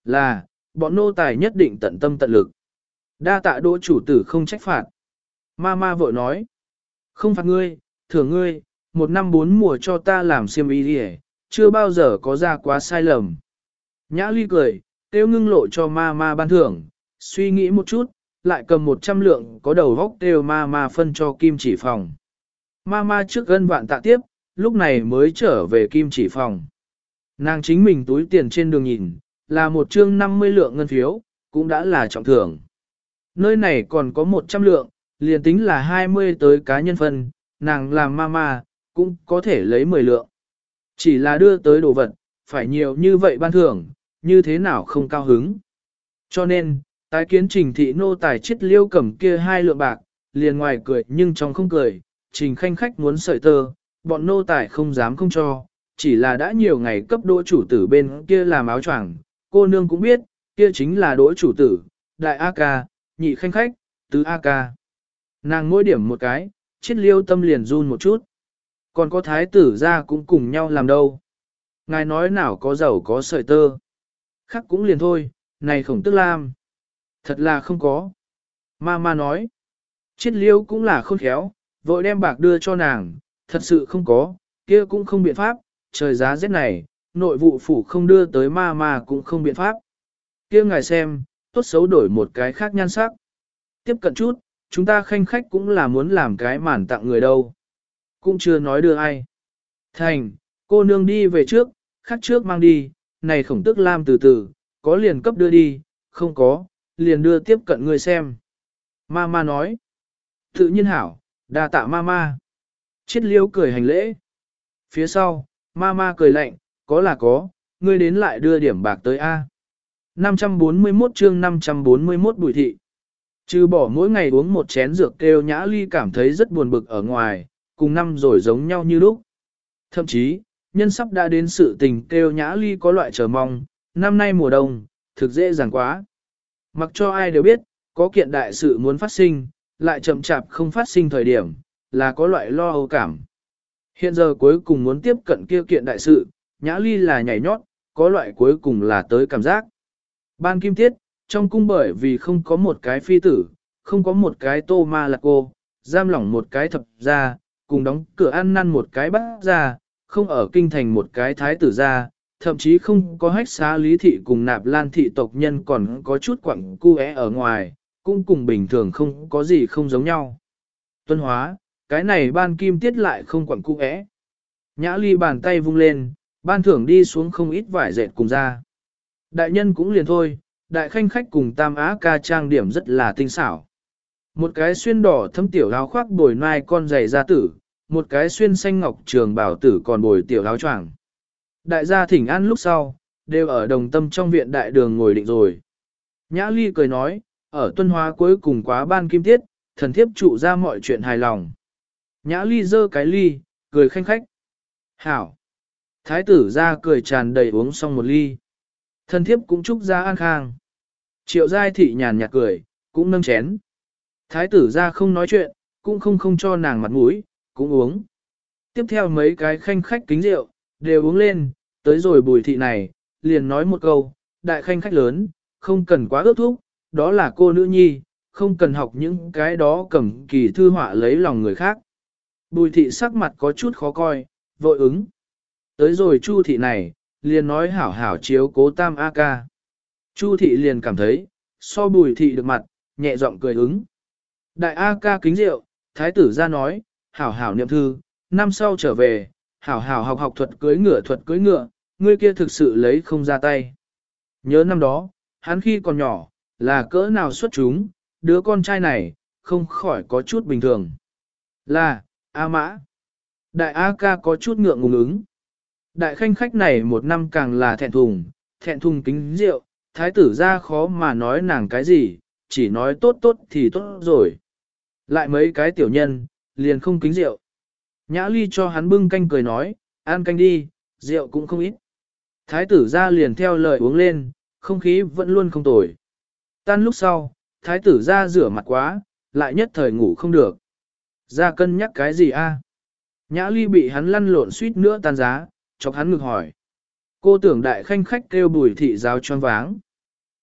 Là, bọn nô tài nhất định tận tâm tận lực. Đa tạ đỗ chủ tử không trách phạt. Ma vội nói. Không phạt ngươi, thưởng ngươi, 1 năm 4 mùa cho ta làm xiêm y đi, chưa bao giờ có ra quá sai lầm. Nhã Ly cười, tiêu ngưng lộ cho ma ban thưởng, suy nghĩ một chút, lại cầm 100 lượng có đầu vóc tiêu ma phân cho Kim Chỉ Phòng. Ma trước gân vạn tạ tiếp, lúc này mới trở về Kim Chỉ Phòng. Nàng chính mình túi tiền trên đường nhìn, là một chương 50 lượng ngân phiếu, cũng đã là trọng thưởng. Nơi này còn có 100 lượng, liền tính là 20 tới cá nhân phân, nàng làm ma cũng có thể lấy 10 lượng. Chỉ là đưa tới đồ vật, phải nhiều như vậy ban thưởng, như thế nào không cao hứng. Cho nên, tái kiến Trình thị nô tài chết liêu cầm kia 2 lượng bạc, liền ngoài cười nhưng trong không cười, Trình khanh khách muốn sợi tơ, bọn nô tài không dám không cho, chỉ là đã nhiều ngày cấp đỗ chủ tử bên kia làm áo choàng, cô nương cũng biết, kia chính là đỗ chủ tử, đại A ca, nhị khanh khách, tứ A ca. Nàng mỗi điểm một cái, chết liêu tâm liền run một chút. Còn có thái tử ra cũng cùng nhau làm đâu. Ngài nói nào có giàu có sợi tơ. Khác cũng liền thôi, này Khổng Tước Lam. Thật là không có. Ma nói. Chết liêu cũng là khôn khéo, vội đem bạc đưa cho nàng, thật sự không có, kia cũng không biện pháp, trời giá rét này, nội vụ phủ không đưa tới ma cũng không biện pháp. Kia ngài xem, tốt xấu đổi một cái khác nhan sắc. Tiếp cận chút, chúng ta khanh khách cũng là muốn làm cái màn tặng người đâu. Cũng chưa nói đưa ai. Thành, cô nương đi về trước, khác trước mang đi, này Khổng Tước Lam từ từ, có liền cấp đưa đi, không có, liền đưa tiếp cận người xem. Ma nói. Tự nhiên hảo, đa tạ ma. Chiết liêu cười hành lễ. Phía sau, ma cười lạnh, có là có, ngươi đến lại đưa điểm bạc tới A. 541 chương 541 Bùi thị. Trừ bỏ mỗi ngày uống một chén dược kêu Nhã Ly cảm thấy rất buồn bực ở ngoài, cùng năm rồi giống nhau như lúc. Thậm chí, nhân sắp đã đến sự tình kêu Nhã Ly có loại chờ mong, năm nay mùa đông, thực dễ dàng quá. Mặc cho ai đều biết, có kiện đại sự muốn phát sinh, lại chậm chạp không phát sinh thời điểm, là có loại lo âu cảm. Hiện giờ cuối cùng muốn tiếp cận kia kiện đại sự, Nhã Ly là nhảy nhót, có loại cuối cùng là tới cảm giác. Ban kim tiết, trong cung bởi vì không có một cái phi tử, không có một cái tô ma là cô, giam lỏng một cái thập gia, cùng đóng cửa ăn năn một cái bắt gia, không ở kinh thành một cái thái tử gia, thậm chí không có hách xá lý thị cùng nạp lan thị tộc nhân còn có chút quặng cu ở ngoài, cũng cùng bình thường không có gì không giống nhau. Tuân hóa, cái này ban kim tiết lại không quặng cu Nhã Ly bàn tay vung lên, ban thưởng đi xuống không ít vải dệt cùng ra. Đại nhân cũng liền thôi, đại khanh khách cùng tam á ca trang điểm rất là tinh xảo. Một cái xuyên đỏ thâm tiểu áo khoác bồi nai con giày gia tử, một cái xuyên xanh ngọc trường bảo tử còn bồi tiểu áo choàng. Đại gia thỉnh an lúc sau, đều ở đồng tâm trong viện đại đường ngồi định rồi. Nhã Ly cười nói, ở tuân hóa cuối cùng quá ban kim tiết, thần thiếp trụ ra mọi chuyện hài lòng. Nhã Ly giơ cái ly, cười khanh khách. Hảo! Thái tử ra cười tràn đầy uống xong một ly. Thần thiếp cũng chúc ra an khang. Triệu giai thị nhàn nhạt cười, cũng nâng chén. Thái tử ra không nói chuyện, cũng không cho nàng mặt mũi, cũng uống. Tiếp theo mấy cái khanh khách kính rượu, đều uống lên, tới rồi Bùi thị này, liền nói một câu, đại khanh khách lớn, không cần quá ước thúc, đó là cô nữ nhi, không cần học những cái đó cầm kỳ thư họa lấy lòng người khác. Bùi thị sắc mặt có chút khó coi, vội ứng. Tới rồi Chu thị này, liền nói hảo hảo chiếu cố tam A ca. Chu thị liền cảm thấy, so Bùi thị được mặt, nhẹ giọng cười ứng. Đại A ca kính rượu, thái tử ra nói, hảo hảo niệm thư, năm sau trở về, hảo hảo học thuật cưới ngựa, ngươi kia thực sự lấy không ra tay. Nhớ năm đó, hắn khi còn nhỏ, là cỡ nào xuất chúng, đứa con trai này, không khỏi có chút bình thường. Là, A mã. Đại A ca có chút ngượng ngùng ứng. Đại khanh khách này một năm càng là thẹn thùng kính rượu, thái tử ra khó mà nói nàng cái gì, chỉ nói tốt thì tốt rồi. Lại mấy cái tiểu nhân, liền không kính rượu. Nhã Ly cho hắn bưng canh cười nói, ăn canh đi, rượu cũng không ít. Thái tử ra liền theo lời uống lên, không khí vẫn luôn không tồi. Tan lúc sau, thái tử ra rửa mặt quá, lại nhất thời ngủ không được. Ra cân nhắc cái gì a? Nhã Ly bị hắn lăn lộn suýt nữa tan giá, chọc hắn ngực hỏi. Cô tưởng đại khanh khách kêu Bùi thị giáo choáng váng.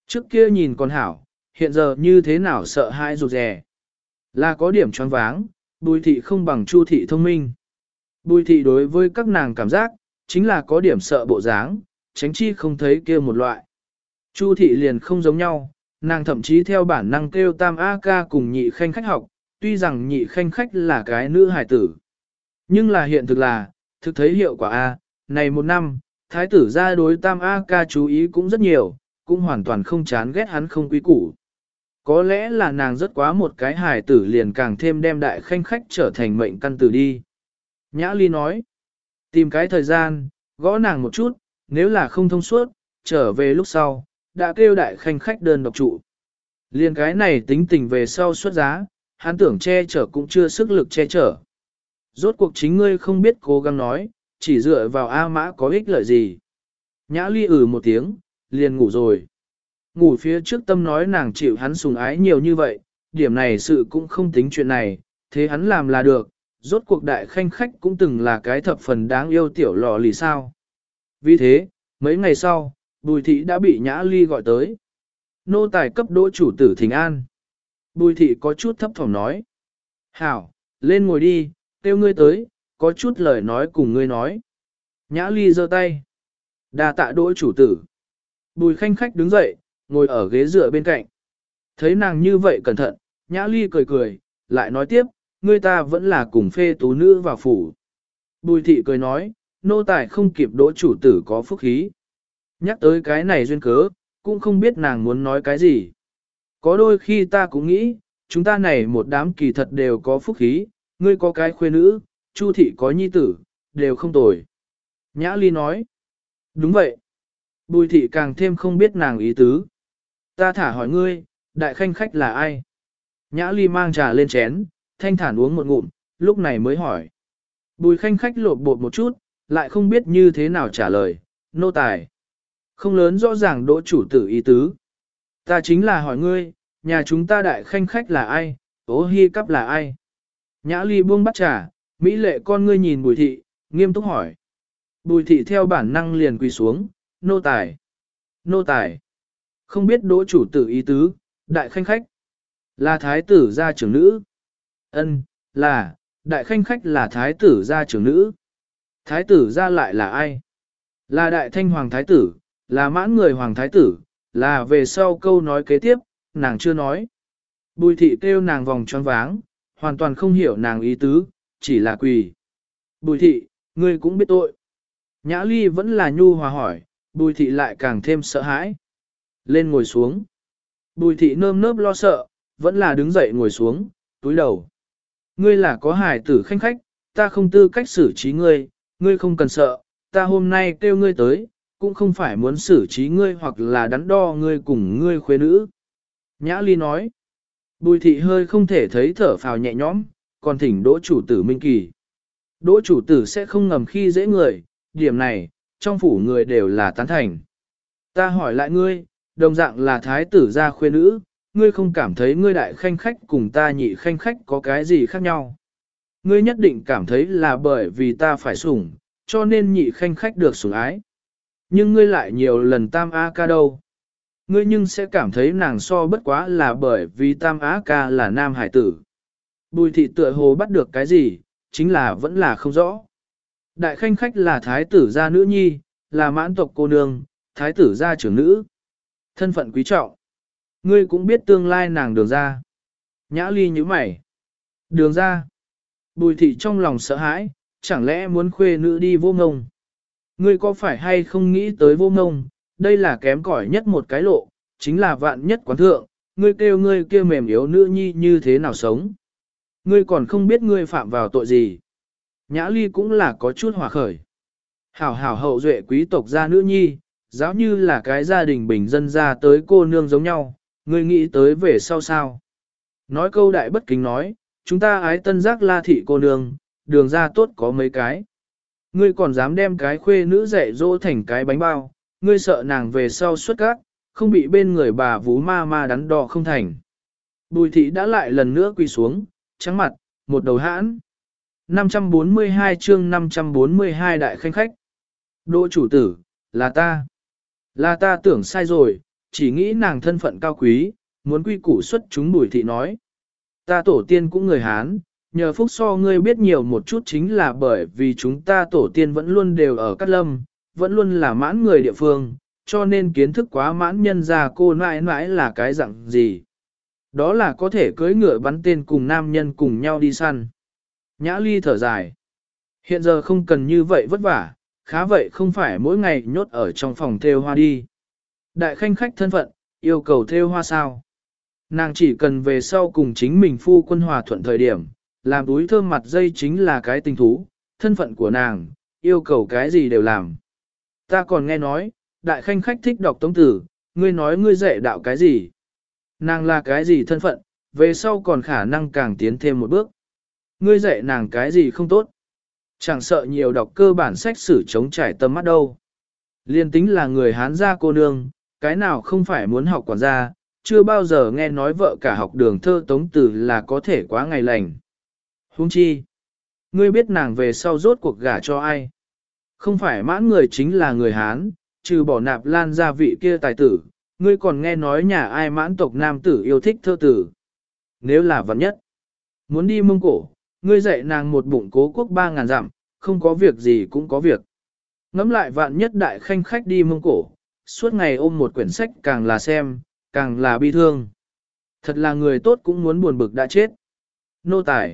Trước kia nhìn còn hảo, hiện giờ như thế nào sợ hãi rụt rè. Là có điểm choáng váng, Bùi thị không bằng Chu thị thông minh. Bùi thị đối với các nàng cảm giác, chính là có điểm sợ bộ dáng, tránh chi không thấy kia một loại. Chu thị liền không giống nhau, nàng thậm chí theo bản năng kêu tam A ca cùng nhị khanh khách học, tuy rằng nhị khanh khách là cái nữ hài tử. Nhưng là hiện thực là, thực thấy hiệu quả A, này một năm, thái tử gia đối tam A ca chú ý cũng rất nhiều, cũng hoàn toàn không chán ghét hắn không quý củ. Có lẽ là nàng rất quá một cái hài tử liền càng thêm đem đại khanh khách trở thành mệnh căn tử đi. Nhã Ly nói, tìm cái thời gian, gõ nàng một chút, nếu là không thông suốt, trở về lúc sau, đã kêu đại khanh khách đơn độc trụ. Liền cái này tính tình về sau xuất giá, hắn tưởng che chở cũng chưa sức lực che chở. Rốt cuộc chính ngươi không biết cố gắng nói, chỉ dựa vào A Mã có ích lợi gì. Nhã Ly một tiếng, liền ngủ rồi. Ngủ phía trước tâm nói nàng chịu hắn sủng ái nhiều như vậy, điểm này sự cũng không tính chuyện này, thế hắn làm là được, rốt cuộc đại khanh khách cũng từng là cái thập phần đáng yêu tiểu lò lì sao. Vì thế, mấy ngày sau, Bùi thị đã bị Nhã Ly gọi tới. Nô tài cấp đỗ chủ tử thỉnh an. Bùi thị có chút thấp thỏm nói. Hảo, lên ngồi đi, kêu ngươi tới, có chút lời nói cùng ngươi nói. Nhã Ly giơ tay. Đa tạ đỗ chủ tử. Bùi khanh khách đứng dậy, ngồi ở ghế dựa bên cạnh. Thấy nàng như vậy cẩn thận, Nhã Ly cười cười, lại nói tiếp, ngươi ta vẫn là cùng phê tú nữ vào phủ. Bùi thị cười nói, nô tài không kịp đỗ chủ tử có phúc khí. Nhắc tới cái này duyên cớ, cũng không biết nàng muốn nói cái gì. Có đôi khi ta cũng nghĩ, chúng ta này một đám kỳ thật đều có phúc khí, ngươi có cái khuê nữ, Chu thị có nhi tử, đều không tồi. Nhã Ly nói, đúng vậy. Bùi thị càng thêm không biết nàng ý tứ. Ta thả hỏi ngươi, đại khanh khách là ai? Nhã Ly mang trà lên chén, thanh thản uống một ngụm, lúc này mới hỏi. Bùi khanh khách lột bột một chút, lại không biết như thế nào trả lời, nô tài. Không lớn rõ ràng đỗ chủ tử ý tứ. Ta chính là hỏi ngươi, nhà chúng ta đại khanh khách là ai, ố hi cắp là ai? Nhã Ly buông bắt trà, mỹ lệ con ngươi nhìn Bùi thị, nghiêm túc hỏi. Bùi thị theo bản năng liền quỳ xuống, nô tài. Nô tài. Không biết đỗ chủ tử ý tứ, đại khanh khách. Là thái tử gia trưởng nữ. Ân, là, đại khanh khách là thái tử gia trưởng nữ. Thái tử gia lại là ai? Là đại thanh hoàng thái tử, là mãn người hoàng thái tử, là về sau câu nói kế tiếp, nàng chưa nói. Bùi thị kêu nàng vòng tròn váng, hoàn toàn không hiểu nàng ý tứ, chỉ là quỳ. Bùi thị, ngươi cũng biết tội. Nhã Ly vẫn là nhu hòa hỏi, bùi thị lại càng thêm sợ hãi. Lên ngồi xuống. Bùi thị nơm nớp lo sợ, vẫn là đứng dậy ngồi xuống, túi đầu. Ngươi là có hài tử khanh khách, ta không tư cách xử trí ngươi, ngươi không cần sợ, ta hôm nay kêu ngươi tới, cũng không phải muốn xử trí ngươi hoặc là đắn đo ngươi cùng ngươi khuê nữ. Nhã Ly nói. Bùi thị hơi không thể thấy thở phào nhẹ nhõm, còn thỉnh đỗ chủ tử minh kỳ. Đỗ chủ tử sẽ không ngầm khi dễ người, điểm này, trong phủ người đều là tán thành. Ta hỏi lại ngươi, đồng dạng là thái tử gia khuê nữ, ngươi không cảm thấy ngươi đại khanh khách cùng ta nhị khanh khách có cái gì khác nhau. Ngươi nhất định cảm thấy là bởi vì ta phải sủng, cho nên nhị khanh khách được sủng ái. Nhưng ngươi lại nhiều lần tam A ca đâu. Ngươi nhưng sẽ cảm thấy nàng so bất quá là bởi vì tam A ca là nam hải tử. Bùi thị tựa hồ bắt được cái gì, chính là vẫn là không rõ. Đại khanh khách là thái tử gia nữ nhi, là mãn tộc cô nương, thái tử gia trưởng nữ. Thân phận quý trọng. Ngươi cũng biết tương lai nàng đường ra. Nhã Ly như mày. Đường ra. Bùi thị trong lòng sợ hãi, chẳng lẽ muốn khuê nữ đi vô ngông. Ngươi có phải hay không nghĩ tới vô ngông, đây là kém cỏi nhất một cái lộ, chính là vạn nhất quán thượng, ngươi kêu ngươi kia mềm yếu nữ nhi như thế nào sống. Ngươi còn không biết ngươi phạm vào tội gì. Nhã Ly cũng là có chút hòa khởi. Hảo hảo hậu duệ quý tộc gia nữ nhi, giáo như là cái gia đình bình dân ra tới cô nương giống nhau, ngươi nghĩ tới về sau sao. Nói câu đại bất kính nói, chúng ta ái tân giác la thị cô nương, đường ra tốt có mấy cái. Ngươi còn dám đem cái khuê nữ dạy dỗ thành cái bánh bao, ngươi sợ nàng về sau xuất cát, không bị bên người bà vú ma ma đắn đo không thành. Bùi thị đã lại lần nữa quỳ xuống, trắng mặt, một đầu hãn. 542 chương 542 đại khanh khách. Đỗ chủ tử, là ta. Là ta tưởng sai rồi, chỉ nghĩ nàng thân phận cao quý, muốn quy củ xuất chúng. Bùi thị nói. Ta tổ tiên cũng người Hán, nhờ phúc so ngươi biết nhiều một chút chính là bởi vì chúng ta tổ tiên vẫn luôn đều ở Cát Lâm, vẫn luôn là mãn người địa phương, cho nên kiến thức quá mãn nhân ra cô mãi mãi là cái dạng gì. Đó là có thể cưỡi ngựa bắn tên cùng nam nhân cùng nhau đi săn. Nhã Ly thở dài. Hiện giờ không cần như vậy vất vả, khá vậy không phải mỗi ngày nhốt ở trong phòng thêu hoa đi. Đại khanh khách thân phận, yêu cầu thêu hoa sao? Nàng chỉ cần về sau cùng chính mình phu quân hòa thuận thời điểm, làm túi thơm mặt dây chính là cái tình thú, thân phận của nàng, yêu cầu cái gì đều làm. Ta còn nghe nói, đại khanh khách thích đọc tống tử, ngươi nói ngươi dạy đạo cái gì? Nàng là cái gì thân phận, về sau còn khả năng càng tiến thêm một bước. Ngươi dạy nàng cái gì không tốt? Chẳng sợ nhiều đọc cơ bản sách sử chống trải tâm mắt đâu. Liên tính là người Hán gia cô nương, cái nào không phải muốn học quản gia, chưa bao giờ nghe nói vợ cả học đường thơ tống tử là có thể quá ngày lành. Huống chi, ngươi biết nàng về sau rốt cuộc gả cho ai? Không phải mãn người chính là người Hán, trừ bỏ Nạp Lan gia vị kia tài tử, ngươi còn nghe nói nhà ai mãn tộc nam tử yêu thích thơ tử. Nếu là vật nhất, muốn đi Mông Cổ, ngươi dạy nàng một bụng cố quốc 3.000 dặm, không có việc gì cũng có việc. Ngắm lại vạn nhất đại khanh khách đi Mông Cổ, suốt ngày ôm một quyển sách càng là xem, càng là bi thương. Thật là người tốt cũng muốn buồn bực đã chết. Nô tài.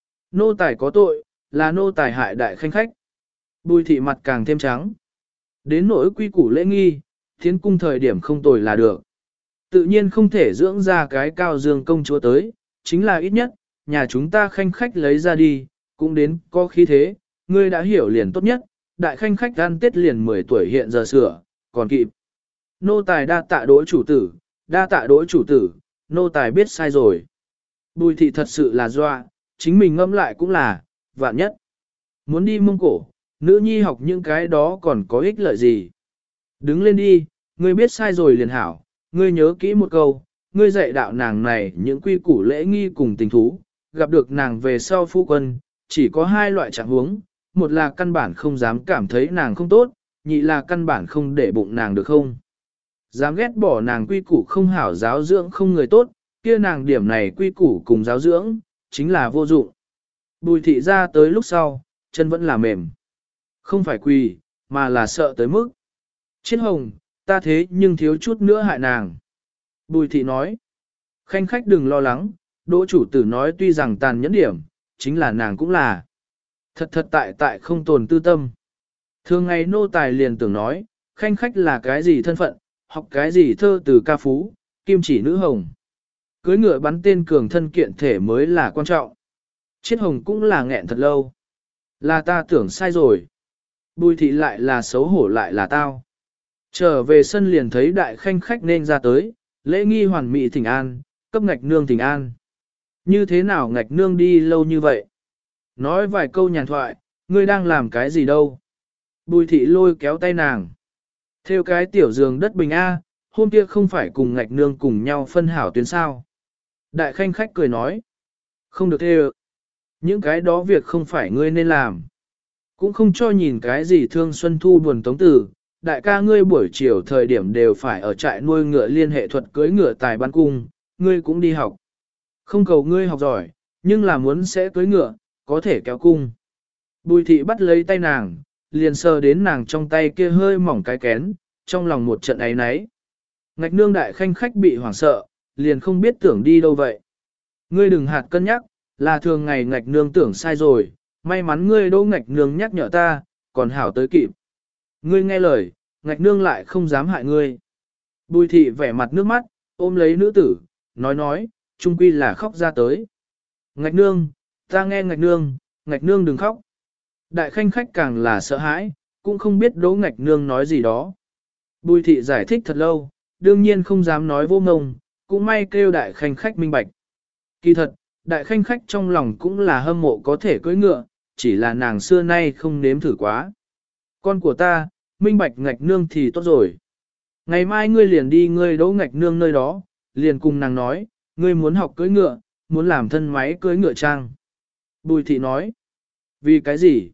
Nô tài có tội, là nô tài hại đại khanh khách. Bùi thị mặt càng thêm trắng. Đến nỗi quy củ lễ nghi, tiến cung thời điểm không tồi là được. Tự nhiên không thể dưỡng ra cái cao dương công chúa tới, chính là ít nhất, nhà chúng ta khanh khách lấy ra đi, cũng đến có khí thế, ngươi đã hiểu liền tốt nhất, đại khanh khách ăn tết liền 10 tuổi hiện giờ sửa, còn kịp. Nô tài đa tạ đỗ chủ tử, đa tạ đỗ chủ tử, nô tài biết sai rồi. Bùi thị thật sự là doa, chính mình ngẫm lại cũng là, vạn nhất. Muốn đi Mông Cổ, nữ nhi học những cái đó còn có ích lợi gì. Đứng lên đi, ngươi biết sai rồi liền hảo, ngươi nhớ kỹ một câu, ngươi dạy đạo nàng này những quy củ lễ nghi cùng tình thú, gặp được nàng về sau phu quân, chỉ có hai loại trạng huống, một là căn bản không dám cảm thấy nàng không tốt, nhị là căn bản không để bụng nàng được không. Dám ghét bỏ nàng quy củ không hảo giáo dưỡng không người tốt, kia nàng điểm này quy củ cùng giáo dưỡng, chính là vô dụng. Bùi thị ra tới lúc sau, chân vẫn là mềm. Không phải quỳ, mà là sợ tới mức. Chiết hồng, ta thế nhưng thiếu chút nữa hại nàng. Bùi thị nói, khanh khách đừng lo lắng, đỗ chủ tử nói tuy rằng tàn nhẫn điểm, chính là nàng cũng là. Thật tại không tồn tư tâm. Thường ngày nô tài liền tưởng nói, khanh khách là cái gì thân phận, học cái gì thơ từ ca phú, kim chỉ nữ hồng. Cưới ngựa bắn tên cường thân kiện thể mới là quan trọng. Chiết hồng cũng là nghẹn thật lâu. Là ta tưởng sai rồi. Bùi thị lại là xấu hổ lại là tao. Trở về sân liền thấy đại khanh khách nên ra tới, lễ nghi hoàn mỹ thỉnh an, cấp ngạch nương thỉnh an. Như thế nào ngạch nương đi lâu như vậy? Nói vài câu nhàn thoại, ngươi đang làm cái gì đâu? Bùi thị lôi kéo tay nàng. Theo cái tiểu giường đất bình A, hôm kia không phải cùng ngạch nương cùng nhau phân hảo tuyến sao. Đại khanh khách cười nói. Không được theo. Những cái đó việc không phải ngươi nên làm. Cũng không cho nhìn cái gì thương xuân thu buồn tống tử. Đại ca ngươi buổi chiều thời điểm đều phải ở trại nuôi ngựa liên hệ thuật cưới ngựa tài ban cung, ngươi cũng đi học. Không cầu ngươi học giỏi, nhưng là muốn sẽ cưới ngựa, có thể kéo cung. Bùi thị bắt lấy tay nàng, liền sờ đến nàng trong tay kia hơi mỏng cái kén, trong lòng một trận ấy náy. Ngạch nương đại khanh khách bị hoảng sợ, liền không biết tưởng đi đâu vậy. Ngươi đừng hạt cân nhắc, là thường ngày ngạch nương tưởng sai rồi, may mắn ngươi đỗ ngạch nương nhắc nhở ta, còn hảo tới kịp. Ngươi nghe lời, ngạch nương lại không dám hại ngươi. Bùi thị vẻ mặt nước mắt, ôm lấy nữ tử, nói, chung quy là khóc ra tới. Ngạch nương, ta nghe ngạch nương đừng khóc. Đại khanh khách càng là sợ hãi, cũng không biết đỗ ngạch nương nói gì đó. Bùi thị giải thích thật lâu, đương nhiên không dám nói vô ngông, cũng may kêu đại khanh khách minh bạch. Kỳ thật, đại khanh khách trong lòng cũng là hâm mộ có thể cưỡi ngựa, chỉ là nàng xưa nay không nếm thử quá. Con của ta, minh bạch ngạch nương thì tốt rồi. Ngày mai ngươi liền đi ngươi đỗ ngạch nương nơi đó, liền cùng nàng nói, ngươi muốn học cưỡi ngựa, muốn làm thân máy cưỡi ngựa trang. Bùi thị nói, vì cái gì?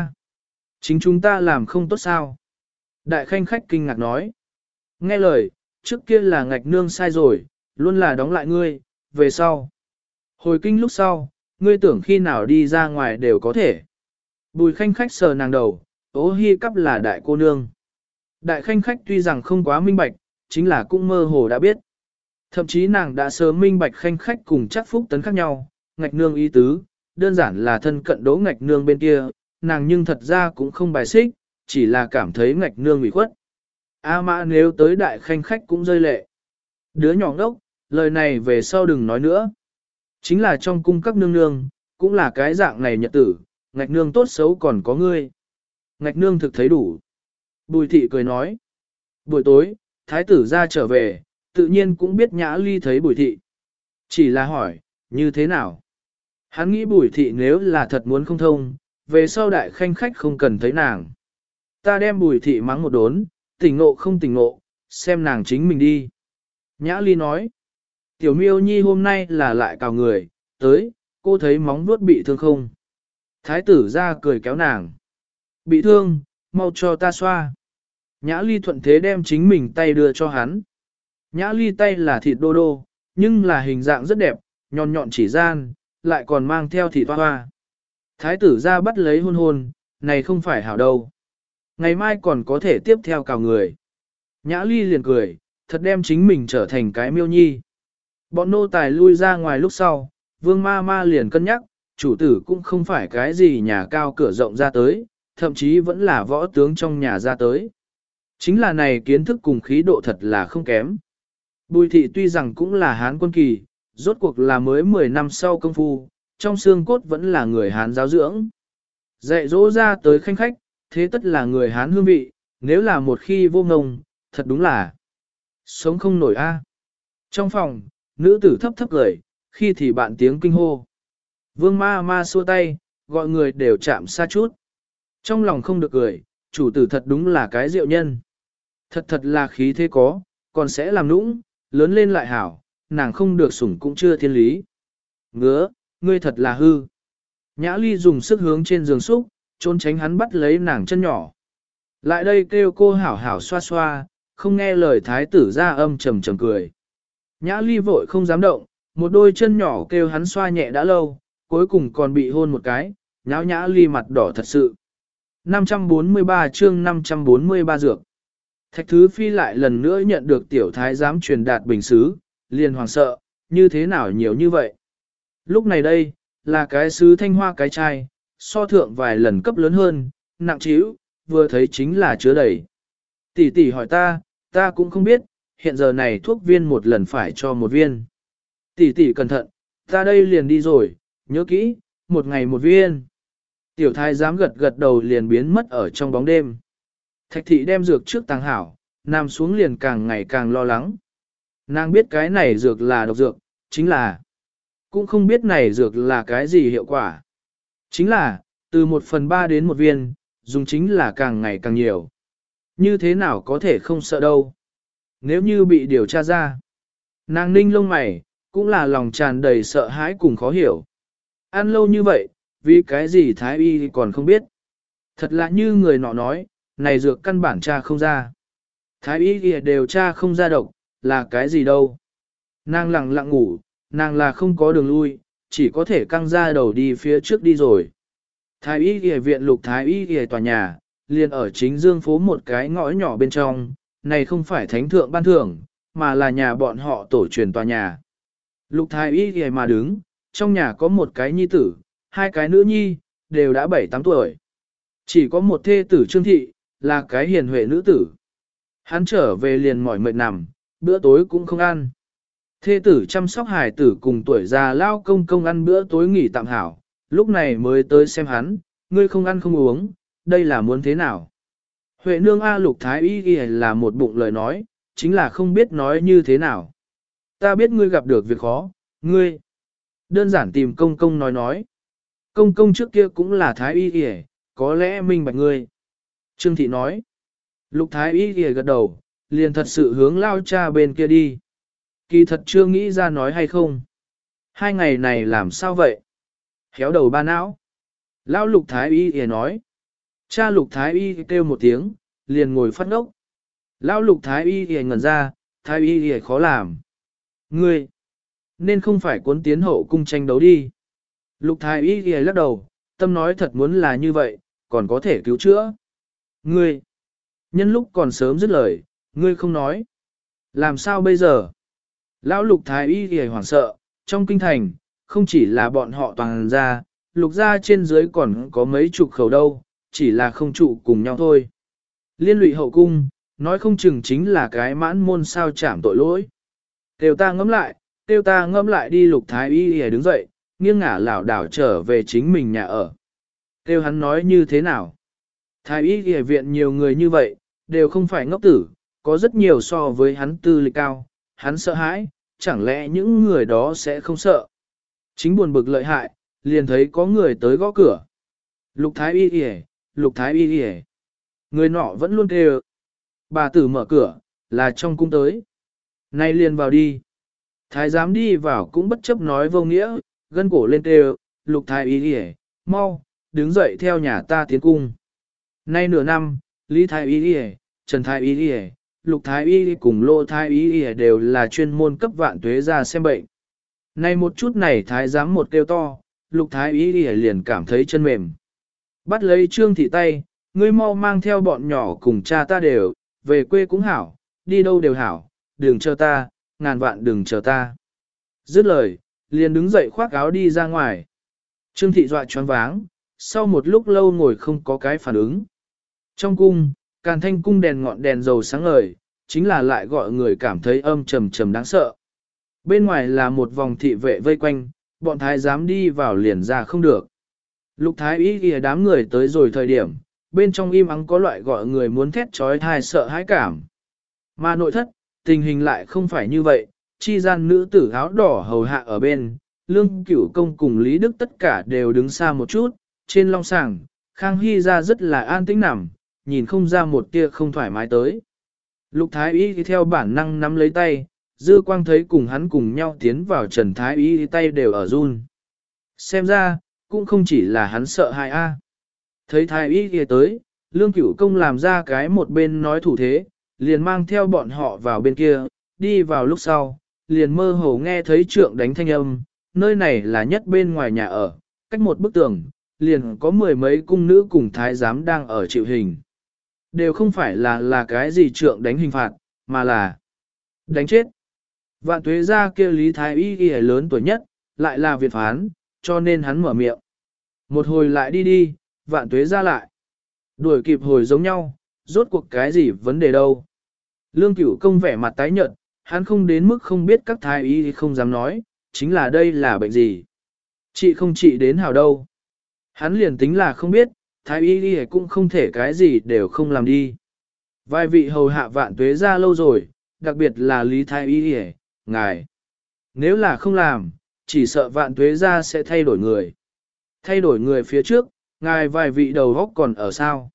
Chính chúng ta làm không tốt sao? Đại khanh khách kinh ngạc nói. Nghe lời, trước kia là ngạch nương sai rồi, luôn là đóng lại ngươi, về sau. Hồi kinh lúc sau, ngươi tưởng khi nào đi ra ngoài đều có thể. Bùi khanh khách sờ nàng đầu, ố hi cắp là đại cô nương. Đại khanh khách tuy rằng không quá minh bạch, chính là cũng mơ hồ đã biết. Thậm chí nàng đã sớm minh bạch khanh khách cùng chắc phúc tấn khác nhau, ngạch nương ý tứ, đơn giản là thân cận đố ngạch nương bên kia, nàng nhưng thật ra cũng không bài xích, chỉ là cảm thấy ngạch nương bị khuất. A mã nếu tới đại khanh khách cũng rơi lệ. Đứa nhỏ ngốc, lời này về sau đừng nói nữa. Chính là trong cung các nương nương, cũng là cái dạng này nhật tử, ngạch nương tốt xấu còn có ngươi. Ngạch nương thực thấy đủ. Bùi thị cười nói. Buổi tối, thái tử ra trở về, tự nhiên cũng biết Nhã Ly thấy bùi thị. Chỉ là hỏi, như thế nào? Hắn nghĩ bùi thị nếu là thật muốn không thông, về sau đại khanh khách không cần thấy nàng. Ta đem bùi thị mắng một đốn, tỉnh ngộ không tỉnh ngộ, xem nàng chính mình đi. Nhã Ly nói, tiểu miêu nhi hôm nay là lại cào người, tới, cô thấy móng vuốt bị thương không? Thái tử ra cười kéo nàng. Bị thương, mau cho ta xoa. Nhã Ly thuận thế đem chính mình tay đưa cho hắn. Nhã Ly tay là thịt đô đô, nhưng là hình dạng rất đẹp, nhọn nhọn chỉ gian, lại còn mang theo thịt hoa. Thái tử ra bắt lấy hôn hôn, này không phải hảo đâu. Ngày mai còn có thể tiếp theo cào người. Nhã Ly liền cười, thật đem chính mình trở thành cái miêu nhi. Bọn nô tài lui ra ngoài lúc sau, vương ma ma liền cân nhắc, chủ tử cũng không phải cái gì nhà cao cửa rộng ra tới, thậm chí vẫn là võ tướng trong nhà ra tới. Chính là này kiến thức cùng khí độ thật là không kém. Bùi thị tuy rằng cũng là Hán quân kỳ, rốt cuộc là mới 10 năm sau công phu, trong xương cốt vẫn là người Hán giáo dưỡng. Dạy dỗ ra tới khanh khách, thế tất là người Hán hương vị, nếu là một khi vô ngông, thật đúng là sống không nổi a. Trong phòng, nữ tử thấp thấp cười, khi thì bạn tiếng kinh hô. Vương ma ma xua tay, gọi người đều chạm xa chút. Trong lòng không được cười, chủ tử thật đúng là cái diệu nhân. Thật thật là khí thế có, còn sẽ làm nũng, lớn lên lại hảo, nàng không được sủng cũng chưa thiên lý. Ngứa, ngươi thật là hư. Nhã Ly dùng sức hướng trên giường xúc, trốn tránh hắn bắt lấy nàng chân nhỏ. Lại đây kêu cô hảo hảo xoa xoa, không nghe lời thái tử ra âm trầm trầm cười. Nhã Ly vội không dám động, một đôi chân nhỏ kêu hắn xoa nhẹ đã lâu, cuối cùng còn bị hôn một cái, nháo Nhã Ly mặt đỏ thật sự. 543 chương 543 dược. Thạch Thứ Phi lại lần nữa nhận được tiểu thái giám truyền đạt bình sứ, liền hoàng sợ, như thế nào nhiều như vậy. Lúc này đây, là cái sứ thanh hoa cái chai, so thượng vài lần cấp lớn hơn, nặng trĩu, vừa thấy chính là chứa đầy. Tỷ tỷ hỏi ta cũng không biết, hiện giờ này thuốc viên một lần phải cho một viên. Tỷ tỷ cẩn thận, ta đây liền đi rồi, nhớ kỹ, một ngày một viên. Tiểu thái giám gật gật đầu liền biến mất ở trong bóng đêm. Thạch thị đem dược trước tàng hảo, nằm xuống liền càng ngày càng lo lắng. Nàng biết cái này dược là độc dược, chính là cũng không biết này dược là cái gì hiệu quả. Chính là, từ 1/3 đến một viên, dùng chính là càng ngày càng nhiều. Như thế nào có thể không sợ đâu. Nếu như bị điều tra ra, nàng ninh lông mày, cũng là lòng tràn đầy sợ hãi cùng khó hiểu. Ăn lâu như vậy, vì cái gì thái y còn không biết. Thật là như người nọ nói, này dược căn bản tra không ra. Thái y đều tra không ra độc, là cái gì đâu. Nàng lặng lặng ngủ, nàng là không có đường lui, chỉ có thể căng ra đầu đi phía trước đi rồi. Thái y y viện Lục Thái y y tòa nhà, liền ở chính dương phố một cái ngõ nhỏ bên trong, này không phải thánh thượng ban thưởng, mà là nhà bọn họ tổ truyền tòa nhà. Lục Thái y y mà đứng, trong nhà có một cái nhi tử, hai cái nữ nhi, đều đã 7-8 tuổi. Chỉ có một thê tử Trương Thị, là cái hiền huệ nữ tử. Hắn trở về liền mỏi mệt nằm, bữa tối cũng không ăn. Thê tử chăm sóc hài tử cùng tuổi già lao công công ăn bữa tối nghỉ tạm hảo, lúc này mới tới xem hắn, ngươi không ăn không uống, đây là muốn thế nào? Huệ nương A Lục Thái y y là một bụng lời nói, chính là không biết nói như thế nào. Ta biết ngươi gặp được việc khó, ngươi đơn giản tìm công công nói. Công công trước kia cũng là Thái y y, có lẽ minh bạch ngươi. Trương Thị nói. Lục Thái y y gật đầu, liền thật sự hướng lao cha bên kia đi. Kỳ thật chưa nghĩ ra nói hay không. 2 ngày này làm sao vậy? Khéo đầu ba não. Lão Lục Thái y y nói. Cha Lục Thái y kêu một tiếng, liền ngồi phát ngốc. Lão Lục Thái y y ngẩn ra, thái y thì khó làm. Ngươi, nên không phải cuốn tiến hậu cung tranh đấu đi. Lục thái y thì lắc đầu, tâm nói thật muốn là như vậy, còn có thể cứu chữa. Ngươi, nhân lúc còn sớm dứt lời, ngươi không nói. Làm sao bây giờ? Lão lục thái y thì hoảng sợ, trong kinh thành, không chỉ là bọn họ toàn ra, lục gia trên dưới còn có mấy chục khẩu đâu, chỉ là không trụ cùng nhau thôi. Liên lụy hậu cung, nói không chừng chính là cái mãn môn sao chảm tội lỗi. Tiêu ta ngẫm lại đi lục thái y đứng dậy, nghiêng ngả lảo đảo trở về chính mình nhà ở. Tiêu hắn nói như thế nào? Thái y viện nhiều người như vậy, đều không phải ngốc tử, có rất nhiều so với hắn tư lịch cao, hắn sợ hãi, chẳng lẽ những người đó sẽ không sợ. Chính buồn bực lợi hại, liền thấy có người tới gõ cửa. Lục thái y người nọ vẫn luôn kêu. Bà tử mở cửa, là trong cung tới. Nay liền vào đi. Thái giám đi vào cũng bất chấp nói vô nghĩa, gân cổ lên kêu, lục thái y mau, đứng dậy theo nhà ta tiến cung. Nay nửa năm, Lý thái y Trần thái y Lục thái y cùng Lô thái y đều là chuyên môn cấp vạn tuế ra xem bệnh. Nay một chút này thái giám một kêu to, lục thái y liền cảm thấy chân mềm. Bắt lấy Trương Thị tay, ngươi mau mang theo bọn nhỏ cùng cha ta đều, về quê cũng hảo, đi đâu đều hảo, đừng chờ ta, ngàn vạn đừng chờ ta. Dứt lời, liền đứng dậy khoác áo đi ra ngoài. Trương Thị dọa choáng váng, sau một lúc lâu ngồi không có cái phản ứng. Trong cung, Càn Thanh cung đèn ngọn đèn dầu sáng ngời, chính là lại gọi người cảm thấy âm trầm trầm đáng sợ. Bên ngoài là một vòng thị vệ vây quanh, bọn thái giám đi vào liền ra không được. Lục thái y kìa đám người tới rồi thời điểm, bên trong im ắng có loại gọi người muốn thét trói thai sợ hãi cảm. Mà nội thất, tình hình lại không phải như vậy, chi gian nữ tử áo đỏ hầu hạ ở bên, Lương Cửu Công cùng Lý Đức tất cả đều đứng xa một chút, trên long sàng, Khang Hy ra rất là an tĩnh nằm, nhìn không ra một tia không thoải mái tới. Lục Thái Y thì theo bản năng nắm lấy tay, Dư Quang thấy cùng hắn cùng nhau tiến vào Trần Thái Y thì tay đều ở run. Xem ra, cũng không chỉ là hắn sợ hại a. Thấy Thái Y thì tới, Lương Cửu Công làm ra cái một bên nói thủ thế, liền mang theo bọn họ vào bên kia, đi vào lúc sau, liền mơ hồ nghe thấy trượng đánh thanh âm, nơi này là nhất bên ngoài nhà ở, cách một bức tường, liền có mười mấy cung nữ cùng thái giám đang ở chịu hình. Đều không phải là cái gì trượng đánh hình phạt, mà là đánh chết. Vạn tuế gia kia Lý Thái Y ghi lớn tuổi nhất, lại là Việt phán, cho nên hắn mở miệng. Một hồi lại đi, vạn tuế gia lại. Đuổi kịp hồi giống nhau, rốt cuộc cái gì vấn đề đâu. Lương Cửu Công vẻ mặt tái nhợt, hắn không đến mức không biết các thái y không dám nói, chính là đây là bệnh gì. Chị không trị đến hào đâu. Hắn liền tính là không biết, thái y cũng không thể cái gì đều không làm đi. Vài vị hầu hạ vạn tuế gia lâu rồi, đặc biệt là Lý thái y ngài. Nếu là không làm, chỉ sợ vạn tuế gia sẽ thay đổi người. Thay đổi người phía trước, ngài vài vị đầu góc còn ở sao?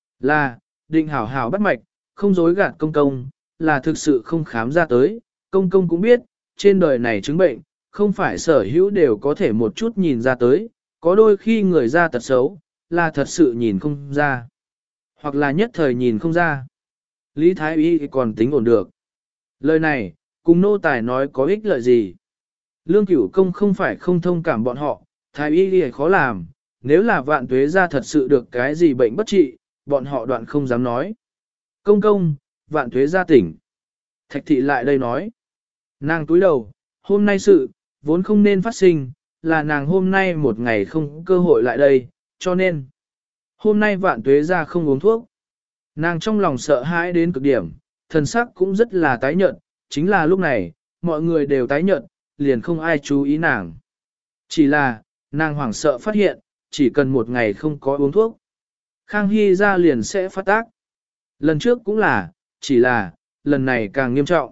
Là, định hảo hảo bắt mạch, không dối gạt công công, là thực sự không khám ra tới, công công cũng biết, trên đời này chứng bệnh, không phải sở hữu đều có thể một chút nhìn ra tới, có đôi khi người ra tật xấu, là thật sự nhìn không ra, hoặc là nhất thời nhìn không ra. Lý Thái Y còn tính ổn được. Lời này, cùng nô tài nói có ích lợi gì? Lương Cửu Công không phải không thông cảm bọn họ, Thái Y khó làm, nếu là vạn tuế ra thật sự được cái gì bệnh bất trị, bọn họ đoạn không dám nói. Công, vạn tuế ra tỉnh. Thạch thị lại đây nói. Nàng túi đầu, hôm nay sự, vốn không nên phát sinh, là nàng hôm nay một ngày không cơ hội lại đây, cho nên. Hôm nay vạn tuế ra không uống thuốc. Nàng trong lòng sợ hãi đến cực điểm, thần sắc cũng rất là tái nhợt, chính là lúc này, mọi người đều tái nhợt, liền không ai chú ý nàng. Chỉ là, nàng hoảng sợ phát hiện, chỉ cần một ngày không có uống thuốc. Khang Hy ra liền sẽ phát tác. Lần trước cũng là, chỉ là, lần này càng nghiêm trọng.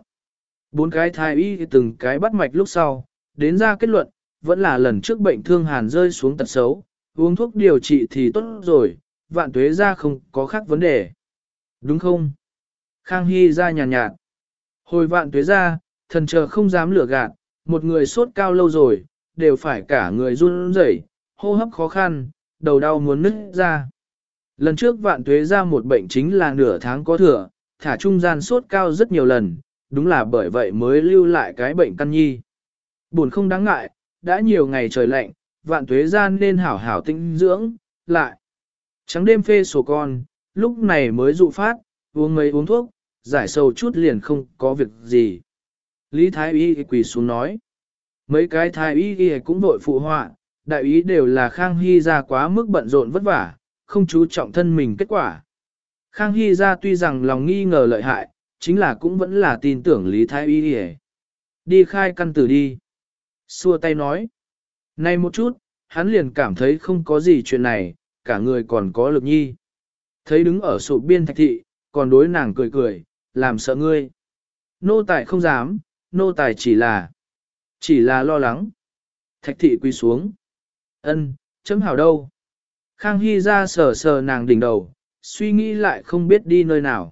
4 cái thái y từng cái bắt mạch lúc sau, đến ra kết luận, vẫn là lần trước bệnh thương hàn rơi xuống tật xấu, uống thuốc điều trị thì tốt rồi, vạn tuế ra không có khác vấn đề. Đúng không? Khang Hy ra nhàn nhạt. Hồi vạn tuế ra, thần chờ không dám lừa gạt, một người sốt cao lâu rồi, đều phải cả người run rẩy, hô hấp khó khăn, đầu đau muốn nứt ra. Lần trước vạn tuế ra một bệnh chính là nửa tháng có thừa, thả trung gian sốt cao rất nhiều lần, đúng là bởi vậy mới lưu lại cái bệnh căn nhi. Buồn không đáng ngại, đã nhiều ngày trời lạnh, vạn tuế gian nên hảo hảo tinh dưỡng, lại. Trắng đêm phê sổ con, lúc này mới dụ phát, uống mấy uống thuốc, giải sầu chút liền không có việc gì. Lý Thái Y quỳ xuống nói. Mấy cái Thái Y cũng vội phụ họa, đại ý đều là Khang Hy ra quá mức bận rộn vất vả, không chú trọng thân mình kết quả. Khang Hy ra tuy rằng lòng nghi ngờ lợi hại, chính là cũng vẫn là tin tưởng Lý Thái Y đi khai căn tử đi. Xua tay nói. Này một chút, hắn liền cảm thấy không có gì chuyện này, cả người còn có lực nhi. Thấy đứng ở sụp biên Thạch thị, còn đối nàng cười cười, làm sợ ngươi. Nô tài không dám, nô tài chỉ là lo lắng. Thạch thị quỳ xuống. Ân, chấm hảo đâu. Khang Hy ra sờ sờ nàng đỉnh đầu, suy nghĩ lại không biết đi nơi nào.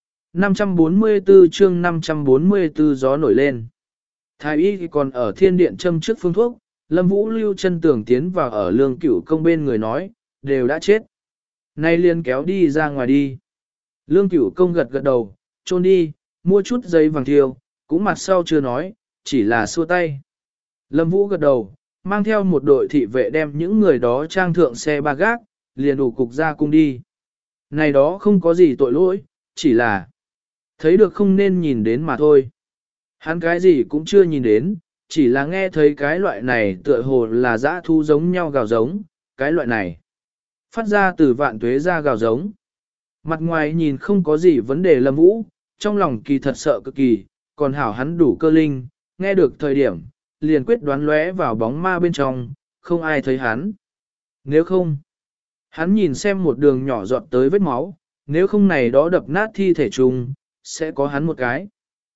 544 chương 544 gió nổi lên. Thái y còn ở thiên điện châm trước phương thuốc, Lâm Vũ lưu chân tường tiến vào ở Lương Cửu Công bên người nói, đều đã chết. Nay liền kéo đi ra ngoài đi. Lương Cửu Công gật gật đầu, trôn đi, mua chút giấy vàng thiêu, cũng mặt sau chưa nói, chỉ là xua tay. Lâm Vũ gật đầu, mang theo một đội thị vệ đem những người đó trang thượng xe ba gác, liền đủ cục ra cung đi. Này đó không có gì tội lỗi, chỉ là thấy được không nên nhìn đến mà thôi. Hắn cái gì cũng chưa nhìn đến, chỉ là nghe thấy cái loại này tựa hồ là dã thu giống nhau gào giống, cái loại này phát ra từ vạn tuế ra gào giống. Mặt ngoài nhìn không có gì vấn đề Lâm Vũ, trong lòng kỳ thật sợ cực kỳ, còn hảo hắn đủ cơ linh, nghe được thời điểm, liền quyết đoán lóe vào bóng ma bên trong, không ai thấy hắn. Nếu không, hắn nhìn xem một đường nhỏ giọt tới vết máu, nếu không này đó đập nát thi thể trùng, sẽ có hắn một cái.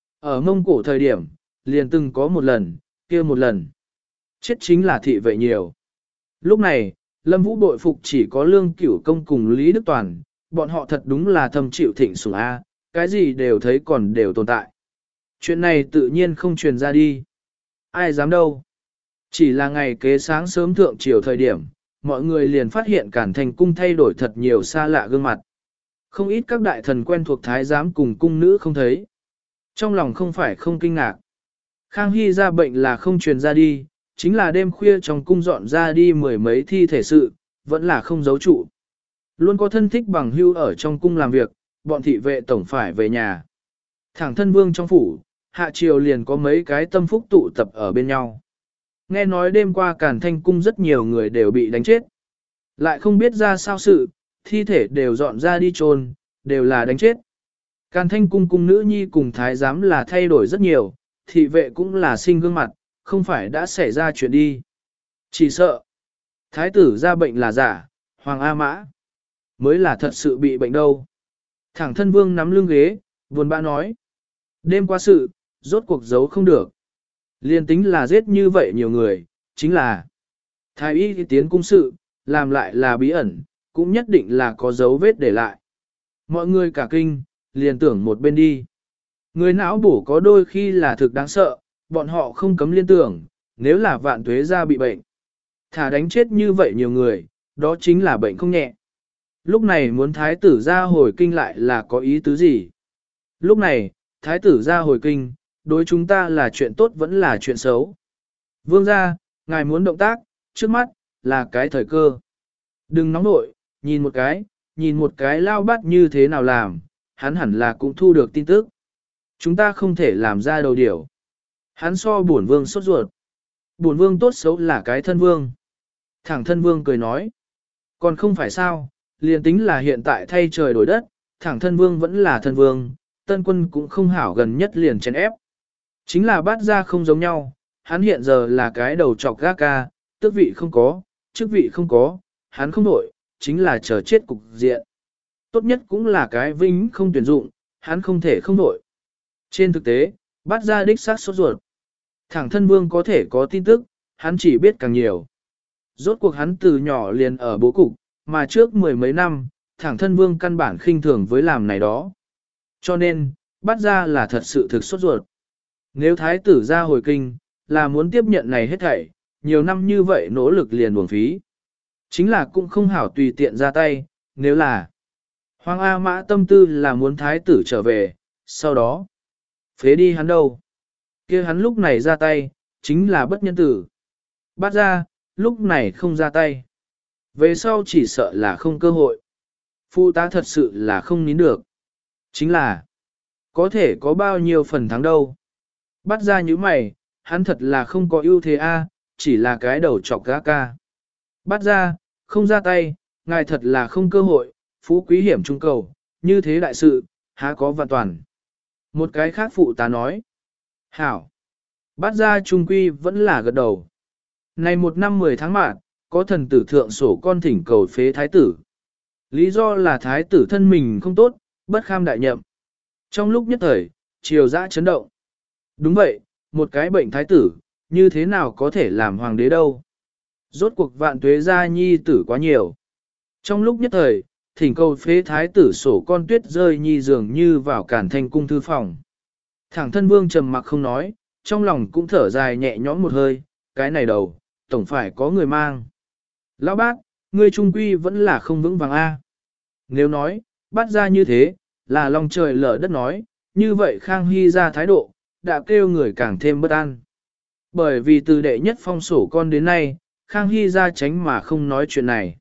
Ở Mông Cổ thời điểm, liền từng có một lần, kia một lần. Chết chính là thị vệ nhiều. Lúc này, Lâm Vũ bội phục chỉ có Lương Cửu Công cùng Lý Đức Toàn, bọn họ thật đúng là thâm chịu thịnh sủng A, cái gì đều thấy còn đều tồn tại. Chuyện này tự nhiên không truyền ra đi. Ai dám đâu. Chỉ là ngày kế sáng sớm thượng chiều thời điểm, mọi người liền phát hiện Cản Thành cung thay đổi thật nhiều xa lạ gương mặt. Không ít các đại thần quen thuộc thái giám cùng cung nữ không thấy. Trong lòng không phải không kinh ngạc. Khang Hy ra bệnh là không truyền ra đi, chính là đêm khuya trong cung dọn ra đi mười mấy thi thể sự, vẫn là không giấu trụ. Luôn có thân thích bằng hưu ở trong cung làm việc, bọn thị vệ tổng phải về nhà. Thẳng thân vương trong phủ, hạ triều liền có mấy cái tâm phúc tụ tập ở bên nhau. Nghe nói đêm qua Càn Thanh cung rất nhiều người đều bị đánh chết. Lại không biết ra sao sự, thi thể đều dọn ra đi chôn, đều là đánh chết. Càn Thanh cung cung nữ nhi cùng thái giám là thay đổi rất nhiều, thị vệ cũng là sinh gương mặt, không phải đã xảy ra chuyện đi. Chỉ sợ, thái tử ra bệnh là giả, Hoàng A Mã mới là thật sự bị bệnh đâu. Thẳng thân vương nắm lưng ghế, buồn bã nói. Đêm qua sự, rốt cuộc giấu không được. Liên tính là giết như vậy nhiều người, chính là thái y tiến cung sự, làm lại là bí ẩn, cũng nhất định là có dấu vết để lại. Mọi người cả kinh, liền tưởng một bên đi. Người não bổ có đôi khi là thực đáng sợ, bọn họ không cấm liên tưởng, nếu là vạn tuế ra bị bệnh. Thả đánh chết như vậy nhiều người, đó chính là bệnh không nhẹ. Lúc này muốn thái tử ra hồi kinh lại là có ý tứ gì? Lúc này, thái tử ra hồi kinh, đối chúng ta là chuyện tốt vẫn là chuyện xấu. Vương gia, ngài muốn động tác, trước mắt, là cái thời cơ. Đừng nóng nội, nhìn một cái lao bát như thế nào làm, hắn hẳn là cũng thu được tin tức. Chúng ta không thể làm ra đầu điểu. Hắn so bổn vương sốt ruột. Bổn vương tốt xấu là cái thân vương. Thẳng thân vương cười nói. Còn không phải sao, liền tính là hiện tại thay trời đổi đất, thẳng thân vương vẫn là thân vương, tân quân cũng không hảo gần nhất liền chèn ép. Chính là bát ra không giống nhau, hắn hiện giờ là cái đầu trọc gác ca, tước vị không có, chức vị không có, hắn không đổi, chính là chờ chết cục diện. Tốt nhất cũng là cái vinh không tuyển dụng, hắn không thể không đổi. Trên thực tế, bát ra đích xác sốt ruột. Thẳng thân vương có thể có tin tức, hắn chỉ biết càng nhiều. Rốt cuộc hắn từ nhỏ liền ở bố cục, mà trước mười mấy năm, thẳng thân vương căn bản khinh thường với làm này đó. Cho nên, bát ra là thật sự thực sốt ruột. Nếu thái tử ra hồi kinh, là muốn tiếp nhận này hết thảy, nhiều năm như vậy nỗ lực liền uổng phí. Chính là cũng không hảo tùy tiện ra tay, nếu là Hoàng A Mã tâm tư là muốn thái tử trở về, sau đó Phế đi hắn đâu? Kia hắn lúc này ra tay, chính là bất nhân tử. Bắt ra, lúc này không ra tay. Về sau chỉ sợ là không cơ hội. Phụ tá thật sự là không nín được. Chính là, có thể có bao nhiêu phần thắng đâu. Bắt ra như mày, hắn thật là không có ưu thế a, chỉ là cái đầu chọc gã ca. Bắt ra, không ra tay, ngài thật là không cơ hội, phú quý hiểm trung cầu, như thế đại sự, há có vạn toàn. Một cái khác phụ tá nói. Hảo. Bắt ra trung quy vẫn là gật đầu. Này một năm 10 tháng mạng, có thần tử thượng sổ con thỉnh cầu phế thái tử. Lý do là thái tử thân mình không tốt, bất kham đại nhậm. Trong lúc nhất thời, triều dã chấn động. Đúng vậy, một cái bệnh thái tử, như thế nào có thể làm hoàng đế đâu. Rốt cuộc vạn tuế gia nhi tử quá nhiều. Trong lúc nhất thời, thỉnh cầu phế thái tử sổ con tuyết rơi nhi dường như vào cản thanh cung thư phòng. Thẳng thân vương trầm mặc không nói, trong lòng cũng thở dài nhẹ nhõm một hơi, cái này đầu, tổng phải có người mang. Lão bác, ngươi trung quy vẫn là không vững vàng A. Nếu nói, bắt ra như thế, là lòng trời lở đất nói, như vậy Khang Hy ra thái độ, đã kêu người càng thêm bất an. Bởi vì từ đệ nhất phong sổ con đến nay, Khang Hy ra tránh mà không nói chuyện này.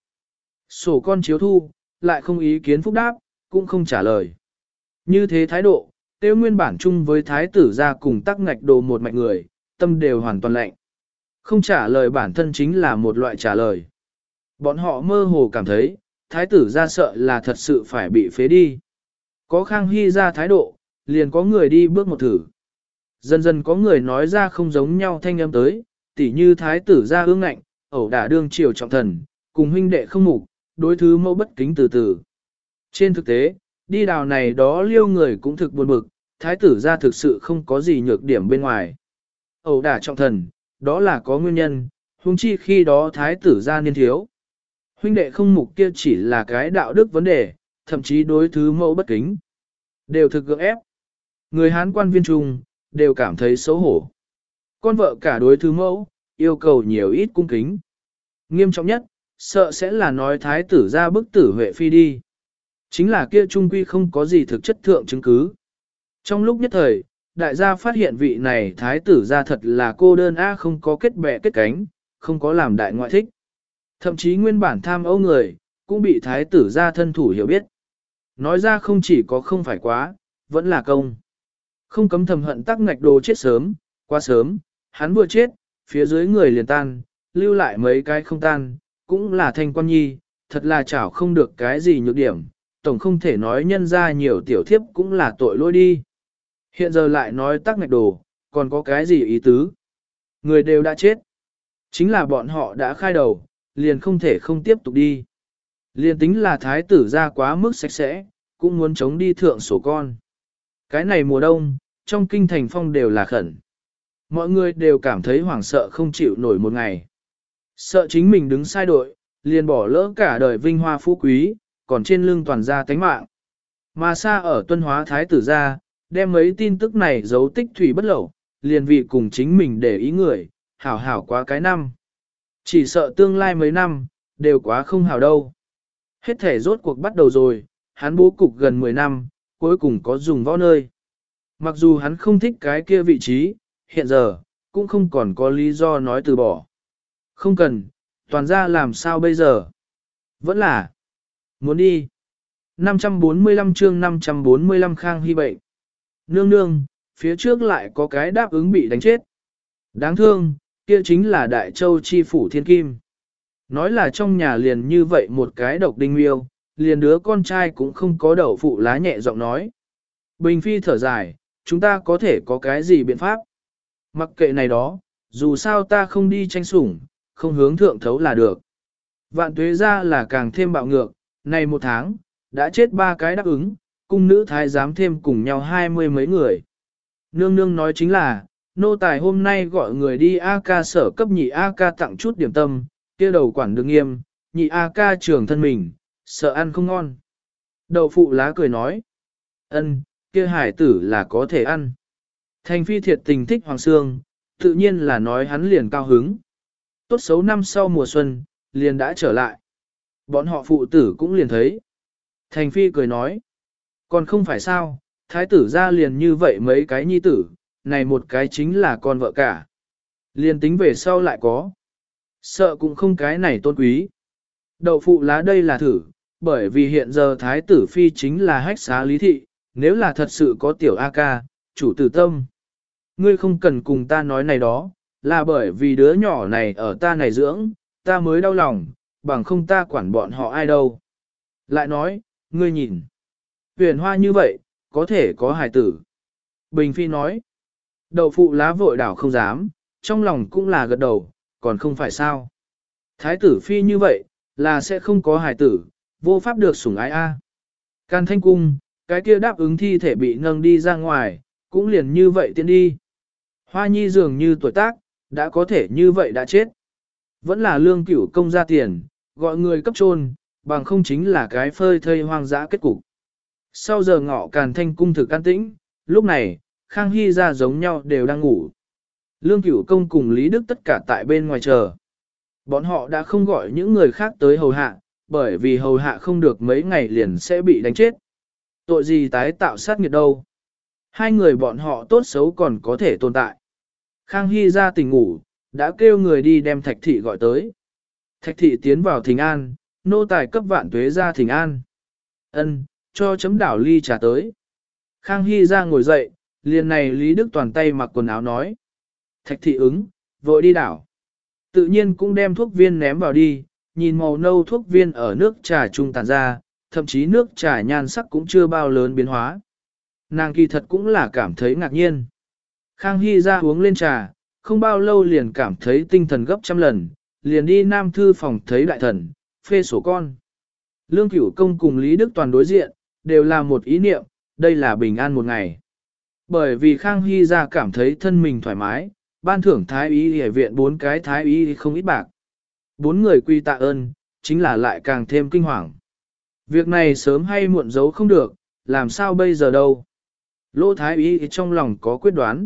Sổ con chiếu thu, lại không ý kiến phúc đáp, cũng không trả lời. Như thế thái độ, tiêu nguyên bản chung với thái tử ra cùng tắc ngạch đồ một mạch người, tâm đều hoàn toàn lạnh. Không trả lời bản thân chính là một loại trả lời. Bọn họ mơ hồ cảm thấy, thái tử ra sợ là thật sự phải bị phế đi. Có Khang Hy ra thái độ, liền có người đi bước một thử. Dần dần có người nói ra không giống nhau thanh âm tới, tỉ như thái tử ra ương ngạnh, ẩu đả đương triều trọng thần, cùng huynh đệ không mục, đối thứ mẫu bất kính từ từ. Trên thực tế, đi đào này đó liêu người cũng thực buồn bực, thái tử ra thực sự không có gì nhược điểm bên ngoài. Ẩu đả trọng thần, đó là có nguyên nhân, huống chi khi đó thái tử ra niên thiếu. Huynh đệ không mục kia chỉ là cái đạo đức vấn đề, thậm chí đối thứ mẫu bất kính. Đều thực gượng ép. Người Hán quan viên trung, đều cảm thấy xấu hổ. Con vợ cả đối thứ mẫu, yêu cầu nhiều ít cung kính. Nghiêm trọng nhất, sợ sẽ là nói thái tử ra bức tử Huệ Phi đi. Chính là kia trung quy không có gì thực chất thượng chứng cứ. Trong lúc nhất thời, đại gia phát hiện vị này thái tử ra thật là cô đơn không có kết bè kết cánh, không có làm đại ngoại thích. Thậm chí nguyên bản tham âu người, cũng bị thái tử ra thân thủ hiểu biết. Nói ra không chỉ có không phải quá, vẫn là công. Không cấm thầm hận tắc ngạch đồ chết sớm, quá sớm, hắn vừa chết, phía dưới người liền tan, lưu lại mấy cái không tan, cũng là thanh quan nhi, thật là chảo không được cái gì nhược điểm, tổng không thể nói nhân ra nhiều tiểu thiếp cũng là tội lỗi đi. Hiện giờ lại nói tắc ngạch đồ, còn có cái gì ý tứ? Người đều đã chết. Chính là bọn họ đã khai đầu, liền không thể không tiếp tục đi. Liền tính là thái tử ra quá mức sạch sẽ, cũng muốn chống đi thượng sổ con. Cái này mùa đông, trong kinh thành phong đều là khẩn. Mọi người đều cảm thấy hoảng sợ không chịu nổi một ngày. Sợ chính mình đứng sai đội, liền bỏ lỡ cả đời vinh hoa phú quý, còn trên lưng toàn gia tánh mạng. Mà xa ở tuân hóa thái tử ra, đem mấy tin tức này giấu tích thủy bất lậu, liền vì cùng chính mình để ý người, hảo hảo quá cái năm. Chỉ sợ tương lai mấy năm, đều quá không hảo đâu. Hết thể rốt cuộc bắt đầu rồi, hắn bố cục gần 10 năm, cuối cùng có dùng võ nơi. Mặc dù hắn không thích cái kia vị trí, hiện giờ, cũng không còn có lý do nói từ bỏ. Không cần, toàn ra làm sao bây giờ? Vẫn là, muốn đi. 545 chương 545 Khang Hy bệnh. Nương nương, phía trước lại có cái đáp ứng bị đánh chết. Đáng thương, kia chính là Đại Châu Chi Phủ Thiên Kim. Nói là trong nhà liền như vậy một cái độc đinh miêu, liền đứa con trai cũng không có đậu phụ lá nhẹ giọng nói. Bình Phi thở dài, chúng ta có thể có cái gì biện pháp? Mặc kệ này đó, dù sao ta không đi tranh sủng, không hướng thượng thấu là được. Vạn tuế ra là càng thêm bạo ngược, này một tháng, đã chết 3 cái đáp ứng, cung nữ thái giám thêm cùng nhau 20 mấy người. Nương nương nói chính là, nô tài hôm nay gọi người đi A ca sở cấp nhị A ca tặng chút điểm tâm, kia đầu quản được nghiêm, nhị A ca trường thân mình, sợ ăn không ngon. Đậu phụ lá cười nói, ân, kia hải tử là có thể ăn. Thành Phi thiệt tình thích Hoàng Sương, tự nhiên là nói hắn liền cao hứng. Tốt xấu năm sau mùa xuân, liền đã trở lại. Bọn họ phụ tử cũng liền thấy. Thành Phi cười nói, còn không phải sao, Thái tử ra liền như vậy mấy cái nhi tử, này một cái chính là con vợ cả. Liền tính về sau lại có. Sợ cũng không cái này tôn quý. Đậu phụ lá đây là thử, bởi vì hiện giờ thái tử phi chính là hách xá lý thị, nếu là thật sự có tiểu A ca, chủ tử tâm. Ngươi không cần cùng ta nói này đó, là bởi vì đứa nhỏ này ở ta này dưỡng, ta mới đau lòng, bằng không ta quản bọn họ ai đâu. Lại nói, ngươi nhìn, huyền hoa như vậy, có thể có hài tử. Bình phi nói, đậu phụ lá vội đảo không dám, trong lòng cũng là gật đầu, còn không phải sao. Thái tử phi như vậy, là sẽ không có hài tử, vô pháp được sủng ái a. Can thanh cung, cái kia đáp ứng thi thể bị nâng đi ra ngoài, cũng liền như vậy tiến đi. Hoa nhi dường như tuổi tác, đã có thể như vậy đã chết. Vẫn là lương cửu công ra tiền, gọi người cấp chôn, bằng không chính là cái phơi thây hoang dã kết cục. Sau giờ ngọ Càn Thanh cung thực an tĩnh, lúc này, Khang Hy ra giống nhau đều đang ngủ. Lương Cửu Công cùng Lý Đức tất cả tại bên ngoài chờ. Bọn họ đã không gọi những người khác tới hầu hạ, bởi vì hầu hạ không được mấy ngày liền sẽ bị đánh chết. Tội gì tái tạo sát nghiệt đâu. Hai người bọn họ tốt xấu còn có thể tồn tại. Khang Hy ra tỉnh ngủ, đã kêu người đi đem Thạch Thị gọi tới. Thạch Thị tiến vào thỉnh an, nô tài cấp Vạn Tuế ra thỉnh an. Ân, cho chấm đảo ly trà tới. Khang Hy ra ngồi dậy, liền này Lý Đức toàn tay mặc quần áo nói. Thạch Thị ứng, vội đi đảo. Tự nhiên cũng đem thuốc viên ném vào đi, nhìn màu nâu thuốc viên ở nước trà trung tàn ra, thậm chí nước trà nhan sắc cũng chưa bao lớn biến hóa. Nàng kỳ thật cũng là cảm thấy ngạc nhiên. Khang Hy ra uống lên trà, không bao lâu liền cảm thấy tinh thần gấp trăm lần, liền đi Nam Thư phòng thấy đại thần, phê sổ con. Lương Cửu Công cùng Lý Đức Toàn đối diện, đều là một ý niệm, đây là bình an một ngày. Bởi vì Khang Hy ra cảm thấy thân mình thoải mái, ban thưởng thái y y viện 4 cái thái y không ít bạc. 4 người quy tạ ơn, chính là lại càng thêm kinh hoàng. Việc này sớm hay muộn giấu không được, làm sao bây giờ đâu. Lỗ thái y trong lòng có quyết đoán.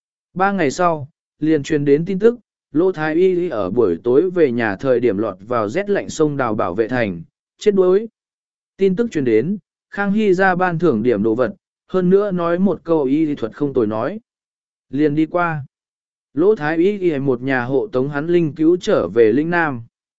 3 ngày sau, liền truyền đến tin tức, Lỗ thái y ở buổi tối về nhà thời điểm lọt vào rét lạnh sông đào bảo vệ thành, chết đuối. Tin tức truyền đến, Khang Hy ra ban thưởng điểm đồ vật, hơn nữa nói một câu y thuật không tồi nói. Liền đi qua. Lỗ thái y một nhà hộ tống hắn linh cứu trở về Linh Nam.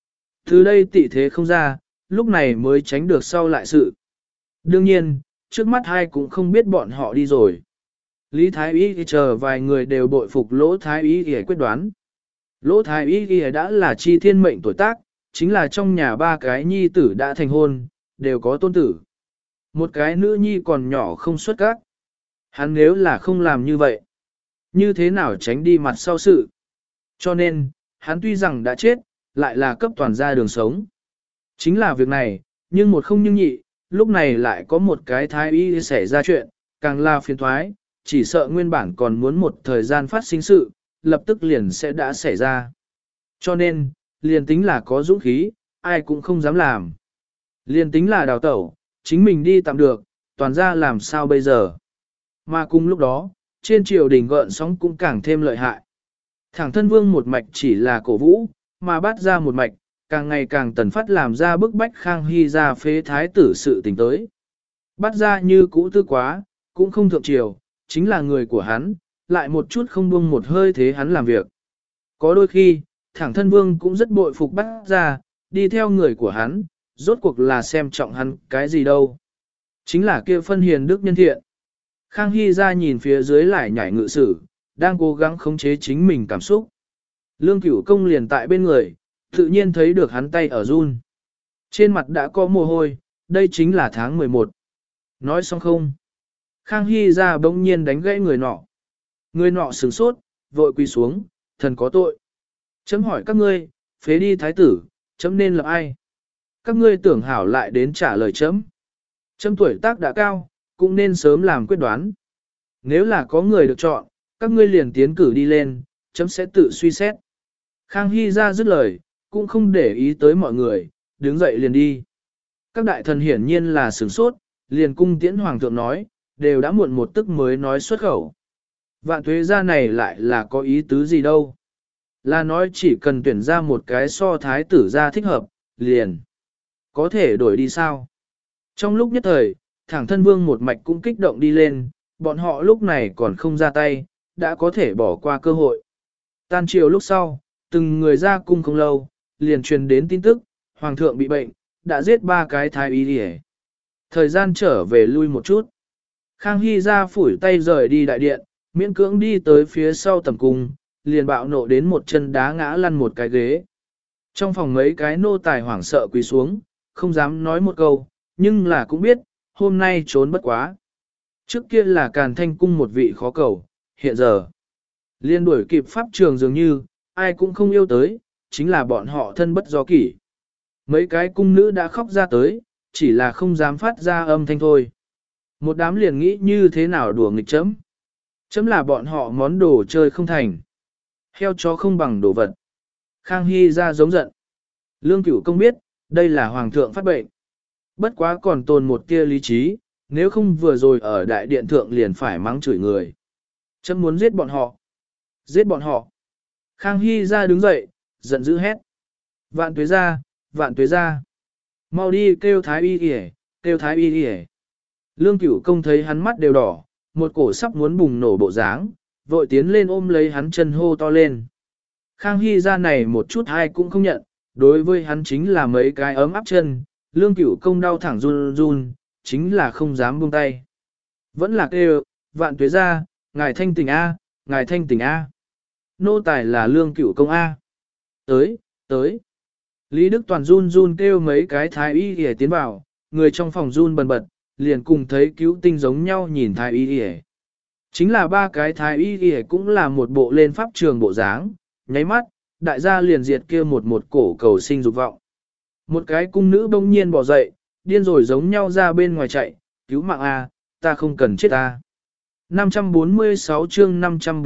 Từ đây tị thế không ra, lúc này mới tránh được sau lại sự. Đương nhiên, trước mắt hai cũng không biết bọn họ đi rồi. Lý Thái Y chờ vài người đều bội phục Lỗ Thái Y quyết đoán. Lỗ Thái Y đã là chi thiên mệnh tuổi tác, chính là trong nhà 3 cái nhi tử đã thành hôn, đều có tôn tử. Một cái nữ nhi còn nhỏ không xuất các. Hắn nếu là không làm như vậy, như thế nào tránh đi mặt sau sự. Cho nên, hắn tuy rằng đã chết, lại là cấp toàn ra đường sống. Chính là việc này, nhưng một không nhưng nhị, lúc này lại có một cái thái y xảy ra chuyện, càng là phiền thoái, chỉ sợ nguyên bản còn muốn một thời gian phát sinh sự, lập tức liền sẽ đã xảy ra. Cho nên, liền tính là có dũng khí, ai cũng không dám làm. Liền tính là đào tẩu, chính mình đi tạm được, toàn ra làm sao bây giờ. Mà cùng lúc đó, trên triều đình gợn sóng cũng càng thêm lợi hại. Thẳng thân vương một mạch chỉ là cổ vũ, mà bắt ra một mạch, càng ngày càng tần phát làm ra bức bách Khang Hy ra phế thái tử sự tình tới. Bắt ra như cũ tư quá, cũng không thượng triều, chính là người của hắn, lại một chút không buông một hơi thế hắn làm việc. Có đôi khi, thẳng thân vương cũng rất bội phục bắt ra, đi theo người của hắn, rốt cuộc là xem trọng hắn cái gì đâu. Chính là kia phân hiền đức nhân thiện. Khang Hy ra nhìn phía dưới lại nhảy ngự sử, đang cố gắng khống chế chính mình cảm xúc. Lương Cửu Công liền tại bên người, tự nhiên thấy được hắn tay ở run. Trên mặt đã có mồ hôi, đây chính là tháng 11. Nói xong không? Khang Hy ra bỗng nhiên đánh gãy người nọ. Người nọ sửng sốt, vội quỳ xuống, thần có tội. Chấm hỏi các ngươi, phế đi thái tử, chấm nên là ai? Các ngươi tưởng hảo lại đến trả lời chấm. Chấm tuổi tác đã cao, cũng nên sớm làm quyết đoán. Nếu là có người được chọn, các ngươi liền tiến cử đi lên, chấm sẽ tự suy xét. Khang Hy ra dứt lời, cũng không để ý tới mọi người, đứng dậy liền đi. Các đại thần hiển nhiên là sửng sốt, liền cung tiễn hoàng thượng nói, đều đã muộn một tức mới nói xuất khẩu. Vạn Tuế ra này lại là có ý tứ gì đâu. Là nói chỉ cần tuyển ra một cái so thái tử ra thích hợp, liền. Có thể đổi đi sao? Trong lúc nhất thời, thẳng thân vương một mạch cũng kích động đi lên, bọn họ lúc này còn không ra tay, đã có thể bỏ qua cơ hội. Tan chiều lúc sau, từng người ra cung không lâu, liền truyền đến tin tức, hoàng thượng bị bệnh, đã giết 3 cái thái y đi. Thời gian trở về lui một chút. Khang Hy ra phủi tay rời đi đại điện, miễn cưỡng đi tới phía sau tầm cung, liền bạo nộ đến một chân đá ngã lăn một cái ghế. Trong phòng mấy cái nô tài hoảng sợ quỳ xuống, không dám nói một câu, nhưng là cũng biết, hôm nay trốn bất quá. Trước kia là Càn Thanh cung một vị khó cầu, hiện giờ liên đuổi kịp pháp trường dường như, ai cũng không yêu tới, chính là bọn họ thân bất do kỷ. Mấy cái cung nữ đã khóc ra tới, chỉ là không dám phát ra âm thanh thôi. Một đám liền nghĩ như thế nào đùa nghịch chấm. Chấm là bọn họ món đồ chơi không thành. Heo chó không bằng đồ vật. Khang Hy ra giống giận. Lương Cửu Công biết, đây là hoàng thượng phát bệnh. Bất quá còn tồn một tia lý trí, nếu không vừa rồi ở đại điện thượng liền phải mắng chửi người. Chấm muốn giết bọn họ. Giết bọn họ. Khang Hy ra đứng dậy, giận dữ hét. Vạn tuế ra, vạn tuế ra. Mau đi kêu thái y kìa, kêu thái y kìa. Lương Cửu Công thấy hắn mắt đều đỏ, một cổ sắp muốn bùng nổ bộ dáng, vội tiến lên ôm lấy hắn chân hô to lên. Khang Hy ra này một chút ai cũng không nhận, đối với hắn chính là mấy cái ấm áp chân, Lương Cửu Công đau thẳng run run, chính là không dám buông tay. Vẫn là kêu, vạn tuế ra, ngài thanh tỉnh A, ngài thanh tỉnh A. Nô tài là Lương Cửu Công A. Tới, tới. Lý Đức Toàn run run kêu mấy cái thái y để tiến vào, người trong phòng run bần bật, liền cùng thấy cứu tinh giống nhau nhìn thái y để. Chính là 3 cái thái y để cũng là một bộ lên pháp trường bộ dáng, nháy mắt, đại gia liền diệt kia một cổ cầu sinh dục vọng. Một cái cung nữ bỗng nhiên bỏ dậy, điên rồi giống nhau ra bên ngoài chạy, cứu mạng A, ta không cần chết ta. 546 chương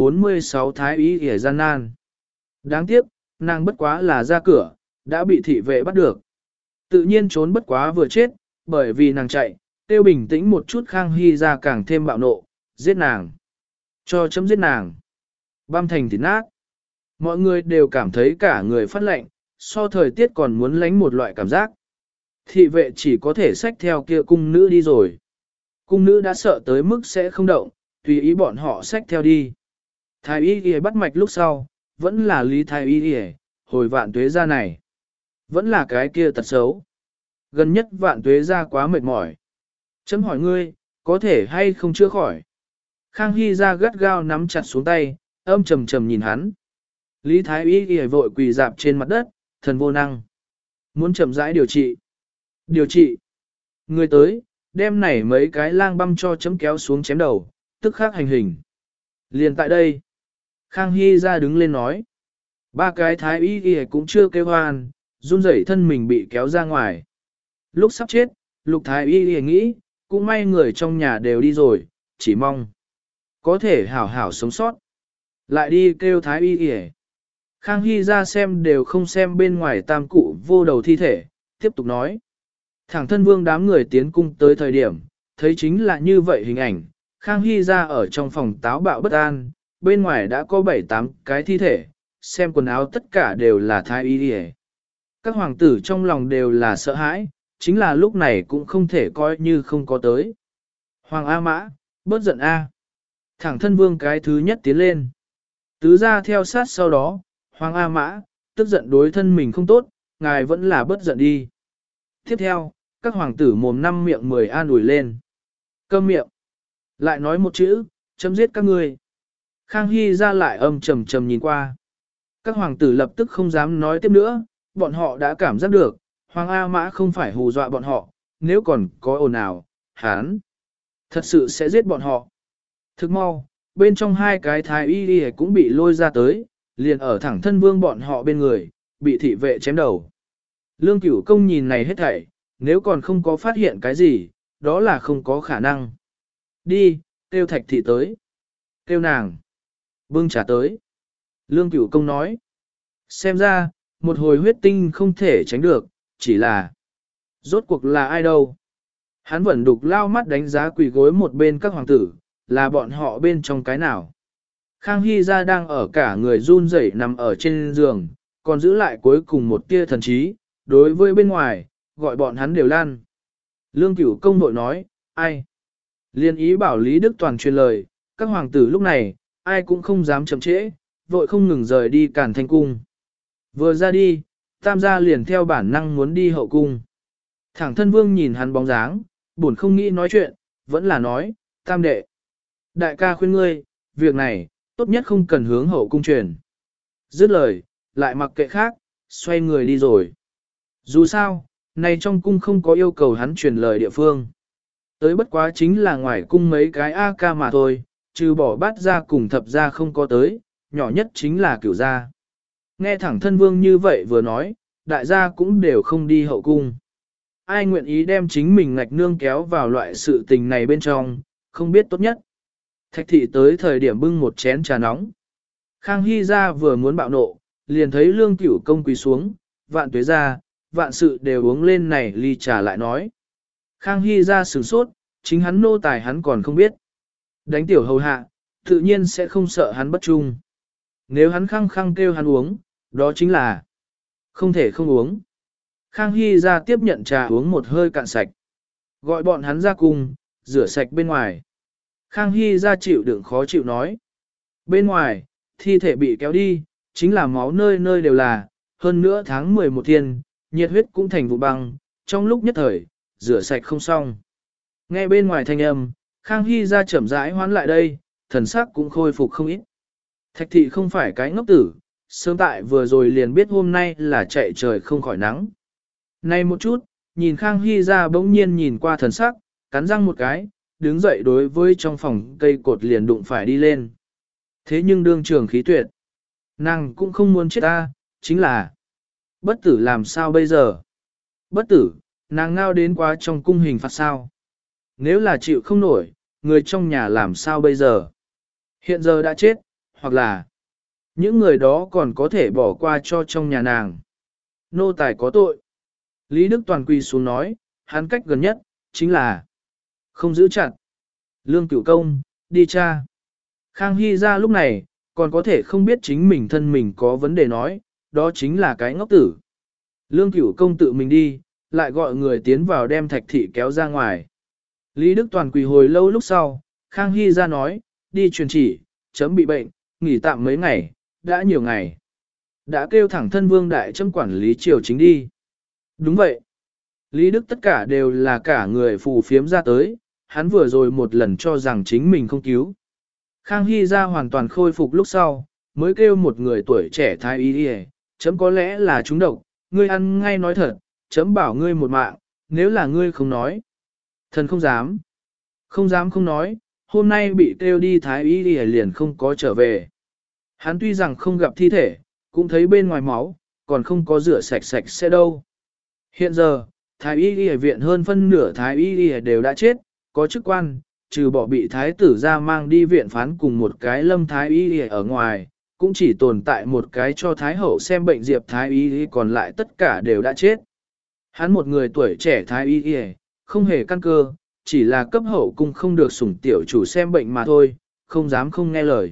546 thái y để gian nan. Đáng tiếc, nàng bất quá là ra cửa, đã bị thị vệ bắt được. Tự nhiên trốn bất quá vừa chết, bởi vì nàng chạy, tiêu bình tĩnh một chút Khang Hy ra càng thêm bạo nộ, giết nàng. Cho chấm giết nàng. Băm thành thịt nát. Mọi người đều cảm thấy cả người phát lạnh, so thời tiết còn muốn lánh một loại cảm giác. Thị vệ chỉ có thể xách theo kia cung nữ đi rồi. Cung nữ đã sợ tới mức sẽ không động, tùy ý bọn họ xách theo đi. Thái y y bắt mạch lúc sau, vẫn là Lý Thái y y, hồi vạn tuế ra này. Vẫn là cái kia tật xấu. Gần nhất vạn tuế ra quá mệt mỏi. Chấm hỏi ngươi, có thể hay không chữa khỏi? Khang Hy ra gắt gao nắm chặt xuống tay, âm trầm trầm nhìn hắn. Lý Thái y y vội quỳ dạp trên mặt đất, thần vô năng. Muốn chậm rãi điều trị. Điều trị. Người tới, đem nảy mấy cái lang băm cho chấm kéo xuống chém đầu, tức khắc hành hình. Liền tại đây. Khang Hy ra đứng lên nói. 3 cái thái y y cũng chưa kêu hoan, run rẩy thân mình bị kéo ra ngoài. Lúc sắp chết, Lục Thái y y nghĩ, cũng may người trong nhà đều đi rồi, chỉ mong có thể hảo hảo sống sót. Lại đi kêu Thái y y. Khang Hy ra xem đều không xem bên ngoài tam cụ vô đầu thi thể, tiếp tục nói. Thẳng thân vương đám người tiến cung tới thời điểm, thấy chính là như vậy hình ảnh, Khang Hy ra ở trong phòng táo bạo bất an, bên ngoài đã có 7-8 cái thi thể, xem quần áo tất cả đều là thái y y. Các hoàng tử trong lòng đều là sợ hãi, chính là lúc này cũng không thể coi như không có tới. Hoàng A Mã, bớt giận A. Thẳng thân vương cái thứ nhất tiến lên. Tứ ra theo sát sau đó, Hoàng A Mã, tức giận đối thân mình không tốt, ngài vẫn là bớt giận đi. Tiếp theo, các hoàng tử mồm 5 miệng 10 an ủi lên. Câm miệng. Lại nói một chữ, chấm giết các ngươi. Khang Hy ra lại âm trầm trầm nhìn qua. Các hoàng tử lập tức không dám nói tiếp nữa, bọn họ đã cảm giác được, Hoàng A Mã không phải hù dọa bọn họ, nếu còn có ồn ào, hán, thật sự sẽ giết bọn họ. Thức mau, bên trong 2 cái thái y y cũng bị lôi ra tới, liền ở thẳng thân vương bọn họ bên người, bị thị vệ chém đầu. Lương Cửu Công nhìn này hết thảy, nếu còn không có phát hiện cái gì, đó là không có khả năng. Đi, kêu Thạch thị tới. Kêu nàng. Bưng trà tới. Lương Cửu Công nói. Xem ra, một hồi huyết tinh không thể tránh được, chỉ là rốt cuộc là ai đâu. Hắn vẫn đục lao mắt đánh giá quỳ gối một bên các hoàng tử, là bọn họ bên trong cái nào. Khang Hy ra đang ở cả người run rẩy nằm ở trên giường, còn giữ lại cuối cùng một tia thần trí, đối với bên ngoài, gọi bọn hắn đều lan. Lương Cửu Công vội nói, ai? Liên ý bảo Lý Đức Toàn truyền lời, các hoàng tử lúc này, ai cũng không dám chậm trễ, vội không ngừng rời đi Càn Thanh Cung. Vừa ra đi, Tam gia liền theo bản năng muốn đi hậu cung. Thẳng thân vương nhìn hắn bóng dáng, buồn không nghĩ nói chuyện, vẫn là nói, Tam đệ. Đại ca khuyên ngươi, việc này, tốt nhất không cần hướng hậu cung truyền. Dứt lời, lại mặc kệ khác, xoay người đi rồi. Dù sao, này trong cung không có yêu cầu hắn truyền lời địa phương. Tới bất quá chính là ngoài cung mấy cái A ca mà thôi, trừ bỏ bát ra cùng thập ra không có tới, nhỏ nhất chính là cửu gia. Nghe thẳng thân vương như vậy vừa nói, đại gia cũng đều không đi hậu cung. Ai nguyện ý đem chính mình ngạch nương kéo vào loại sự tình này bên trong, không biết tốt nhất. Thạch thị tới thời điểm bưng một chén trà nóng. Khang Hy ra vừa muốn bạo nộ, liền thấy lương cửu công quỳ xuống, vạn tuế ra, vạn sự đều uống lên này ly trà lại nói. Khang Hy ra sửng sốt, chính hắn nô tài hắn còn không biết. Đánh tiểu hầu hạ, tự nhiên sẽ không sợ hắn bất trung. Nếu hắn khăng khăng kêu hắn uống, đó chính là không thể không uống. Khang Hy ra tiếp nhận trà uống một hơi cạn sạch. Gọi bọn hắn ra cùng, rửa sạch bên ngoài. Khang Hy ra chịu đựng khó chịu nói. Bên ngoài, thi thể bị kéo đi, chính là máu nơi nơi đều là, hơn nữa tháng 11 thiên, nhiệt huyết cũng thành vụ băng, trong lúc nhất thời, rửa sạch không xong. Nghe bên ngoài thanh âm, Khang Hy ra chậm rãi hoán lại đây, thần sắc cũng khôi phục không ít. Thạch thị không phải cái ngốc tử, sớm tại vừa rồi liền biết hôm nay là chạy trời không khỏi nắng. Này một chút, nhìn Khang Hy ra bỗng nhiên nhìn qua thần sắc, cắn răng một cái, đứng dậy đối với trong phòng cây cột liền đụng phải đi lên. Thế nhưng đương trường khí tuyệt. Nàng cũng không muốn chết ta, chính là bất tử làm sao bây giờ? Bất tử, nàng ngao đến quá trong cung hình phạt sao? Nếu là chịu không nổi, người trong nhà làm sao bây giờ? Hiện giờ đã chết, hoặc là những người đó còn có thể bỏ qua cho trong nhà nàng. Nô tài có tội. Lý Đức Toàn quỳ xuống nói, hắn cách gần nhất, chính là không giữ chặt. Lương Cửu Công, đi cha. Khang Hy ra lúc này, còn có thể không biết chính mình thân mình có vấn đề nói, đó chính là cái ngốc tử. Lương Cửu Công tự mình đi, lại gọi người tiến vào đem Thạch thị kéo ra ngoài. Lý Đức Toàn quỳ hồi lâu lúc sau, Khang Hy ra nói, đi truyền chỉ, chấm bị bệnh, nghỉ tạm mấy ngày, đã nhiều ngày. Đã kêu thẳng thân vương đại chấm quản lý triều chính đi. Đúng vậy. Lý Đức tất cả đều là cả người phù phiếm ra tới, hắn vừa rồi một lần cho rằng chính mình không cứu. Khang Hy ra hoàn toàn khôi phục lúc sau, mới kêu một người tuổi trẻ thái y đi, chấm có lẽ là trúng độc, ngươi ăn ngay nói thật, chấm bảo ngươi một mạng, nếu là ngươi không nói. Thần không dám. Không dám không nói, hôm nay bị kêu đi thái y đi liền không có trở về. Hắn tuy rằng không gặp thi thể, cũng thấy bên ngoài máu, còn không có rửa sạch sạch sẽ đâu. Hiện giờ, thái y y viện hơn phân nửa thái y y đều đã chết, có chức quan, trừ bỏ bị thái tử ra mang đi viện phán cùng một cái lâm thái y y ở ngoài, cũng chỉ tồn tại một cái cho thái hậu xem bệnh diệp thái y y, còn lại tất cả đều đã chết. Hắn một người tuổi trẻ thái y y, không hề căn cơ, chỉ là cấp hậu cung không được sủng tiểu chủ xem bệnh mà thôi, không dám không nghe lời.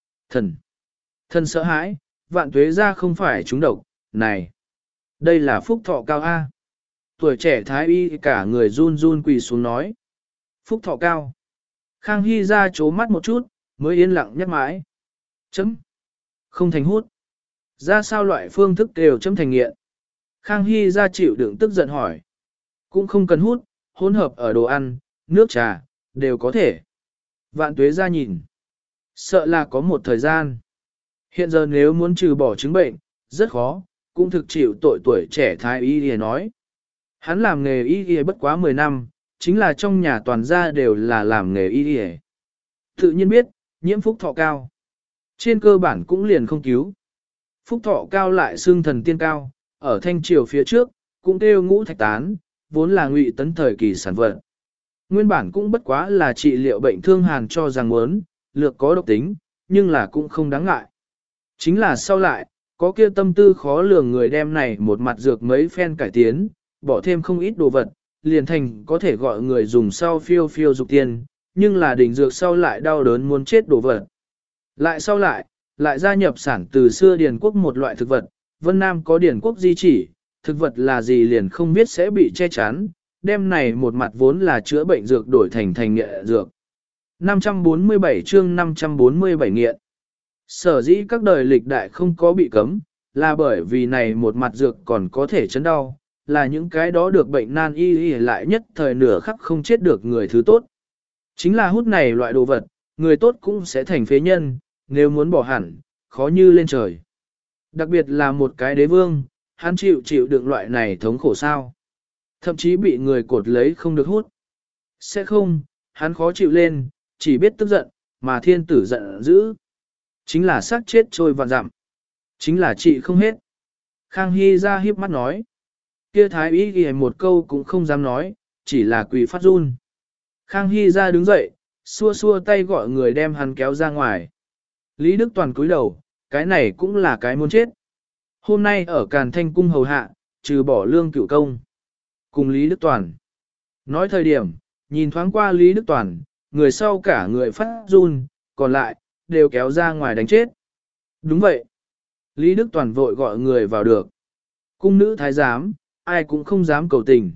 Thần sợ hãi, vạn tuế ra không phải chúng độc, này. Đây là phúc thọ cao A. Tuổi trẻ thái y cả người run run quỳ xuống nói. Phúc thọ cao. Khang Hy ra chố mắt một chút, mới yên lặng nhắc mãi. Chấm. Không thành hút. Ra sao loại phương thức đều chấm thành nghiện. Khang Hy ra chịu đựng tức giận hỏi. Cũng không cần hút, hỗn hợp ở đồ ăn, nước trà, đều có thể. Vạn tuế ra nhìn. Sợ là có một thời gian. Hiện giờ nếu muốn trừ bỏ chứng bệnh, rất khó, cũng thực chịu tội tuổi trẻ thái y y nói. Hắn làm nghề y y bất quá 10 năm, chính là trong nhà toàn gia đều là làm nghề y y. Tự nhiên biết, nhiễm phúc thọ cao. Trên cơ bản cũng liền không cứu. Phúc thọ cao lại xương thần tiên cao, ở thanh triều phía trước, cũng kêu ngũ thạch tán, vốn là ngụy tấn thời kỳ sản vật. Nguyên bản cũng bất quá là trị liệu bệnh thương hàn cho rằng muốn, lược có độc tính, nhưng là cũng không đáng ngại. Chính là sau lại, có kia tâm tư khó lường người đem này một mặt dược mấy phen cải tiến, bỏ thêm không ít đồ vật, liền thành có thể gọi người dùng sau phiêu phiêu dục tiền, nhưng là đỉnh dược sau lại đau đớn muốn chết đồ vật. Lại sau lại, lại gia nhập sản từ xưa điển quốc một loại thực vật, Vân Nam có điển quốc di chỉ, thực vật là gì liền không biết sẽ bị che chắn, đem này một mặt vốn là chữa bệnh dược đổi thành nghệ dược. 547 chương 547 nghiện. Sở dĩ các đời lịch đại không có bị cấm, là bởi vì này một mặt dược còn có thể chấn đau, là những cái đó được bệnh nan y lại nhất thời nửa khắc không chết được người thứ tốt. Chính là hút này loại đồ vật, người tốt cũng sẽ thành phế nhân, nếu muốn bỏ hẳn, khó như lên trời. Đặc biệt là một cái đế vương, hắn chịu đựng loại này thống khổ sao. Thậm chí bị người cột lấy không được hút. Sẽ không, hắn khó chịu lên, chỉ biết tức giận, mà thiên tử giận dữ. Chính là xác chết trôi vạn dặm. Chính là trị không hết. Khang Hy ra hiếp mắt nói. Kia thái y ghi một câu cũng không dám nói, chỉ là quỳ phát run. Khang Hy ra đứng dậy, xua xua tay gọi người đem hắn kéo ra ngoài. Lý Đức Toàn cúi đầu, cái này cũng là cái muốn chết. Hôm nay ở Càn Thanh Cung hầu hạ, trừ bỏ Lương Cửu Công. Cùng Lý Đức Toàn. Nói thời điểm, nhìn thoáng qua Lý Đức Toàn, người sau cả người phát run, còn lại, đều kéo ra ngoài đánh chết. Đúng vậy. Lý Đức Toàn vội gọi người vào được. Cung nữ thái giám, ai cũng không dám cầu tình.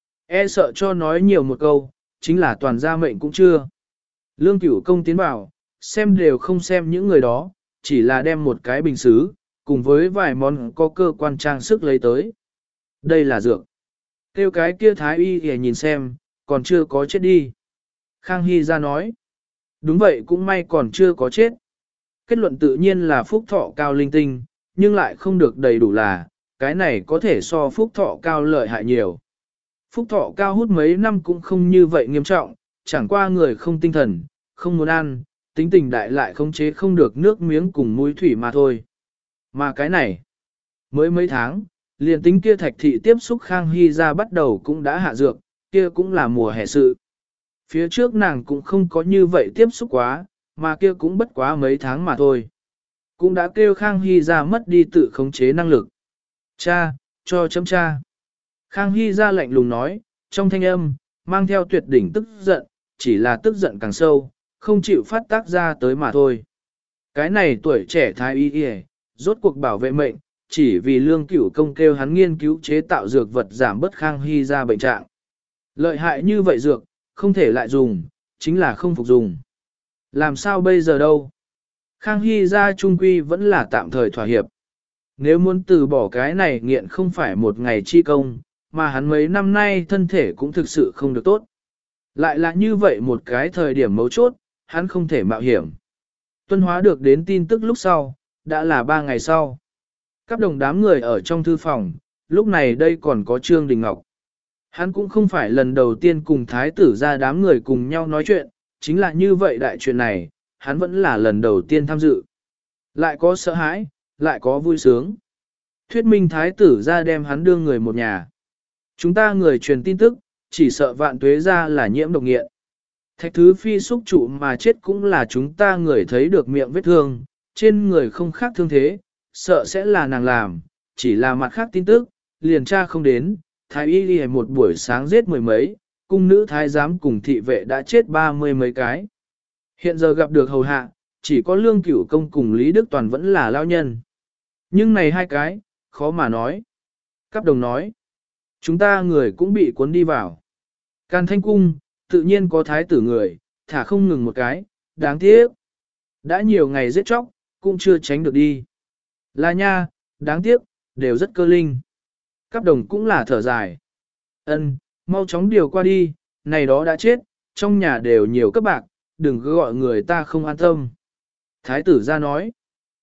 E sợ cho nói nhiều một câu, chính là toàn gia mệnh cũng chưa. Lương Cửu Công tiến vào, xem đều không xem những người đó, chỉ là đem một cái bình xứ, cùng với vài món có cơ quan trang sức lấy tới. Đây là dược. Kêu cái kia thái y để nhìn xem, còn chưa có chết đi. Khang Hy ra nói. Đúng vậy cũng may còn chưa có chết. Kết luận tự nhiên là phúc thọ cao linh tinh, nhưng lại không được đầy đủ là, cái này có thể so phúc thọ cao lợi hại nhiều. Phúc thọ cao hút mấy năm cũng không như vậy nghiêm trọng, chẳng qua người không tinh thần, không muốn ăn, tính tình đại lại khống chế không được nước miếng cùng mũi thủy mà thôi. Mà cái này, mới mấy tháng, liền tính kia thạch thị tiếp xúc Khang Hy ra bắt đầu cũng đã hạ dược, kia cũng là mùa hè sự. Phía trước nàng cũng không có như vậy tiếp xúc quá, mà kia cũng bất quá mấy tháng mà thôi. Cũng đã kêu Khang Hy ra mất đi tự khống chế năng lực. Cha, cho chấm cha. Khang Hy ra lạnh lùng nói, trong thanh âm, mang theo tuyệt đỉnh tức giận, chỉ là tức giận càng sâu, không chịu phát tác ra tới mà thôi. Cái này tuổi trẻ thái y y, rốt cuộc bảo vệ mệnh, chỉ vì Lương Cửu Công kêu hắn nghiên cứu chế tạo dược vật giảm bớt Khang Hy ra bệnh trạng. Lợi hại như vậy dược, không thể lại dùng, chính là không phục dùng. Làm sao bây giờ đâu? Khang Hy ra trung quy vẫn là tạm thời thỏa hiệp. Nếu muốn từ bỏ cái này nghiện không phải một ngày chi công, mà hắn mấy năm nay thân thể cũng thực sự không được tốt. Lại là như vậy một cái thời điểm mấu chốt, hắn không thể mạo hiểm. Tuân Hóa được đến tin tức lúc sau, đã là 3 ngày sau. Các đồng đám người ở trong thư phòng, lúc này đây còn có Trương Đình Ngọc. Hắn cũng không phải lần đầu tiên cùng thái tử ra đám người cùng nhau nói chuyện, chính là như vậy đại chuyện này, hắn vẫn là lần đầu tiên tham dự. Lại có sợ hãi, lại có vui sướng. Thuyết minh thái tử ra đem hắn đưa người một nhà. Chúng ta người truyền tin tức, chỉ sợ Vạn Tuế ra là nhiễm độc nghiện. Thạch Thứ Phi xúc trụ mà chết cũng là chúng ta người thấy được miệng vết thương, trên người không khác thương thế, sợ sẽ là nàng làm, chỉ là mặt khác tin tức, liền tra không đến, thái y đi một buổi sáng giết 10 mấy, cung nữ thái giám cùng thị vệ đã chết 30 mấy cái. Hiện giờ gặp được hầu hạ, chỉ có Lương Cửu Công cùng Lý Đức Toàn vẫn là lao nhân. Nhưng này hai cái, khó mà nói. Cáp đồng nói, chúng ta người cũng bị cuốn đi vào. Càn Thanh Cung, tự nhiên có thái tử người, thả không ngừng một cái, đáng tiếc. Đã nhiều ngày giết chóc, cũng chưa tránh được đi. Là nha, đáng tiếc, đều rất cơ linh. Cáp đồng cũng là thở dài. Ân, mau chóng điều qua đi, này đó đã chết, trong nhà đều nhiều các bạc, đừng cứ gọi người ta không an tâm. Thái tử ra nói,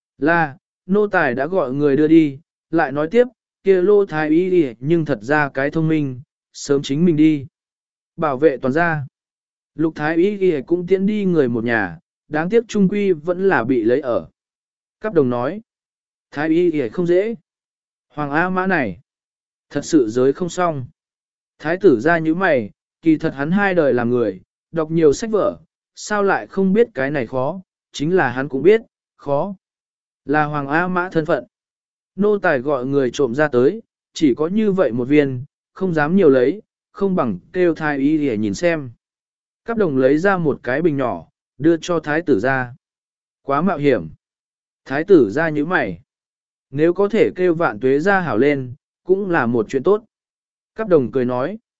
là, nô tài đã gọi người đưa đi, lại nói tiếp, kia lô thái y đi, nhưng thật ra cái thông minh, sớm chính mình đi. Bảo vệ toàn gia. Lục thái y đi cũng tiến đi người một nhà, đáng tiếc trung quy vẫn là bị lấy ở. Cáp đồng nói, thái y đi không dễ. Hoàng A Mã này, thật sự giới không xong. Thái tử ra như mày, kỳ thật hắn 2 đời làm người, đọc nhiều sách vở, sao lại không biết cái này khó, chính là hắn cũng biết, khó. Là Hoàng A Mã thân phận. Nô tài gọi người trộm ra tới, chỉ có như vậy một viên, không dám nhiều lấy, không bằng kêu thái y để nhìn xem. Cáp đồng lấy ra một cái bình nhỏ, đưa cho thái tử ra. Quá mạo hiểm. Thái tử ra như mày. Nếu có thể kêu Vạn Tuế ra hảo lên, cũng là một chuyện tốt. Cáp đồng cười nói.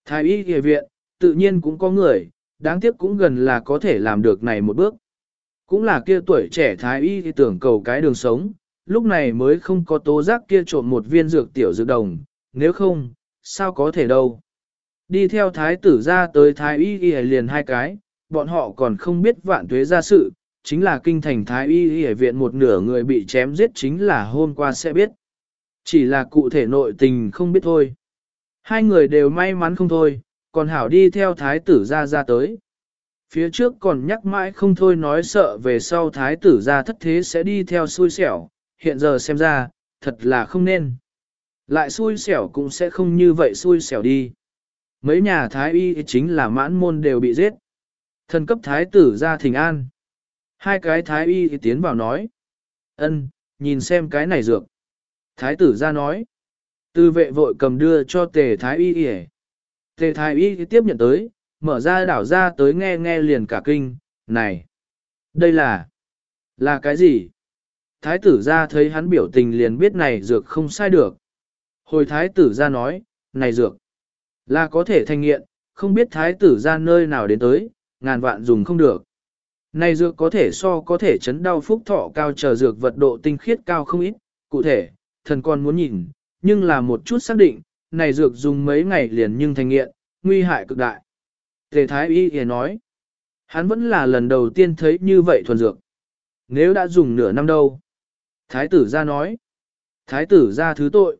Thái y y viện, tự nhiên cũng có người, đáng tiếc cũng gần là có thể làm được này một bước. Cũng là kia tuổi trẻ thái y thì tưởng cầu cái đường sống, lúc này mới không có tố giác kia trộm một viên dược tiểu dược đồng, nếu không, sao có thể đâu. Đi theo thái tử ra tới thái y y liền hai cái, bọn họ còn không biết vạn tuế ra sự, chính là kinh thành thái y y viện một nửa người bị chém giết chính là hôm qua sẽ biết. Chỉ là cụ thể nội tình không biết thôi. Hai người đều may mắn không thôi, còn hảo đi theo thái tử ra tới. Phía trước còn nhắc mãi không thôi nói sợ về sau thái tử ra thất thế sẽ đi theo xui xẻo, hiện giờ xem ra, thật là không nên. Lại xui xẻo cũng sẽ không như vậy xui xẻo đi. Mấy nhà thái y chính là mãn môn đều bị giết. Thần cấp thái tử ra thỉnh an. Hai cái thái y tiến vào nói. Ân, nhìn xem cái này dược. Thái tử ra nói. Tư vệ vội cầm đưa cho tề thái y y. Tề thái y tiếp nhận tới, mở ra đảo ra tới nghe nghe liền cả kinh. Này, đây là cái gì? Thái tử ra thấy hắn biểu tình liền biết này dược không sai được. Hồi thái tử ra nói, này dược là có thể thành nghiện, không biết thái tử ra nơi nào đến tới, ngàn vạn dùng không được. Này dược có thể có thể chấn đau phúc thọ cao chờ dược vật độ tinh khiết cao không ít, cụ thể, thần còn muốn nhìn, nhưng là một chút xác định, này dược dùng mấy ngày liền nhưng thành nghiện, nguy hại cực đại. Tề thái y thì nói, hắn vẫn là lần đầu tiên thấy như vậy thuần dược. Nếu đã dùng nửa năm đâu? Thái tử ra nói, thái tử ra thứ tội.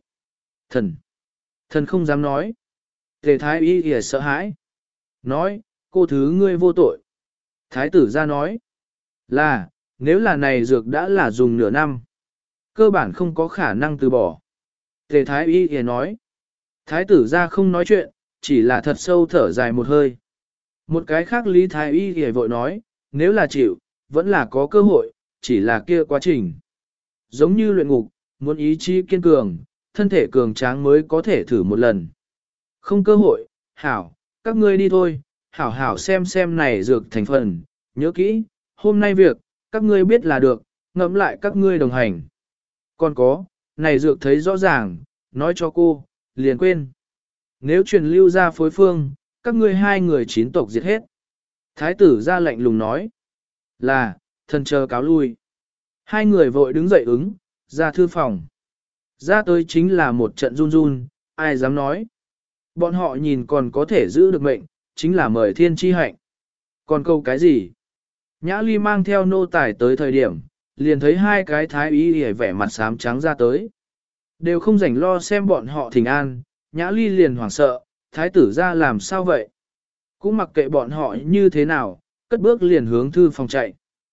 Thần không dám nói. Tề thái y thì sợ hãi. Nói, cô thứ ngươi vô tội. Thái tử ra nói, là, nếu là này dược đã là dùng nửa năm, cơ bản không có khả năng từ bỏ. Tề thái y thì nói, thái tử ra không nói chuyện, chỉ là thật sâu thở dài một hơi. Một cái khác lý thái y thì vội nói, nếu là chịu, vẫn là có cơ hội, chỉ là kia quá trình. Giống như luyện ngục, muốn ý chí kiên cường, thân thể cường tráng mới có thể thử một lần. Không cơ hội, hảo, các ngươi đi thôi, hảo hảo xem này dược thành phần, nhớ kỹ, hôm nay việc, các ngươi biết là được, ngẫm lại các ngươi đồng hành. Còn có, này dược thấy rõ ràng, nói cho cô, liền quên. Nếu truyền lưu ra phối phương, các ngươi hai người chín tộc diệt hết. Thái tử ra lệnh lùng nói, là, thần chờ cáo lui. Hai người vội đứng dậy ứng, ra thư phòng. Ra tới chính là một trận run run, ai dám nói. Bọn họ nhìn còn có thể giữ được mệnh, chính là mời thiên chi hạnh. Còn câu cái gì? Nhã Ly mang theo nô tài tới thời điểm, liền thấy hai cái thái y hề vẻ mặt xám trắng ra tới. Đều không rảnh lo xem bọn họ thỉnh an, Nhã Ly liền hoảng sợ, thái tử ra làm sao vậy? Cũng mặc kệ bọn họ như thế nào, cất bước liền hướng thư phòng chạy.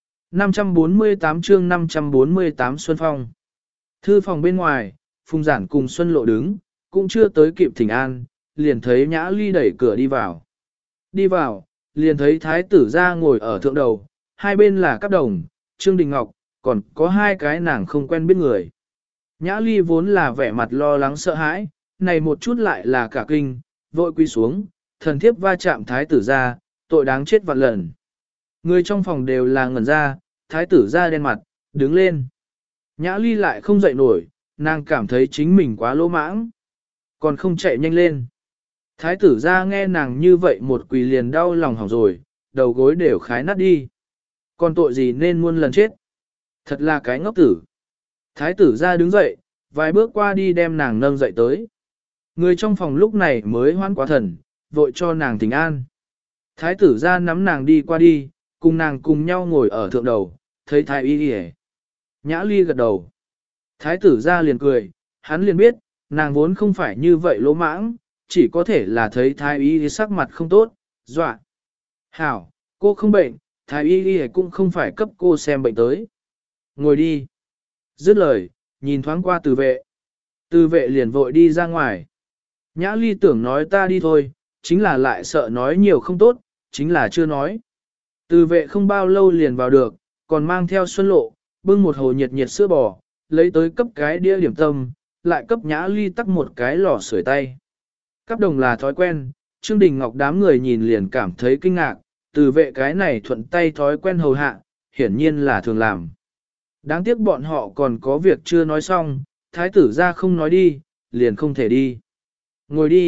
548 chương 548 Xuân Phong. Thư phòng bên ngoài, Phùng Giản cùng Xuân Lộ đứng, cũng chưa tới kịp thỉnh an, liền thấy Nhã Ly đẩy cửa đi vào. Đi vào, liền thấy thái tử ra ngồi ở thượng đầu, hai bên là Cáp Đồng, Trương Đình Ngọc, còn có hai cái nàng không quen biết người. Nhã Ly vốn là vẻ mặt lo lắng sợ hãi, này một chút lại là cả kinh, vội quy xuống, thần thiếp va chạm thái tử ra, tội đáng chết vạn lần. Người trong phòng đều là ngẩn ra, thái tử ra đen mặt, đứng lên. Nhã Ly lại không dậy nổi, nàng cảm thấy chính mình quá lỗ mãng, còn không chạy nhanh lên. Thái tử ra nghe nàng như vậy một quỳ liền đau lòng hỏng rồi, đầu gối đều khái nát đi. Còn tội gì nên muôn lần chết. Thật là cái ngốc tử. Thái tử ra đứng dậy, vài bước qua đi đem nàng nâng dậy tới. Người trong phòng lúc này mới hoan quá thần, vội cho nàng thỉnh an. Thái tử ra nắm nàng đi qua đi, cùng nàng cùng nhau ngồi ở thượng đầu, thấy thái y đi. Nhã Ly gật đầu. Thái tử ra liền cười, hắn liền biết, nàng vốn không phải như vậy lỗ mãng, chỉ có thể là thấy thái y sắc mặt không tốt, dọa. Hảo, cô không bệnh, thái y cũng không phải cấp cô xem bệnh tới. Ngồi đi. Dứt lời, nhìn thoáng qua từ vệ. Từ vệ liền vội đi ra ngoài. Nhã Ly tưởng nói ta đi thôi, chính là lại sợ nói nhiều không tốt, chính là chưa nói. Từ vệ không bao lâu liền vào được, còn mang theo Xuân Lộ, bưng một hồ nhiệt nhiệt sữa bò, lấy tới cấp cái đĩa điểm tâm, lại cấp Nhã Ly tắc một cái lò sưởi tay. Cáp Đồng là thói quen, Trương Đình Ngọc đám người nhìn liền cảm thấy kinh ngạc, từ vệ cái này thuận tay thói quen hầu hạ, hiển nhiên là thường làm. Đáng tiếc bọn họ còn có việc chưa nói xong, thái tử ra không nói đi, liền không thể đi. Ngồi đi,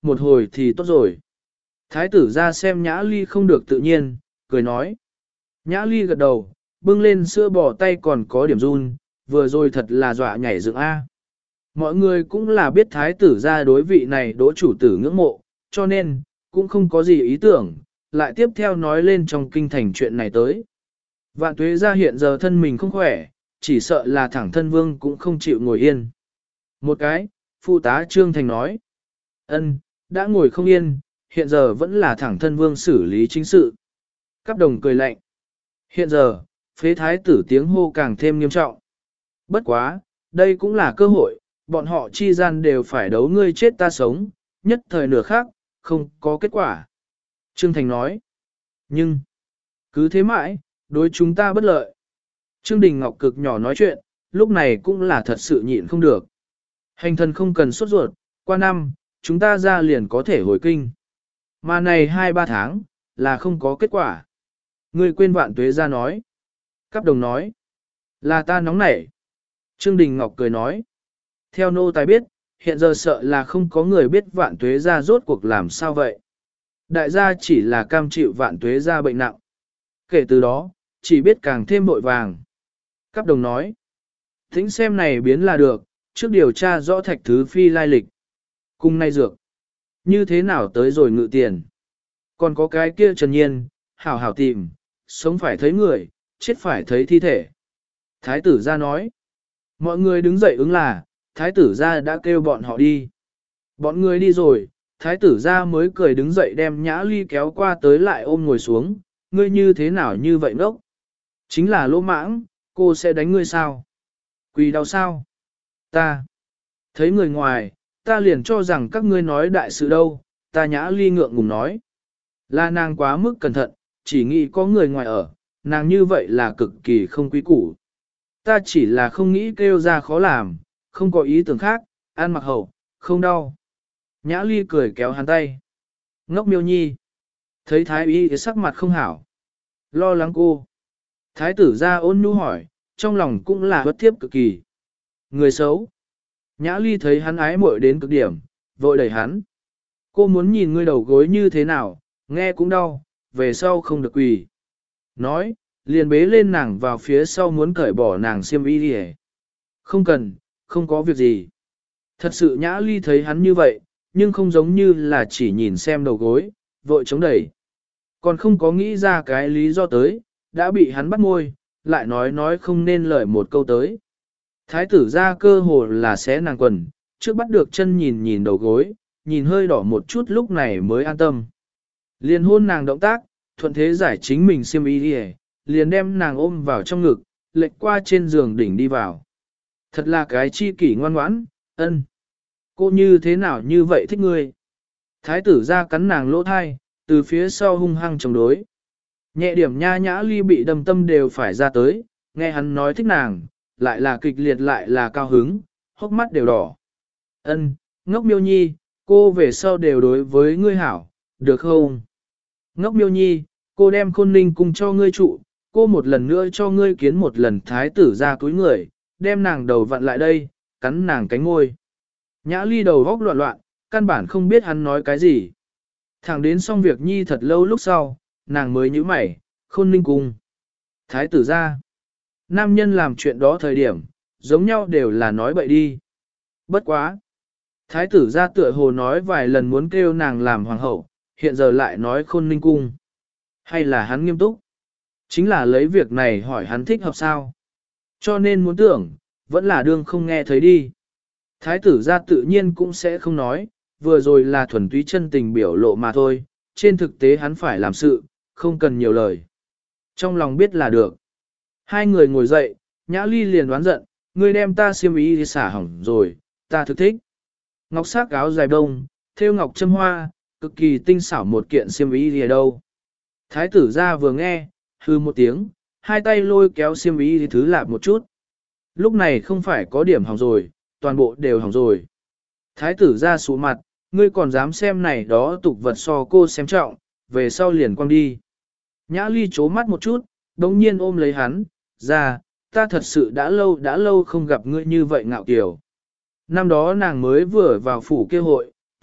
một hồi thì tốt rồi. Thái tử ra xem Nhã Ly không được tự nhiên, cười nói. Nhã Ly gật đầu, bưng lên sữa bò tay còn có điểm run, vừa rồi thật là dọa nhảy dựng A. Mọi người cũng là biết thái tử ra đối vị này đỗ chủ tử ngưỡng mộ, cho nên, cũng không có gì ý tưởng, lại tiếp theo nói lên trong kinh thành chuyện này tới. Vạn tuế ra hiện giờ thân mình không khỏe, chỉ sợ là thẳng thân vương cũng không chịu ngồi yên. Một cái, phụ tá Trương Thành nói. Ân, đã ngồi không yên, hiện giờ vẫn là thẳng thân vương xử lý chính sự. Cáp đồng cười lạnh. Hiện giờ, phế thái tử tiếng hô càng thêm nghiêm trọng. Bất quá, đây cũng là cơ hội, bọn họ chi gian đều phải đấu ngươi chết ta sống, nhất thời nửa khác, không có kết quả. Trương Thành nói. Nhưng, cứ thế mãi, đối chúng ta bất lợi. Trương Đình Ngọc cực nhỏ nói chuyện, lúc này cũng là thật sự nhịn không được. Hành thần không cần sốt ruột, qua năm, chúng ta ra liền có thể hồi kinh. Mà này 2-3 tháng, là không có kết quả. Ngươi quên Vạn Tuế ra nói. Cáp đồng nói. Là ta nóng nảy. Trương Đình Ngọc cười nói. Theo nô tài biết, hiện giờ sợ là không có người biết Vạn Tuế ra rốt cuộc làm sao vậy. Đại gia chỉ là cam chịu Vạn Tuế ra bệnh nặng. Kể từ đó, chỉ biết càng thêm vội vàng. Cáp đồng nói. Tính xem này biến là được, trước điều tra rõ Thạch Thứ Phi lai lịch. Cùng nay dược. Như thế nào tới rồi ngự tiền. Còn có cái kia Trần Nhiên, hảo hảo tìm, sống phải thấy người, chết phải thấy thi thể. Thái tử ra nói. Mọi người đứng dậy ứng là, thái tử ra đã kêu bọn họ đi. Bọn người đi rồi, thái tử ra mới cười đứng dậy đem Nhã Ly kéo qua tới lại ôm ngồi xuống, ngươi như thế nào như vậy ngốc? Chính là lỗ mãng, cô sẽ đánh ngươi sao? Quỳ đau sao? Ta. Thấy người ngoài, ta liền cho rằng các ngươi nói đại sự đâu, ta Nhã Ly ngượng ngùng nói. Là nàng quá mức cẩn thận, chỉ nghĩ có người ngoài ở, nàng như vậy là cực kỳ không quý củ. Ta chỉ là không nghĩ kêu ra khó làm, không có ý tưởng khác, ăn mặc hậu, không đau. Nhã Ly cười kéo hắn tay. Ngốc miêu nhi. Thấy thái y sắc mặt không hảo. Lo lắng cô. Thái tử ra ôn nhu hỏi, trong lòng cũng là bất thiếp cực kỳ. Người xấu. Nhã Ly thấy hắn ái muội đến cực điểm, vội đẩy hắn. Cô muốn nhìn ngươi đầu gối như thế nào, nghe cũng đau, về sau không được quỳ. Nói, liền bế lên nàng vào phía sau muốn cởi bỏ nàng xiêm y đi. Không cần, không có việc gì. Thật sự Nhã Ly thấy hắn như vậy, nhưng không giống như là chỉ nhìn xem đầu gối, vội chống đẩy. Còn không có nghĩ ra cái lý do tới, đã bị hắn bắt môi, lại nói không nên lời một câu tới. Thái tử ra cơ hồ là xé nàng quần, trước bắt được chân nhìn nhìn đầu gối, nhìn hơi đỏ một chút lúc này mới an tâm. Liền hôn nàng động tác, thuận thế giải chính mình xiêm y đi, liền đem nàng ôm vào trong ngực, lệch qua trên giường đỉnh đi vào. Thật là cái chi kỷ ngoan ngoãn, ân. Cô như thế nào như vậy thích ngươi? Thái tử ra cắn nàng lỗ thai, từ phía sau hung hăng chống đối. Nhẹ điểm nha Nhã Ly bị đâm tâm đều phải ra tới, nghe hắn nói thích nàng, lại là kịch liệt lại là cao hứng, hốc mắt đều đỏ. Ân, ngốc miêu nhi, cô về sau đều đối với ngươi hảo, được không? Ngốc miêu nhi, cô đem Khôn Ninh cung cho ngươi trụ, cô một lần nữa cho ngươi kiến một lần thái tử ra túi người, đem nàng đầu vặn lại đây, cắn nàng cánh ngôi. Nhã Ly đầu góc loạn loạn, căn bản không biết hắn nói cái gì. Thẳng đến xong việc nhi thật lâu lúc sau, nàng mới nhíu mày, Khôn Ninh cung. Thái tử ra. Nam nhân làm chuyện đó thời điểm, giống nhau đều là nói bậy đi. Bất quá. Thái tử ra tựa hồ nói vài lần muốn kêu nàng làm hoàng hậu, hiện giờ lại nói Khôn Ninh cung. Hay là hắn nghiêm túc? Chính là lấy việc này hỏi hắn thích hợp sao? Cho nên muốn tưởng, vẫn là đương không nghe thấy đi. Thái tử ra tự nhiên cũng sẽ không nói, vừa rồi là thuần túy chân tình biểu lộ mà thôi, trên thực tế hắn phải làm sự, không cần nhiều lời. Trong lòng biết là được. Hai người ngồi dậy, Nhã Ly liền đoán giận, ngươi đem ta xiêm y đi xả hỏng rồi, ta thực thích. Ngọc sắc áo dài đông, thêu ngọc châm hoa, cực kỳ tinh xảo một kiện xiêm y đi đâu. Thái tử ra vừa nghe, hư một tiếng, hai tay lôi kéo xiêm y đi thứ lạp một chút. Lúc này không phải có điểm hỏng rồi, toàn bộ đều hỏng rồi. Thái tử ra sụ mặt, ngươi còn dám xem này đó tục vật so cô xem trọng, về sau liền quăng đi. Nhã Ly chố mắt một chút, đống nhiên ôm lấy hắn, ra, ta thật sự đã lâu không gặp ngươi như vậy ngạo kiều. Năm đó nàng mới vừa vào phủ kêu hội,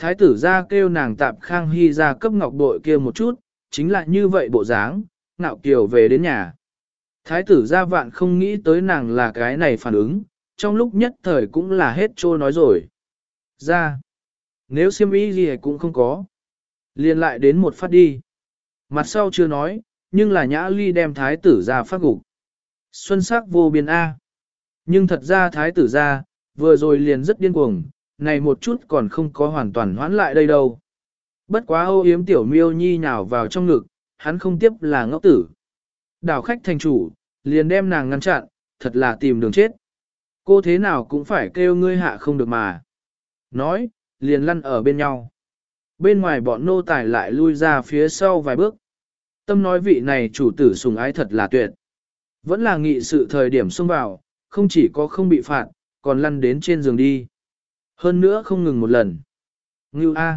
Thái tử ra kêu nàng tạp Khang Hy ra cấp ngọc bội kia một chút, chính là như vậy bộ dáng, ngạo kiều về đến nhà. Thái tử ra vạn không nghĩ tới nàng là cái này phản ứng, trong lúc nhất thời cũng là hết trô nói rồi. Ra, nếu xiêm y gì cũng không có, liền lại đến một phát đi. Mặt sau chưa nói, nhưng là Nhã Ly đem thái tử ra phát gục. Xuân sắc vô biên A. Nhưng thật ra thái tử ra, vừa rồi liền rất điên cuồng, này một chút còn không có hoàn toàn hoãn lại đây đâu. Bất quá âu yếm tiểu miêu nhi nhào vào trong ngực, hắn không tiếp là ngốc tử. Đảo khách thành chủ, liền đem nàng ngăn chặn, thật là tìm đường chết. Cô thế nào cũng phải kêu ngươi hạ không được mà. Nói, liền lăn ở bên nhau. Bên ngoài bọn nô tài lại lui ra phía sau vài bước. Tâm nói vị này chủ tử sùng ái thật là tuyệt. Vẫn là nghị sự thời điểm xông vào, không chỉ có không bị phạt, còn lăn đến trên giường đi. Hơn nữa không ngừng một lần. Ngưu A.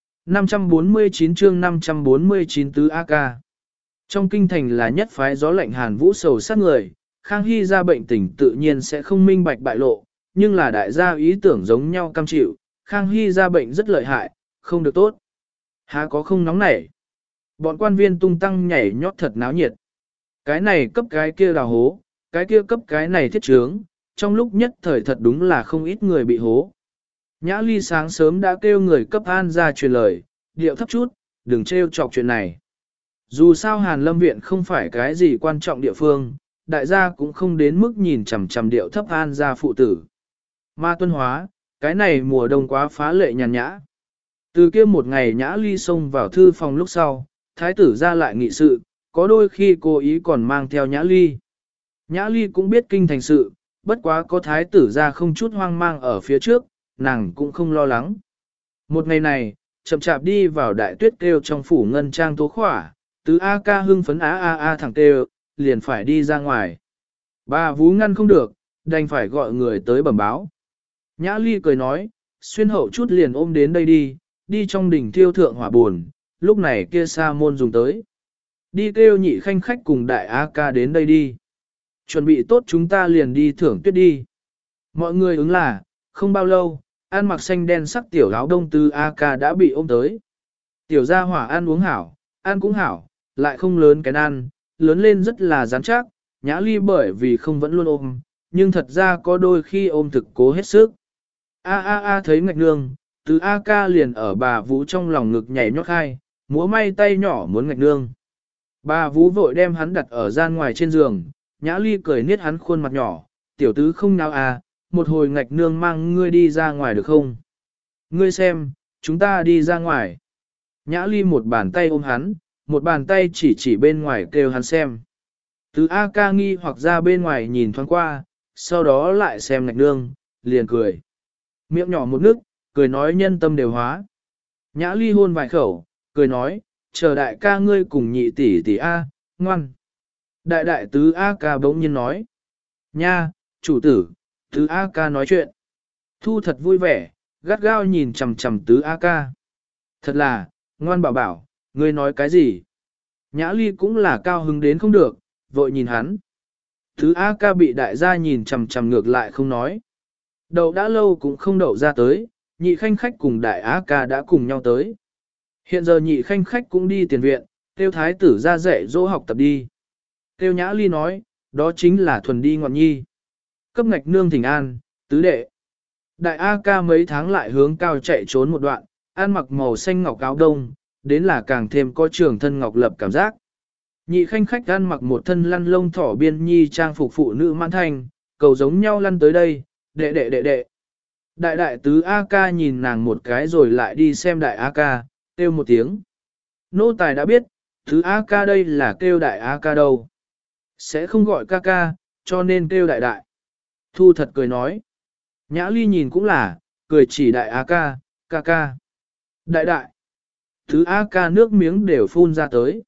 549 chương 549 tứ A-ca. Trong kinh thành là nhất phái gió lạnh hàn vũ sầu sát người, Khang Hy ra bệnh tình tự nhiên sẽ không minh bạch bại lộ, nhưng là đại gia ý tưởng giống nhau cam chịu, Khang Hy ra bệnh rất lợi hại, không được tốt. Há có không nóng nảy. Bọn quan viên tung tăng nhảy nhót thật náo nhiệt. Cái này cấp cái kia đào hố, cái kia cấp cái này thiết trướng, trong lúc nhất thời thật đúng là không ít người bị hố. Nhã Ly sáng sớm đã kêu người cấp an ra truyền lời, điệu thấp chút, đừng trêu chọc chuyện này. Dù sao Hàn Lâm Viện không phải cái gì quan trọng địa phương, đại gia cũng không đến mức nhìn chằm chằm điệu thấp an ra phụ tử. Ma tuân hóa, cái này mùa đông quá phá lệ nhàn nhã. Từ kia một ngày Nhã Ly xông vào thư phòng lúc sau, thái tử ra lại nghị sự, có đôi khi cô ý còn mang theo Nhã Ly. Nhã Ly cũng biết kinh thành sự, bất quá có thái tử ra không chút hoang mang ở phía trước, nàng cũng không lo lắng. Một ngày này, chậm chạp đi vào đại tuyết kêu trong phủ ngân trang tố khỏa, tứ A ca hưng phấn a thẳng kêu, liền phải đi ra ngoài. Bà vú ngăn không được, đành phải gọi người tới bẩm báo. Nhã Ly cười nói, xuyên hậu chút liền ôm đến đây đi trong đỉnh thiêu thượng hỏa buồn, lúc này kia sa môn dùng tới. Đi kêu nhị khanh khách cùng đại A ca đến đây đi. Chuẩn bị tốt chúng ta liền đi thưởng tuyết đi. Mọi người ứng là, không bao lâu, ăn mặc xanh đen sắc tiểu áo đông tứ A ca đã bị ôm tới. Tiểu gia hỏa ăn uống hảo, ăn cũng hảo, lại không lớn cái ăn, lớn lên rất là rắn chắc, Nhã Ly bởi vì không vẫn luôn ôm, nhưng thật ra có đôi khi ôm thực cố hết sức. A thấy ngạch nương, từ A ca liền ở bà Vũ trong lòng ngực nhảy nhót khai, múa may tay nhỏ muốn ngạch nương. Bà Vũ vội đem hắn đặt ở gian ngoài trên giường, Nhã Ly cười niết hắn khuôn mặt nhỏ, tiểu tứ không nào à, một hồi ngạch nương mang ngươi đi ra ngoài được không? Ngươi xem, chúng ta đi ra ngoài. Nhã Ly một bàn tay ôm hắn, một bàn tay chỉ bên ngoài kêu hắn xem. Từ A ca nghi hoặc ra bên ngoài nhìn thoáng qua, sau đó lại xem ngạch nương, liền cười. Miệng nhỏ một nước, cười nói nhân tâm đều hóa. Nhã Ly hôn vài khẩu, cười nói, chờ đại ca ngươi cùng nhị tỷ tỷ A, ngoan. Đại tứ A ca bỗng nhiên nói. Nha, chủ tử, tứ A ca nói chuyện. Thu thật vui vẻ, gắt gao nhìn chằm chằm tứ A ca. Thật là, ngoan bảo bảo, ngươi nói cái gì? Nhã Ly cũng là cao hứng đến không được, vội nhìn hắn. Tứ A ca bị đại gia nhìn chằm chằm ngược lại không nói. Đậu đã lâu cũng không đậu ra tới, nhị khanh khách cùng đại A ca đã cùng nhau tới. Hiện giờ nhị khanh khách cũng đi tiền viện, tiêu thái tử ra dạy dỗ học tập đi. Tiêu Nhã Ly nói, đó chính là thuần đi ngọn nhi. Cấp ngạch nương thỉnh an, tứ đệ. Đại A ca mấy tháng lại hướng cao chạy trốn một đoạn, ăn mặc màu xanh ngọc áo đông, đến là càng thêm có trường thân ngọc lập cảm giác. Nhị khanh khách ăn mặc một thân lăn lông thỏ biên nhi trang phục phụ nữ mãn thanh, cầu giống nhau lăn tới đây, đệ. Đại tứ A ca nhìn nàng một cái rồi lại đi xem đại A ca, kêu một tiếng. Nô tài đã biết, tứ A ca đây là kêu đại A ca đâu. Sẽ không gọi ca ca, cho nên kêu đại. Thu thật cười nói. Nhã Ly nhìn cũng là, cười chỉ đại A ca. Đại. Thứ A ca nước miếng đều phun ra tới.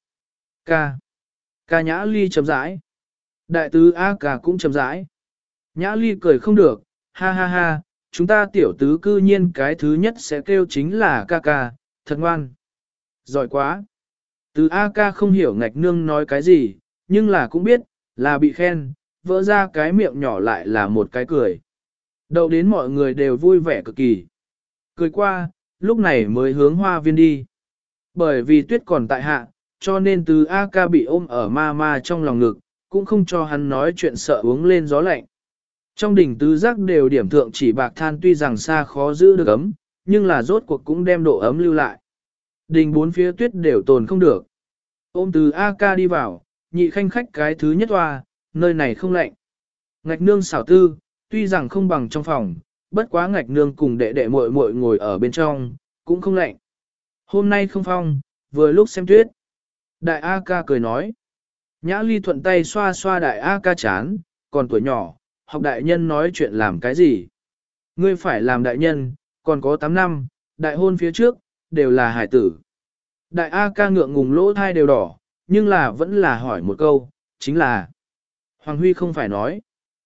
Ca Nhã Ly chậm rãi. Đại tứ A ca cũng chậm rãi. Nhã Ly cười không được, ha, chúng ta tiểu tứ cư nhiên cái thứ nhất sẽ kêu chính là ca, thật ngoan. Giỏi quá. Tứ A ca không hiểu ngạch nương nói cái gì, nhưng là cũng biết, là bị khen, vỡ ra cái miệng nhỏ lại là một cái cười. Đậu đến mọi người đều vui vẻ cực kỳ. Cười qua, lúc này mới hướng hoa viên đi. Bởi vì tuyết còn tại hạ, cho nên Tứ A Ca bị ôm ở ma trong lòng ngực, cũng không cho hắn nói chuyện sợ uống lên gió lạnh. Trong đỉnh tứ giác đều điểm thượng chỉ bạc than tuy rằng xa khó giữ được ấm, nhưng là rốt cuộc cũng đem độ ấm lưu lại. Đình bốn phía tuyết đều tồn không được. Ôm Từ A Ca đi vào, nhị khanh khách cái thứ nhất hoa, nơi này không lạnh. Ngạch nương xảo tư, tuy rằng không bằng trong phòng, bất quá ngạch nương cùng đệ đệ muội muội ngồi ở bên trong, cũng không lạnh. Hôm nay không phong, vừa lúc xem tuyết. Đại A Ca cười nói. Nhã Ly thuận tay xoa xoa đại A Ca chán, còn tuổi nhỏ, học đại nhân nói chuyện làm cái gì. Ngươi phải làm đại nhân, còn có 8 năm, đại hôn phía trước, đều là hải tử. Đại A Ca ngượng ngùng lỗ thai đều đỏ, nhưng là vẫn là hỏi một câu, chính là Hoàng Huy không phải nói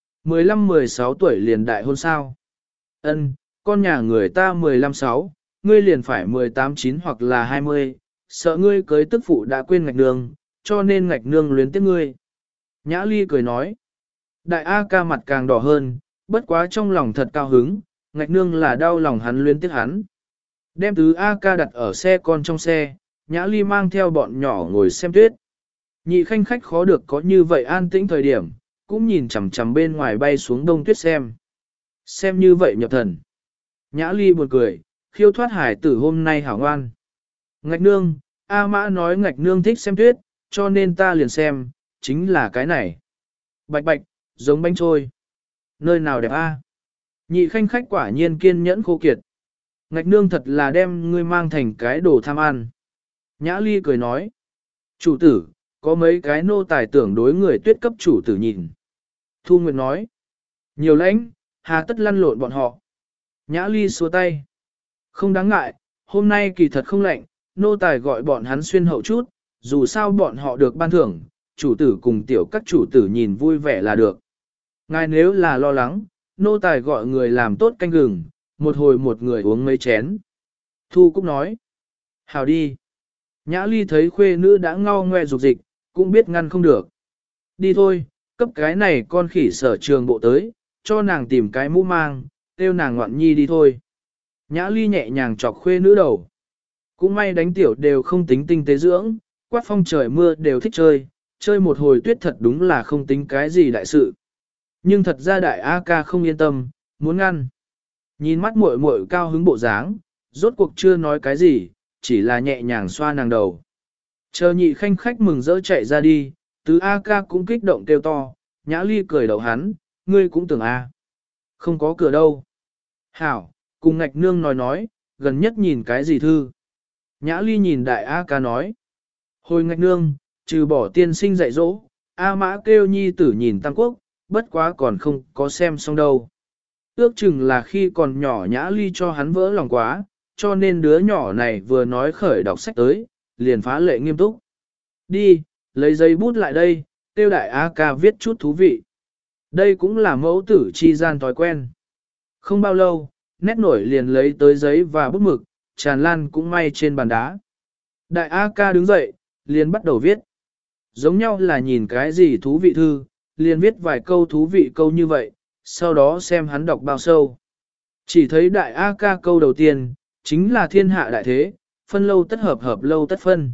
15-16 tuổi liền đại hôn sao. Ân, con nhà người ta 15-6, ngươi liền phải 18-9 hoặc là 20, sợ ngươi cưới tức phụ đã quên ngạch nương, cho nên ngạch nương luyến tiếc ngươi. Nhã Ly cười nói, đại A Ca mặt càng đỏ hơn, bất quá trong lòng thật cao hứng, ngạch nương là đau lòng hắn luyến tiếc hắn. Đem Tứ A Ca đặt ở xe con trong xe, Nhã Ly mang theo bọn nhỏ ngồi xem tuyết. Nhị khanh khách khó được có như vậy an tĩnh thời điểm, cũng nhìn chằm chằm bên ngoài bay xuống đông tuyết xem. Xem như vậy nhập thần. Nhã Ly buồn cười, khiêu thoát hải tử hôm nay hảo ngoan. Ngạch nương, A Mã nói ngạch nương thích xem tuyết, cho nên ta liền xem, chính là cái này. Bạch bạch, giống bánh trôi. Nơi nào đẹp a? Nhị khanh khách quả nhiên kiên nhẫn khô kiệt. Ngạch nương thật là đem ngươi mang thành cái đồ tham ăn. Nhã Ly cười nói. Chủ tử, có mấy cái nô tài tưởng đối người tuyết cấp chủ tử nhìn. Thu Nguyệt nói. Nhiều lãnh, hà tất lăn lộn bọn họ. Nhã Ly xua tay. Không đáng ngại, hôm nay kỳ thật không lạnh, nô tài gọi bọn hắn xuyên hậu chút, dù sao bọn họ được ban thưởng, chủ tử cùng tiểu các chủ tử nhìn vui vẻ là được. Ngài nếu là lo lắng, nô tài gọi người làm tốt canh gừng, một hồi một người uống mấy chén. Thu Cúc nói. Hào đi. Nhã Ly thấy khuê nữ đã ngao ngoe dục dịch, cũng biết ngăn không được. Đi thôi, cấp cái này con khỉ sở trường bộ tới, cho nàng tìm cái mũ mang, kêu nàng ngoạn nhi đi thôi. Nhã Ly nhẹ nhàng chọc khuê nữ đầu. Cũng may đánh tiểu đều không tính tinh tế dưỡng, quát phong trời mưa đều thích chơi, chơi một hồi tuyết thật đúng là không tính cái gì đại sự. Nhưng thật ra đại A Ca không yên tâm, muốn ngăn. Nhìn mắt muội muội cao hứng bộ dáng, rốt cuộc chưa nói cái gì, chỉ là nhẹ nhàng xoa nàng đầu. Chờ nhị khanh khách mừng rỡ chạy ra đi, Tứ A Ca cũng kích động kêu to, Nhã Ly cười đậu hắn, ngươi cũng tưởng A. Không có cửa đâu. Hảo, cùng ngạch nương nói, gần nhất nhìn cái gì thư. Nhã Ly nhìn đại A Ca nói. Hồi ngạch nương, trừ bỏ tiên sinh dạy dỗ, A Mã kêu nhi tử nhìn Tam Quốc, bất quá còn không có xem xong đâu. Ước chừng là khi còn nhỏ Nhã Ly cho hắn vỡ lòng quá, cho nên đứa nhỏ này vừa nói khởi đọc sách tới, liền phá lệ nghiêm túc. Đi, lấy giấy bút lại đây, tiêu đại A Ca viết chút thú vị. Đây cũng là mẫu tử chi gian thói quen. Không bao lâu, nét nổi liền lấy tới giấy và bút mực, tràn lan cũng may trên bàn đá. Đại A Ca đứng dậy, liền bắt đầu viết. Giống nhau là nhìn cái gì thú vị thư, liền viết vài câu thú vị câu như vậy, sau đó xem hắn đọc bao sâu. Chỉ thấy đại A Ca câu đầu tiên, chính là thiên hạ đại thế, phân lâu tất hợp hợp lâu tất phân.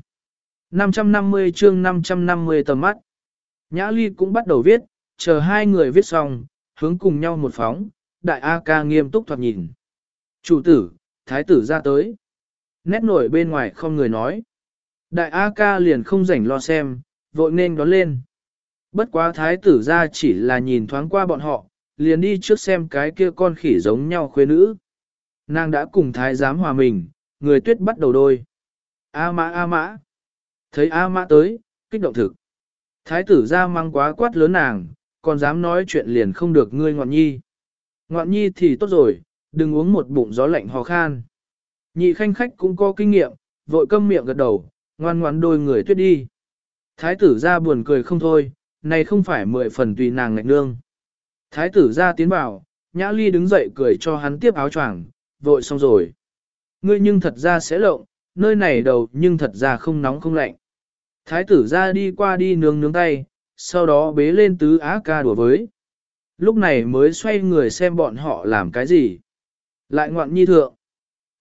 550 chương 550 tầm mắt. Nhã Ly cũng bắt đầu viết, chờ hai người viết xong, hướng cùng nhau một phóng, đại A Ca nghiêm túc thoạt nhìn. Chủ tử, thái tử ra tới. Nét nổi bên ngoài không người nói. Đại A Ca liền không rảnh lo xem, vội nên đón lên. Bất quá thái tử ra chỉ là nhìn thoáng qua bọn họ, liền đi trước xem cái kia con khỉ giống nhau khuê nữ. Nàng đã cùng thái giám hòa mình, người tuyết bắt đầu đôi. A Mã A Mã. Thấy A Mã tới, kích động thực. Thái tử ra mang quá quát lớn nàng, còn dám nói chuyện liền không được ngươi ngoạn nhi. Ngoạn nhi thì tốt rồi, đừng uống một bụng gió lạnh hò khan. Nhị khanh khách cũng có kinh nghiệm, vội câm miệng gật đầu, ngoan ngoãn đôi người tuyết đi. Thái tử ra buồn cười không thôi, này không phải 10 phần tùy nàng ngạch nương. Thái tử ra tiến vào, Nhã Ly đứng dậy cười cho hắn tiếp áo choàng, vội xong rồi. Ngươi nhưng thật ra sẽ lộng, nơi này đầu nhưng thật ra không nóng không lạnh. Thái tử ra đi qua đi nướng tay, sau đó bế lên Tứ Á Ca đùa với. Lúc này mới xoay người xem bọn họ làm cái gì. Lại ngoạn nhi thượng.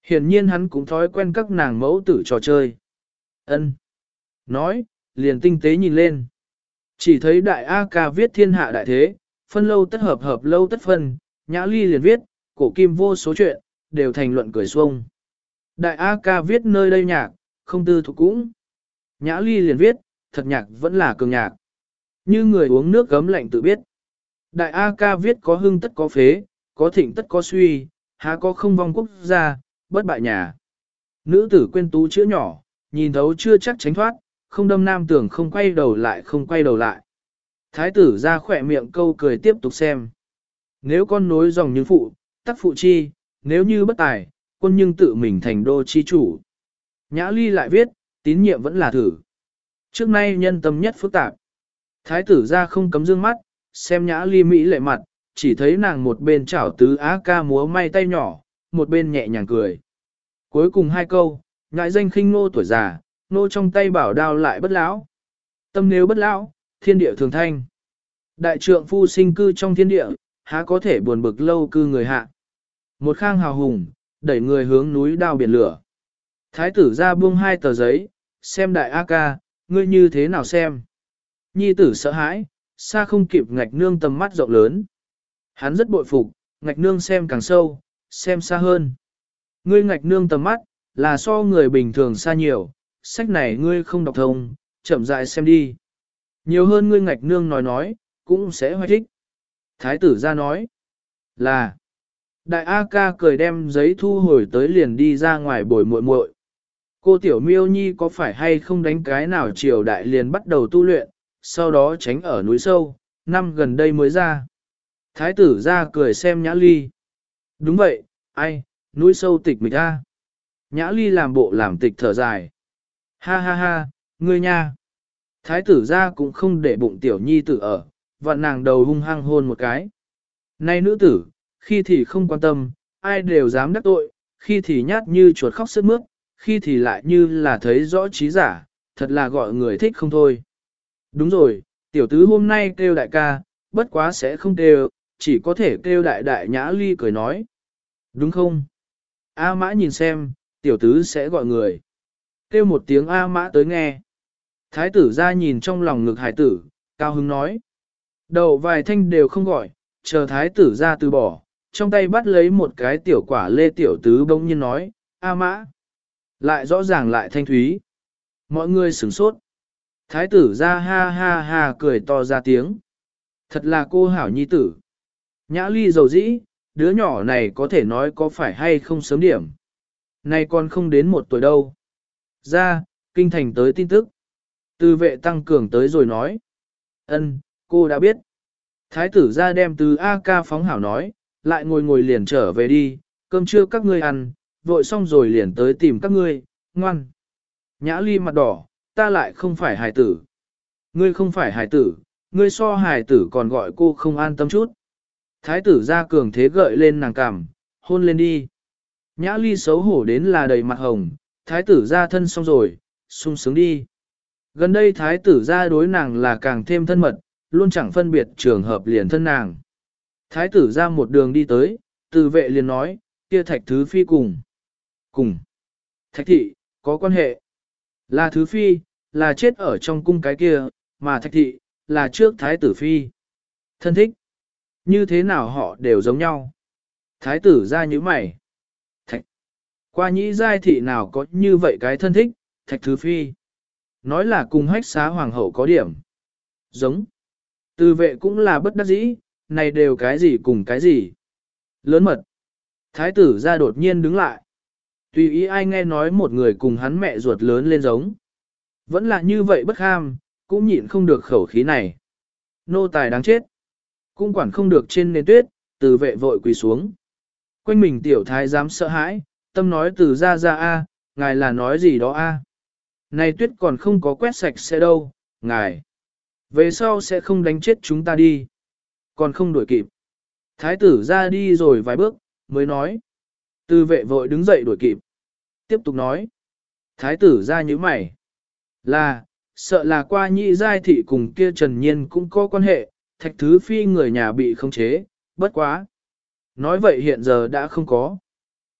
Hiển nhiên hắn cũng thói quen các nàng mẫu tử trò chơi. Ân. Nói, liền tinh tế nhìn lên. Chỉ thấy đại A ca viết thiên hạ đại thế, phân lâu tất hợp hợp lâu tất phân, Nhã Ly liền viết, cổ kim vô số chuyện, đều thành luận cười xuông. Đại A ca viết nơi đây nhạc, không tư thuộc cũng. Nhã Ly liền viết, thật nhạc vẫn là cường nhạc. Như người uống nước gấm lạnh tự biết. Đại A ca viết có hưng tất có phế, có thịnh tất có suy, há có không vong quốc gia, bất bại nhà. Nữ tử quên tú chữ nhỏ, nhìn thấu chưa chắc tránh thoát, không đâm nam tưởng không quay đầu lại không quay đầu lại. Thái tử ra khỏe miệng câu cười tiếp tục xem. Nếu con nối dòng như phụ, tắc phụ chi, nếu như bất tài, quân nhưng tự mình thành đô chi chủ. Nhã Ly lại viết, tín nhiệm vẫn là thử. Trước nay nhân tâm nhất phức tạp. Thái tử ra không cấm dương mắt, xem Nhã Ly mỹ lệ mặt, chỉ thấy nàng một bên chảo tứ á ca múa may tay nhỏ, một bên nhẹ nhàng cười. Cuối cùng hai câu, ngại danh khinh nô tuổi già, nô trong tay bảo đao lại bất lão. Tâm nếu bất lão, thiên địa thường thanh. Đại trượng phu sinh cư trong thiên địa, há có thể buồn bực lâu cư người hạ. Một khang hào hùng, đẩy người hướng núi đao biển lửa. Thái tử ra buông hai tờ giấy, xem đại A ca, ngươi như thế nào xem. Nhi tử sợ hãi, xa không kịp ngạch nương tầm mắt rộng lớn. Hắn rất bội phục, ngạch nương xem càng sâu, xem xa hơn. Ngươi ngạch nương tầm mắt, là so người bình thường xa nhiều, sách này ngươi không đọc thông, chậm rãi xem đi. Nhiều hơn ngươi ngạch nương nói, cũng sẽ hoài thích. Thái tử ra nói, là, đại A ca cười đem giấy thu hồi tới liền đi ra ngoài bồi muội muội. Cô tiểu miêu nhi có phải hay không đánh cái nào triều đại liền bắt đầu tu luyện, sau đó tránh ở núi sâu, năm gần đây mới ra. Thái tử ra cười xem Nhã Ly. Đúng vậy, ai, núi sâu tịch mịch a. Nhã Ly làm bộ làm tịch thở dài. Ha ha ha, ngươi nha. Thái tử ra cũng không để bụng tiểu nhi tử ở, vặn nàng đầu hung hăng hôn một cái. Này nữ tử, khi thì không quan tâm, ai đều dám đắc tội, khi thì nhát như chuột khóc sướt mướt, khi thì lại như là thấy rõ trí giả, thật là gọi người thích không thôi. Đúng rồi, tiểu tứ hôm nay kêu đại ca, bất quá sẽ không kêu, chỉ có thể kêu đại đại. Nhã Ly cười nói. Đúng không? A Mã nhìn xem, tiểu tứ sẽ gọi người. Kêu một tiếng A Mã tới nghe. Thái tử ra nhìn trong lòng ngực hải tử, cao hứng nói. Đầu vài thanh đều không gọi, chờ thái tử ra từ bỏ, trong tay bắt lấy một cái tiểu quả lê. Tiểu tứ bỗng nhiên nói, A Mã. Lại rõ ràng lại thanh thúy. Mọi người sửng sốt. Thái tử ra ha ha ha cười to ra tiếng. Thật là cô hảo nhi tử. Nhã Ly dầu dĩ, đứa nhỏ này có thể nói có phải hay không sớm điểm. Này còn không đến 1 tuổi đâu. Ra, kinh thành tới tin tức. Từ vệ tăng cường tới rồi nói. Ân, cô đã biết. Thái tử ra đem từ A ca phóng hảo nói, lại ngồi liền trở về đi, cơm trưa các ngươi ăn, vội xong rồi liền tới tìm các ngươi, ngoan. Nhã Ly mặt đỏ, ta lại không phải hài tử. Ngươi không phải hài tử, ngươi so hài tử còn gọi cô không an tâm chút. Thái tử ra cường thế gợi lên nàng cằm, hôn lên đi. Nhã Ly xấu hổ đến là đầy mặt hồng, thái tử ra thân xong rồi, sung sướng đi. Gần đây thái tử ra đối nàng là càng thêm thân mật, luôn chẳng phân biệt trường hợp liền thân nàng. Thái tử ra một đường đi tới, từ vệ liền nói, kia Thạch Thứ Phi cùng. Thạch thị, có quan hệ. Là Thứ Phi, là chết ở trong cung cái kia, mà Thạch thị, là trước Thái tử Phi. Thân thích. Như thế nào họ đều giống nhau. Thái tử ra như mày. Thạch. Qua nhĩ giai thị nào có như vậy cái thân thích, Thạch Thứ Phi. Nói là cùng hách xá hoàng hậu có điểm. Giống. Từ vệ cũng là bất đắc dĩ, này đều cái gì cùng cái gì. Lớn mật. Thái tử ra đột nhiên đứng lại. Tùy ý ai nghe nói một người cùng hắn mẹ ruột lớn lên giống. Vẫn là như vậy bất ham, cũng nhịn không được khẩu khí này. Nô tài đáng chết. Cũng quản không được trên nền tuyết, từ vệ vội quỳ xuống. Quanh mình tiểu thái dám sợ hãi, tâm nói từ ra a, ngài là nói gì đó a? Này tuyết còn không có quét sạch sẽ đâu, ngài. Về sau sẽ không đánh chết chúng ta đi. Còn không đuổi kịp. Thái tử ra đi rồi vài bước, mới nói. Từ vệ vội đứng dậy đuổi kịp. Tiếp tục nói. Thái tử ra như mày. Là, sợ là qua nhị giai thị cùng kia Trần Nhiên cũng có quan hệ, Thạch Thứ Phi người nhà bị khống chế, bất quá. Nói vậy hiện giờ đã không có.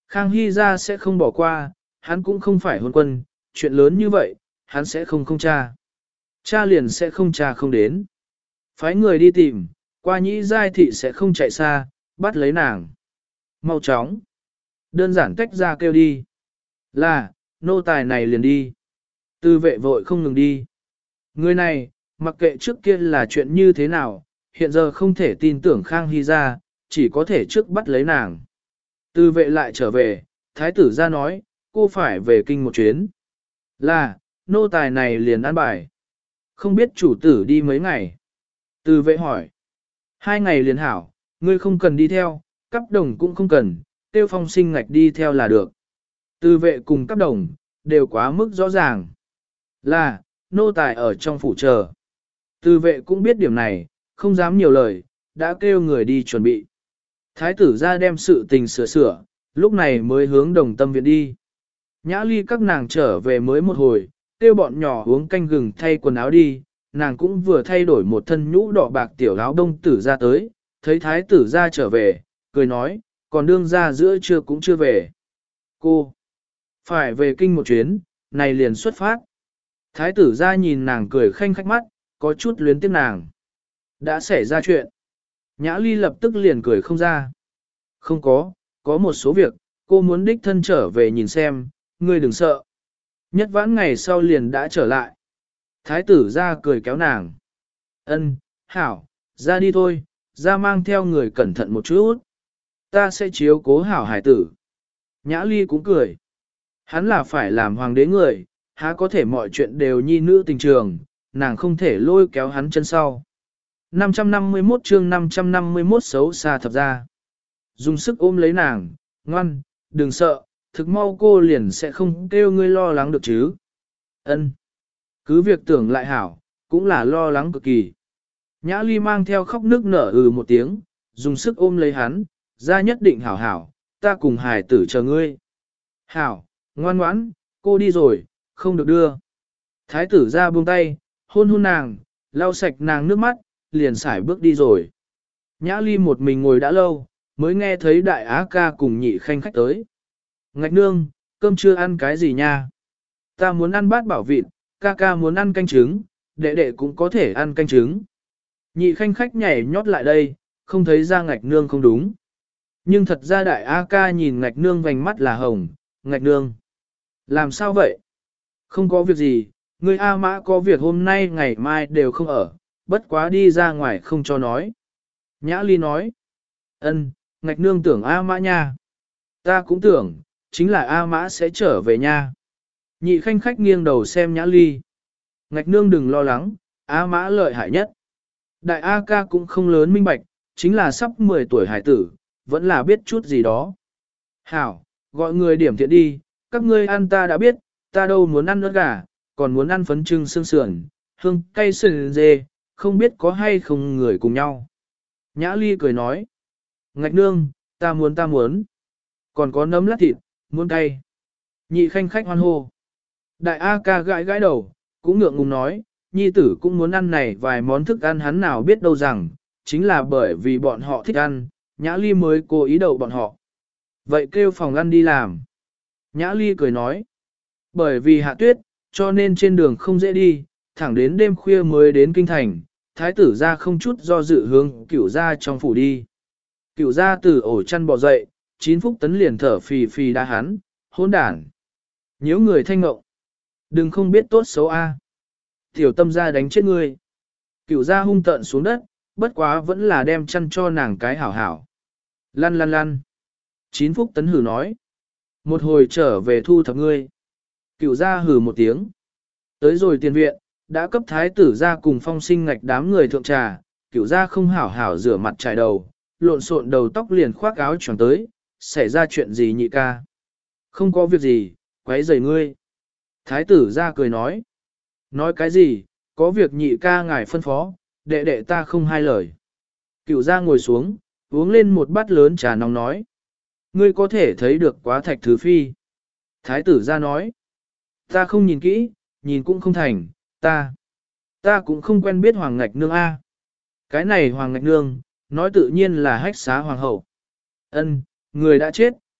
Khang Hy ra sẽ không bỏ qua, hắn cũng không phải hôn quân, chuyện lớn như vậy, hắn sẽ không tra. Cha liền sẽ không tra không đến. Phái người đi tìm, qua nhĩ giai thị sẽ không chạy xa, bắt lấy nàng. Mau chóng. Đơn giản tách ra kêu đi. Là, nô tài này liền đi. Tư vệ vội không ngừng đi. Người này, mặc kệ trước kia là chuyện như thế nào, hiện giờ không thể tin tưởng Khang Hy ra, chỉ có thể trước bắt lấy nàng. Tư vệ lại trở về, thái tử ra nói, cô phải về kinh một chuyến. Là, nô tài này liền an bài. Không biết chủ tử đi mấy ngày. Tư vệ hỏi. 2 ngày liền hảo, ngươi không cần đi theo, cấp đồng cũng không cần, tiêu phong sinh ngạch đi theo là được. Tư vệ cùng cấp đồng, đều quá mức rõ ràng. Là, nô tài ở trong phủ chờ. Tư vệ cũng biết điểm này, không dám nhiều lời, đã kêu người đi chuẩn bị. Thái tử ra đem sự tình sửa, lúc này mới hướng Đồng Tâm viện đi. Nhã Ly các nàng trở về mới một hồi, kêu bọn nhỏ uống canh gừng thay quần áo đi, nàng cũng vừa thay đổi một thân nhũ đỏ bạc tiểu áo đông tử ra tới, thấy thái tử ra trở về, cười nói, còn đương ra giữa trưa cũng chưa về. Cô, phải về kinh một chuyến, này liền xuất phát. Thái tử ra nhìn nàng cười khanh khách mắt, có chút luyến tiếc nàng. Đã xảy ra chuyện. Nhã Ly lập tức liền cười không ra. Không có một số việc, cô muốn đích thân trở về nhìn xem, ngươi đừng sợ. Nhất vãn ngày sau liền đã trở lại. Thái tử ra cười kéo nàng. Ân, hảo, ra đi thôi, ra mang theo người cẩn thận một chút. Ta sẽ chiếu cố hảo hải tử. Nhã Ly cũng cười. Hắn là phải làm hoàng đế người, há có thể mọi chuyện đều nhi nữ tình trường, nàng không thể lôi kéo hắn chân sau. 551 chương 551 xấu xa thập ra. Dùng sức ôm lấy nàng, ngoan, đừng sợ, thực mau cô liền sẽ không kêu ngươi lo lắng được chứ. Ân, cứ việc tưởng lại hảo, cũng là lo lắng cực kỳ. Nhã Ly mang theo khóc nước nở một tiếng, dùng sức ôm lấy hắn, ra nhất định hảo hảo, ta cùng hài tử chờ ngươi. Hảo, ngoan ngoãn, cô đi rồi, không được đưa. Thái tử ra buông tay, hôn hôn nàng, lau sạch nàng nước mắt, liền xải bước đi rồi. Nhã Ly một mình ngồi đã lâu, mới nghe thấy đại á ca cùng nhị khanh khách tới. Ngạch nương, cơm chưa ăn cái gì nha? Ta muốn ăn bát bảo vịt, ca ca muốn ăn canh trứng, đệ đệ cũng có thể ăn canh trứng. Nhị khanh khách nhảy nhót lại đây, không thấy ra ngạch nương không đúng. Nhưng thật ra đại á ca nhìn ngạch nương vành mắt là hồng, ngạch nương. Làm sao vậy? Không có việc gì, người A Mã có việc hôm nay ngày mai đều không ở, bất quá đi ra ngoài không cho nói. Nhã Ly nói. Ân, ngạch nương tưởng A Mã nha. Ta cũng tưởng, chính là A Mã sẽ trở về nha. Nhị khanh khách nghiêng đầu xem Nhã Ly. Ngạch nương đừng lo lắng, A Mã lợi hại nhất. Đại A ca cũng không lớn minh bạch, chính là sắp 10 tuổi hải tử, vẫn là biết chút gì đó. Hảo, gọi người điểm thiện đi, các ngươi ăn ta đã biết, ta đâu muốn ăn ớt gà, còn muốn ăn phấn trưng xương sườn, hương cay sườn dê, không biết có hay không người cùng nhau. Nhã Ly cười nói. Ngạch nương, ta muốn. Còn có nấm lát thịt, muốn cay. Nhị khanh khách hoan hô. Đại A ca gãi gãi đầu, cũng ngượng ngùng nói, nhi tử cũng muốn ăn này vài món thức ăn hắn nào biết đâu rằng, chính là bởi vì bọn họ thích ăn, Nhã Ly mới cố ý đậu bọn họ. Vậy kêu phòng ăn đi làm. Nhã Ly cười nói. Bởi vì hạ tuyết, cho nên trên đường không dễ đi, thẳng đến đêm khuya mới đến kinh thành, thái tử ra không chút do dự hướng cửu ra trong phủ đi. Cửu ra từ ổ chăn bò dậy, 9 phúc tấn liền thở phì phì đá hắn, hỗn đản. Nhiễu người thanh ngộng. Đừng không biết tốt xấu a. Tiểu tâm ra đánh chết ngươi. Cửu ra hung tợn xuống đất, bất quá vẫn là đem chăn cho nàng cái hảo hảo. Lăn lăn lăn. 9 phúc tấn hử nói. Một hồi trở về thu thập ngươi. Cửu ra hử một tiếng. Tới rồi tiền viện, đã cấp thái tử ra cùng phong sinh ngạch đám người thượng trà, cửu ra không hảo hảo rửa mặt trải đầu, lộn xộn đầu tóc liền khoác áo choàng tới, xảy ra chuyện gì nhị ca? Không có việc gì, quấy rầy ngươi. Thái tử ra cười nói. Nói cái gì, có việc nhị ca ngài phân phó, đệ đệ ta không hai lời. Cửu ra ngồi xuống, uống lên một bát lớn trà nóng nói. Ngươi có thể thấy được quá thạch thứ phi. Thái tử ra nói. Ta không nhìn kỹ, nhìn cũng không thành, ta cũng không quen biết Hoàng Ngạch Nương A. Cái này Hoàng Ngạch Nương, nói tự nhiên là hách xá hoàng hậu. Ân, người đã chết,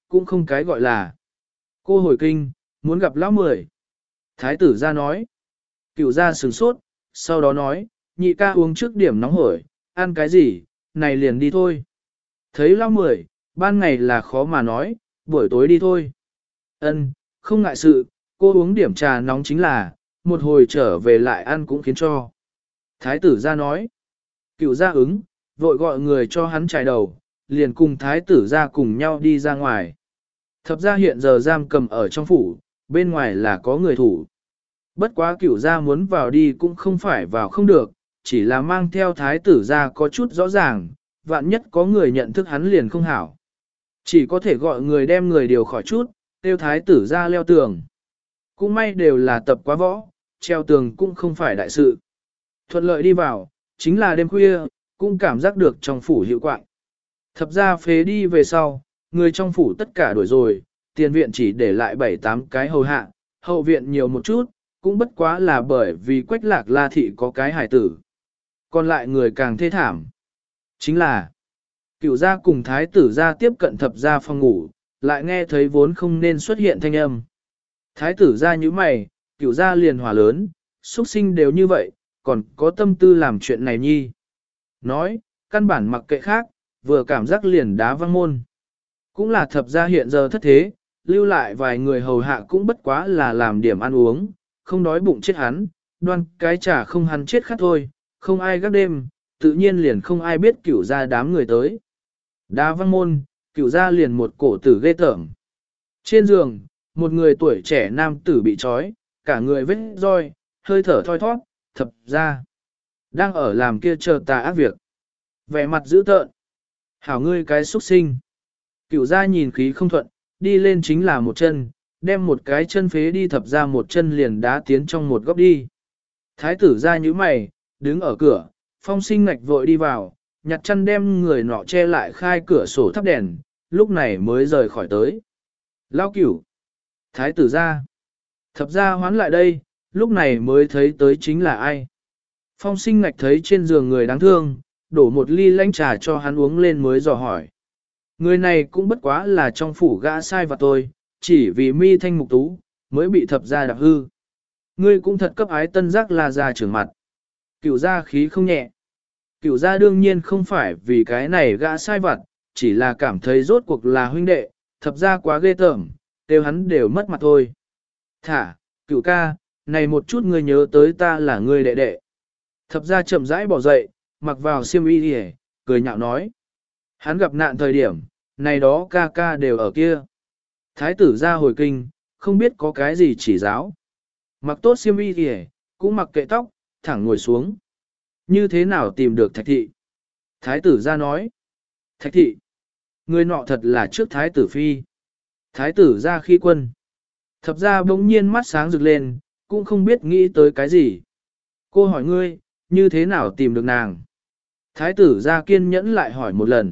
cũng không cái gọi là. Cô hồi kinh, muốn gặp lão 10. Thái tử ra nói. Cửu ra sửng sốt, sau đó nói, nhị ca uống trước điểm nóng hổi, ăn cái gì, này liền đi thôi. Thấy lão 10, ban ngày là khó mà nói, buổi tối đi thôi. Ân, không ngại sự, cô uống điểm trà nóng chính là, một hồi trở về lại ăn cũng khiến cho. Thái tử ra nói. Cửu ra ứng, vội gọi người cho hắn trải đầu, liền cùng thái tử ra cùng nhau đi ra ngoài. Thập ra hiện giờ giam cầm ở trong phủ, bên ngoài là có người thủ. Bất quá cửu ra muốn vào đi cũng không phải vào không được, chỉ là mang theo thái tử ra có chút rõ ràng, vạn nhất có người nhận thức hắn liền không hảo. Chỉ có thể gọi người đem người điều khỏi chút, tiêu thái tử ra leo tường. Cũng may đều là tập quá võ, treo tường cũng không phải đại sự. Thuận lợi đi vào, chính là đêm khuya, cũng cảm giác được trong phủ hiệu quạng. Thập ra phế đi về sau, người trong phủ tất cả đuổi rồi, tiền viện chỉ để lại 7-8 cái hầu hạ, hậu viện nhiều một chút, cũng bất quá là bởi vì Quách Lạc La thị có cái hải tử. Còn lại người càng thê thảm. Chính là, cửu gia cùng thái tử gia tiếp cận thập gia phòng ngủ, lại nghe thấy vốn không nên xuất hiện thanh âm. Thái tử gia như mày, cửu gia liền hỏa lớn, xuất sinh đều như vậy, còn có tâm tư làm chuyện này nhi. Nói, căn bản mặc kệ khác, vừa cảm giác liền đá văng môn. Cũng là thập gia hiện giờ thất thế, lưu lại vài người hầu hạ cũng bất quá là làm điểm ăn uống, không đói bụng chết hắn, đoan cái trà không hắn chết khát thôi, không ai gác đêm, tự nhiên liền không ai biết cửu gia đám người tới. Đá văng môn, cửu gia liền một cổ tử ghê tởm. Trên giường, một người tuổi trẻ nam tử bị trói, cả người vết roi, hơi thở thoi thoát, thập gia đang ở làm kia chờ tà ác việc. Vẻ mặt dữ tợn. Hảo ngươi cái xuất sinh. Cửu gia nhìn khí không thuận, đi lên chính là một chân, đem một cái chân phế đi thập gia một chân liền đá tiến trong một góc đi. Thái tử ra như mày, đứng ở cửa, Phong Sinh Ngạch vội đi vào, nhặt chân đem người nọ che lại khai cửa sổ thắp đèn, lúc này mới rời khỏi tới. Lao Cửu. Thái tử ra. Thập gia hoán lại đây, lúc này mới thấy tới chính là ai. Phong Sinh Ngạch thấy trên giường người đáng thương, đổ một ly lanh trà cho hắn uống lên mới dò hỏi. Người này cũng bất quá là trong phủ gã sai và tôi, chỉ vì mi thanh mục tú, mới bị thập gia đạp hư. Ngươi cũng thật cấp ái tân giác là ra trưởng mặt. Cửu gia khí không nhẹ. Cửu gia đương nhiên không phải vì cái này gã sai vặt, chỉ là cảm thấy rốt cuộc là huynh đệ, thập gia quá ghê tởm, đều hắn đều mất mặt thôi. Thả, Cửu ca, này một chút ngươi nhớ tới ta là ngươi đệ đệ. Thập gia chậm rãi bỏ dậy, mặc vào xiêm y đi, cười nhạo nói. Hắn gặp nạn thời điểm, này đó ca ca đều ở kia. Thái tử ra hồi kinh, không biết có cái gì chỉ giáo. Mặc tốt xiêm y đi, cũng mặc kệ tóc, thẳng ngồi xuống. Như thế nào tìm được Thạch thị? Thái tử ra nói. Thạch thị. Người nọ thật là trước thái tử phi. Thái tử ra khi quân. Thập ra bỗng nhiên mắt sáng rực lên, cũng không biết nghĩ tới cái gì. Cô hỏi ngươi, như thế nào tìm được nàng? Thái tử ra kiên nhẫn lại hỏi một lần.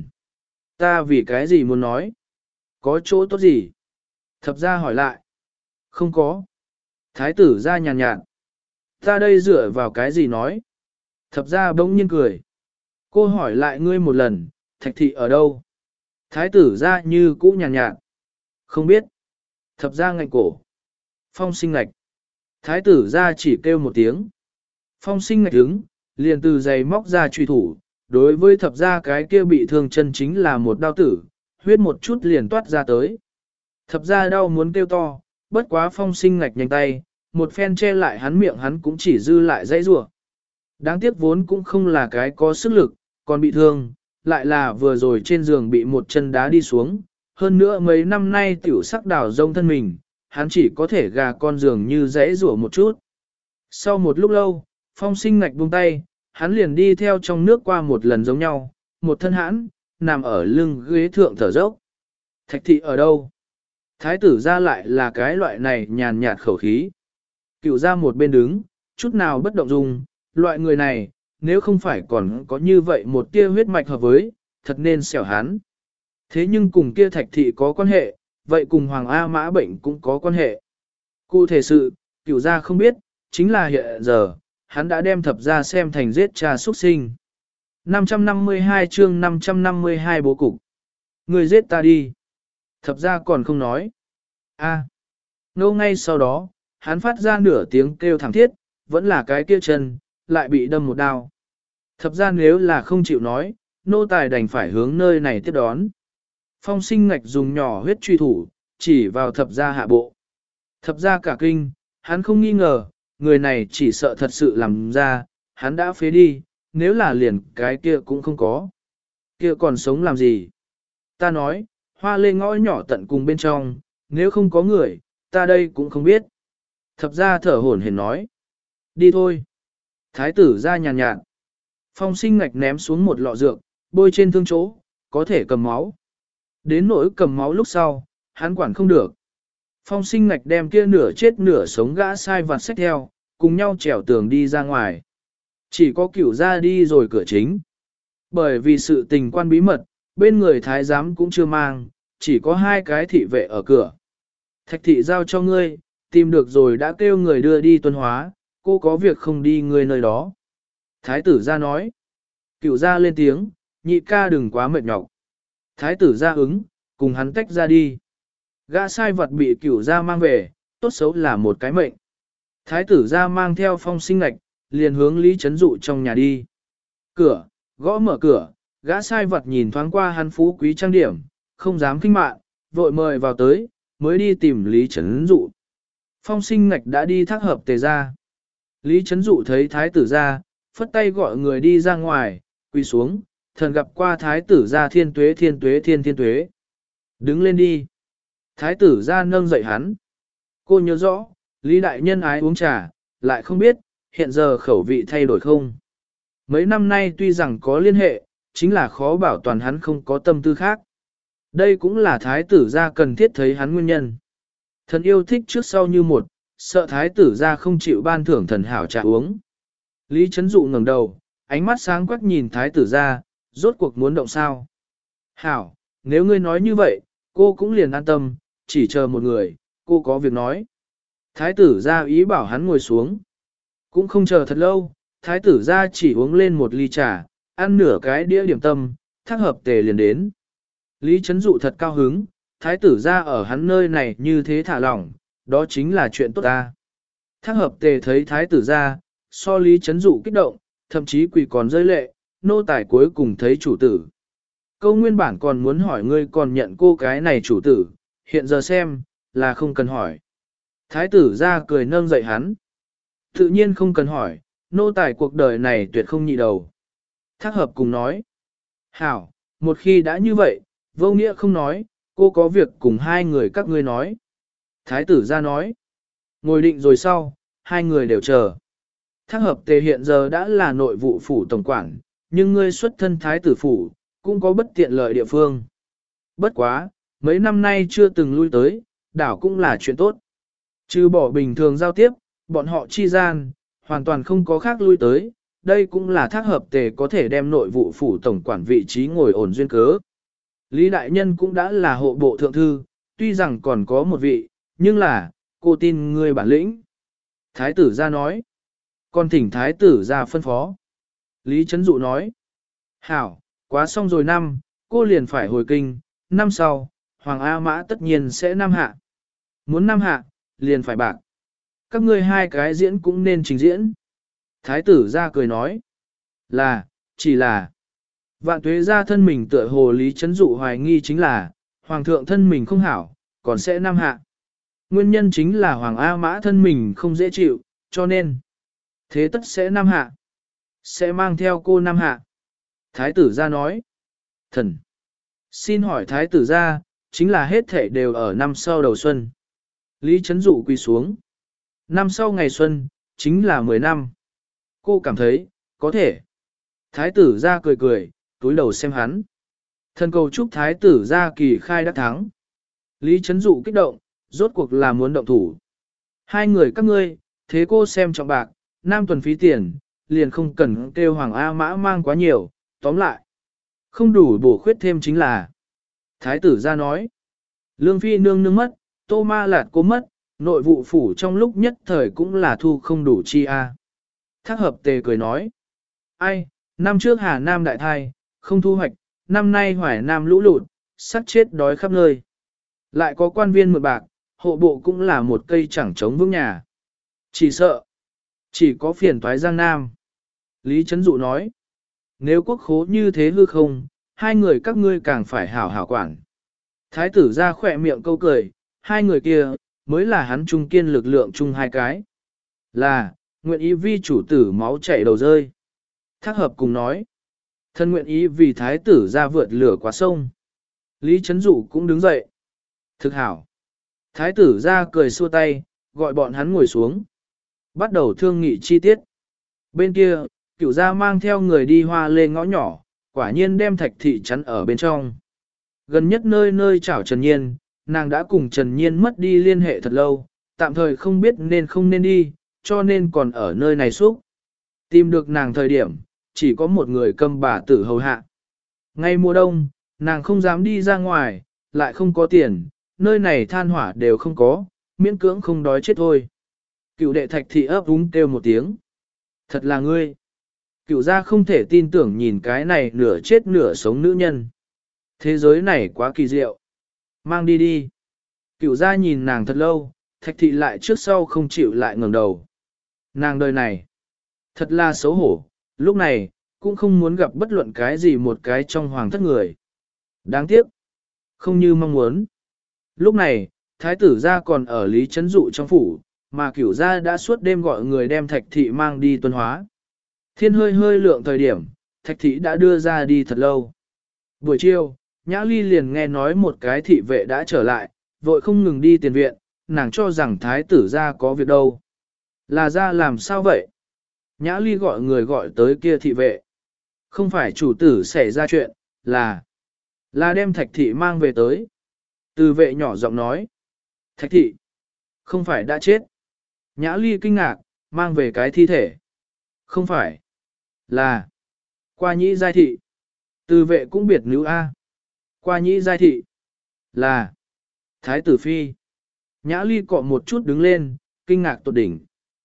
Ta vì cái gì muốn nói? Có chỗ tốt gì? Thập ra hỏi lại. Không có. Thái tử ra nhàn nhạt. Ta đây dựa vào cái gì nói? Thập ra bỗng nhiên cười. Cô hỏi lại ngươi một lần, Thạch thị ở đâu? Thái tử ra như cũ nhàn nhạt. Không biết. Thập ra ngạnh cổ. Phong Sinh Ngạch. Thái tử ra chỉ kêu một tiếng. Phong Sinh Ngạch đứng, liền từ giày móc ra truy thủ. Đối với thập ra cái kia bị thương chân chính là một đao tử, huyết một chút liền toát ra tới. Thập ra đau muốn kêu to, bất quá Phong Sinh Ngạch nhanh tay, một phen che lại hắn miệng hắn cũng chỉ dư lại dãy rủa. Đáng tiếc vốn cũng không là cái có sức lực, còn bị thương, lại là vừa rồi trên giường bị một chân đá đi xuống. Hơn nữa mấy năm nay tiểu sắc đảo rông thân mình, hắn chỉ có thể gà con giường như dãy rủa một chút. Sau một lúc lâu, Phong Sinh Ngạch buông tay, hắn liền đi theo trong nước qua một lần giống nhau, một thân hãn, nằm ở lưng ghế thượng thở dốc. Thạch thị ở đâu? Thái tử ra lại là cái loại này nhàn nhạt khẩu khí. Cựu ra một bên đứng, chút nào bất động dung, loại người này, nếu không phải còn có như vậy một tia huyết mạch hợp với, thật nên xẻo hắn. Thế nhưng cùng kia Thạch thị có quan hệ, vậy cùng Hoàng A Mã bệnh cũng có quan hệ. Cụ thể sự, cựu ra không biết, chính là hiện giờ, hắn đã đem thập ra xem thành giết cha xuất sinh. 552 chương 552 bố cục. Người giết ta đi. Thập ra còn không nói. A. Ngô ngay sau đó, hắn phát ra nửa tiếng kêu thảm thiết, vẫn là cái kia chân, lại bị đâm một đao. Thập ra nếu là không chịu nói, nô tài đành phải hướng nơi này tiếp đón. Phong sinh ngạch dùng nhỏ huyết truy thủ, chỉ vào thập ra hạ bộ. Thập ra cả kinh, hắn không nghi ngờ, người này chỉ sợ thật sự làm ra, hắn đã phế đi, nếu là liền cái kia cũng không có. Kia còn sống làm gì? Ta nói, hoa lê ngõ nhỏ tận cùng bên trong, nếu không có người, ta đây cũng không biết. Thập ra thở hổn hển nói. Đi thôi. Thái tử ra nhàn nhạt. Phong sinh ngạch ném xuống một lọ dược, bôi trên thương chỗ, có thể cầm máu. Đến nỗi cầm máu lúc sau, hắn quản không được. Phong sinh ngạch đem kia nửa chết nửa sống gã sai vặt xách theo, cùng nhau trèo tường đi ra ngoài. Chỉ có cửu ra đi rồi cửa chính. Bởi vì sự tình quan bí mật, bên người thái giám cũng chưa mang, chỉ có hai cái thị vệ ở cửa. Thạch thị giao cho ngươi, tìm được rồi đã kêu người đưa đi tuân hóa, cô có việc không đi ngươi nơi đó. Thái tử ra nói. Cửu ra lên tiếng, nhị ca đừng quá mệt nhọc. Thái tử ra ứng, cùng hắn tách ra đi. Gã sai vật bị cửu ra mang về, tốt xấu là một cái mệnh. Thái tử ra mang theo phong sinh ngạch, liền hướng Lý Trấn Dụ trong nhà đi. Cửa, gõ mở cửa, gã sai vật nhìn thoáng qua hắn phú quý trang điểm, không dám kinh mạn, vội mời vào tới, mới đi tìm Lý Trấn Dụ. Phong sinh ngạch đã đi thác hợp tề ra. Lý Trấn Dụ thấy thái tử ra, phất tay gọi người đi ra ngoài, quỳ xuống, thần gặp qua thái tử ra thiên tuế thiên tuế thiên tuế. Đứng lên đi. Thái tử ra nâng dậy hắn. Cô nhớ rõ, Lý đại nhân ái uống trà, lại không biết, hiện giờ khẩu vị thay đổi không. Mấy năm nay tuy rằng có liên hệ, chính là khó bảo toàn hắn không có tâm tư khác. Đây cũng là thái tử ra cần thiết thấy hắn nguyên nhân. Thần yêu thích trước sau như một, sợ thái tử ra không chịu ban thưởng thần hảo trà uống. Lý Trấn Dụ ngẩng đầu, ánh mắt sáng quắc nhìn thái tử ra, rốt cuộc muốn động sao. Hảo, nếu ngươi nói như vậy, cô cũng liền an tâm, chỉ chờ một người, cô có việc nói. Thái tử ra ý bảo hắn ngồi xuống. Cũng không chờ thật lâu, thái tử ra chỉ uống lên một ly trà, ăn nửa cái đĩa điểm tâm, thác hợp tề liền đến. Lý Trấn Dụ thật cao hứng, thái tử ra ở hắn nơi này như thế thả lỏng, đó chính là chuyện tốt ta. Thác hợp tề thấy thái tử ra, so Lý Trấn Dụ kích động, thậm chí quỳ còn rơi lệ, nô tài cuối cùng thấy chủ tử. Câu nguyên bản còn muốn hỏi ngươi còn nhận cô cái này chủ tử, hiện giờ xem, là không cần hỏi. Thái tử ra cười nâng dậy hắn. Tự nhiên không cần hỏi, nô tài cuộc đời này tuyệt không nhị đầu. Thác hợp cùng nói. Hảo, một khi đã như vậy, vô nghĩa không nói, cô có việc cùng hai người các ngươi nói. Thái tử ra nói. Ngồi định rồi sau, hai người đều chờ. Thác hợp tề hiện giờ đã là nội vụ phủ tổng quản, nhưng ngươi xuất thân thái tử phủ, cũng có bất tiện lợi địa phương. Bất quá, mấy năm nay chưa từng lui tới, đảo cũng là chuyện tốt. Trừ bỏ bình thường giao tiếp, bọn họ chi gian, hoàn toàn không có khác lui tới, đây cũng là thác hợp tề có thể đem nội vụ phủ tổng quản vị trí ngồi ổn duyên cớ. Lý Đại Nhân cũng đã là hộ bộ thượng thư, tuy rằng còn có một vị, nhưng là, cô tin ngươi bản lĩnh. Thái tử ra nói, còn thỉnh thái tử ra phân phó. Lý Trấn Dụ nói, hảo, quá xong rồi năm, cô liền phải hồi kinh, năm sau, Hoàng A Mã tất nhiên sẽ năm hạ. Muốn năm hạ, liền phải bạc. Các ngươi hai cái diễn cũng nên trình diễn. Thái tử ra cười nói, chỉ là, vạn tuế ra thân mình tựa hồ Lý Trấn Dụ hoài nghi chính là, Hoàng thượng thân mình không hảo, còn sẽ năm hạ. Nguyên nhân chính là Hoàng A Mã thân mình không dễ chịu, cho nên, thế tất sẽ năm hạ. Sẽ mang theo cô năm hạ. Thái tử ra nói, thần, xin hỏi thái tử ra, chính là hết thể đều ở năm sau đầu xuân. Lý Trấn Dụ quỳ xuống. Năm sau ngày xuân, chính là 10 năm. Cô cảm thấy, có thể. Thái tử ra cười cười, túi đầu xem hắn. Thần cầu chúc thái tử ra kỳ khai đắc thắng. Lý Trấn Dụ kích động, rốt cuộc là muốn động thủ. Hai người các ngươi, thế cô xem trọng bạc, nam tuần phí tiền, liền không cần kêu Hoàng A Mã mang quá nhiều, tóm lại. Không đủ bổ khuyết thêm chính là. Thái tử ra nói. Lương phi nương nương mất, tô ma lạt cố mất, nội vụ phủ trong lúc nhất thời cũng là thu không đủ chi a. Thác hợp tề cười nói. Ai, năm trước Hà Nam đại thai, không thu hoạch, năm nay Hoài Nam lũ lụt, sắp chết đói khắp nơi. Lại có quan viên mượn bạc, hộ bộ cũng là một cây chẳng chống vững nhà. Chỉ sợ, chỉ có phiền toái Giang Nam. Lý Trấn Dụ nói, nếu quốc khố như thế hư không, hai người các ngươi càng phải hảo hảo quản. Thái tử ra khỏe miệng câu cười, hai người kia, mới là hắn trung kiên lực lượng chung hai cái. Là, nguyện ý vi chủ tử máu chảy đầu rơi. Thác hợp cùng nói, thân nguyện ý vì thái tử ra vượt lửa qua sông. Lý Trấn Dụ cũng đứng dậy. Thực hảo. Thái tử ra cười xua tay, gọi bọn hắn ngồi xuống. Bắt đầu thương nghị chi tiết. Bên kia, cửu gia mang theo người đi hoa lê ngõ nhỏ, quả nhiên đem Thạch thị chắn ở bên trong. Gần nhất nơi nơi chảo Trần Nhiên, nàng đã cùng Trần Nhiên mất đi liên hệ thật lâu, tạm thời không biết nên không nên đi, cho nên còn ở nơi này suốt. Tìm được nàng thời điểm, chỉ có một người câm bà tử hầu hạ. Ngay mùa đông, nàng không dám đi ra ngoài, lại không có tiền, nơi này than hỏa đều không có, miễn cưỡng không đói chết thôi. Cựu đệ Thạch thị ấp úng kêu một tiếng. Thật là ngươi. Cựu gia không thể tin tưởng nhìn cái này nửa chết nửa sống nữ nhân. Thế giới này quá kỳ diệu. Mang đi đi. Cựu gia nhìn nàng thật lâu, Thạch thị lại trước sau không chịu lại ngẩng đầu. Nàng đời này. Thật là xấu hổ, lúc này, cũng không muốn gặp bất luận cái gì một cái trong hoàng thất người. Đáng tiếc. Không như mong muốn. Lúc này, thái tử gia còn ở Lý Trấn Dụ trong phủ, mà cửu gia đã suốt đêm gọi người đem Thạch thị mang đi tuần hóa. Thiên hơi hơi lượng thời điểm, Thạch thị đã đưa ra đi thật lâu. Buổi chiều, Nhã Ly liền nghe nói một cái thị vệ đã trở lại, vội không ngừng đi tiền viện, nàng cho rằng thái tử gia có việc đâu. Là ra làm sao vậy? Nhã Ly gọi người gọi tới kia thị vệ. Không phải chủ tử xảy ra chuyện, là đem Thạch thị mang về tới. Từ vệ nhỏ giọng nói. Thạch thị, không phải đã chết. Nhã Ly kinh ngạc, mang về cái thi thể. Không phải, là qua nhĩ giai thị. Từ vệ cũng biệt nữ A. Qua nhĩ giai thị, là thái tử phi. Nhã Ly cọ một chút đứng lên, kinh ngạc tột đỉnh.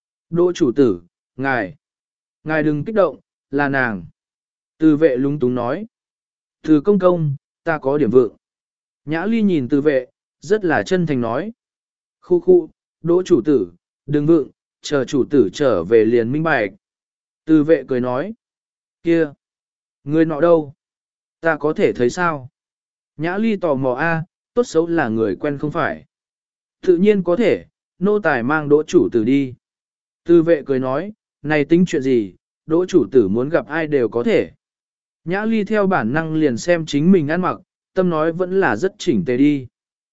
Đỗ chủ tử, ngài đừng kích động, là nàng. Từ vệ lúng túng nói. Từ công công, ta có điểm vượng. Nhã Ly nhìn từ vệ, rất là chân thành nói. Khu khu, Đỗ chủ tử, đừng vượng, chờ chủ tử trở về liền minh bạch. Từ vệ cười nói. Kia, người nọ đâu? Ta có thể thấy sao? Nhã Ly tò mò tốt xấu là người quen không phải. Tự nhiên có thể, nô tài mang Đỗ chủ tử đi. Từ vệ cười nói, này tính chuyện gì, Đỗ chủ tử muốn gặp ai đều có thể. Nhã Ly theo bản năng liền xem chính mình ăn mặc, tâm nói vẫn là rất chỉnh tề đi.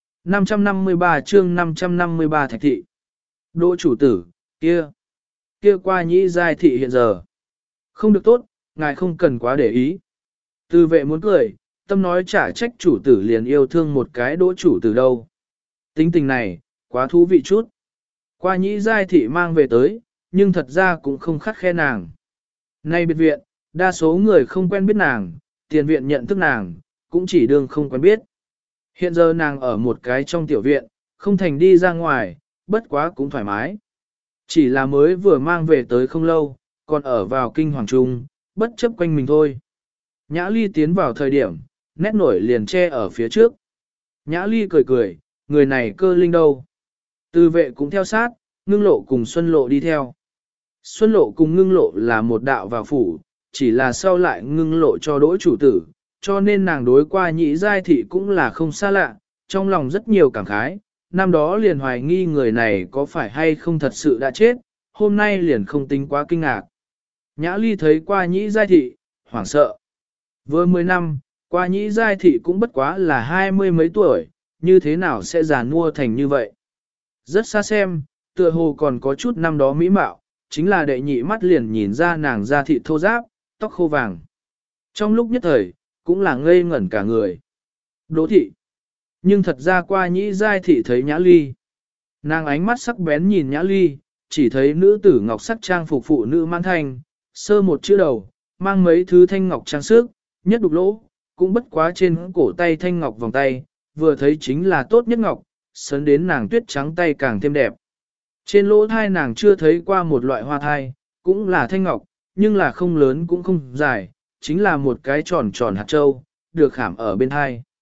553 chương 553 Thạch thị. Đỗ chủ tử, kia qua nhĩ giai thị hiện giờ. Không được tốt, ngài không cần quá để ý. Từ vệ muốn cười, tâm nói trả trách chủ tử liền yêu thương một cái Đỗ chủ tử đâu. Tính tình này, quá thú vị chút. Qua nhĩ giai thị mang về tới, nhưng thật ra cũng không khắt khe nàng. Nay biệt viện, đa số người không quen biết nàng, tiền viện nhận thức nàng, cũng chỉ đương không quen biết. Hiện giờ nàng ở một cái trong tiểu viện, không thành đi ra ngoài, bất quá cũng thoải mái. Chỉ là mới vừa mang về tới không lâu, còn ở vào kinh hoàng trung, bất chấp quanh mình thôi. Nhã Ly tiến vào thời điểm, nét nổi liền che ở phía trước. Nhã Ly cười cười, người này cơ linh đâu. Từ vệ cũng theo sát, ngưng lộ cùng Xuân lộ đi theo. Xuân lộ cùng ngưng lộ là một đạo vào phủ, chỉ là sau lại ngưng lộ cho Đỗ chủ tử, cho nên nàng đối qua nhĩ giai thị cũng là không xa lạ, trong lòng rất nhiều cảm khái, năm đó liền hoài nghi người này có phải hay không thật sự đã chết, hôm nay liền không tính quá kinh ngạc. Nhã Ly thấy qua nhĩ giai thị, hoảng sợ. Vừa 10 năm, qua nhĩ giai thị cũng bất quá là 20 mấy tuổi, như thế nào sẽ già nua thành như vậy. Rất xa xem, tựa hồ còn có chút năm đó mỹ mạo, chính là đệ nhị mắt liền nhìn ra nàng da thị thô ráp, tóc khô vàng. Trong lúc nhất thời, cũng là ngây ngẩn cả người. Đỗ thị. Nhưng thật ra qua nhĩ giai thị thấy Nhã Ly. Nàng ánh mắt sắc bén nhìn Nhã Ly, chỉ thấy nữ tử ngọc sắc trang phục phụ nữ mãn thanh, sơ một chữ đầu, mang mấy thứ thanh ngọc trang sức, nhất đục lỗ, cũng bất quá trên cổ tay thanh ngọc vòng tay, vừa thấy chính là tốt nhất ngọc, sấn đến nàng tuyết trắng tay càng thêm đẹp. Trên lỗ thai nàng chưa thấy qua một loại hoa thai, cũng là thanh ngọc, nhưng là không lớn cũng không dài, chính là một cái tròn tròn hạt châu, được khảm ở bên thai.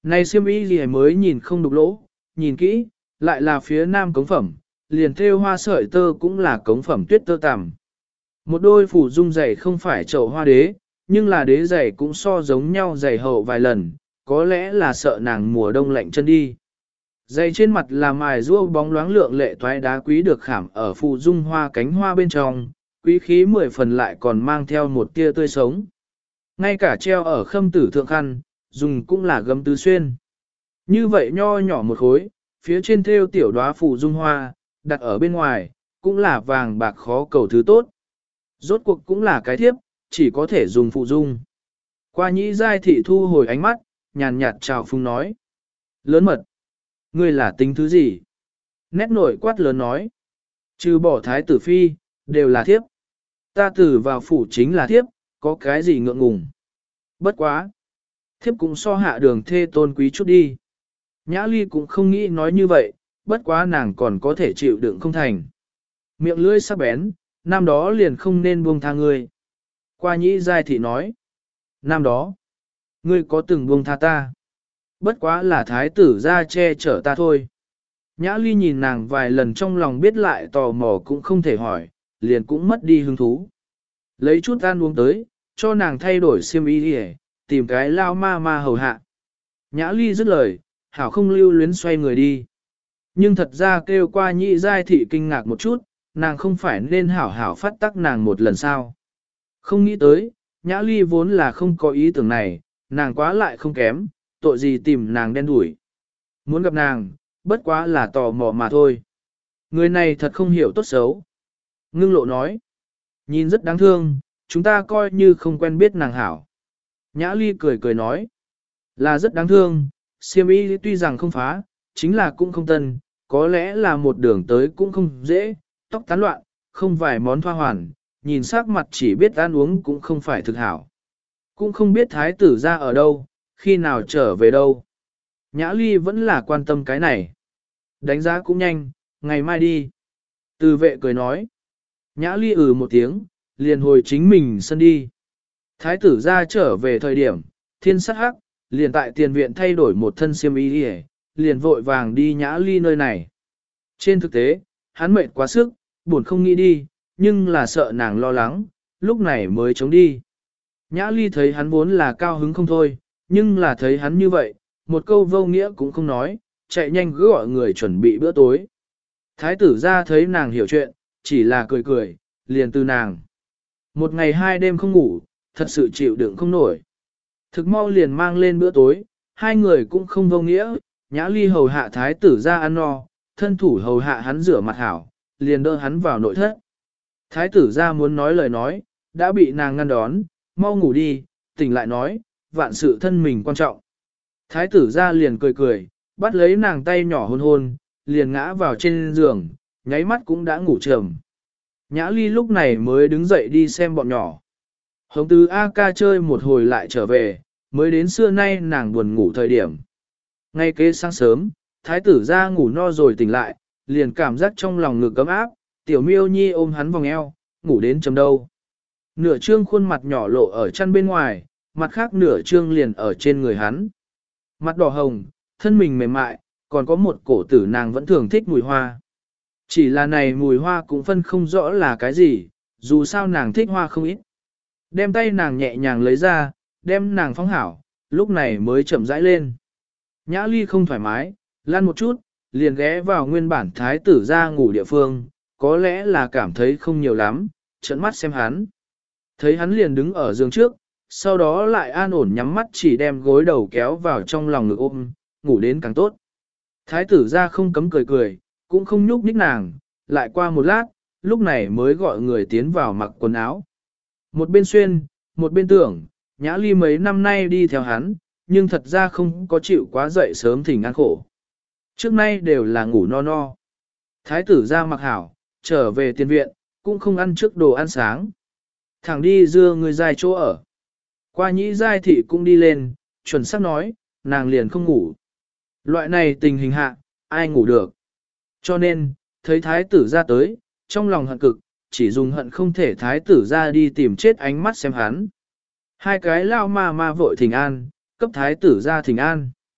Này xiêm y gì mới nhìn không đục lỗ, nhìn kỹ, lại là phía nam cống phẩm, liền thêu hoa sợi tơ cũng là cống phẩm tuyết tơ tằm. Một đôi phủ dung giày không phải chậu hoa đế, nhưng là đế giày cũng so giống nhau giày hậu vài lần, có lẽ là sợ nàng mùa đông lạnh chân đi. Giày trên mặt là mài rua bóng loáng lượng lệ toái đá quý được khảm ở phủ dung hoa cánh hoa bên trong, quý khí 10 phần lại còn mang theo một tia tươi sống. Ngay cả treo ở khâm tử thượng khăn, dùng cũng là gấm tứ xuyên. Như vậy nho nhỏ một khối, phía trên thêu tiểu đóa phủ dung hoa, đặt ở bên ngoài, cũng là vàng bạc khó cầu thứ tốt. Rốt cuộc cũng là cái thiếp, chỉ có thể dùng phụ dung. Qua nhĩ giai thị thu hồi ánh mắt, nhàn nhạt chào phung nói. Lớn mật. Ngươi là tính thứ gì? Nét nổi quát lớn nói. Trừ bỏ thái tử phi, đều là thiếp. Ta tử vào phủ chính là thiếp, có cái gì ngượng ngùng. Bất quá. Thiếp cũng so hạ đường thê tôn quý chút đi. Nhã ly cũng không nghĩ nói như vậy, bất quá nàng còn có thể chịu đựng không thành. Miệng lưỡi sắc bén, năm đó liền không nên buông tha ngươi. Qua nhĩ giai thị nói. Năm đó, ngươi có từng buông tha ta. Bất quá là thái tử ra che chở ta thôi. Nhã ly nhìn nàng vài lần trong lòng biết lại tò mò cũng không thể hỏi, liền cũng mất đi hứng thú. Lấy chút ăn uống tới, cho nàng thay đổi xiêm y đi, tìm cái lao ma ma hầu hạ. Nhã ly dứt lời, hảo không lưu luyến xoay người đi. Nhưng thật ra kêu qua nhị giai thị kinh ngạc một chút, nàng không phải nên hảo hảo phát tắc nàng một lần sao. Không nghĩ tới, nhã ly vốn là không có ý tưởng này, nàng quá lại không kém, tội gì tìm nàng đen đuổi. Muốn gặp nàng, bất quá là tò mò mà thôi. Người này thật không hiểu tốt xấu. Ngưng lộ nói, nhìn rất đáng thương, chúng ta coi như không quen biết nàng hảo. Nhã ly cười cười nói, là rất đáng thương, xiêm y tuy rằng không phá, chính là cũng không tân, có lẽ là một đường tới cũng không dễ, tóc tán loạn, không vài món thoa hoàn, nhìn sắc mặt chỉ biết ăn uống cũng không phải thực hảo. Cũng không biết thái tử ra ở đâu, khi nào trở về đâu. Nhã ly vẫn là quan tâm cái này. Đánh giá cũng nhanh, ngày mai đi. Từ vệ cười nói. Nhã ly một tiếng, liền hồi chính mình sân đi. Thái tử ra trở về thời điểm, thiên sắc hắc, liền tại tiền viện thay đổi một thân xiêm y đi, liền vội vàng đi nhã ly nơi này. Trên thực tế, hắn mệt quá sức, buồn không nghĩ đi, nhưng là sợ nàng lo lắng, lúc này mới chống đi. Nhã ly thấy hắn vốn là cao hứng không thôi, nhưng là thấy hắn như vậy, một câu vô nghĩa cũng không nói, chạy nhanh cứ gọi người chuẩn bị bữa tối. Thái tử ra thấy nàng hiểu chuyện, chỉ là cười cười, liền từ nàng. Một ngày 2 đêm không ngủ, thật sự chịu đựng không nổi. Thực mau liền mang lên bữa tối, hai người cũng không vô nghĩa, nhã ly hầu hạ thái tử ra ăn no, thân thủ hầu hạ hắn rửa mặt hảo, liền đỡ hắn vào nội thất. Thái tử ra muốn nói lời nói, đã bị nàng ngăn đón, mau ngủ đi, tỉnh lại nói, vạn sự thân mình quan trọng. Thái tử ra liền cười cười, bắt lấy nàng tay nhỏ hôn hôn, liền ngã vào trên giường, nháy mắt cũng đã ngủ trầm. Nhã ly lúc này mới đứng dậy đi xem bọn nhỏ. Hồng Tứ A ca chơi một hồi lại trở về, mới đến xưa nay nàng buồn ngủ thời điểm. Ngay kế sáng sớm, thái tử ra ngủ no rồi tỉnh lại, liền cảm giác trong lòng ngực cấm áp, tiểu miêu nhi ôm hắn vòng eo, ngủ đến chấm đâu. Nửa trương khuôn mặt nhỏ lộ ở chăn bên ngoài, mặt khác nửa trương liền ở trên người hắn. Mặt đỏ hồng, thân mình mềm mại, còn có một cổ tử nàng vẫn thường thích mùi hoa. Chỉ là này mùi hoa cũng phân không rõ là cái gì, dù sao nàng thích hoa không ít. Đem tay nàng nhẹ nhàng lấy ra, đem nàng phóng hảo, lúc này mới chậm rãi lên. Nhã ly không thoải mái, lăn một chút, liền ghé vào nguyên bản thái tử ra ngủ địa phương, có lẽ là cảm thấy không nhiều lắm, trợn mắt xem hắn. Thấy hắn liền đứng ở giường trước, sau đó lại an ổn nhắm mắt chỉ đem gối đầu kéo vào trong lòng ngực ôm, ngủ đến càng tốt. Thái tử ra không cấm cười cười, cũng không nhúc nhích nàng, lại qua một lát, lúc này mới gọi người tiến vào mặc quần áo. Một bên xuyên, một bên tưởng, nhã ly mấy năm nay đi theo hắn, nhưng thật ra không có chịu quá dậy sớm thỉnh ăn khổ. Trước nay đều là ngủ no no. Thái tử ra mặc hảo, trở về tiền viện, cũng không ăn trước đồ ăn sáng. Thẳng đi dưa người dài chỗ ở. Qua nhĩ giai thị cũng đi lên, chuẩn xác nói, nàng liền không ngủ. Loại này tình hình hạ, ai ngủ được. Cho nên, thấy thái tử ra tới, trong lòng hận cực, chỉ dùng hận không thể thái tử ra đi tìm chết ánh mắt xem hắn. Hai cái lao ma ma vội thỉnh an, cấp thái tử ra thỉnh an.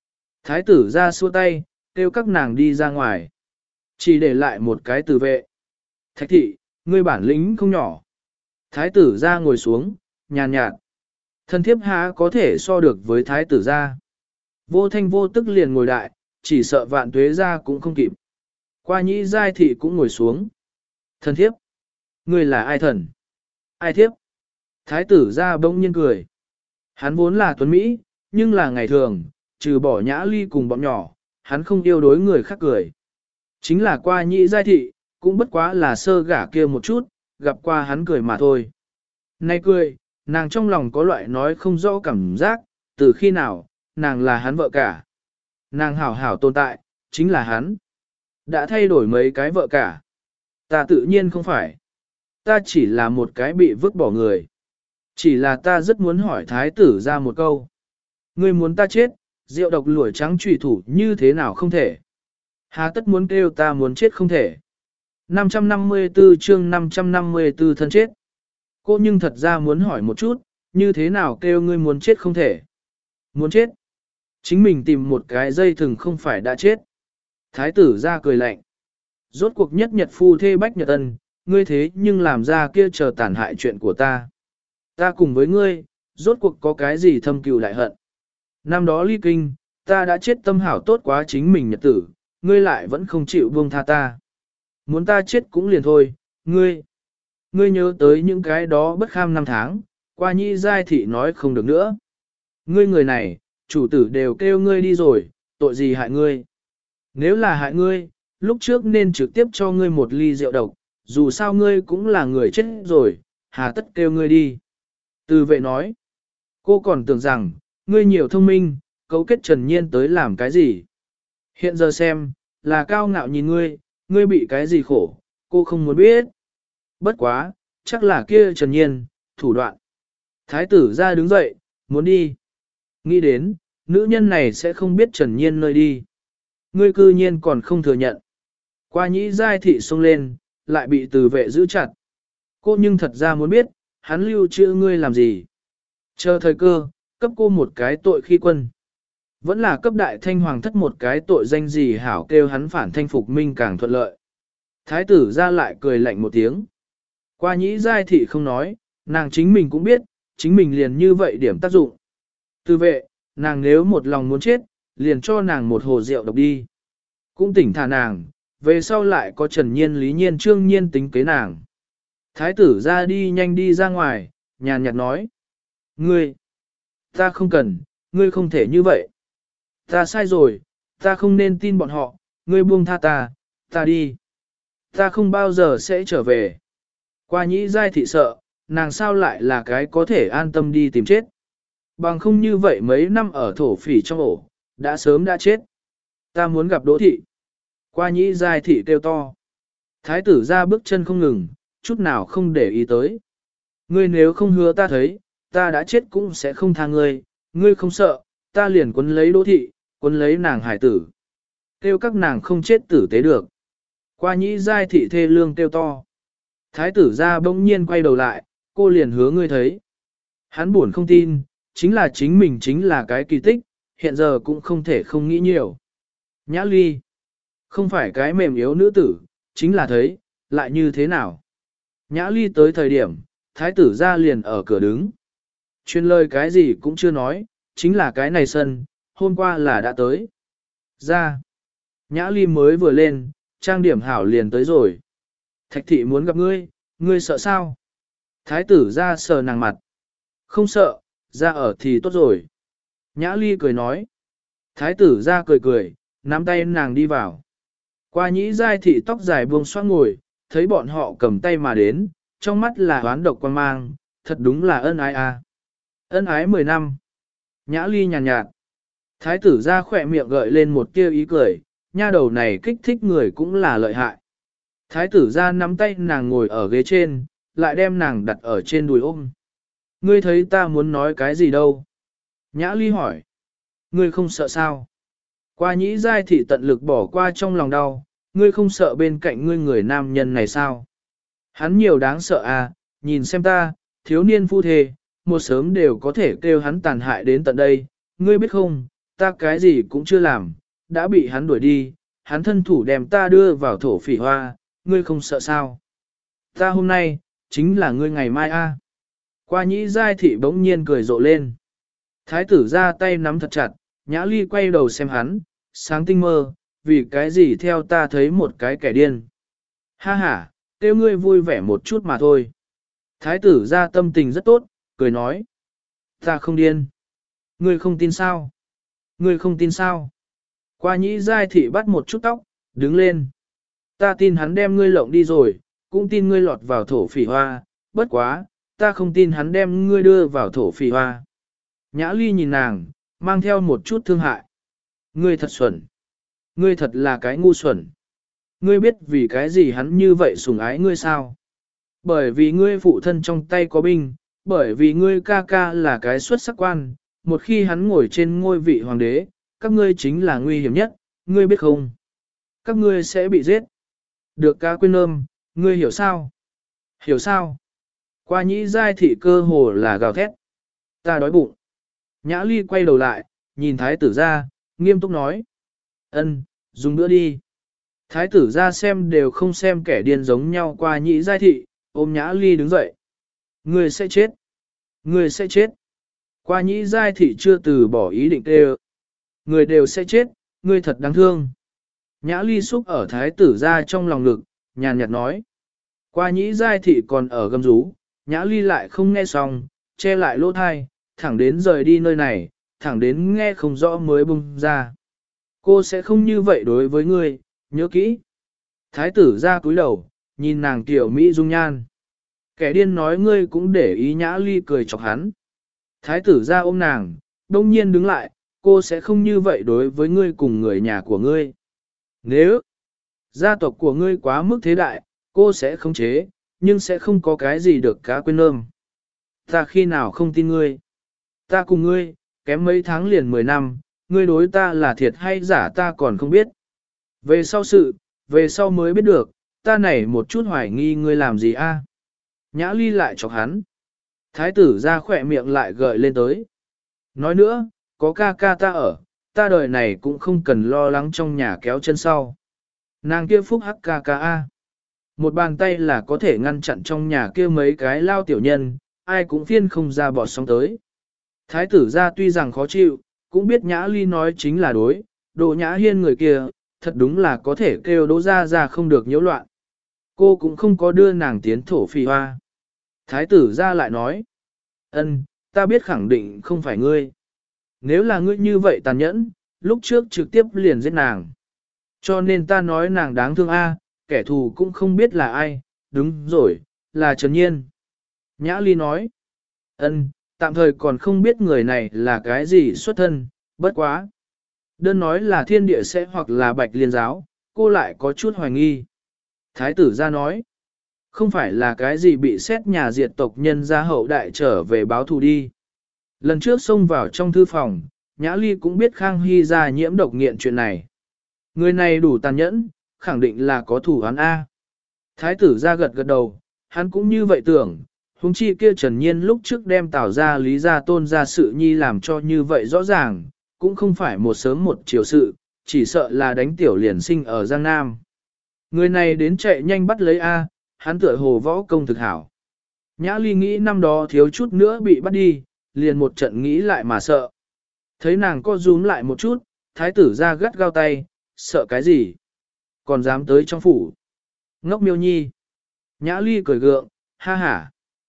Thái tử ra xua tay, kêu các nàng đi ra ngoài. Chỉ để lại một cái tử vệ. Thạch thị, ngươi bản lĩnh không nhỏ. Thái tử ra ngồi xuống, nhàn nhạt. Thân thiếp há có thể so được với thái tử ra. Vô thanh vô tức liền ngồi đại, chỉ sợ vạn tuế ra cũng không kịp. Qua nhĩ giai thị cũng ngồi xuống. Thân thiếp, ngươi là ai thần? Ai thiếp? Thái tử ra bỗng nhiên cười. Hắn vốn là tuấn Mỹ, nhưng là ngày thường, trừ bỏ nhã ly cùng bọn nhỏ, hắn không yêu đối người khác cười. Chính là qua nhĩ giai thị, cũng bất quá là sơ gả kia một chút, gặp qua hắn cười mà thôi. Nay cười, nàng trong lòng có loại nói không rõ cảm giác, từ khi nào, nàng là hắn vợ cả. Nàng hảo hảo tồn tại, chính là hắn. Đã thay đổi mấy cái vợ cả. Ta tự nhiên không phải. Ta chỉ là một cái bị vứt bỏ người. Chỉ là ta rất muốn hỏi thái tử ra một câu. Ngươi muốn ta chết, rượu độc lũi trắng trùy thủ như thế nào không thể. Hà tất muốn kêu ta muốn chết không thể. 554 chương 554 thân chết. Cô nhưng thật ra muốn hỏi một chút, như thế nào kêu ngươi muốn chết không thể. Muốn chết. Chính mình tìm một cái dây thừng không phải đã chết. Thái tử ra cười lạnh. Rốt cuộc nhất nhật phu thê bách nhật ân, ngươi thế nhưng làm ra kia chờ tàn hại chuyện của ta. Ta cùng với ngươi, rốt cuộc có cái gì thâm cừu đại hận. Năm đó ly kinh, ta đã chết tâm hảo tốt quá chính mình nhật tử, ngươi lại vẫn không chịu buông tha ta. Muốn ta chết cũng liền thôi, ngươi nhớ tới những cái đó bất kham năm tháng, qua nhĩ giai thị nói không được nữa. Ngươi người này, chủ tử đều kêu ngươi đi rồi, tội gì hại ngươi. Nếu là hại ngươi, lúc trước nên trực tiếp cho ngươi một ly rượu độc, dù sao ngươi cũng là người chết rồi, hà tất kêu ngươi đi. Từ vệ nói, cô còn tưởng rằng, ngươi nhiều thông minh, cấu kết Trần Nhiên tới làm cái gì. Hiện giờ xem, là cao ngạo nhìn ngươi bị cái gì khổ, cô không muốn biết. Bất quá, chắc là kia Trần Nhiên, thủ đoạn. Thái tử ra đứng dậy, muốn đi. Nghĩ đến, nữ nhân này sẽ không biết Trần Nhiên nơi đi. Ngươi cư nhiên còn không thừa nhận. Qua nhĩ giai thị xông lên, lại bị từ vệ giữ chặt. Cô nhưng thật ra muốn biết, hắn lưu trữ ngươi làm gì. Chờ thời cơ, cấp cô một cái tội khi quân. Vẫn là cấp đại thanh hoàng thất một cái tội danh gì hảo kêu hắn phản thanh phục minh càng thuận lợi. Thái tử ra lại cười lạnh một tiếng. Qua nhĩ giai thị không nói, nàng chính mình cũng biết, chính mình liền như vậy điểm tác dụng. Từ vệ, nàng nếu một lòng muốn chết, liền cho nàng một hồ rượu độc đi. Cũng tỉnh thả nàng, về sau lại có Trần Nhiên Lý Nhiên Trương Nhiên tính kế nàng. Thái tử ra đi nhanh đi ra ngoài, nhàn nhạt nói. Ngươi, ta không cần, ngươi không thể như vậy. Ta sai rồi, ta không nên tin bọn họ, ngươi buông tha ta đi. Ta không bao giờ sẽ trở về. Qua nhĩ giai thị sợ, nàng sao lại là cái có thể an tâm đi tìm chết. Bằng không như vậy mấy năm ở thổ phỉ trong ổ, đã sớm đã chết. Ta muốn gặp Đỗ thị. Qua nhĩ giai thị kêu to. Thái tử ra bước chân không ngừng, chút nào không để ý tới. Ngươi nếu không hứa ta thấy, ta đã chết cũng sẽ không tha ngươi, ngươi không sợ, ta liền quấn lấy Đỗ thị, quấn lấy nàng hải tử. Kêu các nàng không chết tử tế được. Qua nhĩ giai thị thê lương kêu to. Thái tử ra bỗng nhiên quay đầu lại, cô liền hứa ngươi thấy. Hắn buồn không tin, chính là chính mình chính là cái kỳ tích, hiện giờ cũng không thể không nghĩ nhiều. Nhã ly, không phải cái mềm yếu nữ tử, chính là thấy, lại như thế nào. Nhã ly tới thời điểm, thái tử ra liền ở cửa đứng. Chuyên lời cái gì cũng chưa nói, chính là cái này sân, hôm qua là đã tới. Ra, nhã ly mới vừa lên, trang điểm hảo liền tới rồi. Thạch thị muốn gặp ngươi, ngươi sợ sao? Thái tử ra sờ nàng mặt. Không sợ, ra ở thì tốt rồi. Nhã ly cười nói. Thái tử ra cười cười, nắm tay nàng đi vào. Qua nhĩ giai thị tóc dài buông xoác ngồi, thấy bọn họ cầm tay mà đến, trong mắt là oán độc quan mang, thật đúng là ân ái à. Ân ái 10 năm. Nhã ly nhàn nhạt. Thái tử ra khỏe miệng gợi lên một tia ý cười, nha đầu này kích thích người cũng là lợi hại. Thái tử ra nắm tay nàng ngồi ở ghế trên, lại đem nàng đặt ở trên đùi ôm. Ngươi thấy ta muốn nói cái gì đâu? Nhã ly hỏi. Ngươi không sợ sao? Qua nhĩ giai thị tận lực bỏ qua trong lòng đau, ngươi không sợ bên cạnh ngươi người nam nhân này sao? Hắn nhiều đáng sợ à, nhìn xem ta, thiếu niên phu thề, một sớm đều có thể kêu hắn tàn hại đến tận đây, ngươi biết không, ta cái gì cũng chưa làm, đã bị hắn đuổi đi, hắn thân thủ đem ta đưa vào thổ phỉ hoa, ngươi không sợ sao? Ta hôm nay, chính là ngươi ngày mai a. Qua nhĩ giai thị bỗng nhiên cười rộ lên. Thái tử ra tay nắm thật chặt, Nhã Ly quay đầu xem hắn, sáng tinh mơ, vì cái gì theo ta thấy một cái kẻ điên. Ha ha, kêu ngươi vui vẻ một chút mà thôi. Thái tử ra tâm tình rất tốt, cười nói. Ta không điên. Ngươi không tin sao? Ngươi không tin sao? Qua nhĩ giai thị bắt một chút tóc, đứng lên. Ta tin hắn đem ngươi lộng đi rồi, cũng tin ngươi lọt vào thổ phỉ hoa, bất quá, ta không tin hắn đem ngươi đưa vào thổ phỉ hoa. Nhã Ly nhìn nàng, mang theo một chút thương hại. Ngươi thật xuẩn. Ngươi thật là cái ngu xuẩn. Ngươi biết vì cái gì hắn như vậy sủng ái ngươi sao? Bởi vì ngươi phụ thân trong tay có binh, bởi vì ngươi ca ca là cái xuất sắc quan, một khi hắn ngồi trên ngôi vị hoàng đế, các ngươi chính là nguy hiểm nhất, ngươi biết không? Các ngươi sẽ bị giết. Được ca quên ôm, ngươi hiểu sao? Hiểu sao? Qua nhĩ giai thị cơ hồ là gào thét. Ta đói bụng. Nhã Ly quay đầu lại, nhìn thái tử ra, nghiêm túc nói. Ân, dùng bữa đi. Thái tử ra xem đều không xem kẻ điên giống nhau qua nhĩ giai thị, ôm Nhã Ly đứng dậy. Ngươi sẽ chết. Ngươi sẽ chết. Qua nhĩ giai thị chưa từ bỏ ý định kêu. Người đều sẽ chết, ngươi thật đáng thương. Nhã Ly xúc ở thái tử ra trong lòng ngực, nhàn nhạt nói. Qua nhĩ giai thị còn ở gầm rú, Nhã Ly lại không nghe xong, che lại lỗ thai, thẳng đến rời đi nơi này, thẳng đến nghe không rõ mới bung ra. Cô sẽ không như vậy đối với ngươi, nhớ kỹ. Thái tử ra cúi đầu, nhìn nàng tiểu Mỹ dung nhan. Kẻ điên nói ngươi cũng để ý. Nhã Ly cười chọc hắn. Thái tử ra ôm nàng, đông nhiên đứng lại, cô sẽ không như vậy đối với ngươi cùng người nhà của ngươi. Nếu gia tộc của ngươi quá mức thế đại, cô sẽ khống chế, nhưng sẽ không có cái gì được cá quên ôm. Ta khi nào không tin ngươi? Ta cùng ngươi, kém mấy tháng liền 10 năm, ngươi đối ta là thiệt hay giả ta còn không biết. Về sau mới biết được, ta này một chút hoài nghi ngươi làm gì a? Nhã Ly lại chọc hắn. Thái tử ra khỏe miệng lại gợi lên tới. Nói nữa, có ca ca ta ở, ta đời này cũng không cần lo lắng trong nhà kéo chân sau. Nàng kia phúc hắc ca ca a. Một bàn tay là có thể ngăn chặn trong nhà kia mấy cái lao tiểu nhân, ai cũng phiên không ra bọt sóng tới. Thái tử ra tuy rằng khó chịu, cũng biết Nhã Ly nói chính là đối, Đỗ Nhã Hiên người kia, thật đúng là có thể kêu Đỗ ra không được nhiễu loạn. Cô cũng không có đưa nàng tiến thổ phỉ hoa. Thái tử ra lại nói, ân, ta biết khẳng định không phải ngươi. Nếu là ngươi như vậy tàn nhẫn, lúc trước trực tiếp liền giết nàng. Cho nên ta nói nàng đáng thương a, kẻ thù cũng không biết là ai, đúng rồi, là Trần Nhiên. Nhã Ly nói, ân, tạm thời còn không biết người này là cái gì xuất thân, bất quá. Đơn nói là thiên địa sẽ hoặc là bạch liên giáo, cô lại có chút hoài nghi. Thái tử ra nói, không phải là cái gì bị xét nhà diệt tộc nhân gia hậu đại trở về báo thù đi. Lần trước xông vào trong thư phòng, Nhã Ly cũng biết Khang Hy ra nhiễm độc nghiện chuyện này. Người này đủ tàn nhẫn, khẳng định là có thủ án A. Thái tử ra gật gật đầu, hắn cũng như vậy tưởng, huống chi kia Trần Nhiên lúc trước đem Tào ra Lý gia Tôn ra sự nhi làm cho như vậy rõ ràng, cũng không phải một sớm một chiều sự, chỉ sợ là đánh tiểu liền sinh ở Giang Nam. Người này đến chạy nhanh bắt lấy A, hắn tựa hồ võ công thực hảo. Nhã Ly nghĩ năm đó thiếu chút nữa bị bắt đi, liền một trận nghĩ lại mà sợ. Thấy nàng co rúm lại một chút, thái tử ra gắt gao tay, sợ cái gì? Còn dám tới trong phủ. Ngốc miêu nhi. Nhã Ly cười gượng, ha ha.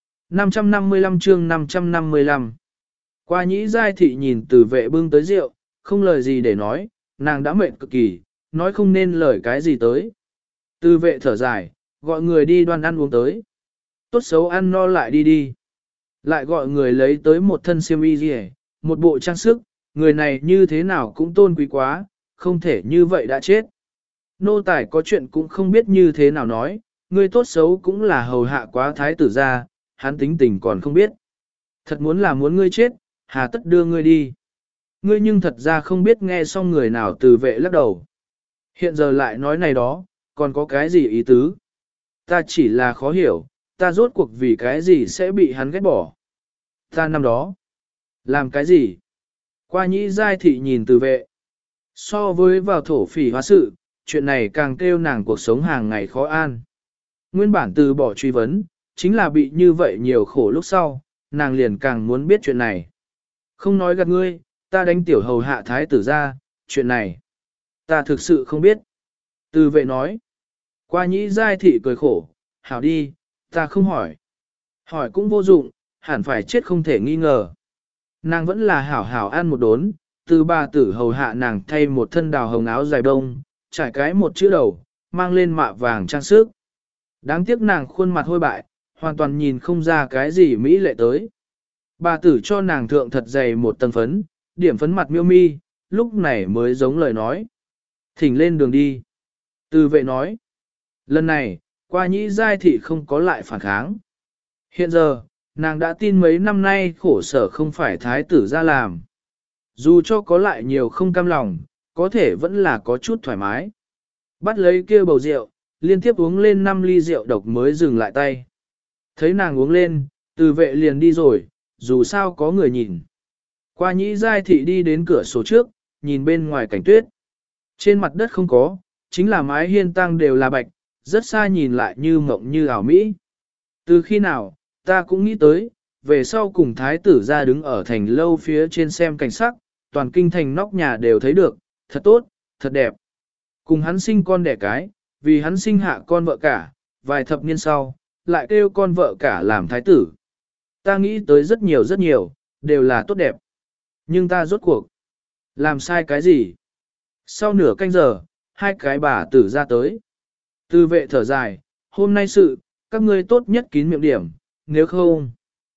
555 chương 555. Qua nhĩ giai thị nhìn từ vệ bưng tới rượu, không lời gì để nói, nàng đã mệt cực kỳ, nói không nên lời cái gì tới. Từ vệ thở dài, gọi người đi đoan ăn uống tới. Tốt xấu ăn no lại đi đi. Lại gọi người lấy tới một thân xiêm y gì, một bộ trang sức, người này như thế nào cũng tôn quý quá, không thể như vậy đã chết. Nô tài có chuyện cũng không biết như thế nào nói, người tốt xấu cũng là hầu hạ quá thái tử ra, hắn tính tình còn không biết. Thật muốn là muốn ngươi chết, hà tất đưa ngươi đi. Ngươi nhưng thật ra không biết nghe xong người nào từ vệ lắc đầu. Hiện giờ lại nói này đó, còn có cái gì ý tứ? Ta chỉ là khó hiểu, ta rốt cuộc vì cái gì sẽ bị hắn ghét bỏ. Ta năm đó, làm cái gì? Qua nhĩ giai thị nhìn Từ Vệ. So với vào thổ phỉ hóa sự, chuyện này càng kêu nàng cuộc sống hàng ngày khó an. Nguyên bản từ bỏ truy vấn, chính là bị như vậy nhiều khổ lúc sau, nàng liền càng muốn biết chuyện này. Không nói gạt ngươi, ta đánh tiểu hầu hạ thái tử ra, chuyện này. Ta thực sự không biết. Từ Vệ nói. Qua nhĩ giai thị cười khổ, hảo đi, ta không hỏi. Hỏi cũng vô dụng, hẳn phải chết không thể nghi ngờ. Nàng vẫn là hảo hảo ăn một đốn, từ bà tử hầu hạ nàng thay một thân đào hồng áo dài đông, trải cái một chữ đầu, mang lên mạ vàng trang sức. Đáng tiếc nàng khuôn mặt hôi bại, hoàn toàn nhìn không ra cái gì mỹ lệ tới. Bà tử cho nàng thượng thật dày một tầng phấn, điểm phấn mặt miêu mi, lúc này mới giống lời nói. Thỉnh lên đường đi. Từ Vệ nói. Lần này, qua nhĩ giai thị không có lại phản kháng. Hiện giờ, nàng đã tin mấy năm nay khổ sở không phải thái tử ra làm. Dù cho có lại nhiều không cam lòng, có thể vẫn là có chút thoải mái. Bắt lấy kia bầu rượu, liên tiếp uống lên 5 ly rượu độc mới dừng lại tay. Thấy nàng uống lên, Từ Vệ liền đi rồi, dù sao có người nhìn. Qua nhĩ giai thị đi đến cửa sổ trước, nhìn bên ngoài cảnh tuyết. Trên mặt đất không có, chính là mái hiên tăng đều là bạch, rất xa nhìn lại như mộng như ảo mỹ. Từ khi nào, ta cũng nghĩ tới, về sau cùng thái tử ra đứng ở thành lâu phía trên xem cảnh sắc, toàn kinh thành nóc nhà đều thấy được, thật tốt, thật đẹp. Cùng hắn sinh con đẻ cái, vì hắn sinh hạ con vợ cả, vài thập niên sau, lại kêu con vợ cả làm thái tử. Ta nghĩ tới rất nhiều, đều là tốt đẹp. Nhưng ta rốt cuộc, làm sai cái gì? Sau nửa canh giờ, hai cái bà tử ra tới. Từ Vệ thở dài, hôm nay sự, các ngươi tốt nhất kín miệng điểm, nếu không,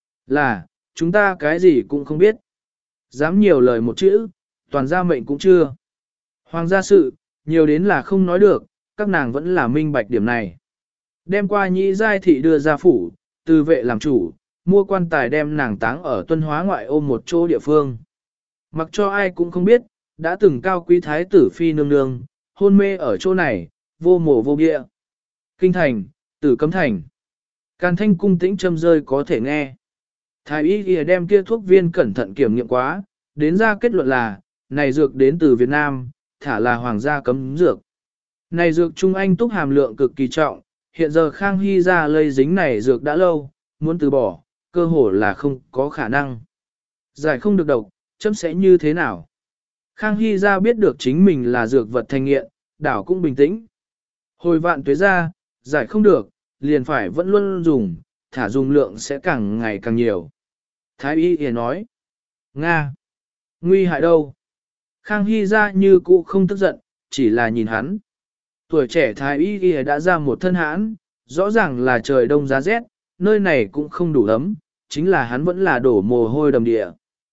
là, chúng ta cái gì cũng không biết. Dám nhiều lời một chữ, toàn gia mệnh cũng chưa. Hoàng gia sự, nhiều đến là không nói được, các nàng vẫn là minh bạch điểm này. Đem qua nhĩ giai thị đưa ra phủ, Từ Vệ làm chủ, mua quan tài đem nàng táng ở Tuân Hóa ngoại ô một chỗ địa phương. Mặc cho ai cũng không biết, đã từng cao quý thái tử phi nương nương, hôn mê ở chỗ này, vô mổ vô bia. Kinh thành, Tử Cấm thành. Càn thanh cung tĩnh châm rơi có thể nghe. Thái y kìa đem kia thuốc viên cẩn thận kiểm nghiệm quá, đến ra kết luận là, này dược đến từ Việt Nam, thả là hoàng gia cấm dược. Này dược Trung Anh túc hàm lượng cực kỳ trọng, hiện giờ Khang Hy ra lây dính này dược đã lâu, muốn từ bỏ, cơ hồ là không có khả năng. Giải không được độc, chấm sẽ như thế nào? Khang Hy ra biết được chính mình là dược vật thành nghiện, đảo cũng bình tĩnh. Hồi vạn tuế ra, giải không được, liền phải vẫn luôn dùng, thả dùng lượng sẽ càng ngày càng nhiều. Thái y kìa nói. Nga! Nguy hại đâu? Khang Hy ra như cũ không tức giận, chỉ là nhìn hắn. Tuổi trẻ thái y kìa đã ra một thân hãn, rõ ràng là trời đông giá rét, nơi này cũng không đủ ấm, chính là hắn vẫn là đổ mồ hôi đầm địa.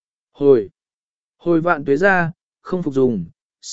Hồi vạn tuế ra, không phục dùng,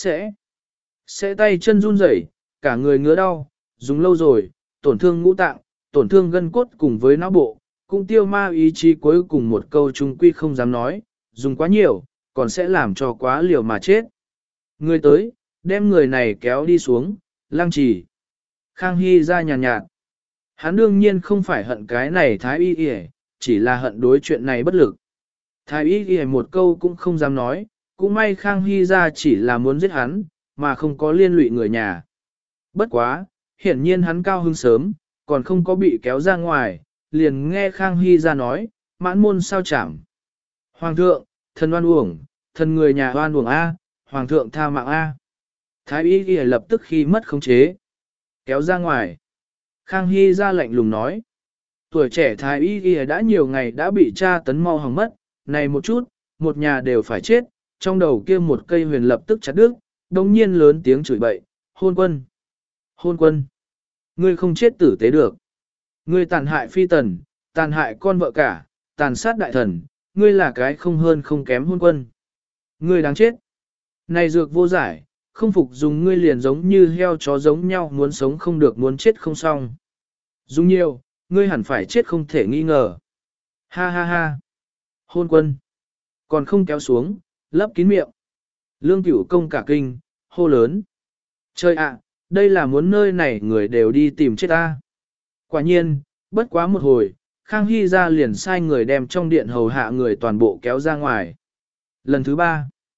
sẽ tay chân run rẩy, cả người ngứa đau, dùng lâu rồi, tổn thương ngũ tạng, tổn thương gân cốt cùng với não bộ, cũng tiêu ma ý chí cuối cùng một câu trung quy không dám nói, dùng quá nhiều, còn sẽ làm cho quá liều mà chết. Người tới, đem người này kéo đi xuống, lăng trì. Khang Hy ra nhàn nhạt. Hắn đương nhiên không phải hận cái này thái y y, chỉ là hận đối chuyện này bất lực. Thái y y một câu cũng không dám nói, cũng may Khang Hy ra chỉ là muốn giết hắn, mà không có liên lụy người nhà. Bất quá, hiển nhiên hắn cao hứng sớm, còn không có bị kéo ra ngoài, liền nghe Khang Hy ra nói, mãn môn sao chẳng. Hoàng thượng, thần oan uổng, thần người nhà oan uổng A, Hoàng thượng tha mạng A. Thái y ghi lập tức khi mất khống chế. Kéo ra ngoài. Khang Hy ra lạnh lùng nói. Tuổi trẻ Thái y ghi đã nhiều ngày đã bị tra tấn mau hỏng mất, này một chút, một nhà đều phải chết, trong đầu kia một cây huyền lập tức chặt đứt, đồng nhiên lớn tiếng chửi bậy, hôn quân. Hôn quân. Ngươi không chết tử tế được. Ngươi tàn hại phi tần, tàn hại con vợ cả, tàn sát đại thần, ngươi là cái không hơn không kém hôn quân. Ngươi đáng chết. Này dược vô giải, không phục dùng ngươi liền giống như heo chó giống nhau muốn sống không được muốn chết không xong. Dùng nhiều, ngươi hẳn phải chết không thể nghi ngờ. Ha ha ha. Hôn quân. Còn không kéo xuống, lấp kín miệng. Lương Cửu công cả kinh, hô lớn. Trời ạ, đây là muốn nơi này người đều đi tìm chết ta. Quả nhiên, bất quá một hồi, Khang Hy ra liền sai người đem trong điện hầu hạ người toàn bộ kéo ra ngoài. Lần thứ ba,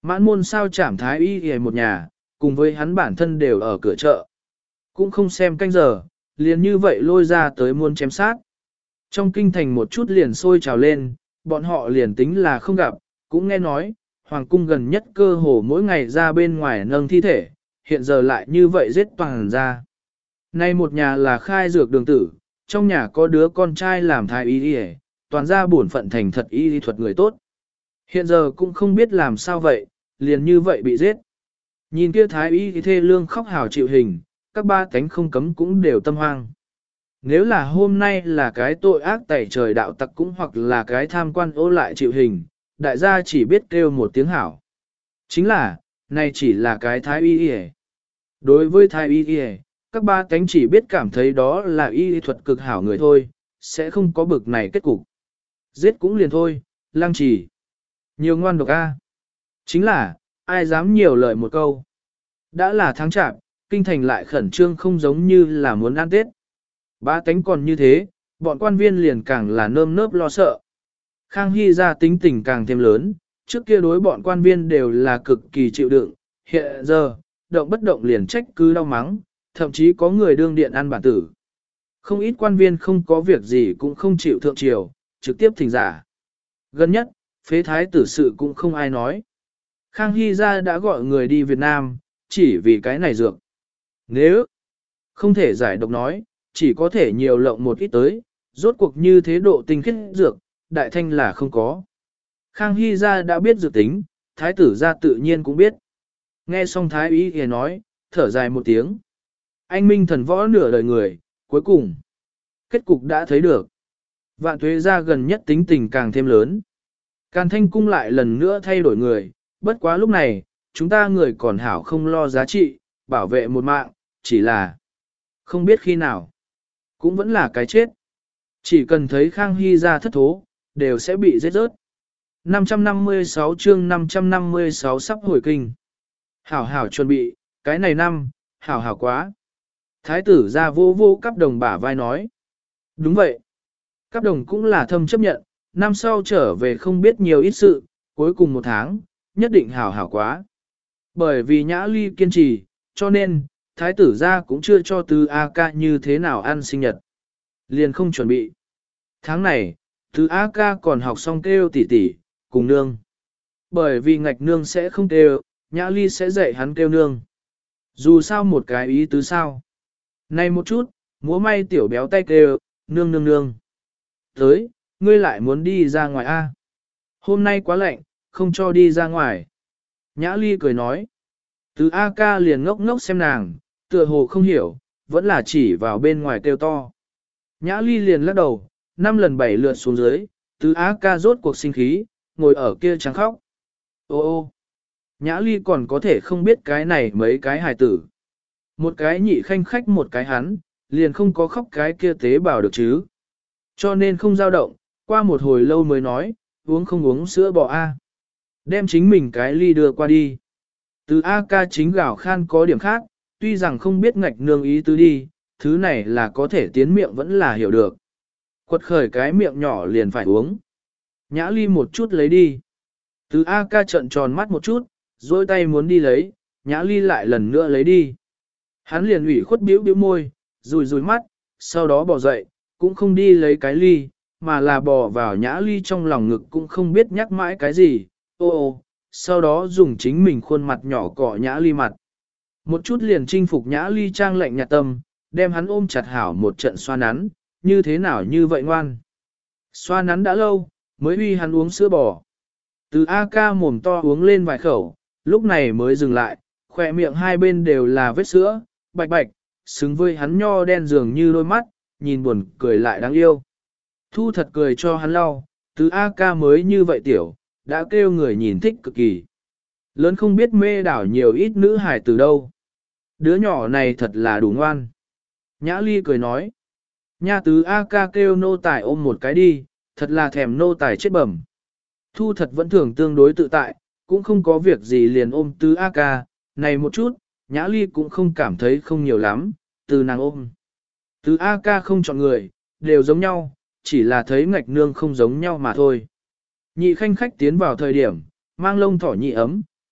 Mãn môn sao chảm thái y y một nhà, cùng với hắn bản thân đều ở cửa chợ. Cũng không xem canh giờ, liền như vậy lôi ra tới muôn chém sát. Trong kinh thành một chút liền sôi trào lên, bọn họ liền tính là không gặp, cũng nghe nói, hoàng cung gần nhất cơ hồ mỗi ngày ra bên ngoài nâng thi thể, hiện giờ lại như vậy giết toàn ra. Nay một nhà là khai dược đường tử, trong nhà có đứa con trai làm thái y y, toàn ra bổn phận thành thật y thuật người tốt. Hiện giờ cũng không biết làm sao vậy, liền như vậy bị giết. Nhìn kia thái y thê lương khóc hào chịu hình, các ba cánh không cấm cũng đều tâm hoang. Nếu là hôm nay là cái tội ác tẩy trời đạo tặc cũng hoặc là cái tham quan ô lại chịu hình, đại gia chỉ biết kêu một tiếng hảo. Chính là, này chỉ là cái thái y y. Đối với thái y y, các ba cánh chỉ biết cảm thấy đó là y thuật cực hảo người thôi, sẽ không có bực này kết cục. Giết cũng liền thôi, lăng trì. Nhiều ngoan độc a. Chính là, ai dám nhiều lời một câu. Đã là tháng chạp, kinh thành lại khẩn trương không giống như là muốn ăn Tết. Ba cánh còn như thế, bọn quan viên liền càng là nơm nớp lo sợ. Khang Hy ra tính tình càng thêm lớn, trước kia đối bọn quan viên đều là cực kỳ chịu đựng, hiện giờ, động bất động liền trách cứ đau mắng, thậm chí có người đương điện ăn bản tử. Không ít quan viên không có việc gì cũng không chịu thượng triều, trực tiếp thỉnh giả. Gần nhất, phế thái tử sự cũng không ai nói. Khang Hy ra đã gọi người đi Việt Nam, chỉ vì cái này dược. Nếu không thể giải độc nói, chỉ có thể nhiều lộng một ít tới, rốt cuộc như thế độ tinh khiết dược, đại thanh là không có. Khang Hy ra đã biết dự tính, thái tử ra tự nhiên cũng biết. Nghe xong thái ý thì nói, thở dài một tiếng. Anh minh thần võ nửa đời người, cuối cùng, kết cục đã thấy được. Vạn thuế ra gần nhất tính tình càng thêm lớn. Càn thanh cung lại lần nữa thay đổi người, bất quá lúc này, chúng ta người còn hảo không lo giá trị, bảo vệ một mạng, chỉ là không biết khi nào, cũng vẫn là cái chết. Chỉ cần thấy Khang Hy ra thất thố, đều sẽ bị giết rớt. 556 chương 556 sắp hồi kinh. Hảo hảo chuẩn bị, cái này năm, hảo hảo quá. Thái tử ra vô vô cắp đồng bả vai nói. Đúng vậy. Cắp đồng cũng là thâm chấp nhận, năm sau trở về không biết nhiều ít sự, cuối cùng một tháng, nhất định hảo hảo quá. Bởi vì Nhã Ly kiên trì, cho nên, thái tử ra cũng chưa cho Tứ A Ca như thế nào ăn sinh nhật. Liền không chuẩn bị. Tháng này, Tứ A Ca còn học xong kêu tỉ tỉ, cùng nương. Bởi vì ngạch nương sẽ không kêu, Nhã Ly sẽ dạy hắn kêu nương. Dù sao một cái ý tứ sao. Này một chút, múa may tiểu béo tay kêu, nương nương nương. Tới, ngươi lại muốn đi ra ngoài a? Hôm nay quá lạnh, không cho đi ra ngoài. Nhã Ly cười nói. Từ A Ca liền ngốc ngốc xem nàng, tựa hồ không hiểu, vẫn là chỉ vào bên ngoài kêu to. Nhã Ly liền lắc đầu, 5 lần 7 lượt xuống dưới, từ A Ca rốt cuộc sinh khí, ngồi ở kia trắng khóc. Ô ô, Nhã Ly còn có thể không biết cái này mấy cái hài tử. Một cái nhị khanh khách một cái hắn, liền không có khóc cái kia tế bào được chứ. Cho nên không dao động, qua một hồi lâu mới nói, uống không uống sữa bò A. Đem chính mình cái ly đưa qua đi. Từ A Ca chính gạo khan có điểm khác, tuy rằng không biết ngạch nương ý tứ đi, thứ này là có thể tiến miệng vẫn là hiểu được. Quật khởi cái miệng nhỏ liền phải uống. Nhã Ly một chút lấy đi. Từ A Ca trợn tròn mắt một chút, dôi tay muốn đi lấy, Nhã Ly lại lần nữa lấy đi. Hắn liền ủy khuất bĩu bĩu môi, rùi rùi mắt, sau đó bỏ dậy, cũng không đi lấy cái ly, mà là bò vào Nhã Ly trong lòng ngực cũng không biết nhắc mãi cái gì, ô, sau đó dùng chính mình khuôn mặt nhỏ cọ Nhã Ly mặt. Một chút liền chinh phục Nhã Ly trang lạnh nhạt tâm, đem hắn ôm chặt hảo một trận xoa nắn, như thế nào như vậy ngoan. Xoa nắn đã lâu, mới uy hắn uống sữa bò. Từ A Ca mồm to uống lên vài khẩu, lúc này mới dừng lại, khỏe miệng hai bên đều là vết sữa, bạch bạch, xứng với hắn nho đen dường như đôi mắt, nhìn buồn cười lại đáng yêu. Thu thật cười cho hắn lau, từ A Ca mới như vậy tiểu, đã kêu người nhìn thích cực kỳ. Lớn không biết mê đảo nhiều ít nữ hài từ đâu. Đứa nhỏ này thật là đủ ngoan. Nhã Ly cười nói. Nha tứ A Ca kêu nô tài ôm một cái đi, thật là thèm nô tài chết bẩm. Thu thật vẫn thường tương đối tự tại, cũng không có việc gì liền ôm tứ A Ca, này một chút, Nhã Ly cũng không cảm thấy không nhiều lắm, từ nàng ôm. Tứ A Ca không chọn người, đều giống nhau, chỉ là thấy ngạch nương không giống nhau mà thôi. Nhị khanh khách tiến vào thời điểm, mang lông thỏ nhị ấm,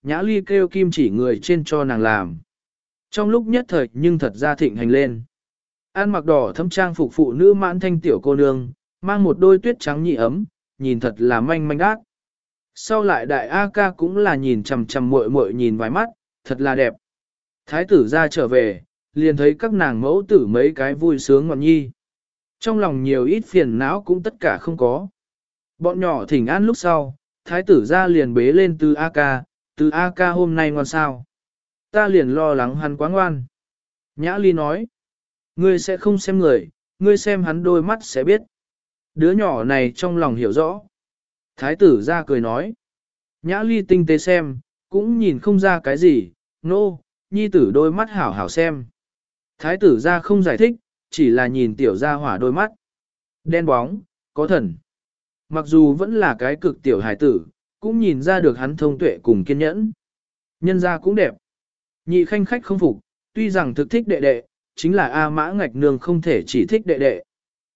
Nhã Ly kêu kim chỉ người trên cho nàng làm. Trong lúc nhất thời nhưng thật ra thịnh hành lên. An mặc đỏ thâm trang phục phụ nữ mãn thanh tiểu cô nương, mang một đôi tuyết trắng nhị ấm, nhìn thật là manh manh đát. Sau lại đại A ca cũng là nhìn chằm chằm muội muội nhìn vài mắt, thật là đẹp. Thái tử ra trở về, liền thấy các nàng mẫu tử mấy cái vui sướng ngọn nhi. Trong lòng nhiều ít phiền não cũng tất cả không có. Bọn nhỏ thỉnh an lúc sau, thái tử ra liền bế lên từ A ca hôm nay ngoan sao. Ta liền lo lắng hắn quá ngoan. Nhã Ly nói, ngươi sẽ không xem người, ngươi xem hắn đôi mắt sẽ biết. Đứa nhỏ này trong lòng hiểu rõ. Thái tử ra cười nói, Nhã Ly tinh tế xem, cũng nhìn không ra cái gì, nhi tử đôi mắt hảo hảo xem. Thái tử ra không giải thích, chỉ là nhìn tiểu gia hỏa đôi mắt. Đen bóng, có thần. Mặc dù vẫn là cái cực tiểu hài tử, cũng nhìn ra được hắn thông tuệ cùng kiên nhẫn. Nhân gia cũng đẹp. Nhị khanh khách không phục, tuy rằng thực thích đệ đệ, chính là A Mã Ngạch Nương không thể chỉ thích đệ đệ.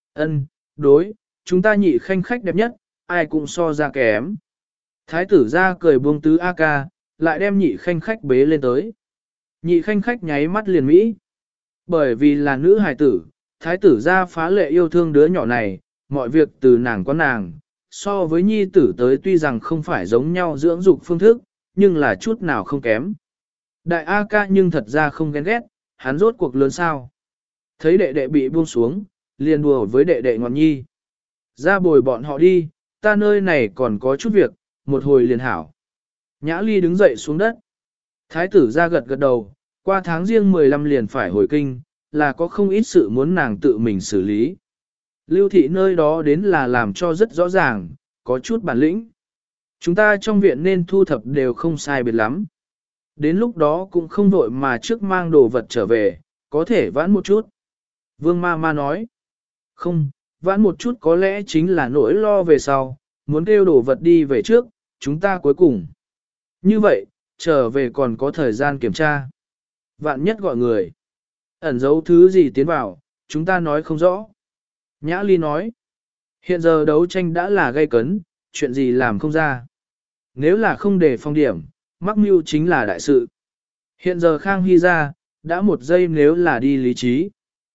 Đối, chúng ta nhị khanh khách đẹp nhất, ai cũng so ra kém. Thái tử ra cười buông tứ A ca, lại đem nhị khanh khách bế lên tới. Nhị khanh khách nháy mắt liền mỹ. Bởi vì là nữ hài tử, thái tử ra phá lệ yêu thương đứa nhỏ này, mọi việc từ nàng có nàng, so với nhi tử tới tuy rằng không phải giống nhau dưỡng dục phương thức, nhưng là chút nào không kém. Đại A ca nhưng thật ra không ghen ghét, hắn rốt cuộc lớn sao. Thấy đệ đệ bị buông xuống, liền đùa với đệ đệ ngọn nhi. Ra bồi bọn họ đi, ta nơi này còn có chút việc, một hồi liền hảo. Nhã Ly đứng dậy xuống đất. Thái tử ra gật gật đầu, qua tháng riêng 15 liền phải hồi kinh, là có không ít sự muốn nàng tự mình xử lý. Lưu thị nơi đó đến là làm cho rất rõ ràng, có chút bản lĩnh. Chúng ta trong viện nên thu thập đều không sai biệt lắm. Đến lúc đó cũng không vội mà trước mang đồ vật trở về, có thể vãn một chút. Vương ma ma nói, không, vãn một chút có lẽ chính là nỗi lo về sau, muốn kêu đồ vật đi về trước, chúng ta cuối cùng. Như vậy, trở về còn có thời gian kiểm tra. Vạn nhất gọi người. Ẩn giấu thứ gì tiến vào, chúng ta nói không rõ. Nhã Ly nói, hiện giờ đấu tranh đã là gây cấn, chuyện gì làm không ra. Nếu là không để phong điểm, mắc mưu chính là đại sự. Hiện giờ Khang Hy ra, đã một giây nếu là đi lý trí.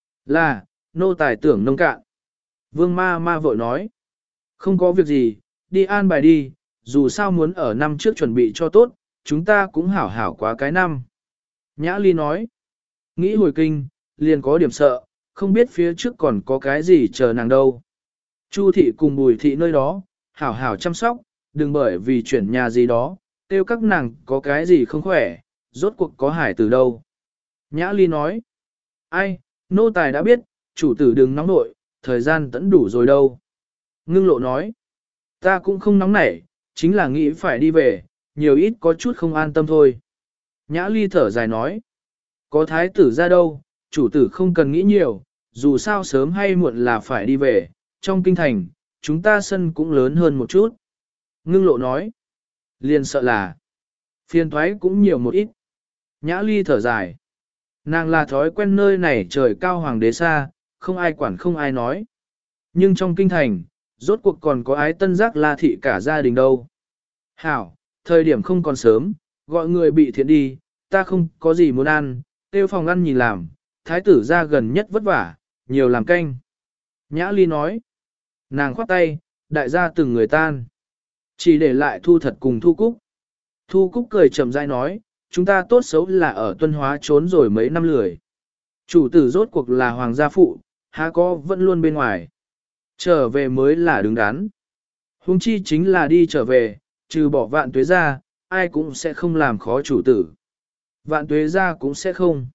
Là, nô tài tưởng nông cạn. Vương ma ma vội nói, không có việc gì, đi an bài đi, dù sao muốn ở năm trước chuẩn bị cho tốt, chúng ta cũng hảo hảo quá cái năm. Nhã Ly nói, nghĩ hồi kinh, liền có điểm sợ, không biết phía trước còn có cái gì chờ nàng đâu. Chu thị cùng Bùi thị nơi đó, hảo hảo chăm sóc, đừng bởi vì chuyển nhà gì đó, kêu các nàng có cái gì không khỏe, rốt cuộc có hải từ đâu. Nhã Ly nói, ai, nô tài đã biết, chủ tử đừng nóng nội, thời gian tẫn đủ rồi đâu. Ngưng Lộ nói, ta cũng không nóng nảy, chính là nghĩ phải đi về, nhiều ít có chút không an tâm thôi. Nhã Ly thở dài nói, có thái tử ra đâu, chủ tử không cần nghĩ nhiều, dù sao sớm hay muộn là phải đi về, trong kinh thành, chúng ta sân cũng lớn hơn một chút. Ngưng Lộ nói, liền sợ là, phiền thoái cũng nhiều một ít. Nhã Ly thở dài, nàng là thói quen nơi này trời cao hoàng đế xa, không ai quản không ai nói. Nhưng trong kinh thành, rốt cuộc còn có ái tân giác La thị cả gia đình đâu. Hảo, thời điểm không còn sớm, gọi người bị thiện đi, ta không có gì muốn ăn, tiêu phòng ăn nhìn làm, thái tử ra gần nhất vất vả, nhiều làm canh. Nhã Ly nói, nàng khoát tay, đại gia từng người tan. Chỉ để lại Thu Thật cùng Thu Cúc. Thu Cúc cười chậm rãi nói, chúng ta tốt xấu là ở Tuân Hóa trốn rồi mấy năm lười. Chủ tử rốt cuộc là hoàng gia phụ, há có vẫn luôn bên ngoài. Trở về mới là đứng đắn. Huống chi chính là đi trở về, trừ bỏ Vạn Tuế ra, ai cũng sẽ không làm khó chủ tử. Vạn Tuế ra cũng sẽ không.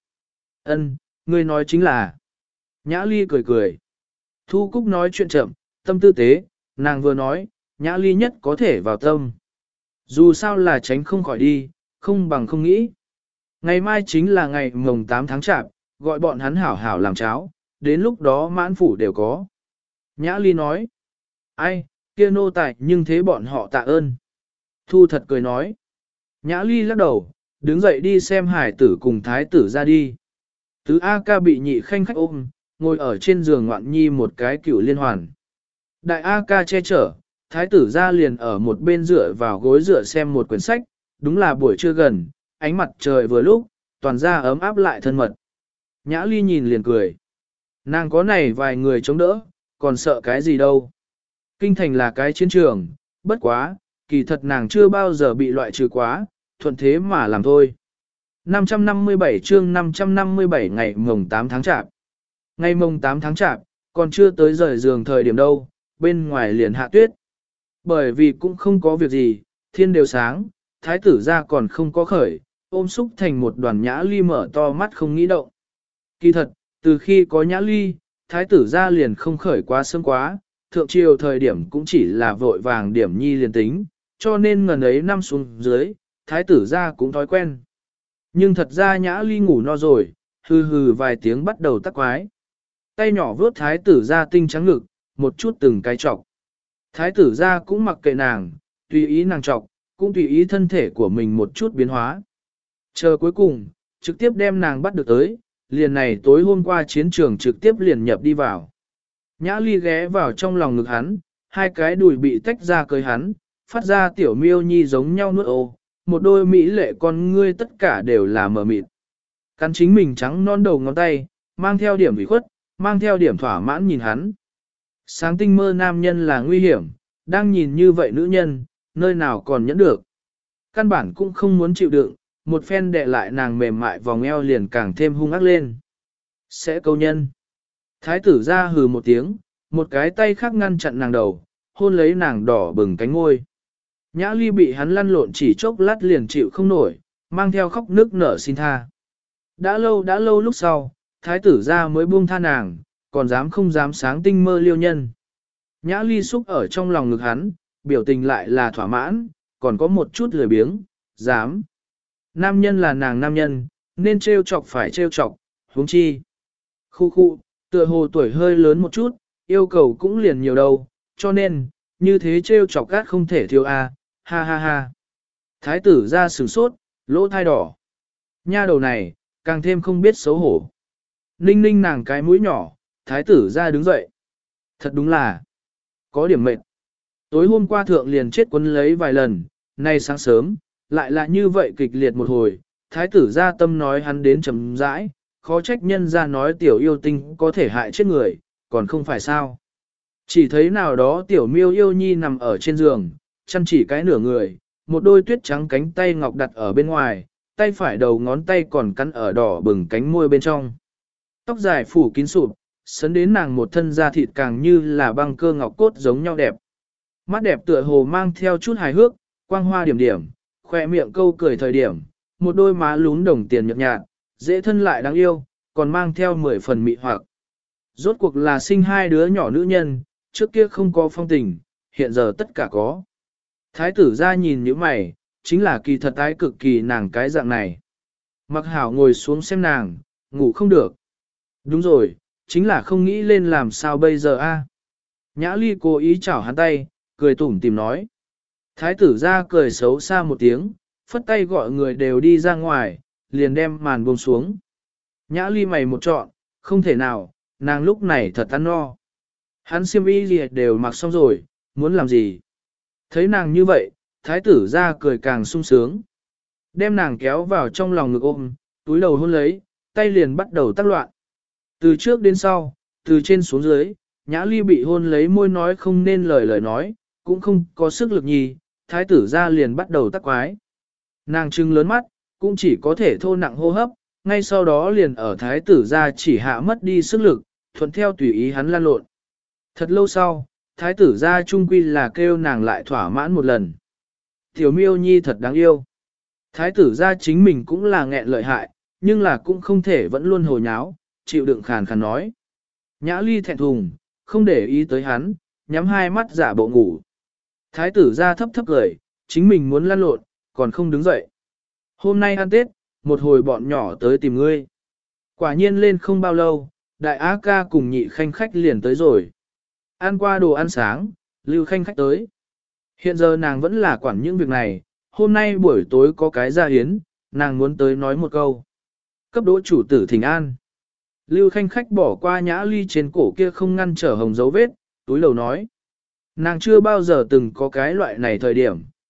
Ngươi nói chính là. Nhã Ly cười cười. Thu Cúc nói chuyện chậm, tâm tư tế, nàng vừa nói, Nhã Ly nhất có thể vào tâm. Dù sao là tránh không khỏi đi, không bằng không nghĩ. Ngày mai chính là ngày mồng 8 tháng chạp, gọi bọn hắn hảo hảo làm cháo, đến lúc đó mãn phủ đều có. Nhã Ly nói, ai, kia nô tài nhưng thế bọn họ tạ ơn. Thu Thật cười nói. Nhã Ly lắc đầu, đứng dậy đi xem hải tử cùng thái tử ra đi. Tứ A ca bị nhị khanh khách ôm, ngồi ở trên giường ngoạn nhi một cái cửu liên hoàn. Đại A ca che chở, thái tử ra liền ở một bên dựa vào gối dựa xem một quyển sách, đúng là buổi trưa gần, ánh mặt trời vừa lúc, toàn ra ấm áp lại thân mật. Nhã Ly nhìn liền cười. Nàng có này vài người chống đỡ, còn sợ cái gì đâu. Kinh thành là cái chiến trường, bất quá, kỳ thật nàng chưa bao giờ bị loại trừ quá, thuận thế mà làm thôi. 557 chương 557 ngày mồng 8 tháng chạp. Ngày mồng 8 tháng chạp, còn chưa tới rời giường thời điểm đâu, bên ngoài liền hạ tuyết. Bởi vì cũng không có việc gì, thiên đều sáng, thái tử ra còn không có khởi, ôm xúc thành một đoàn Nhã Ly mở to mắt không nghĩ động. Kỳ thật, từ khi có Nhã Ly, thái tử ra liền không khởi quá sớm quá, thượng triều thời điểm cũng chỉ là vội vàng điểm nhi liền tính, cho nên ngần ấy năm xuống dưới, thái tử ra cũng thói quen. Nhưng thật ra Nhã Ly ngủ no rồi, hừ hừ vài tiếng bắt đầu tắc quái. Tay nhỏ vướt thái tử ra tinh trắng ngực, một chút từng cái chọc. Thái tử ra cũng mặc kệ nàng, tùy ý nàng chọc, cũng tùy ý thân thể của mình một chút biến hóa. Chờ cuối cùng, trực tiếp đem nàng bắt được tới, liền này tối hôm qua chiến trường trực tiếp liền nhập đi vào. Nhã Ly ghé vào trong lòng ngực hắn, hai cái đùi bị tách ra cởi hắn, phát ra tiểu miêu nhi giống nhau nuốt ô, một đôi mỹ lệ con ngươi tất cả đều là mờ mịt. Cắn chính mình trắng non đầu ngón tay, mang theo điểm ủy khuất, mang theo điểm thỏa mãn nhìn hắn. Sáng tinh mơ nam nhân là nguy hiểm, đang nhìn như vậy nữ nhân, nơi nào còn nhẫn được. Căn bản cũng không muốn chịu đựng, một phen đè lại nàng mềm mại vòng eo liền càng thêm hung ác lên. Sẽ câu nhân. Thái tử ra hừ một tiếng, một cái tay khác ngăn chặn nàng đầu, hôn lấy nàng đỏ bừng cánh ngôi. Nhã Ly bị hắn lăn lộn chỉ chốc lát liền chịu không nổi, mang theo khóc nước nở xin tha. Đã lâu lúc sau, thái tử ra mới buông tha nàng, còn dám không dám sáng tinh mơ liêu nhân. Nhã Ly xúc ở trong lòng ngực hắn, biểu tình lại là thỏa mãn, còn có một chút lười biếng, dám. Nam nhân là nàng nam nhân, nên trêu chọc phải trêu chọc, huống chi. Khu, tựa hồ tuổi hơi lớn một chút, yêu cầu cũng liền nhiều đâu, cho nên, như thế trêu chọc gắt không thể thiếu a, ha ha ha. Thái tử ra sửng sốt, lỗ thai đỏ. Nha đầu này, càng thêm không biết xấu hổ. Ninh ninh nàng cái mũi nhỏ, thái tử ra đứng dậy. Thật đúng là, có điểm mệt. Tối hôm qua thượng liền chết quấn lấy vài lần, nay sáng sớm, lại là như vậy kịch liệt một hồi. Thái tử ra tâm nói hắn đến chấm rãi, khó trách nhân ra nói tiểu yêu tinh có thể hại chết người, còn không phải sao. Chỉ thấy nào đó tiểu miêu yêu nhi nằm ở trên giường, chăm chỉ cái nửa người, một đôi tuyết trắng cánh tay ngọc đặt ở bên ngoài, tay phải đầu ngón tay còn cắn ở đỏ bừng cánh môi bên trong. Tóc dài phủ kín sụp, sấn đến nàng một thân da thịt càng như là băng cơ ngọc cốt giống nhau đẹp. Mắt đẹp tựa hồ mang theo chút hài hước, quang hoa điểm điểm, khoe miệng câu cười thời điểm, một đôi má lún đồng tiền nhợt nhạt, dễ thân lại đáng yêu, còn mang theo 10 phần mị hoặc. Rốt cuộc là sinh hai đứa nhỏ nữ nhân, trước kia không có phong tình, hiện giờ tất cả có. Thái tử ra nhìn những mày, chính là kỳ thật ái cực kỳ nàng cái dạng này. Mặc hảo ngồi xuống xem nàng, ngủ không được. Đúng rồi, chính là không nghĩ lên làm sao bây giờ a. Nhã Ly cố ý chảo hắn tay, cười tủm tìm nói. Thái tử ra cười xấu xa một tiếng, phất tay gọi người đều đi ra ngoài, liền đem màn buông xuống. Nhã Ly mày một trọn, không thể nào, nàng lúc này thật ăn no. Hắn xiêm y gì đều mặc xong rồi, muốn làm gì? Thấy nàng như vậy, thái tử ra cười càng sung sướng. Đem nàng kéo vào trong lòng ngực ôm, túi đầu hôn lấy, tay liền bắt đầu tác loạn. Từ trước đến sau, từ trên xuống dưới, Nhã Ly bị hôn lấy môi nói không nên lời nói, cũng không có sức lực nhì, thái tử ra liền bắt đầu tắc quái. Nàng trưng lớn mắt, cũng chỉ có thể thô nặng hô hấp, ngay sau đó liền ở thái tử ra chỉ hạ mất đi sức lực, thuận theo tùy ý hắn lan lộn. Thật lâu sau, thái tử ra trung quy là kêu nàng lại thỏa mãn một lần. Tiểu miêu nhi thật đáng yêu. Thái tử ra chính mình cũng là nghẹn lợi hại, nhưng là cũng không thể vẫn luôn hồ nháo, chịu đựng khàn khàn nói. Nhã Ly thẹn thùng, không để ý tới hắn, nhắm hai mắt giả bộ ngủ. Thái tử ra thấp thấp cười, chính mình muốn lăn lộn, còn không đứng dậy. Hôm nay ăn Tết, một hồi bọn nhỏ tới tìm ngươi. Quả nhiên lên không bao lâu, đại á ca cùng nhị khanh khách liền tới rồi. Ăn qua đồ ăn sáng, lưu khanh khách tới. Hiện giờ nàng vẫn là quản những việc này, hôm nay buổi tối có cái gia hiến, nàng muốn tới nói một câu. Cấp đỗ chủ tử thỉnh an. Lưu khanh khách bỏ qua Nhã Ly trên cổ kia không ngăn trở hồng dấu vết, túi lầu nói. Nàng chưa bao giờ từng có cái loại này thời điểm,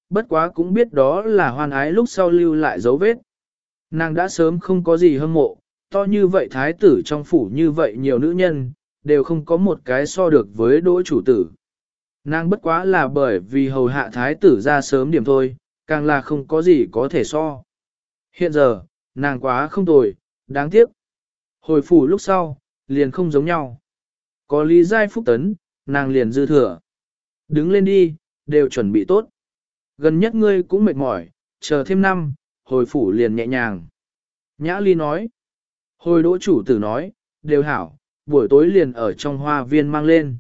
bất quá cũng biết đó là hoan ái lúc sau lưu lại dấu vết. Nàng đã sớm không có gì hâm mộ, to như vậy thái tử trong phủ như vậy nhiều nữ nhân, đều không có một cái so được với đỗ chủ tử. Nàng bất quá là bởi vì hầu hạ thái tử ra sớm điểm thôi, càng là không có gì có thể so. Hiện giờ, nàng quá không tồi, đáng tiếc. Hồi phủ lúc sau, liền không giống nhau. Có lý giai phúc tấn, nàng liền dư thừa. Đứng lên đi, đều chuẩn bị tốt. Gần nhất ngươi cũng mệt mỏi, chờ thêm năm, hồi phủ liền nhẹ nhàng. Nhã ly nói. Hồi đỗ chủ tử nói, đều hảo, buổi tối liền ở trong hoa viên mang lên.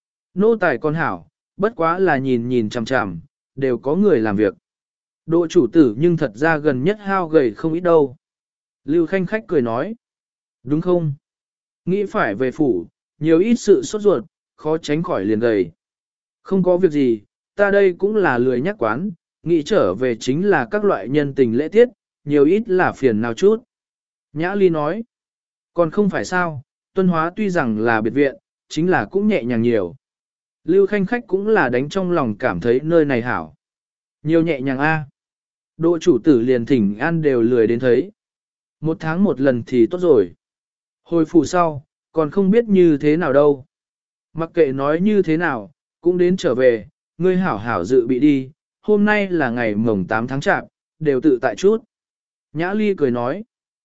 Nô tài con hảo, bất quá là nhìn nhìn chằm chằm, đều có người làm việc. Đỗ chủ tử nhưng thật ra gần nhất hao gầy không ít đâu. Lưu Khanh khách cười nói. Đúng không? Nghĩ phải về phủ, nhiều ít sự sốt ruột, khó tránh khỏi liền gầy. Không có việc gì, ta đây cũng là lười nhắc quán, nghĩ trở về chính là các loại nhân tình lễ tiết, nhiều ít là phiền nào chút. Nhã Ly nói. Còn không phải sao, Tuân Hóa tuy rằng là biệt viện, chính là cũng nhẹ nhàng nhiều. Lưu Khanh khách cũng là đánh trong lòng cảm thấy nơi này hảo. Nhiều nhẹ nhàng a. Đỗ chủ tử liền thỉnh an đều lười đến thấy. Một tháng một lần thì tốt rồi. Hồi phủ sau, còn không biết như thế nào đâu. Mặc kệ nói như thế nào, cũng đến trở về, ngươi hảo hảo dự bị đi, hôm nay là ngày mồng 8 tháng chạp, đều tự tại chút. Nhã Ly cười nói,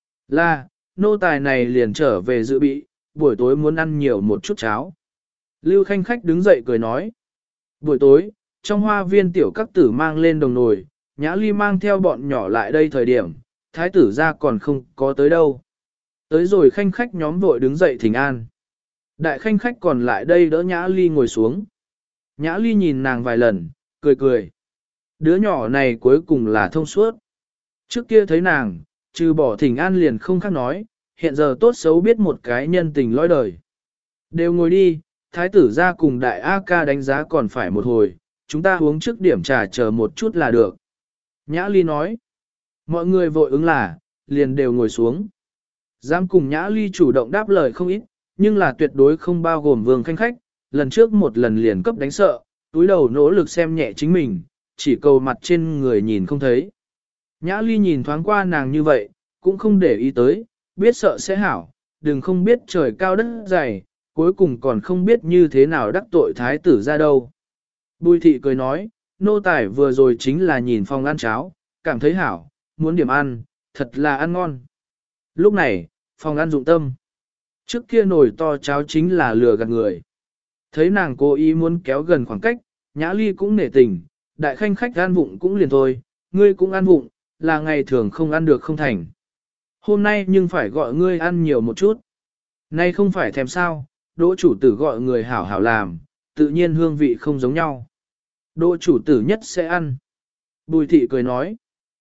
là, nô tài này liền trở về dự bị, buổi tối muốn ăn nhiều một chút cháo. Lưu Khanh khách đứng dậy cười nói, buổi tối, trong hoa viên tiểu các tử mang lên đồng nồi, Nhã Ly mang theo bọn nhỏ lại đây thời điểm, thái tử ra còn không có tới đâu. Tới rồi khanh khách nhóm vội đứng dậy thỉnh an. Đại khanh khách còn lại đây đỡ Nhã Ly ngồi xuống. Nhã Ly nhìn nàng vài lần, cười cười. Đứa nhỏ này cuối cùng là thông suốt. Trước kia thấy nàng, trừ bỏ thỉnh an liền không khác nói, hiện giờ tốt xấu biết một cái nhân tình lõi đời. Đều ngồi đi, thái tử ra cùng đại A ca đánh giá còn phải một hồi, chúng ta uống trước điểm trà chờ một chút là được. Nhã Ly nói. Mọi người vội ứng là, liền đều ngồi xuống. Dám cùng Nhã Ly chủ động đáp lời không ít, nhưng là tuyệt đối không bao gồm Vương Khanh khách, lần trước một lần liền cấp đánh sợ, túi đầu nỗ lực xem nhẹ chính mình, chỉ cầu mặt trên người nhìn không thấy. Nhã Ly nhìn thoáng qua nàng như vậy, cũng không để ý tới, biết sợ sẽ hảo, đừng không biết trời cao đất dày, cuối cùng còn không biết như thế nào đắc tội thái tử ra đâu. Bùi thị cười nói, nô tài vừa rồi chính là nhìn phòng ăn cháo, cảm thấy hảo, muốn điểm ăn, thật là ăn ngon. Lúc này, phòng ăn dụng tâm. Trước kia nồi to cháo chính là lừa gạt người. Thấy nàng cố ý muốn kéo gần khoảng cách, Nhã Ly cũng nể tình, đại khanh khách ăn vụng cũng liền thôi, ngươi cũng ăn vụng, là ngày thường không ăn được không thành. Hôm nay nhưng phải gọi ngươi ăn nhiều một chút. Nay không phải thèm sao, đỗ chủ tử gọi người hảo hảo làm, tự nhiên hương vị không giống nhau. Đỗ chủ tử nhất sẽ ăn. Bùi thị cười nói.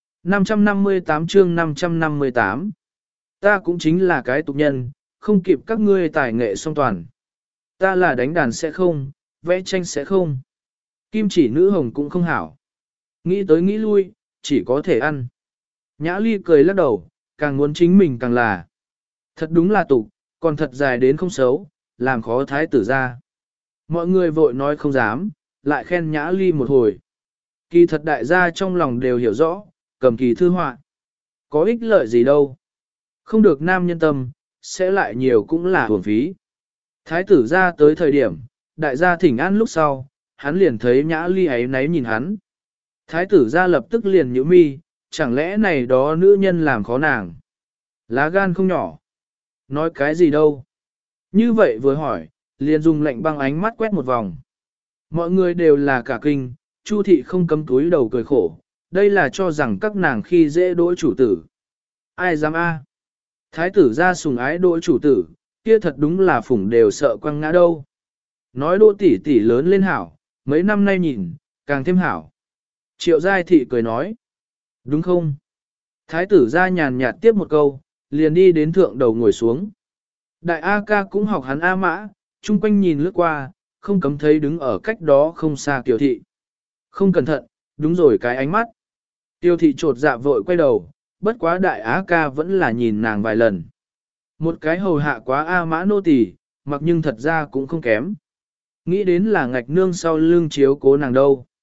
558 chương 558. Ta cũng chính là cái tục nhân, không kịp các ngươi tài nghệ song toàn. Ta là đánh đàn sẽ không, vẽ tranh sẽ không. Kim chỉ nữ hồng cũng không hảo. Nghĩ tới nghĩ lui, chỉ có thể ăn. Nhã Ly cười lắc đầu, càng muốn chính mình càng là. Thật đúng là tục, còn thật dài đến không xấu, làm khó thái tử ra. Mọi người vội nói không dám, lại khen Nhã Ly một hồi. Kỳ thật đại gia trong lòng đều hiểu rõ, cầm kỳ thư họa. Có ích lợi gì đâu. Không được nam nhân tâm, sẽ lại nhiều cũng là hưởng phí. Thái tử ra tới thời điểm, đại gia thỉnh an lúc sau, hắn liền thấy Nhã Ly ấy náy nhìn hắn. Thái tử ra lập tức liền nhíu mi, chẳng lẽ này đó nữ nhân làm khó nàng. Lá gan không nhỏ. Nói cái gì đâu. Như vậy vừa hỏi, liền dùng lệnh băng ánh mắt quét một vòng. Mọi người đều là cả kinh, Chu thị không cấm túi đầu cười khổ, đây là cho rằng các nàng khi dễ đỗ chủ tử. Ai dám a? Thái tử ra sùng ái đỗ chủ tử, kia thật đúng là phủng đều sợ quăng ngã đâu. Nói đỗ tỷ tỷ lớn lên hảo, mấy năm nay nhìn, càng thêm hảo. Triệu giai thị cười nói. Đúng không? Thái tử ra nhàn nhạt tiếp một câu, liền đi đến thượng đầu ngồi xuống. Đại A ca cũng học hắn A mã, chung quanh nhìn lướt qua, không cấm thấy đứng ở cách đó không xa Kiều thị. Không cẩn thận, đúng rồi cái ánh mắt. Tiêu thị trột dạ vội quay đầu, bất quá đại á ca vẫn là nhìn nàng vài lần. Một cái hầu hạ quá A mã nô tỳ, mặc nhưng thật ra cũng không kém. Nghĩ đến là ngạch nương sau lưng chiếu cố nàng đâu.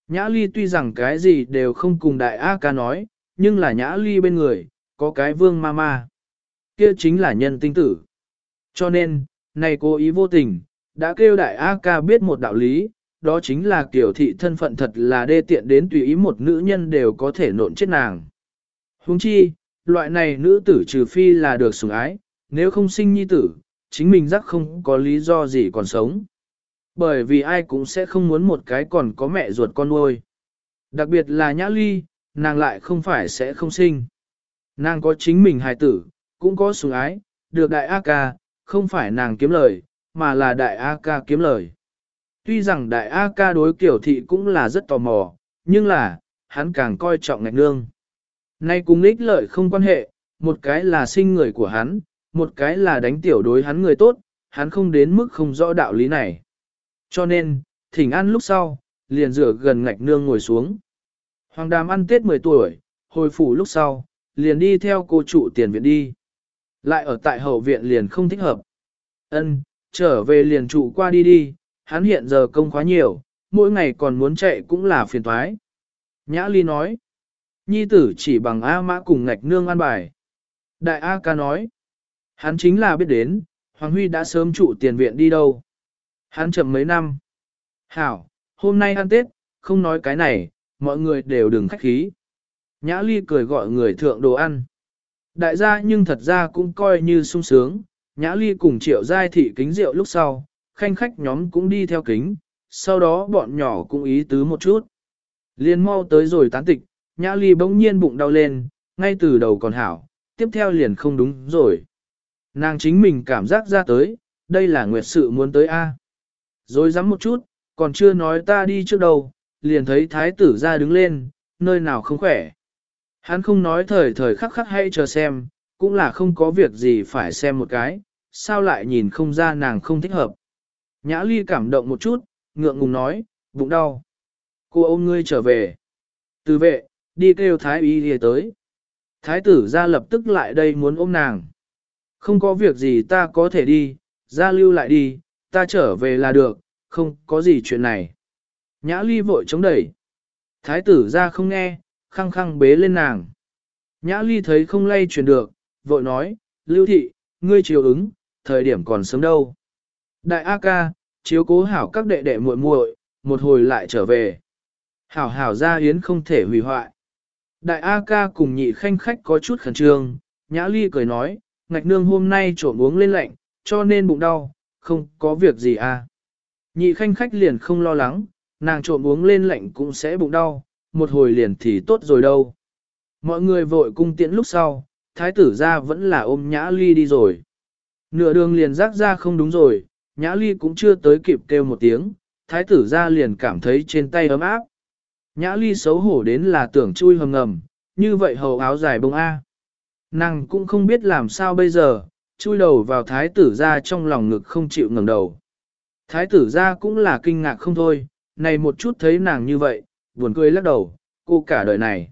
Nhã Ly tuy rằng cái gì đều không cùng đại A ca nói, nhưng là Nhã Ly bên người, có cái vương ma ma. Kia chính là nhân tinh tử. Cho nên, này cố ý vô tình, đã kêu đại A ca biết một đạo lý, đó chính là kiểu thị thân phận thật là đê tiện đến tùy ý một nữ nhân đều có thể nộn chết nàng. Huống chi, loại này nữ tử trừ phi là được sủng ái, nếu không sinh nhi tử, chính mình giác không có lý do gì còn sống. Bởi vì ai cũng sẽ không muốn một cái còn có mẹ ruột con nuôi. Đặc biệt là Nhã Ly, nàng lại không phải sẽ không sinh. Nàng có chính mình hài tử, cũng có sủng ái, được đại A ca, không phải nàng kiếm lời, mà là đại A ca kiếm lời. Tuy rằng đại A ca đối kiểu thị cũng là rất tò mò, nhưng là, hắn càng coi trọng ngạch nương. Nay cùng ích lợi không quan hệ, một cái là sinh người của hắn, một cái là đánh tiểu đối hắn người tốt, hắn không đến mức không rõ đạo lý này. Cho nên, thỉnh ăn lúc sau, liền rửa gần ngạch nương ngồi xuống. Hoàng Đàm ăn Tết 10 tuổi, hồi phủ lúc sau, liền đi theo cô trụ tiền viện đi. Lại ở tại hậu viện liền không thích hợp. Ân, trở về liền trụ qua đi đi, hắn hiện giờ công khóa nhiều, mỗi ngày còn muốn chạy cũng là phiền toái. Nhã Ly nói, nhi tử chỉ bằng A Mã cùng ngạch nương ăn bài. Đại A ca nói, hắn chính là biết đến, Hoàng Huy đã sớm trụ tiền viện đi đâu. Hắn chậm mấy năm. Hảo, hôm nay ăn Tết, không nói cái này, mọi người đều đừng khách khí. Nhã Ly cười gọi người thượng đồ ăn. Đại gia nhưng thật ra cũng coi như sung sướng, Nhã Ly cùng Triệu Giai Thị kính rượu lúc sau, khanh khách nhóm cũng đi theo kính, sau đó bọn nhỏ cũng ý tứ một chút. Liên mau tới rồi tán tịch, Nhã Ly bỗng nhiên bụng đau lên, ngay từ đầu còn hảo, tiếp theo liền không đúng rồi. Nàng chính mình cảm giác ra tới, đây là nguyệt sự muốn tới A. Rồi dám một chút, còn chưa nói ta đi trước đầu, liền thấy thái tử ra đứng lên, nơi nào không khỏe. Hắn không nói thời thời khắc khắc hay chờ xem, cũng là không có việc gì phải xem một cái, sao lại nhìn không ra nàng không thích hợp. Nhã Ly cảm động một chút, ngượng ngùng nói, bụng đau. Cô ôm ngươi trở về. Từ vệ, đi kêu thái y đi tới. Thái tử ra lập tức lại đây muốn ôm nàng. Không có việc gì ta có thể đi, ra lưu lại đi, ta trở về là được, không có gì chuyện này. Nhã Ly vội chống đẩy. Thái tử ra không nghe, khăng khăng bế lên nàng. Nhã Ly thấy không lay chuyển được, vội nói, Lưu thị, ngươi chiều ứng, thời điểm còn sớm đâu. Đại A ca, chiếu cố hảo các đệ đệ muội muội, một hồi lại trở về. Hảo hảo ra hiến không thể hủy hoại. Đại A ca cùng nhị khanh khách có chút khẩn trương, Nhã Ly cười nói, ngạch nương hôm nay trộm uống lên lạnh, cho nên bụng đau, không có việc gì à. Nhị khanh khách liền không lo lắng, nàng trộm uống lên lạnh cũng sẽ bụng đau, một hồi liền thì tốt rồi đâu. Mọi người vội cung tiễn lúc sau, thái tử ra vẫn là ôm Nhã Ly đi rồi. Nửa đường liền rác ra không đúng rồi, Nhã Ly cũng chưa tới kịp kêu một tiếng, thái tử ra liền cảm thấy trên tay ấm áp. Nhã Ly xấu hổ đến là tưởng chui hầm ngầm, như vậy hầu áo dài bông A. Nàng cũng không biết làm sao bây giờ, chui đầu vào thái tử ra trong lòng ngực không chịu ngẩng đầu. Thái tử ra cũng là kinh ngạc không thôi, này một chút thấy nàng như vậy, buồn cười lắc đầu, cô cả đời này.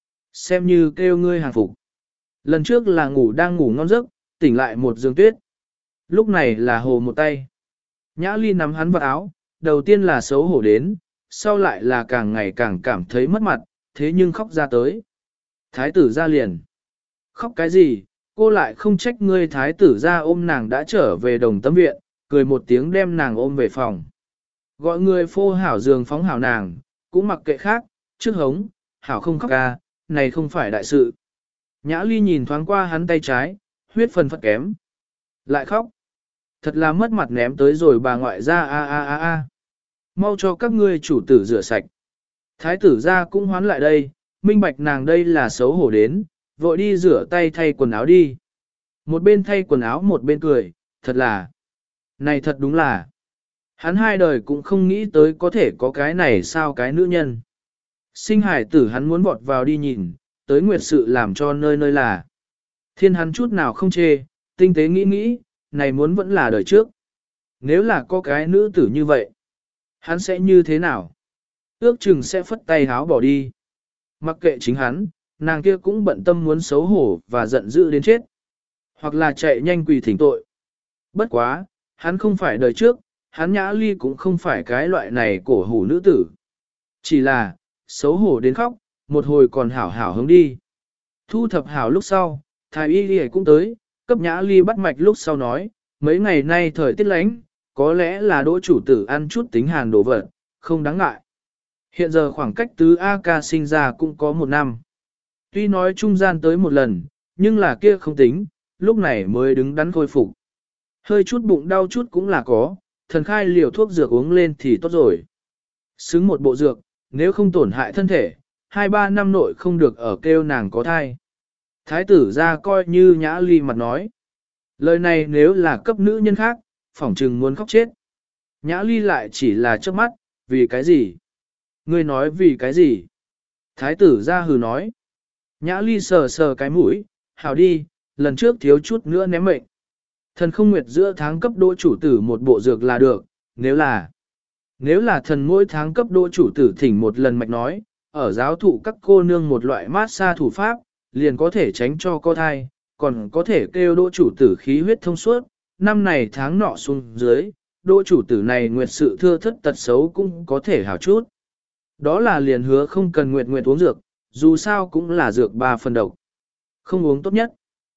Xem như kêu ngươi hàng phục. Lần trước là đang ngủ ngon giấc, tỉnh lại một giường tuyết. Lúc này là hồ một tay. Nhã Ly nắm hắn vào áo, đầu tiên là xấu hổ đến, sau lại là càng ngày càng cảm thấy mất mặt, thế nhưng khóc ra tới. Thái tử ra liền. Khóc cái gì, cô lại không trách ngươi thái tử ra ôm nàng đã trở về đồng tâm viện, cười một tiếng đem nàng ôm về phòng. Gọi người phô hảo giường phóng hảo nàng, cũng mặc kệ khác, trước hống, hảo không khóc ca, này không phải đại sự. Nhã Ly nhìn thoáng qua hắn tay trái, huyết phần phật kém. Lại khóc. Thật là mất mặt ném tới rồi bà ngoại ra a. Mau cho các ngươi chủ tử rửa sạch. Thái tử ra cũng hoán lại đây, minh bạch nàng đây là xấu hổ đến, vội đi rửa tay thay quần áo đi. Một bên thay quần áo một bên cười, thật là. Này thật đúng là. Hắn hai đời cũng không nghĩ tới có thể có cái này sao cái nữ nhân. Sinh hải tử hắn muốn vọt vào đi nhìn, tới nguyệt sự làm cho nơi nơi là. Thiên hắn chút nào không chê, tinh tế nghĩ, này muốn vẫn là đời trước. Nếu là có cái nữ tử như vậy, hắn sẽ như thế nào? Ước chừng sẽ phất tay háo bỏ đi. Mặc kệ chính hắn, nàng kia cũng bận tâm muốn xấu hổ và giận dữ đến chết. Hoặc là chạy nhanh quỳ thỉnh tội. Bất quá, hắn không phải đời trước, hắn Nhã Ly cũng không phải cái loại này cổ hủ nữ tử. Chỉ là, xấu hổ đến khóc, một hồi còn hảo hảo hướng đi. Thu thập hảo lúc sau, thái y đi cũng tới, cấp Nhã Ly bắt mạch lúc sau nói, mấy ngày nay thời tiết lạnh, có lẽ là đỗ chủ tử ăn chút tính hàn đồ vật, không đáng ngại. Hiện giờ khoảng cách tứ A ca sinh ra cũng có 1 năm. Tuy nói trung gian tới một lần, nhưng là kia không tính, lúc này mới đứng đắn khôi phục. Hơi chút bụng đau chút cũng là có, thần khai liều thuốc dược uống lên thì tốt rồi. Xứng một bộ dược, nếu không tổn hại thân thể, 2-3 năm nội không được ở kêu nàng có thai. Thái tử ra coi như Nhã Ly mặt nói. Lời này nếu là cấp nữ nhân khác, phỏng trừng muốn khóc chết. Nhã Ly lại chỉ là trước mắt, vì cái gì? Ngươi nói vì cái gì? Thái tử ra hừ nói. Nhã Ly sờ sờ cái mũi, hảo đi, lần trước thiếu chút nữa ném mệnh. Thần không nguyệt giữa tháng cấp đỗ chủ tử một bộ dược là được, nếu là thần mỗi tháng cấp đỗ chủ tử thỉnh một lần mạch nói, ở giáo thụ các cô nương một loại mát xa thủ pháp, liền có thể tránh cho có thai, còn có thể kêu đỗ chủ tử khí huyết thông suốt, năm này tháng nọ xuống dưới, đỗ chủ tử này nguyệt sự thưa thất tật xấu cũng có thể hảo chút. Đó là liền hứa không cần nguyệt uống dược, dù sao cũng là dược 3 phần độc. Không uống tốt nhất.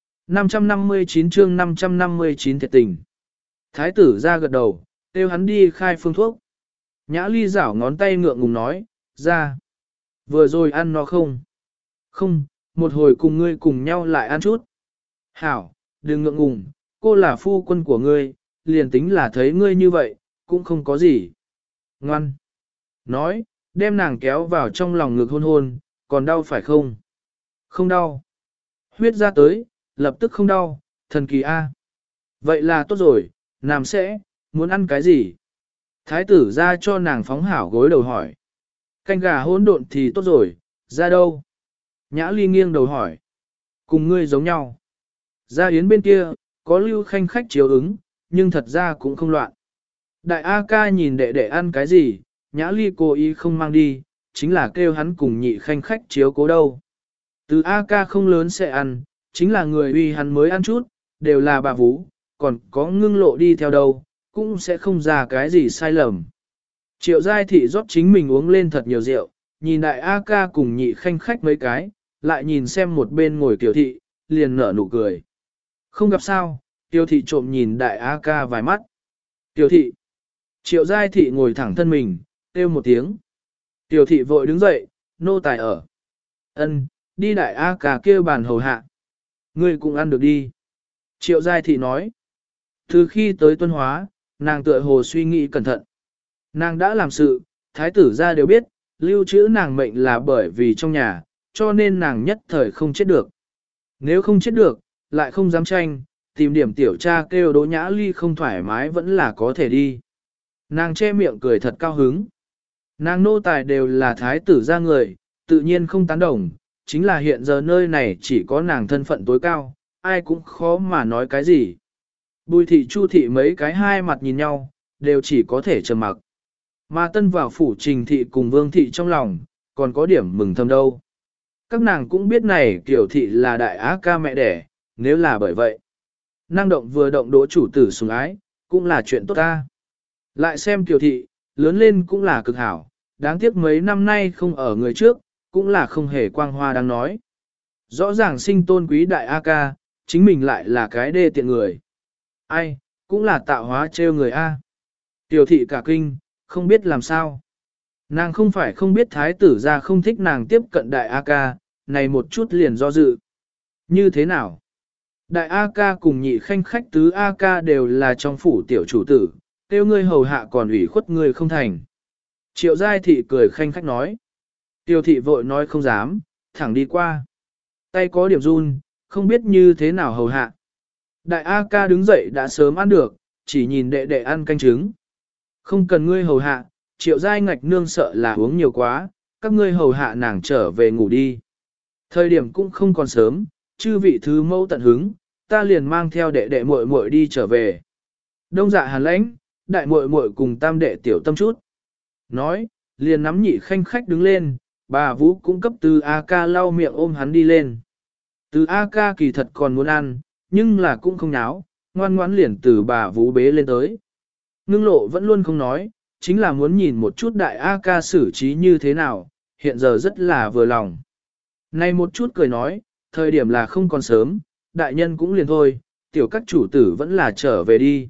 559 chương 559 thiệt tình. Thái tử ra gật đầu, kêu hắn đi khai phương thuốc. Nhã Ly giảo ngón tay ngượng ngùng nói, ra. Vừa rồi ăn nó không? Không, một hồi cùng ngươi cùng nhau lại ăn chút. Hảo, đừng ngượng ngùng, cô là phu quân của ngươi, liền tính là thấy ngươi như vậy, cũng không có gì. Ngoan. Nói, đem nàng kéo vào trong lòng ngực hôn hôn, còn đau phải không? Không đau. Huyết ra tới, lập tức không đau, thần kỳ A. Vậy là tốt rồi, nàng sẽ, muốn ăn cái gì? Thái tử ra cho nàng phóng hảo gối đầu hỏi. Canh gà hỗn độn thì tốt rồi, ra đâu? Nhã Ly nghiêng đầu hỏi. Cùng ngươi giống nhau. Ra yến bên kia, có lưu khanh khách chiếu ứng, nhưng thật ra cũng không loạn. Đại A ca nhìn đệ đệ ăn cái gì, Nhã Ly cố ý không mang đi, chính là kêu hắn cùng nhị khanh khách chiếu cố đâu. Từ A ca không lớn sẽ ăn, chính là người uy hắn mới ăn chút, đều là bà vú, còn có ngưng lộ đi theo đâu, cũng sẽ không ra cái gì sai lầm. Triệu giai thị rót chính mình uống lên thật nhiều rượu, nhìn đại A ca cùng nhị khanh khách mấy cái, lại nhìn xem một bên ngồi tiểu thị, liền nở nụ cười. Không gặp sao, tiểu thị trộm nhìn đại A ca vài mắt. Tiểu thị, triệu giai thị ngồi thẳng thân mình, kêu một tiếng. Tiểu thị vội đứng dậy, nô tài ở. Ân, đi đại A ca kêu bàn hầu hạ. Ngươi cũng ăn được đi. Triệu giai thị nói. Từ khi tới Tuân Hóa, nàng tựa hồ suy nghĩ cẩn thận. Nàng đã làm sự, thái tử gia đều biết, lưu trữ nàng mệnh là bởi vì trong nhà, cho nên nàng nhất thời không chết được. Nếu không chết được, lại không dám tranh, tìm điểm tiểu cha kêu Đỗ Nhã Ly không thoải mái vẫn là có thể đi. Nàng che miệng cười thật cao hứng. Nàng nô tài đều là thái tử gia người, tự nhiên không tán đồng, chính là hiện giờ nơi này chỉ có nàng thân phận tối cao, ai cũng khó mà nói cái gì. Bùi thị Chu thị mấy cái hai mặt nhìn nhau, đều chỉ có thể trầm mặc. Mà tân vào phủ Trình thị cùng Vương thị trong lòng, còn có điểm mừng thầm đâu. Các nàng cũng biết này Kiều thị là đại á ca mẹ đẻ, nếu là bởi vậy. Năng động vừa động đỗ chủ tử sủng ái, cũng là chuyện tốt ta. Lại xem Kiều thị, lớn lên cũng là cực hảo, đáng tiếc mấy năm nay không ở người trước, cũng là không hề quang hoa đang nói. Rõ ràng sinh tôn quý đại A ca, chính mình lại là cái đê tiện người. Ai, cũng là tạo hóa trêu người A. Tiểu thị cả kinh, không biết làm sao. Nàng không phải không biết thái tử ra không thích nàng tiếp cận đại A ca, này một chút liền do dự. Như thế nào? Đại A ca cùng nhị khanh khách tứ A ca đều là trong phủ tiểu chủ tử, tiêu ngươi hầu hạ còn ủy khuất ngươi không thành. Triệu giai thị cười khanh khách nói. Tiểu thị vội nói không dám, thẳng đi qua. Tay có điểm run, không biết như thế nào hầu hạ. Đại A ca đứng dậy đã sớm ăn được, chỉ nhìn đệ đệ ăn canh trứng. Không cần ngươi hầu hạ, triệu giai ngạch nương sợ là uống nhiều quá, các ngươi hầu hạ nàng trở về ngủ đi. Thời điểm cũng không còn sớm, chư vị thứ mẫu tận hứng, ta liền mang theo đệ đệ muội muội đi trở về. Đông dạ hàn lãnh, đại muội muội cùng tam đệ tiểu tâm chút. Nói, liền nắm nhị khanh khách đứng lên, bà Vũ cũng cấp từ A ca lau miệng ôm hắn đi lên. Từ A ca kỳ thật còn muốn ăn, nhưng là cũng không náo, ngoan ngoãn liền từ bà Vũ bế lên tới. Ngưng lộ vẫn luôn không nói, chính là muốn nhìn một chút đại A ca xử trí như thế nào, hiện giờ rất là vừa lòng. Này một chút cười nói, thời điểm là không còn sớm, đại nhân cũng liền thôi, tiểu các chủ tử vẫn là trở về đi.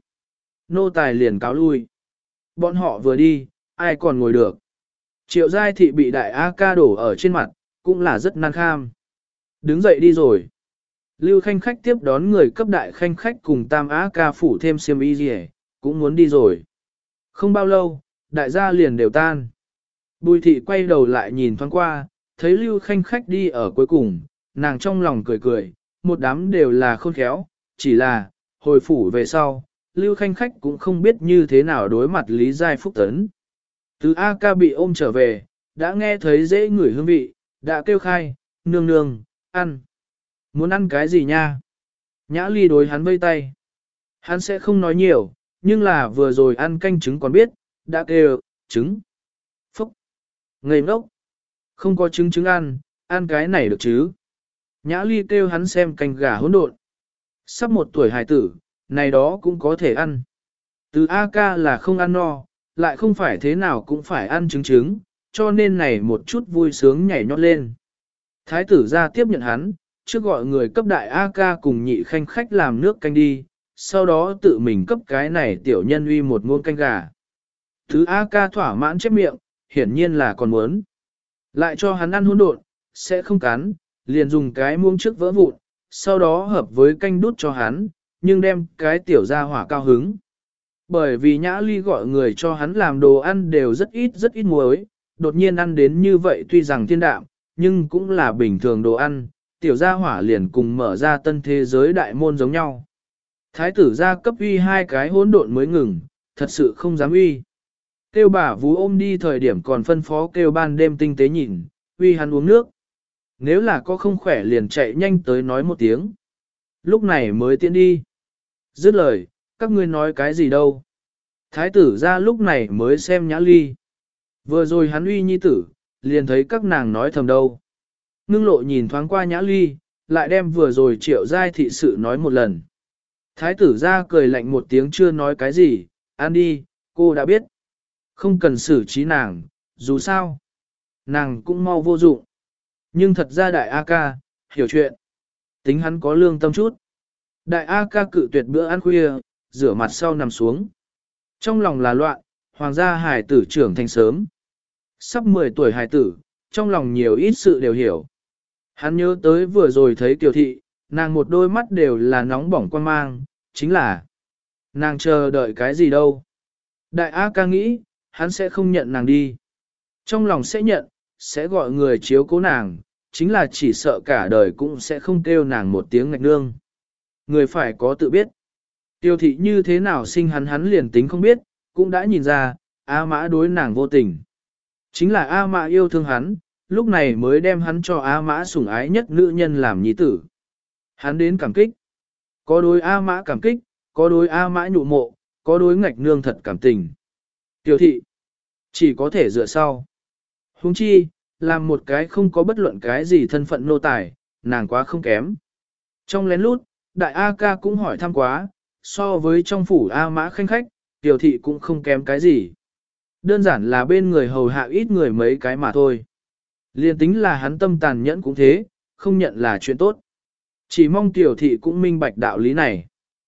Nô tài liền cáo lui. Bọn họ vừa đi, ai còn ngồi được. Triệu giai thị bị đại A ca đổ ở trên mặt, cũng là rất nan kham. Đứng dậy đi rồi. Lưu Khanh Khách tiếp đón người cấp đại Khanh Khách cùng Tam A ca phủ thêm xiêm y gì cũng muốn đi rồi. Không bao lâu, đại gia liền đều tan. Bùi thị quay đầu lại nhìn thoáng qua, thấy Lưu Khanh Khách đi ở cuối cùng, nàng trong lòng cười cười, một đám đều là khôn khéo, chỉ là, hồi phủ về sau, Lưu Khanh Khách cũng không biết như thế nào đối mặt Lý Giai Phúc Tấn. Từ A ca bị ôm trở về, đã nghe thấy dễ ngửi hương vị, đã kêu khai, nương nương, ăn. Muốn ăn cái gì nha? Nhã Ly đối hắn vây tay. Hắn sẽ không nói nhiều, nhưng là vừa rồi ăn canh trứng còn biết, đã kêu, trứng. Phúc. Ngây ngốc. Không có trứng ăn cái này được chứ? Nhã Ly kêu hắn xem canh gà hỗn độn. Sắp 1 tuổi hài tử, này đó cũng có thể ăn. Từ A ca là không ăn no, lại không phải thế nào cũng phải ăn trứng, cho nên này một chút vui sướng nhảy nhót lên. Thái tử ra tiếp nhận hắn, trước gọi người cấp đại A ca cùng nhị Khanh Khách làm nước canh đi, sau đó tự mình cấp cái này tiểu nhân uy một muỗng canh gà. Thứ A ca thỏa mãn chép miệng, hiển nhiên là còn muốn. Lại cho hắn ăn hỗn độn, sẽ không cắn, liền dùng cái muỗng trước vỡ vụn, sau đó hợp với canh đút cho hắn, nhưng đem cái tiểu ra hỏa cao hứng. Bởi vì Nhã Ly gọi người cho hắn làm đồ ăn đều rất ít muối, đột nhiên ăn đến như vậy tuy rằng thiên đạm, nhưng cũng là bình thường đồ ăn, tiểu gia hỏa liền cùng mở ra tân thế giới đại môn giống nhau. Thái tử gia cấp uy 2 cái hỗn độn mới ngừng, thật sự không dám uy. Kêu bà vú ôm đi thời điểm còn phân phó kêu ban đêm tinh tế nhìn, uy hắn uống nước. Nếu là có không khỏe liền chạy nhanh tới nói một tiếng. Lúc này mới tiễn đi. Dứt lời, các ngươi nói cái gì đâu. Thái tử ra lúc này mới xem Nhã Ly. Vừa rồi hắn uy nhi tử, liền thấy các nàng nói thầm đâu. Ngưng lộ nhìn thoáng qua Nhã Ly, lại đem vừa rồi Triệu giai thị sự nói một lần. Thái tử ra cười lạnh một tiếng chưa nói cái gì, ăn đi, cô đã biết. Không cần xử trí nàng, dù sao. Nàng cũng mau vô dụng. Nhưng thật ra đại A ca, hiểu chuyện. Tính hắn có lương tâm chút. Đại A ca cự tuyệt bữa ăn khuya, rửa mặt sau nằm xuống. Trong lòng là loạn, hoàng gia hài tử trưởng thành sớm. Sắp 10 tuổi hài tử, trong lòng nhiều ít sự đều hiểu. Hắn nhớ tới vừa rồi thấy Kiều Thị, nàng một đôi mắt đều là nóng bỏng quan mang, chính là nàng chờ đợi cái gì đâu. Đại A ca nghĩ, hắn sẽ không nhận nàng đi. Trong lòng sẽ nhận, sẽ gọi người chiếu cố nàng, chính là chỉ sợ cả đời cũng sẽ không kêu nàng một tiếng ngạch nương. Người phải có tự biết. Tiêu thị như thế nào sinh hắn liền tính không biết, cũng đã nhìn ra, A Mã đối nàng vô tình. Chính là A Mã yêu thương hắn, lúc này mới đem hắn cho A Mã sủng ái nhất nữ nhân làm nhi tử. Hắn đến cảm kích. Có đối A Mã cảm kích, có đối A Mã nhụ mộ, có đối ngạch nương thật cảm tình. Tiêu thị, chỉ có thể dựa sau. Huống chi, làm một cái không có bất luận cái gì thân phận nô tài, nàng quá không kém. Trong lén lút, đại A ca cũng hỏi thăm quá, so với trong phủ A Mã Khanh Khách, Tiểu thị cũng không kém cái gì. Đơn giản là bên người hầu hạ ít người mấy cái mà thôi. Liên tính là hắn tâm tàn nhẫn cũng thế, không nhận là chuyện tốt. Chỉ mong Tiểu thị cũng minh bạch đạo lý này.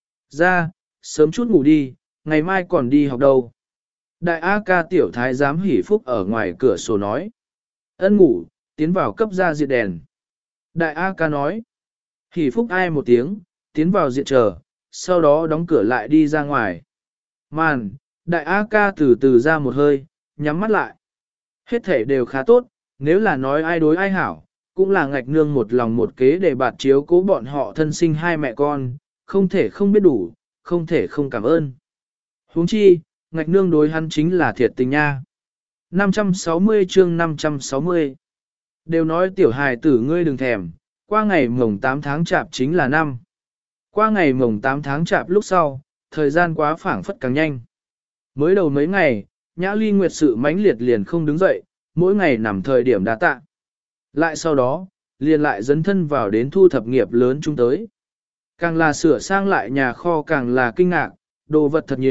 Ra, sớm chút ngủ đi, ngày mai còn đi học đâu. Đại A ca tiểu thái giám hỉ phúc ở ngoài cửa sổ nói. Ân ngủ, tiến vào cấp ra diệt đèn. Đại A ca nói. Hỉ phúc ai một tiếng, tiến vào diện chờ, sau đó đóng cửa lại đi ra ngoài. Màn, đại A ca từ từ ra một hơi, nhắm mắt lại. Hết thể đều khá tốt, nếu là nói ai đối ai hảo, cũng là ngạch nương một lòng một kế để bạt chiếu cố bọn họ thân sinh 2 mẹ con, không thể không biết đủ, không thể không cảm ơn. Huống chi, ngạch nương đối hắn chính là thiệt tình nha. 560 chương 560 Đều nói tiểu hài tử ngươi đừng thèm, qua ngày mồng 8 tháng chạp chính là năm. Qua ngày mồng 8 tháng chạp lúc sau, thời gian quá phảng phất càng nhanh. Mới đầu mấy ngày, Nhã Ly Nguyệt sự mãnh liệt liền không đứng dậy, mỗi ngày nằm thời điểm đá tạ. Lại sau đó, liền lại dấn thân vào đến thu thập nghiệp lớn chung tới. Càng là sửa sang lại nhà kho càng là kinh ngạc, đồ vật thật nhiều,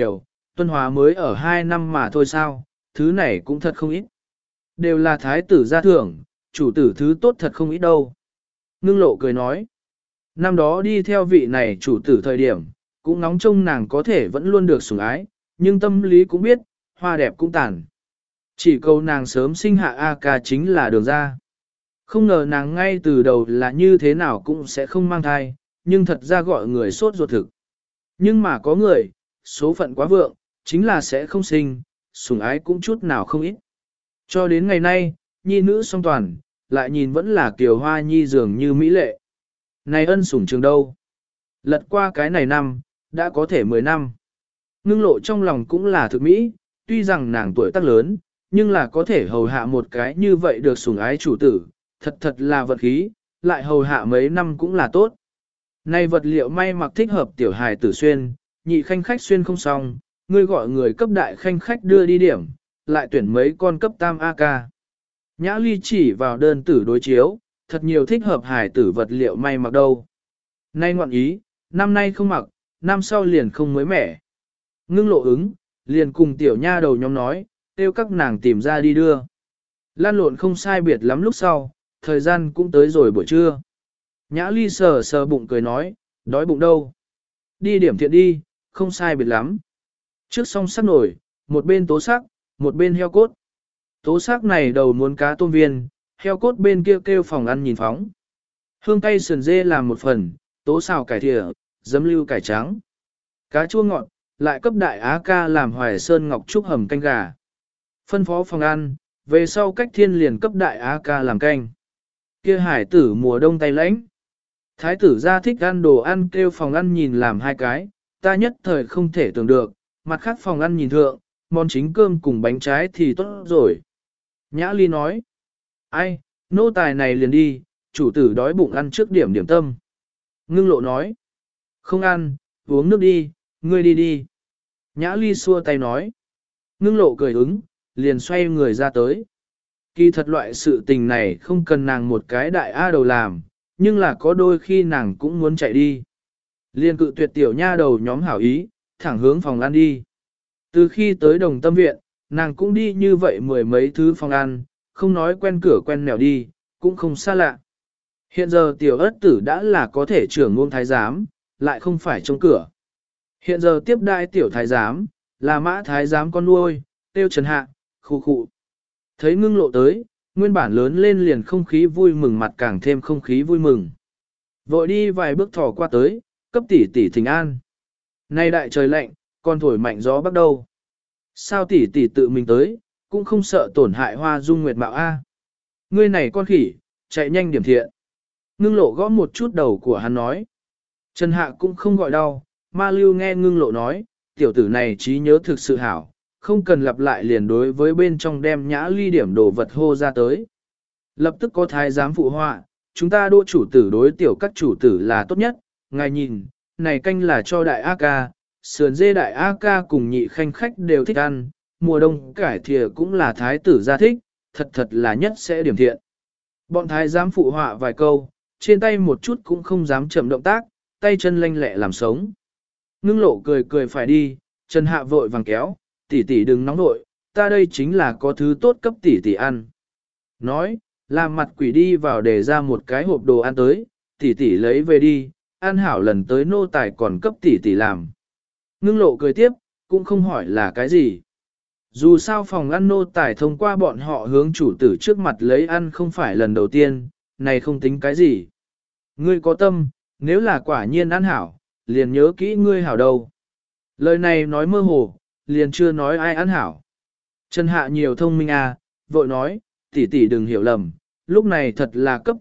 Tuân hóa mới ở 2 năm mà thôi sao, thứ này cũng thật không ít. Đều là thái tử gia thưởng, chủ tử thứ tốt thật không ít đâu. Ngưng lộ cười nói. Năm đó đi theo vị này chủ tử thời điểm, cũng ngóng trông nàng có thể vẫn luôn được sủng ái, nhưng tâm lý cũng biết, hoa đẹp cũng tàn. Chỉ cầu nàng sớm sinh hạ A ca chính là đường ra. Không ngờ nàng ngay từ đầu là như thế nào cũng sẽ không mang thai, nhưng thật ra gọi người sốt ruột thực. Nhưng mà có người, số phận quá vượng, chính là sẽ không sinh, sủng ái cũng chút nào không ít. Cho đến ngày nay, nhi nữ song toàn, lại nhìn vẫn là kiều hoa nhi dường như mỹ lệ. Này ân sủng trường đâu? Lật qua cái này năm, đã có thể 10 năm. Ngưng lộ trong lòng cũng là thực mỹ, tuy rằng nàng tuổi tác lớn, nhưng là có thể hầu hạ một cái như vậy được sủng ái chủ tử, thật thật là vật khí, lại hầu hạ mấy năm cũng là tốt. Này vật liệu may mặc thích hợp tiểu hài tử xuyên, nhị khanh khách xuyên không xong, ngươi gọi người cấp đại khanh khách đưa đi điểm, lại tuyển mấy con cấp tam AK. Nhã ly chỉ vào đơn tử đối chiếu, thật nhiều thích hợp hài tử vật liệu may mặc đâu. Nay ngoạn ý, năm nay không mặc, năm sau liền không mới mẻ. Ngưng lộ ứng, liền cùng tiểu nha đầu nhóm nói, kêu các nàng tìm ra đi đưa. Lan lộn không sai biệt lắm lúc sau, thời gian cũng tới rồi buổi trưa. Nhã ly sờ sờ bụng cười nói, đói bụng đâu. Đi điểm thiện đi, không sai biệt lắm. Trước song sắc nổi, một bên tố sắc, một bên heo cốt. Tố sắc này đầu muốn cá tôm viên, heo cốt bên kia kêu phòng ăn nhìn phóng. Hương cay sườn dê làm một phần, tố xào cải thìa, giấm lưu cải trắng. Cá chua ngọt, lại cấp đại á ca làm hoài sơn ngọc trúc hầm canh gà. Phân phó phòng ăn, về sau cách thiên liền cấp đại á ca làm canh. Kia hải tử mùa đông tay lãnh. Thái tử ra thích ăn đồ ăn kêu phòng ăn nhìn làm 2 cái, ta nhất thời không thể tưởng được, mặt khác phòng ăn nhìn thượng, món chính cơm cùng bánh trái thì tốt rồi. Nhã ly nói, ai, nô tài này liền đi, chủ tử đói bụng ăn trước điểm điểm tâm. Ngưng lộ nói, không ăn, uống nước đi, ngươi đi đi. Nhã ly xua tay nói, ngưng lộ cười ứng, liền xoay người ra tới. Kỳ thật loại sự tình này không cần nàng một cái đại A đầu làm, nhưng là có đôi khi nàng cũng muốn chạy đi. Liên cự tuyệt tiểu nha đầu nhóm hảo ý, thẳng hướng phòng ăn đi. Từ khi tới đồng tâm viện, nàng cũng đi như vậy mười mấy thứ phòng ăn, không nói quen cửa quen nẻo đi, cũng không xa lạ. Hiện giờ tiểu ất tử đã là có thể trưởng ngôn thái giám, lại không phải trong cửa. Hiện giờ tiếp đại tiểu thái giám, là mã thái giám con nuôi, tiêu trần hạ, khu khụ. Thấy ngưng lộ tới, nguyên bản lớn lên liền không khí vui mừng mặt càng thêm không khí vui mừng. Vội đi vài bước thò qua tới, cấp tỷ tỷ thỉnh an. Nay đại trời lạnh, còn thổi mạnh gió bắt đầu. Sao tỷ tỷ tự mình tới, cũng không sợ tổn hại hoa dung nguyệt mạo a. Ngươi này con khỉ, chạy nhanh điểm thiện. Ngưng lộ gõ một chút đầu của hắn nói. Trần Hạ cũng không gọi đau, ma lưu nghe ngưng lộ nói, tiểu tử này trí nhớ thực sự hảo, không cần lặp lại liền đối với bên trong đem nhã ly điểm đồ vật hô ra tới. Lập tức có thái giám phụ họa, chúng ta đô chủ tử đối tiểu các chủ tử là tốt nhất, ngài nhìn, này canh là cho đại A ca, sườn dê đại A ca cùng nhị khanh khách đều thích ăn, mùa đông cải thìa cũng là thái tử gia thích, thật thật là nhất sẽ điểm thiện. Bọn thái giám phụ họa vài câu, trên tay một chút cũng không dám chậm động tác, tay chân lanh lẹ làm sống. Ngưng lộ cười cười phải đi, Trần Hạ vội vàng kéo, tỷ tỷ đừng nóng nội, ta đây chính là có thứ tốt cấp tỷ tỷ ăn. Nói, làm mặt quỷ đi vào để ra một cái hộp đồ ăn tới, tỷ tỷ lấy về đi, ăn hảo lần tới nô tài còn cấp tỷ tỷ làm. Ngưng lộ cười tiếp, cũng không hỏi là cái gì. Dù sao phòng ăn nô tài thông qua bọn họ hướng chủ tử trước mặt lấy ăn không phải lần đầu tiên, này không tính cái gì. Ngươi có tâm, nếu là quả nhiên ăn hảo, liền nhớ kỹ ngươi hảo đâu. Lời này nói mơ hồ, liền chưa nói ai ăn hảo. Trần Hạ nhiều thông minh à, vội nói, tỷ tỷ đừng hiểu lầm, lúc này thật là cấp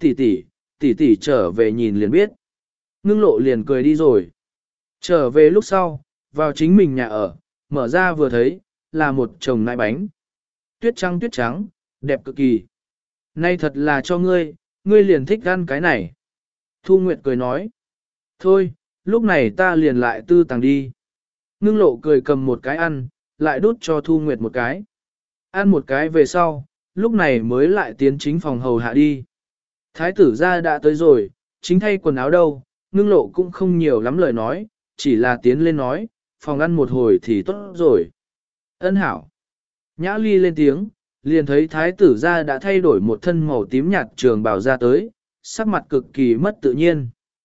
tỷ tỷ trở về nhìn liền biết. Ngưng lộ liền cười đi rồi. Trở về lúc sau, vào chính mình nhà ở, mở ra vừa thấy, là một chồng nãi bánh. Tuyết trắng, đẹp cực kỳ. Nay thật là cho ngươi, ngươi liền thích ăn cái này. Thu Nguyệt cười nói. Thôi, lúc này ta liền lại tư tàng đi. Ngưng lộ cười cầm một cái ăn, lại đút cho Thu Nguyệt một cái. Ăn một cái về sau, lúc này mới lại tiến chính phòng hầu hạ đi. Thái tử gia đã tới rồi, chính thay quần áo đâu, ngưng lộ cũng không nhiều lắm lời nói, chỉ là tiến lên nói, phòng ăn một hồi thì tốt rồi. Ân hảo. Nhã Ly lên tiếng, liền thấy thái tử gia đã thay đổi một thân màu tím nhạt trường bào ra tới, sắc mặt cực kỳ mất tự nhiên.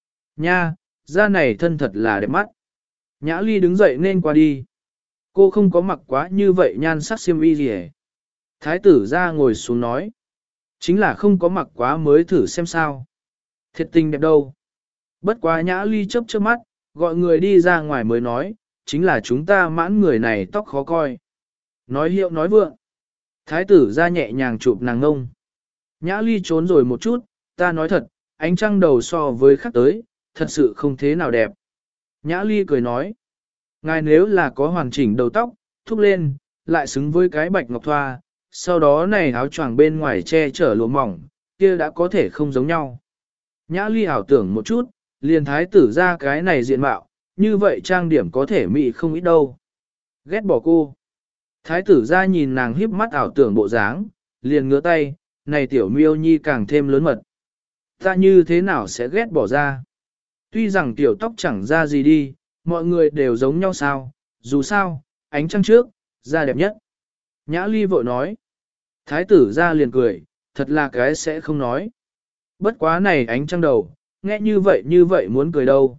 Nha, da này thân thật là đẹp mắt. Nhã Ly đứng dậy nên qua đi. Cô không có mặc quá như vậy nhan sắc xiêm y gì hết. Thái tử gia ngồi xuống nói. Chính là không có mặc quá mới thử xem sao. Thiệt tình đẹp đâu. Bất quá Nhã Ly chớp chớp mắt, gọi người đi ra ngoài mới nói, chính là chúng ta mãn người này tóc khó coi. Nói hiệu nói vượng. Thái tử ra nhẹ nhàng chụp nàng ngông. Nhã Ly trốn rồi một chút, ta nói thật, ánh trăng đầu so với khắc tới, thật sự không thế nào đẹp. Nhã Ly cười nói, ngài nếu là có hoàn chỉnh đầu tóc, thúc lên, lại xứng với cái bạch ngọc thoa, sau đó này áo choàng bên ngoài che chở lụa mỏng, kia đã có thể không giống nhau. Nhã Ly ảo tưởng một chút, liền thái tử ra cái này diện mạo, như vậy trang điểm có thể mị không ít đâu. Ghét bỏ cô. Thái tử ra nhìn nàng híp mắt ảo tưởng bộ dáng, liền ngứa tay, này tiểu miêu nhi càng thêm lớn mật. Ta như thế nào sẽ ghét bỏ ra? Tuy rằng tiểu tóc chẳng ra gì đi, mọi người đều giống nhau sao, dù sao, ánh trăng trước, da đẹp nhất. Nhã Ly vội nói. Thái tử ra liền cười, thật là cái sẽ không nói. Bất quá này ánh trăng đầu, nghe như vậy muốn cười đâu.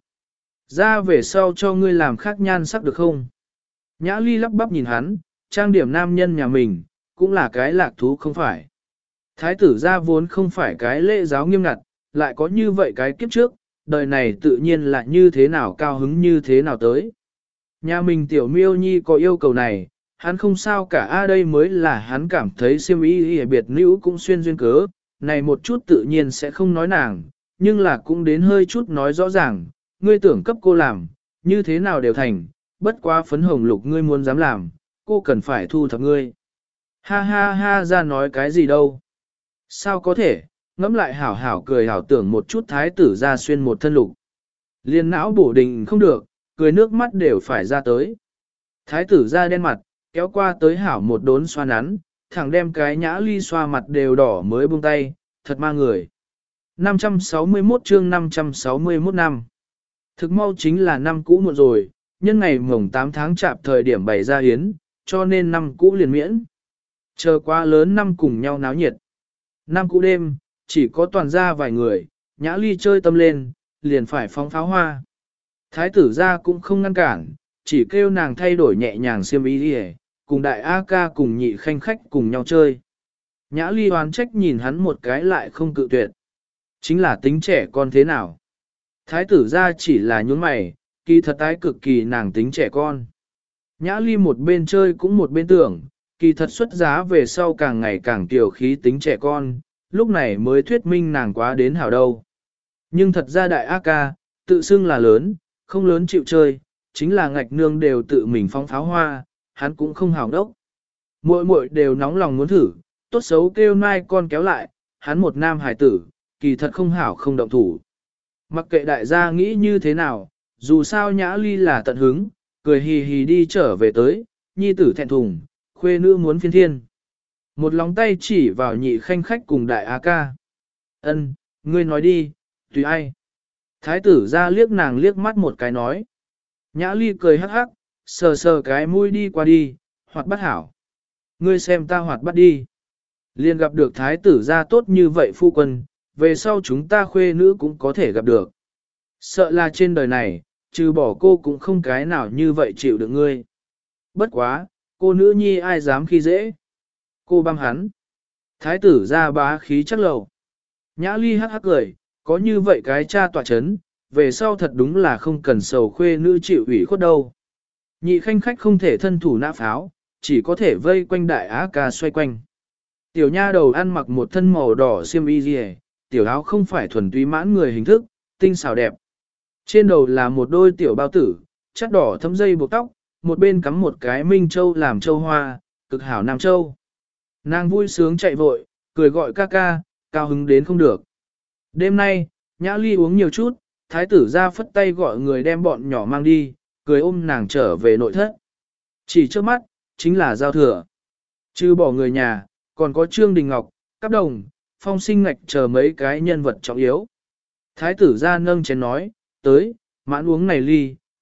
Ra về sau cho ngươi làm khác nhan sắc được không? Nhã Ly lắp bắp nhìn hắn, trang điểm nam nhân nhà mình, cũng là cái lạc thú không phải. Thái tử gia vốn không phải cái lễ giáo nghiêm ngặt, lại có như vậy cái kiếp trước, đời này tự nhiên là như thế nào cao hứng như thế nào tới. Nhà mình tiểu miêu nhi có yêu cầu này, hắn không sao cả đây mới là hắn cảm thấy siêm ý biệt nữ cũng xuyên duyên cớ, này một chút tự nhiên sẽ không nói nàng, nhưng là cũng đến hơi chút nói rõ ràng, ngươi tưởng cấp cô làm, như thế nào đều thành, bất quá phấn hồng lục ngươi muốn dám làm, cô cần phải thu thập ngươi. Ha ha ha ra nói cái gì đâu. Sao có thể, ngẫm lại hảo hảo cười hảo tưởng một chút thái tử ra xuyên một thân lục. Liên não bổ đình không được, cười nước mắt đều phải ra tới. Thái tử ra đen mặt, kéo qua tới hảo một đốn xoa nắn, thẳng đem cái Nhã Ly xoa mặt đều đỏ mới buông tay, thật ma người. 561 chương 561 năm. Thực mau chính là năm cũ muộn rồi, nhân ngày mồng 8 tháng chạp thời điểm bày ra hiến, cho nên năm cũ liền miễn. Chờ quá lớn năm cùng nhau náo nhiệt. Năm cũ đêm, chỉ có toàn ra vài người, Nhã Ly chơi tâm lên, liền phải phóng pháo hoa. Thái tử ra cũng không ngăn cản, chỉ kêu nàng thay đổi nhẹ nhàng xiêm y đi cùng đại A ca cùng nhị khanh khách cùng nhau chơi. Nhã Ly hoán trách nhìn hắn một cái lại không cự tuyệt. Chính là tính trẻ con thế nào. Thái tử ra chỉ là nhún mày, kỳ thật tái cực kỳ nàng tính trẻ con. Nhã Ly một bên chơi cũng một bên tưởng, kỳ thật xuất giá về sau càng ngày càng tiểu khí tính trẻ con, lúc này mới thuyết minh nàng quá đến hảo đâu. Nhưng thật ra đại A ca, tự xưng là lớn, không lớn chịu chơi, chính là ngạch nương đều tự mình phóng pháo hoa, hắn cũng không hào đốc. Muội muội đều nóng lòng muốn thử, tốt xấu kêu nai con kéo lại, hắn một nam hải tử, kỳ thật không hảo không động thủ. Mặc kệ đại gia nghĩ như thế nào, dù sao Nhã Ly là tận hứng, cười hì hì đi trở về tới, nhi tử thẹn thùng, khuê nữ muốn phiên thiên. Một lòng tay chỉ vào nhị khanh khách cùng đại A ca. Ân, ngươi nói đi, tùy ai. Thái tử ra liếc nàng liếc mắt một cái nói. Nhã Ly cười hắc hắc, sờ sờ cái mũi đi qua đi, hoạt bắt hảo. Ngươi xem ta hoạt bắt đi. Liên gặp được thái tử ra tốt như vậy phu quân, về sau chúng ta khuê nữ cũng có thể gặp được. Sợ là trên đời này, trừ bỏ cô cũng không cái nào như vậy chịu được ngươi. Bất quá, cô nữ nhi ai dám khi dễ. Cô băm hắn. Thái tử ra bá khí chắc lầu. Nhã Ly hắc hắc cười, có như vậy cái cha tọa chấn, về sau thật đúng là không cần sầu khuê nữ chịu ủy khuất đâu. Nhị khanh khách không thể thân thủ nã pháo, chỉ có thể vây quanh đại á ca xoay quanh. Tiểu nha đầu ăn mặc một thân màu đỏ xiêm y gì, tiểu áo không phải thuần túy mãn người hình thức, tinh xảo đẹp. Trên đầu là một đôi tiểu bao tử, chắt đỏ thấm dây buộc tóc, một bên cắm một cái minh châu làm châu hoa, cực hảo nam châu. Nàng vui sướng chạy vội, cười gọi ca ca, cao hứng đến không được. Đêm nay, Nhã Ly uống nhiều chút, thái tử ra phất tay gọi người đem bọn nhỏ mang đi, cười ôm nàng trở về nội thất. Chỉ trước mắt, chính là giao thừa. Chứ bỏ người nhà, còn có Trương Đình Ngọc, Cáp Đồng, Phong Sinh Ngạch chờ mấy cái nhân vật trọng yếu. Thái tử ra nâng chén nói, tới, mãn uống này ly,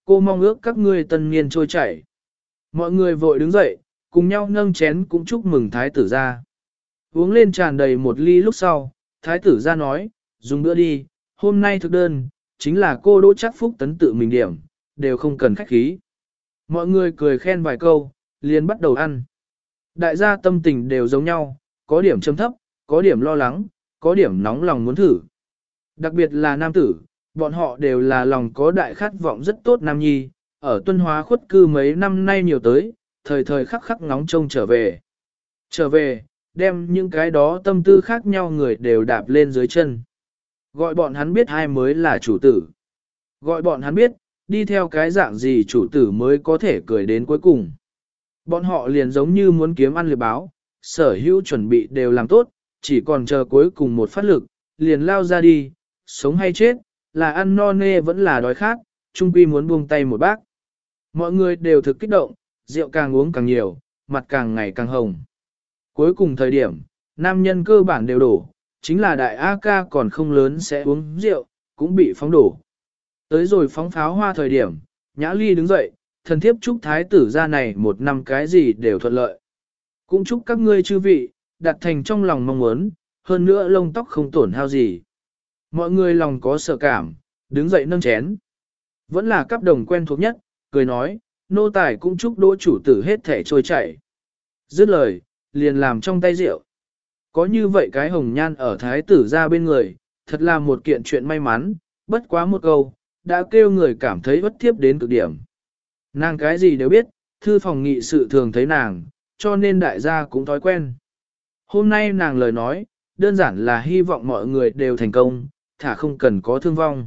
cô mong ước các ngươi tân niên trôi chảy. Mọi người vội đứng dậy, cùng nhau nâng chén cũng chúc mừng thái tử gia. Uống lên tràn đầy một ly lúc sau, thái tử gia nói, dùng bữa đi, hôm nay thực đơn, chính là cô Đỗ Trác Phúc Tấn tự mình điểm, đều không cần khách khí. Mọi người cười khen vài câu, liền bắt đầu ăn. Đại gia tâm tình đều giống nhau, có điểm châm thấp, có điểm lo lắng, có điểm nóng lòng muốn thử. Đặc biệt là nam tử, bọn họ đều là lòng có đại khát vọng rất tốt nam nhi, ở Tuân Hóa khuất cư mấy năm nay nhiều tới, thời thời khắc khắc ngóng trông trở về. Trở về, đem những cái đó tâm tư khác nhau người đều đạp lên dưới chân. Gọi bọn hắn biết ai mới là chủ tử. Gọi bọn hắn biết, đi theo cái dạng gì chủ tử mới có thể cười đến cuối cùng. Bọn họ liền giống như muốn kiếm ăn liệp báo, sở hữu chuẩn bị đều làm tốt, chỉ còn chờ cuối cùng một phát lực, liền lao ra đi, sống hay chết, là ăn no nê vẫn là đói khát, chung quy muốn buông tay một bác. Mọi người đều thực kích động, rượu càng uống càng nhiều, mặt càng ngày càng hồng. Cuối cùng thời điểm, nam nhân cơ bản đều đổ, chính là đại A ca còn không lớn sẽ uống rượu, cũng bị phóng đổ. Tới rồi phóng pháo hoa thời điểm, Nhã Ly đứng dậy, thần thiếp chúc thái tử gia này một năm cái gì đều thuận lợi. Cũng chúc các ngươi chư vị, đạt thành trong lòng mong muốn, hơn nữa lông tóc không tổn hao gì. Mọi người lòng có sợ cảm, đứng dậy nâng chén. Vẫn là cấp đồng quen thuộc nhất, cười nói, nô tài cũng chúc Đỗ chủ tử hết thể trôi chảy. Dứt lời, liền làm trong tay rượu. Có như vậy cái hồng nhan ở thái tử gia bên người, thật là một kiện chuyện may mắn, bất quá một câu, đã kêu người cảm thấy bất thiếp đến cực điểm. Nàng cái gì đều biết, thư phòng nghị sự thường thấy nàng, cho nên đại gia cũng thói quen. Hôm nay nàng lời nói, đơn giản là hy vọng mọi người đều thành công, thả không cần có thương vong.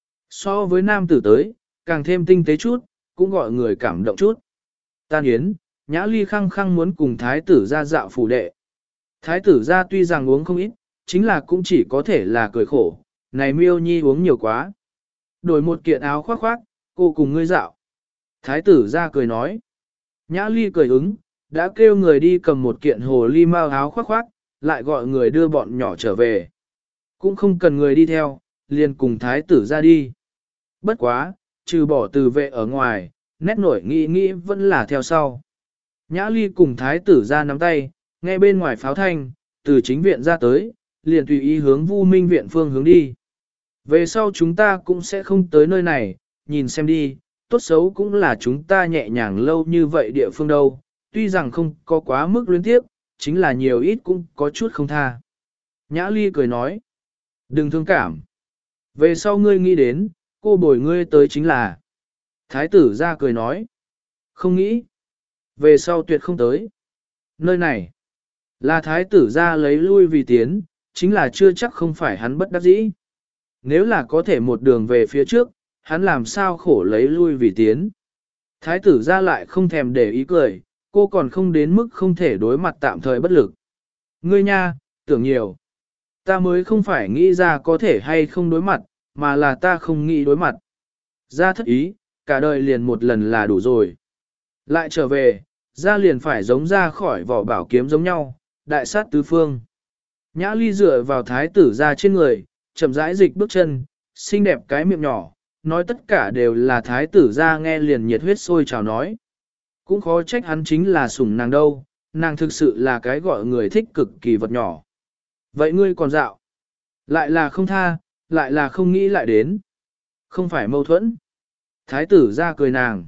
So với nam tử tới, càng thêm tinh tế chút, cũng gọi người cảm động chút. Tan yến, Nhã Ly khăng khăng muốn cùng thái tử ra dạo phủ đệ. Thái tử ra tuy rằng uống không ít, chính là cũng chỉ có thể là cười khổ, này miêu nhi uống nhiều quá. Đổi một kiện áo khoác khoác, cô cùng ngươi dạo. Thái tử ra cười nói. Nhã Ly cười ứng, đã kêu người đi cầm một kiện hồ ly mau áo khoác khoác, lại gọi người đưa bọn nhỏ trở về. Cũng không cần người đi theo, liền cùng thái tử ra đi. Bất quá, trừ bỏ từ vệ ở ngoài, nét nổi nghĩ vẫn là theo sau. Nhã Ly cùng thái tử ra nắm tay, nghe bên ngoài pháo thanh, từ chính viện ra tới, liền tùy ý hướng Vu Minh viện phương hướng đi. Về sau chúng ta cũng sẽ không tới nơi này, nhìn xem đi, tốt xấu cũng là chúng ta nhẹ nhàng lâu như vậy địa phương đâu, tuy rằng không có quá mức luyến tiếp, chính là nhiều ít cũng có chút không tha. Nhã Ly cười nói, đừng thương cảm. Về sau ngươi nghĩ đến, cô bồi ngươi tới chính là. Thái tử ra cười nói, không nghĩ. Về sau tuyệt không tới. Nơi này, là thái tử ra lấy lui vì tiến, chính là chưa chắc không phải hắn bất đắc dĩ. Nếu là có thể một đường về phía trước, hắn làm sao khổ lấy lui vì tiến. Thái tử ra lại không thèm để ý cười, cô còn không đến mức không thể đối mặt tạm thời bất lực. Ngươi nha, tưởng nhiều. Ta mới không phải nghĩ ra có thể hay không đối mặt, mà là ta không nghĩ đối mặt. Ra thất ý, cả đời liền một lần là đủ rồi. Lại trở về, ra liền phải giống ra khỏi vỏ bảo kiếm giống nhau, đại sát tứ phương. Nhã Ly dựa vào thái tử ra trên người, chậm rãi dịch bước chân, xinh đẹp cái miệng nhỏ, nói tất cả đều là thái tử ra nghe liền nhiệt huyết sôi trào nói. Cũng khó trách hắn chính là sủng nàng đâu, nàng thực sự là cái gọi người thích cực kỳ vật nhỏ. Vậy ngươi còn dạo? Lại là không tha, lại là không nghĩ lại đến. Không phải mâu thuẫn. Thái tử ra cười nàng.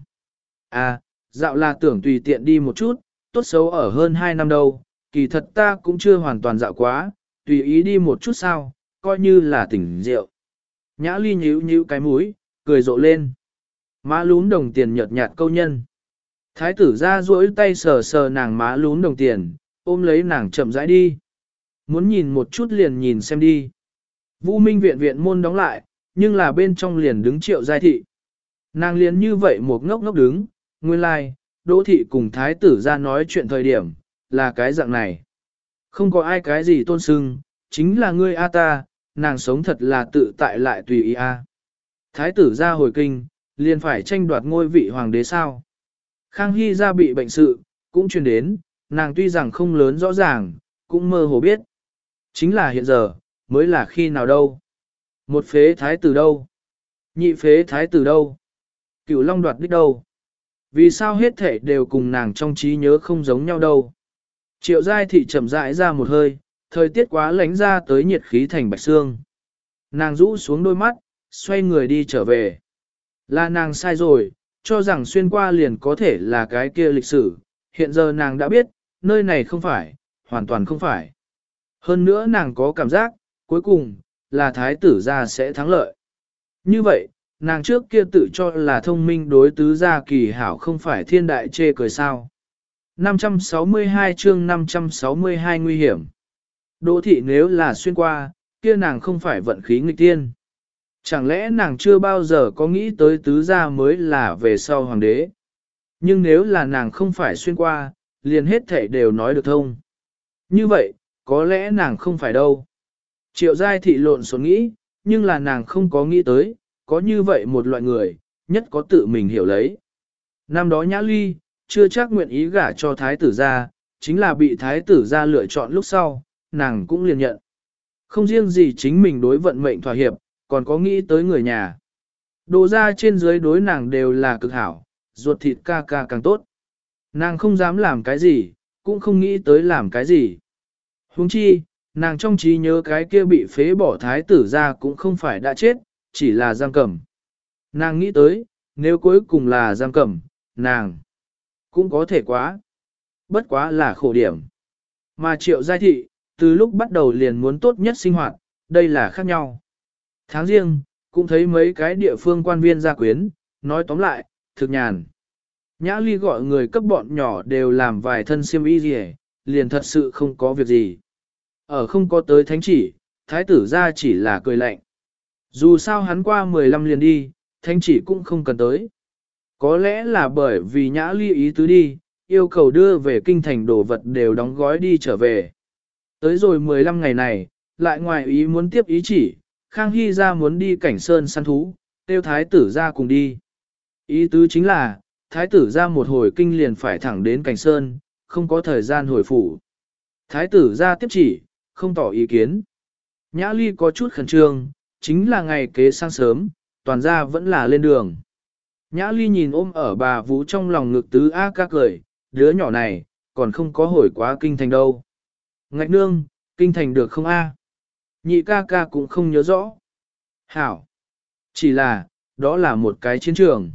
À, dạo là tưởng tùy tiện đi một chút, tốt xấu ở hơn 2 năm đâu, kỳ thật ta cũng chưa hoàn toàn dạo quá, tùy ý đi một chút sao, coi như là tỉnh rượu. Nhã Ly nhíu cái mũi, cười rộ lên. Má lún đồng tiền nhợt nhạt câu nhân. Thái tử ra duỗi tay sờ sờ nàng má lún đồng tiền, ôm lấy nàng chậm rãi đi. Muốn nhìn một chút liền nhìn xem đi. Vu Minh viện viện môn đóng lại, nhưng là bên trong liền đứng Triệu Giai Thị. Nàng liền như vậy một ngốc ngốc đứng, nguyên lai, like, Đỗ Thị cùng Thái tử ra nói chuyện thời điểm, là cái dạng này. Không có ai cái gì tôn sưng, chính là ngươi a ta, nàng sống thật là tự tại lại tùy ý a. Thái tử ra hồi kinh, liền phải tranh đoạt ngôi vị hoàng đế sao. Khang Hy ra bị bệnh sự, cũng truyền đến, nàng tuy rằng không lớn rõ ràng, cũng mơ hồ biết. Chính là hiện giờ, mới là khi nào đâu. Một phế thái tử đâu. Nhị phế thái tử đâu. Cửu Long đoạt đích đâu? Vì sao hết thể đều cùng nàng trong trí nhớ không giống nhau đâu? Triệu Giai Thị chậm rãi ra một hơi, thời tiết quá lánh ra tới nhiệt khí thành bạch xương. Nàng rũ xuống đôi mắt, xoay người đi trở về. Là nàng sai rồi, cho rằng xuyên qua liền có thể là cái kia lịch sử. Hiện giờ nàng đã biết, nơi này không phải, hoàn toàn không phải. Hơn nữa nàng có cảm giác, cuối cùng, là thái tử gia sẽ thắng lợi. Như vậy, nàng trước kia tự cho là thông minh đối tứ gia kỳ hảo không phải thiên đại chê cười sao. 562 chương 562 nguy hiểm. Đỗ thị nếu là xuyên qua, kia nàng không phải vận khí nghịch tiên. Chẳng lẽ nàng chưa bao giờ có nghĩ tới tứ gia mới là về sau hoàng đế. Nhưng nếu là nàng không phải xuyên qua, liền hết thảy đều nói được thông. Như vậy, có lẽ nàng không phải đâu. Triệu Giai Thị lộn xộn nghĩ, nhưng là nàng không có nghĩ tới, có như vậy một loại người, nhất có tự mình hiểu lấy. Năm đó Nhã Ly, chưa chắc nguyện ý gả cho thái tử gia, chính là bị thái tử gia lựa chọn lúc sau, nàng cũng liền nhận. Không riêng gì chính mình đối vận mệnh thỏa hiệp, còn có nghĩ tới người nhà. Đồ ra trên dưới đối nàng đều là cực hảo, ruột thịt ca ca càng tốt. Nàng không dám làm cái gì, cũng không nghĩ tới làm cái gì. Huống chi, nàng trong trí nhớ cái kia bị phế bỏ thái tử ra cũng không phải đã chết, chỉ là giam cầm. Nàng nghĩ tới, nếu cuối cùng là giam cầm, nàng cũng có thể quá. Bất quá là khổ điểm. Mà Triệu Giai Thị, từ lúc bắt đầu liền muốn tốt nhất sinh hoạt, đây là khác nhau. Tháng riêng, cũng thấy mấy cái địa phương quan viên gia quyến, nói tóm lại, thực nhàn. Nhã Ly gọi người cấp bọn nhỏ đều làm vài thân xiêm y gì, liền thật sự không có việc gì. Ở không có tới thánh chỉ, thái tử ra chỉ là cười lạnh. Dù sao hắn qua 15 liền đi, thánh chỉ cũng không cần tới. Có lẽ là bởi vì Nhã Ly ý tứ đi, yêu cầu đưa về kinh thành đồ vật đều đóng gói đi trở về. Tới rồi 15 ngày này, lại ngoài ý muốn tiếp ý chỉ, Khang Hy ra muốn đi cảnh sơn săn thú, tiêu thái tử ra cùng đi. Ý tứ chính là, thái tử ra một hồi kinh liền phải thẳng đến cảnh sơn, không có thời gian hồi phủ. Thái tử ra tiếp chỉ, không tỏ ý kiến. Nhã Ly có chút khẩn trương, chính là ngày kế sáng sớm, toàn gia vẫn là lên đường. Nhã Ly nhìn ôm ở bà Vũ trong lòng ngực tứ A ca cười, đứa nhỏ này, còn không có hồi quá kinh thành đâu. Ngạch nương, kinh thành được không A? Nhị ca ca cũng không nhớ rõ. Hảo. Chỉ là, đó là một cái chiến trường.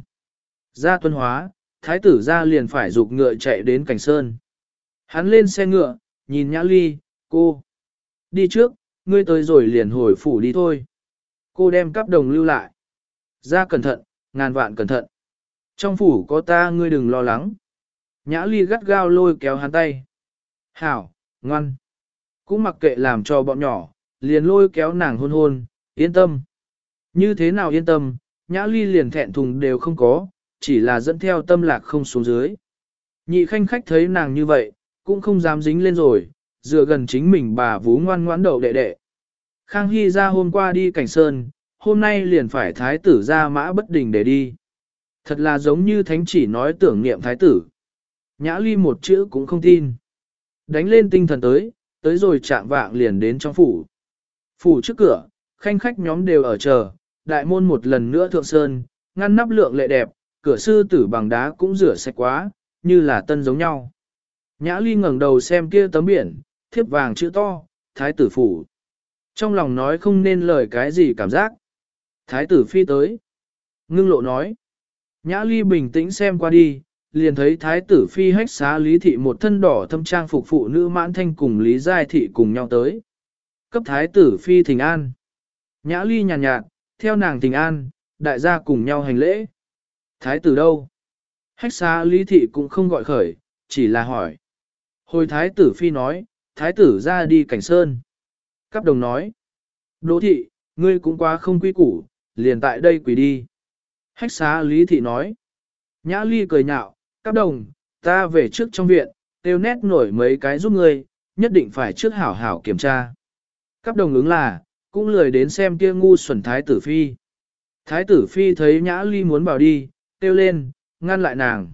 Ra tuân hóa, thái tử ra liền phải dục ngựa chạy đến cảnh sơn. Hắn lên xe ngựa, nhìn Nhã Ly, cô. Đi trước, ngươi tới rồi liền hồi phủ đi thôi. Cô đem cắp đồng lưu lại. Ra cẩn thận, ngàn vạn cẩn thận. Trong phủ có ta ngươi đừng lo lắng. Nhã Ly gắt gao lôi kéo hắn tay. Hảo, ngoan. Cũng mặc kệ làm cho bọn nhỏ, liền lôi kéo nàng hôn hôn, yên tâm. Như thế nào yên tâm, Nhã Ly liền thẹn thùng đều không có, chỉ là dẫn theo tâm lạc không xuống dưới. Nhị khanh khách thấy nàng như vậy, cũng không dám dính lên rồi, dựa gần chính mình bà vú ngoan ngoãn đầu đệ đệ. Khang Hy ra hôm qua đi cảnh sơn, hôm nay liền phải thái tử ra mã bất đình để đi. Thật là giống như thánh chỉ nói tưởng niệm thái tử. Nhã Ly một chữ cũng không tin. Đánh lên tinh thần tới rồi chạm vạng liền đến trong phủ. Phủ trước cửa, khanh khách nhóm đều ở chờ, đại môn một lần nữa thượng sơn, ngăn nắp lượng lệ đẹp, cửa sư tử bằng đá cũng rửa sạch quá, như là tân giống nhau. Nhã Ly ngẩng đầu xem kia tấm biển, thiếp vàng chữ to, thái tử phủ. Trong lòng nói không nên lời cái gì cảm giác. Thái tử phi tới. Ngưng lộ nói. Nhã Ly bình tĩnh xem qua đi, liền thấy thái tử phi hách xá Lý Thị một thân đỏ thâm trang phục phụ nữ Mãn Thanh cùng Lý Giai Thị cùng nhau tới. Cấp thái tử phi thỉnh an. Nhã Ly nhàn nhạt, theo nàng thỉnh an, đại gia cùng nhau hành lễ. Thái tử đâu? Hách xá Lý Thị cũng không gọi khởi, chỉ là hỏi. Hồi thái tử phi nói, thái tử ra đi cảnh sơn. Cáp đồng nói. Đỗ thị, ngươi cũng quá không quý củ, liền tại đây quỳ đi. Hách xá Lý Thị nói. Nhã Ly cười nhạo, Cáp đồng, ta về trước trong viện, tiêu nét nổi mấy cái giúp ngươi, nhất định phải trước hảo hảo kiểm tra. Cáp đồng ứng là, cũng lười đến xem kia ngu xuẩn thái tử phi. Thái tử phi thấy Nhã Ly muốn bảo đi, kêu lên, ngăn lại nàng.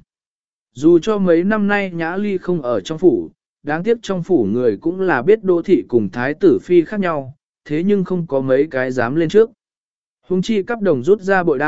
Dù cho mấy năm nay Nhã Ly không ở trong phủ, đáng tiếc trong phủ người cũng là biết Đỗ thị cùng thái tử phi khác nhau, thế nhưng không có mấy cái dám lên trước. Hùng chi Cáp đồng rút ra bội đao,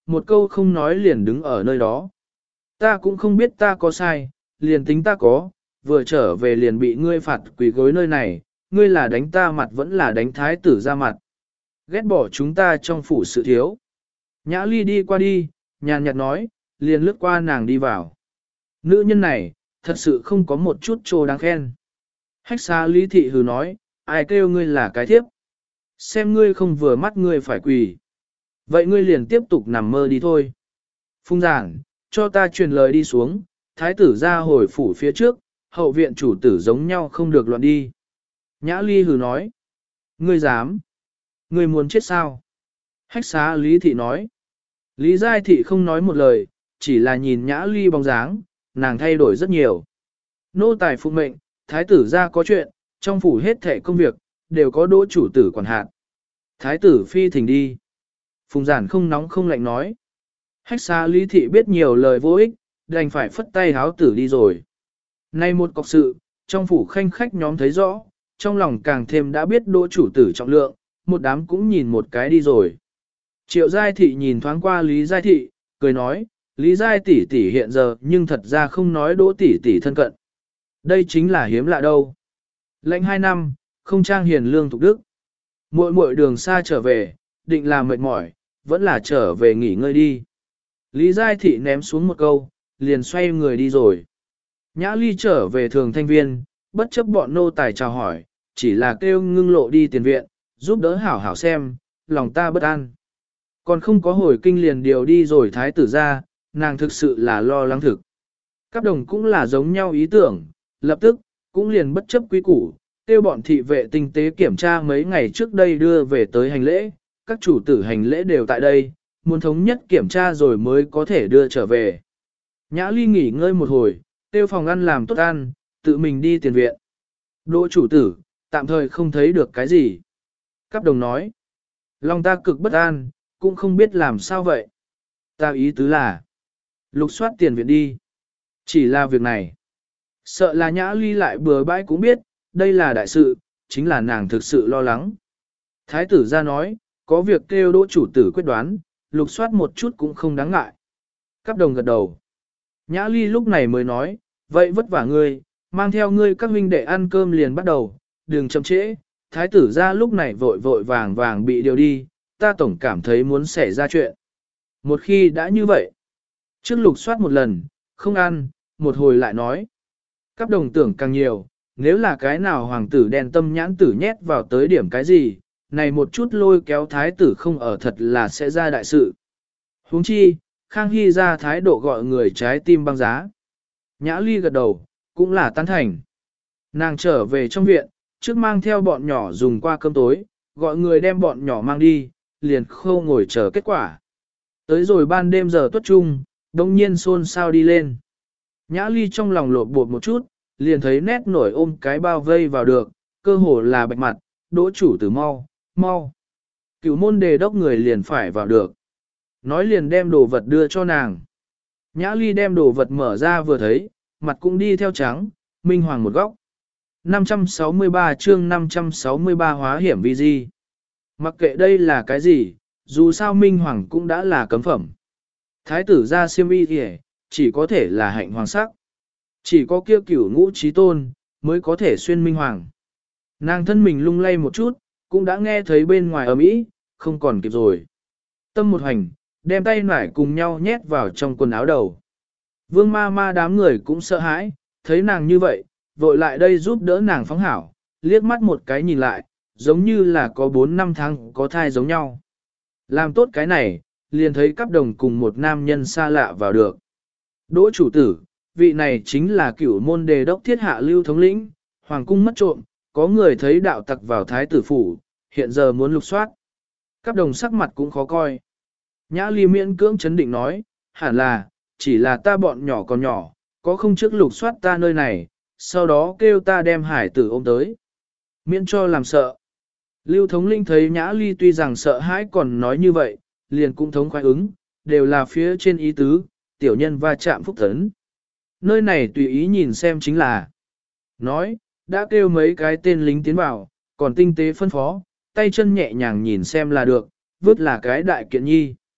một câu không nói liền đứng ở nơi đó. Ta cũng không biết ta có sai, liền tính ta có, vừa trở về liền bị ngươi phạt quỳ gối nơi này, ngươi là đánh ta mặt vẫn là đánh thái tử ra mặt. Ghét bỏ chúng ta trong phủ sự thiếu. Nhã Ly đi qua đi, nhàn nhạt nói, liền lướt qua nàng đi vào. Nữ nhân này, thật sự không có một chút trô đáng khen. Hách xa Lý Thị hừ nói, ai kêu ngươi là cái thiếp. Xem ngươi không vừa mắt ngươi phải quỳ. Vậy ngươi liền tiếp tục nằm mơ đi thôi. Phung giảng, cho ta truyền lời đi xuống, thái tử ra hồi phủ phía trước, hậu viện chủ tử giống nhau không được loạn đi. Nhã Ly hừ nói, ngươi dám, ngươi muốn chết sao? Hách xá Lý Thị nói, Lý Giai Thị không nói một lời, chỉ là nhìn Nhã Ly bóng dáng, nàng thay đổi rất nhiều. Nô tài phụ mệnh, thái tử ra có chuyện, trong phủ hết thảy công việc, đều có đỗ chủ tử quản hạt. Thái tử phi thỉnh đi. Phùng giản không nóng không lạnh nói. Hách xa Lý Thị biết nhiều lời vô ích, đành phải phất tay háo tử đi rồi. Nay một cọc sự, trong phủ khanh khách nhóm thấy rõ, trong lòng càng thêm đã biết đỗ chủ tử trọng lượng, một đám cũng nhìn một cái đi rồi. Triệu Giai Thị nhìn thoáng qua Lý Giai Thị, cười nói, Lý Giai tỷ tỷ hiện giờ nhưng thật ra không nói đỗ tỷ tỷ thân cận. Đây chính là hiếm lạ đâu. Lệnh 2 năm, không trang hiền lương thục đức. Muội muội đường xa trở về, định là mệt mỏi, vẫn là trở về nghỉ ngơi đi. Lý Giai Thị ném xuống một câu, liền xoay người đi rồi. Nhã Ly trở về thường thanh viên, bất chấp bọn nô tài chào hỏi, chỉ là kêu ngưng lộ đi tiền viện, giúp đỡ hảo hảo xem, lòng ta bất an. Còn không có hồi kinh liền điều đi rồi thái tử ra, nàng thực sự là lo lắng thực. Các đồng cũng là giống nhau ý tưởng, lập tức, cũng liền bất chấp quý củ, kêu bọn thị vệ tinh tế kiểm tra mấy ngày trước đây đưa về tới hành lễ, các chủ tử hành lễ đều tại đây, muốn thống nhất kiểm tra rồi mới có thể đưa trở về. Nhã Ly nghỉ ngơi một hồi, kêu phòng ăn làm tốt ăn, tự mình đi tiền viện. Đỗ chủ tử, tạm thời không thấy được cái gì. Các đồng nói, lòng ta cực bất an, cũng không biết làm sao vậy. Ta ý tứ là, lục soát tiền viện đi. Chỉ là việc này. Sợ là Nhã Ly lại bừa bãi cũng biết, đây là đại sự, chính là nàng thực sự lo lắng. Thái tử ra nói, có việc kêu đỗ chủ tử quyết đoán, lục soát một chút cũng không đáng ngại. Cáp đồng gật đầu. Nhã Ly lúc này mới nói, vậy vất vả ngươi, mang theo ngươi các huynh đệ ăn cơm liền bắt đầu, đừng chậm trễ. Thái tử ra lúc này vội vội vàng vàng bị điều đi, ta tổng cảm thấy muốn xảy ra chuyện. Một khi đã như vậy, trước lục soát một lần, không ăn, một hồi lại nói. Các đồng tưởng càng nhiều, nếu là cái nào hoàng tử đen tâm nhãn tử nhét vào tới điểm cái gì, này một chút lôi kéo thái tử không ở thật là sẽ ra đại sự. Huống chi, Khang Hy ra thái độ gọi người trái tim băng giá. Nhã Ly gật đầu, cũng là tán thành. Nàng trở về trong viện, trước mang theo bọn nhỏ dùng qua cơm tối, gọi người đem bọn nhỏ mang đi, liền khâu ngồi chờ kết quả. Tới rồi ban đêm giờ tuất trung, đông nhiên xôn xao đi lên. Nhã Ly trong lòng lột bột một chút, liền thấy nét nổi ôm cái bao vây vào được, cơ hồ là bạch mặt, đỗ chủ tử mau, mau. Cửu môn đề đốc người liền phải vào được. Nói liền đem đồ vật đưa cho nàng. Nhã Ly đem đồ vật mở ra vừa thấy, mặt cũng đi theo trắng, minh hoàng một góc. 563 chương 563 hóa hiểm vi di. Mặc kệ đây là cái gì, dù sao minh hoàng cũng đã là cấm phẩm. Thái tử ra xiêm y kìa, chỉ có thể là hạnh hoàng sắc. Chỉ có kia cửu ngũ trí tôn, mới có thể xuyên minh hoàng. Nàng thân mình lung lay một chút, cũng đã nghe thấy bên ngoài ầm ĩ, không còn kịp rồi. Tâm một hành, đem tay nải cùng nhau nhét vào trong quần áo đầu. Vương ma ma đám người cũng sợ hãi, thấy nàng như vậy, vội lại đây giúp đỡ nàng phóng hảo, liếc mắt một cái nhìn lại, giống như là có 4-5 tháng có thai giống nhau. Làm tốt cái này, liền thấy cắp đồng cùng một nam nhân xa lạ vào được. Đỗ chủ tử, vị này chính là cửu môn đề đốc thiết hạ lưu thống lĩnh, hoàng cung mất trộm, có người thấy đạo tặc vào thái tử phủ, hiện giờ muốn lục soát. Cắp đồng sắc mặt cũng khó coi. Nhã Ly miễn cưỡng chấn định nói, hẳn là, chỉ là ta bọn nhỏ còn nhỏ, có không trước lục soát ta nơi này, sau đó kêu ta đem hải tử ôm tới. Miễn cho làm sợ. Lưu thống linh thấy Nhã Ly tuy rằng sợ hãi còn nói như vậy, liền cũng thống khoái ứng, đều là phía trên ý tứ, tiểu nhân va chạm phúc tấn. Nơi này tùy ý nhìn xem chính là. Nói, đã kêu mấy cái tên lính tiến vào, còn tinh tế phân phó, tay chân nhẹ nhàng nhìn xem là được, vứt là cái đại kiện nhi.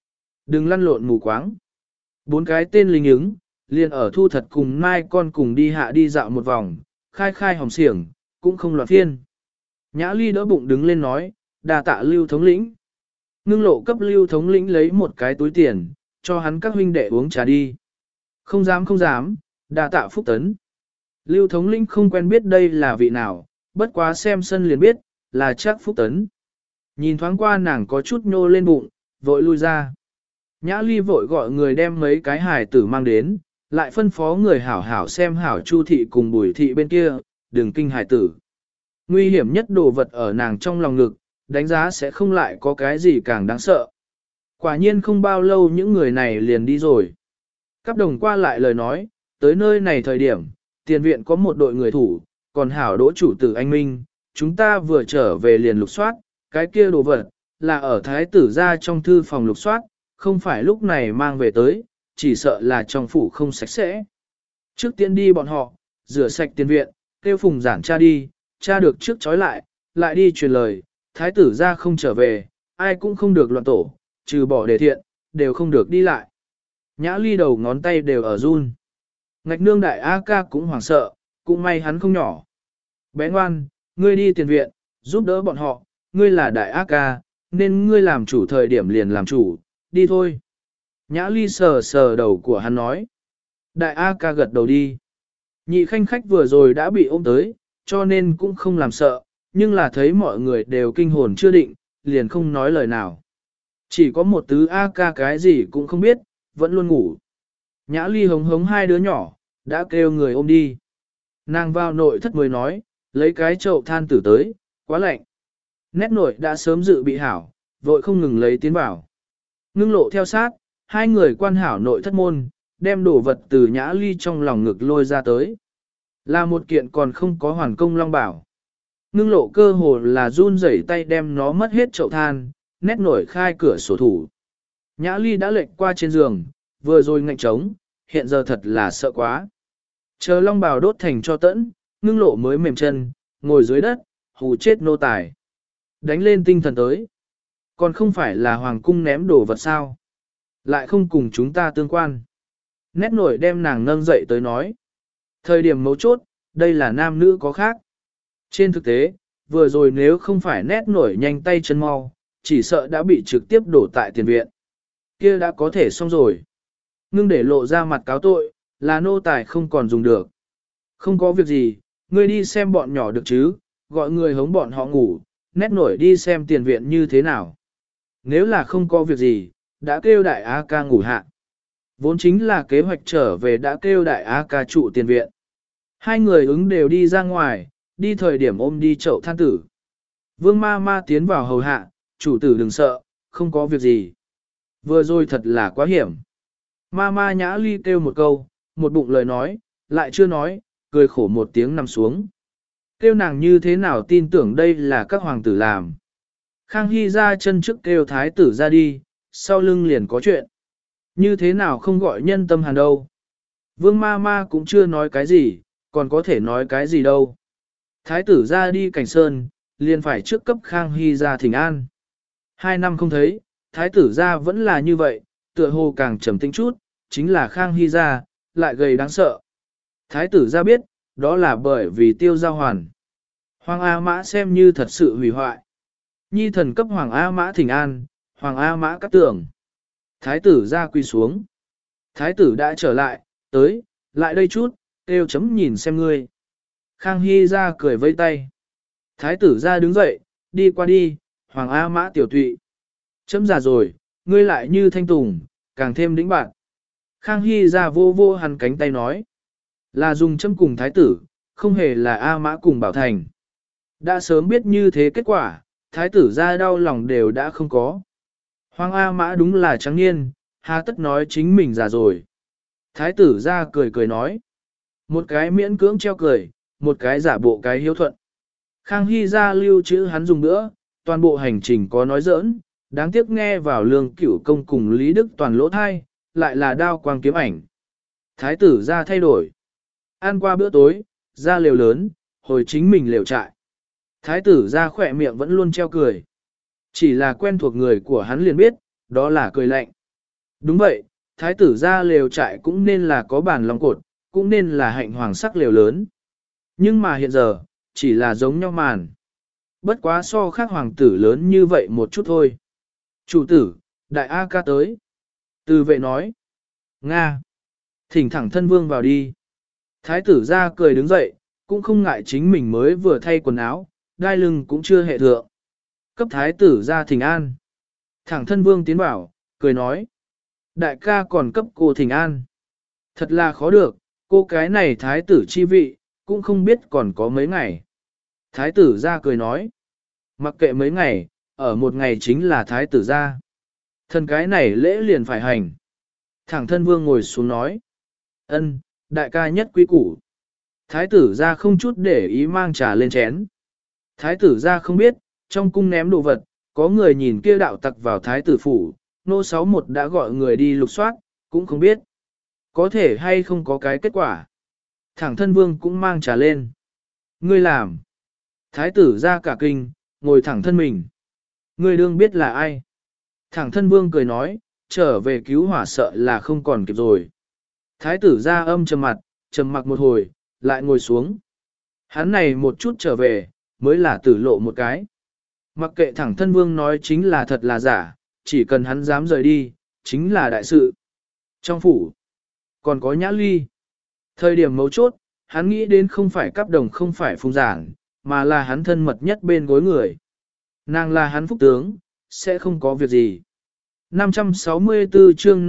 Đừng lăn lộn mù quáng. Bốn cái tên lính ứng, liền ở thu thật cùng mai con cùng đi hạ đi dạo một vòng, khai khai hòm xiểng, cũng không loạn phiên. Nhã Ly đỡ bụng đứng lên nói, đà tạ Lưu thống lĩnh. Ngưng lộ cấp Lưu thống lĩnh lấy một cái túi tiền, cho hắn các huynh đệ uống trà đi. Không dám không dám, đà tạ Phúc Tấn. Lưu thống lĩnh không quen biết đây là vị nào, bất quá xem sân liền biết, là chắc Phúc Tấn. Nhìn thoáng qua nàng có chút nhô lên bụng, vội lui ra. Nhã Ly vội gọi người đem mấy cái hài tử mang đến, lại phân phó người hảo hảo xem hảo Chu thị cùng Bùi thị bên kia, đừng kinh hài tử. Nguy hiểm nhất đồ vật ở nàng trong lòng ngực, đánh giá sẽ không lại có cái gì càng đáng sợ. Quả nhiên không bao lâu những người này liền đi rồi. Cáp đồng qua lại lời nói, tới nơi này thời điểm, tiền viện có một đội người thủ, còn hảo đỗ chủ tử anh Minh, chúng ta vừa trở về liền lục soát, cái kia đồ vật, là ở thái tử ra trong thư phòng lục soát, không phải lúc này mang về tới, chỉ sợ là trong phủ không sạch sẽ. Trước tiên đi bọn họ, rửa sạch tiền viện, kêu phùng giản cha đi, cha được trước trói lại, lại đi truyền lời, thái tử ra không trở về, ai cũng không được loạn tổ, trừ bỏ đề thiện, đều không được đi lại. Nhã Ly đầu ngón tay đều ở run. Ngạch nương đại A ca cũng hoảng sợ, cũng may hắn không nhỏ. Bé ngoan, ngươi đi tiền viện, giúp đỡ bọn họ, ngươi là đại A ca, nên ngươi làm chủ thời điểm liền làm chủ, đi thôi. Nhã Ly sờ sờ đầu của hắn nói. Đại A ca gật đầu đi. Nhị khanh khách vừa rồi đã bị ôm tới, cho nên cũng không làm sợ, nhưng là thấy mọi người đều kinh hồn chưa định, liền không nói lời nào. Chỉ có một tứ A ca cái gì cũng không biết, vẫn luôn ngủ. Nhã Ly hống hống hai đứa nhỏ, đã kêu người ôm đi. Nàng vào nội thất mới nói, lấy cái chậu than tử tới, quá lạnh. Nét nội đã sớm dự bị hảo, vội không ngừng lấy tiến vào. Ngưng lộ theo sát, hai người quan hảo nội thất môn, đem đồ vật từ Nhã Ly trong lòng ngực lôi ra tới. Là một kiện còn không có hoàn công long bảo. Ngưng lộ cơ hồ là run rẩy tay đem nó mất hết chậu than, nét nổi khai cửa sổ thủ. Nhã Ly đã lệch qua trên giường, vừa rồi ngạnh trống, hiện giờ thật là sợ quá. Chờ long bào đốt thành cho tẫn, ngưng lộ mới mềm chân, ngồi dưới đất, hù chết nô tài. Đánh lên tinh thần tới. Còn không phải là hoàng cung ném đồ vật sao. Lại không cùng chúng ta tương quan. Nét nổi đem nàng nâng dậy tới nói. Thời điểm mấu chốt, đây là nam nữ có khác. Trên thực tế, vừa rồi nếu không phải nét nổi nhanh tay chân mau, chỉ sợ đã bị trực tiếp đổ tại tiền viện. Kia đã có thể xong rồi. Ngưng để lộ ra mặt cáo tội, là nô tài không còn dùng được. Không có việc gì, ngươi đi xem bọn nhỏ được chứ, gọi người hống bọn họ ngủ, nét nổi đi xem tiền viện như thế nào. Nếu là không có việc gì, đã kêu đại A ca ngủ hạ. Vốn chính là kế hoạch trở về đã kêu đại A ca trụ tiền viện. Hai người ứng đều đi ra ngoài, đi thời điểm ôm đi chậu than tử. Vương ma ma tiến vào hầu hạ, chủ tử đừng sợ, không có việc gì. Vừa rồi thật là quá hiểm. Ma ma Nhã Ly kêu một câu, một bụng lời nói, lại chưa nói, cười khổ một tiếng nằm xuống. Kêu nàng như thế nào tin tưởng đây là các hoàng tử làm. Khang Hy ra chân trước kêu thái tử ra đi, sau lưng liền có chuyện. Như thế nào không gọi nhân tâm hàn đâu. Vương ma ma cũng chưa nói cái gì, còn có thể nói cái gì đâu. Thái tử ra đi cảnh sơn, liền phải trước cấp Khang Hy ra thỉnh an. 2 năm không thấy, thái tử ra vẫn là như vậy, tựa hồ càng trầm tĩnh chút, chính là Khang Hy ra, lại gầy đáng sợ. Thái tử ra biết, đó là bởi vì tiêu giao hoàn. Hoàng A Mã xem như thật sự hủy hoại. Nhi thần cấp Hoàng A Mã thỉnh an, Hoàng A Mã cắt tưởng. Thái tử ra quy xuống. Thái tử đã trở lại, tới, lại đây chút, kêu chấm nhìn xem ngươi. Khang Hy ra cười vây tay. Thái tử ra đứng dậy, đi qua đi, Hoàng A Mã tiểu tụy. Chấm già rồi, ngươi lại như thanh tùng, càng thêm đĩnh bạn. Khang Hy ra vô vô hắn cánh tay nói. Là dùng chấm cùng thái tử, không hề là A Mã cùng Bảo Thành. Đã sớm biết như thế kết quả, thái tử ra đau lòng đều đã không có. Hoàng A Mã đúng là trắng niên, hà tất nói chính mình già rồi. Thái tử ra cười cười nói. Một cái miễn cưỡng treo cười, một cái giả bộ cái hiếu thuận. Khang Hy ra lưu trữ hắn dùng nữa, toàn bộ hành trình có nói giỡn, đáng tiếc nghe vào lương cửu công cùng Lý Đức toàn lỗ thai, lại là đao quang kiếm ảnh. Thái tử ra thay đổi. Ăn qua bữa tối, ra lều lớn, hồi chính mình lều trại. Thái tử ra khỏe miệng vẫn luôn treo cười. Chỉ là quen thuộc người của hắn liền biết, đó là cười lạnh. Đúng vậy, thái tử ra lều trại cũng nên là có bàn long cột, cũng nên là hạnh hoàng sắc lều lớn. Nhưng mà hiện giờ, chỉ là giống nhau màn. Bất quá so khác hoàng tử lớn như vậy một chút thôi. Chủ tử, đại A ca tới. Từ vệ nói. Nga. Thỉnh thẳng thân vương vào đi. Thái tử ra cười đứng dậy, cũng không ngại chính mình mới vừa thay quần áo, đai lưng cũng chưa hệ thượng. Cấp thái tử ra thỉnh an. Thẳng thân vương tiến vào, cười nói. Đại ca còn cấp cô thỉnh an. Thật là khó được, cô cái này thái tử chi vị, cũng không biết còn có mấy ngày. Thái tử ra cười nói. Mặc kệ mấy ngày, ở một ngày chính là thái tử ra. Thân cái này lễ liền phải hành. Thẳng thân vương ngồi xuống nói. Ân, đại ca nhất quý củ. Thái tử ra không chút để ý mang trà lên chén. Thái tử ra không biết, trong cung ném đồ vật, có người nhìn kia đạo tặc vào thái tử phủ, nô 61 đã gọi người đi lục soát, cũng không biết. Có thể hay không có cái kết quả. Thẳng thân vương cũng mang trà lên. Ngươi làm. Thái tử ra cả kinh, ngồi thẳng thân mình. Ngươi đương biết là ai. Thẳng thân vương cười nói, trở về cứu hỏa sợ là không còn kịp rồi. Thái tử ra âm trầm mặc một hồi, lại ngồi xuống. Hắn này một chút trở về, mới là tử lộ một cái. Mặc kệ thẳng thân vương nói chính là thật là giả, chỉ cần hắn dám rời đi, chính là đại sự. Trong phủ, còn có Nhã Ly. Thời điểm mấu chốt, hắn nghĩ đến không phải cắp đồng không phải phung giảng, mà là hắn thân mật nhất bên gối người. Nàng là hắn phúc tướng, sẽ không có việc gì. 564 chương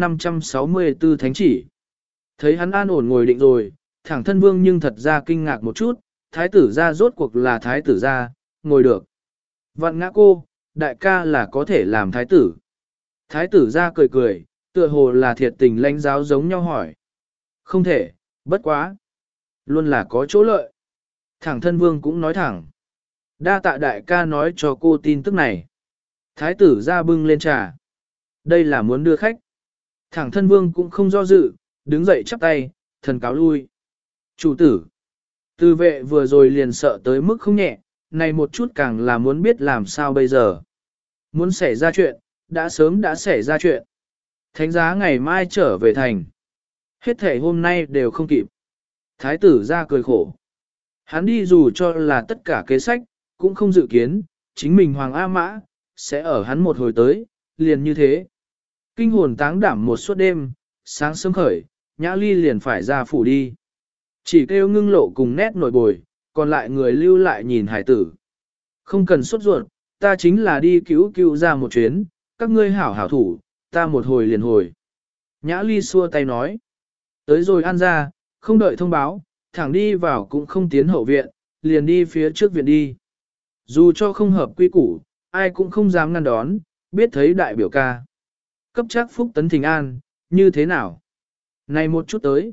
564 thánh chỉ. Thấy hắn an ổn ngồi định rồi, thẳng thân vương nhưng thật ra kinh ngạc một chút, thái tử ra rốt cuộc là thái tử ra, ngồi được. Vạn ngã cô, đại ca là có thể làm thái tử. Thái tử ra cười cười, tựa hồ là thiệt tình lãnh giáo giống nhau hỏi. Không thể, bất quá. Luôn là có chỗ lợi. Thẳng thân vương cũng nói thẳng. Đa tạ đại ca nói cho cô tin tức này. Thái tử ra bưng lên trà. Đây là muốn đưa khách. Thẳng thân vương cũng không do dự, đứng dậy chắp tay, thần cáo lui. Chủ tử. Tư vệ vừa rồi liền sợ tới mức không nhẹ, này một chút càng là muốn biết làm sao bây giờ. Muốn xảy ra chuyện, đã sớm đã xảy ra chuyện. Thánh giá ngày mai trở về thành. Hết thể hôm nay đều không kịp. Thái tử ra cười khổ. Hắn đi dù cho là tất cả kế sách, cũng không dự kiến, chính mình Hoàng A Mã, sẽ ở hắn một hồi tới, liền như thế. Kinh hồn táng đảm một suốt đêm, sáng sớm khởi, Nhã Ly liền phải ra phủ đi. Chỉ kêu ngưng lộ cùng nét nổi bồi, còn lại người lưu lại nhìn hải tử. Không cần sốt ruột, ta chính là đi cứu ra một chuyến, các ngươi hảo hảo thủ, ta một hồi liền hồi. Nhã Ly xua tay nói. Tới rồi ăn ra, không đợi thông báo, thẳng đi vào cũng không tiến hậu viện, liền đi phía trước viện đi. Dù cho không hợp quy củ, ai cũng không dám ngăn đón, biết thấy đại biểu ca. Cấp chắc phúc tấn thình an, như thế nào? Này một chút tới.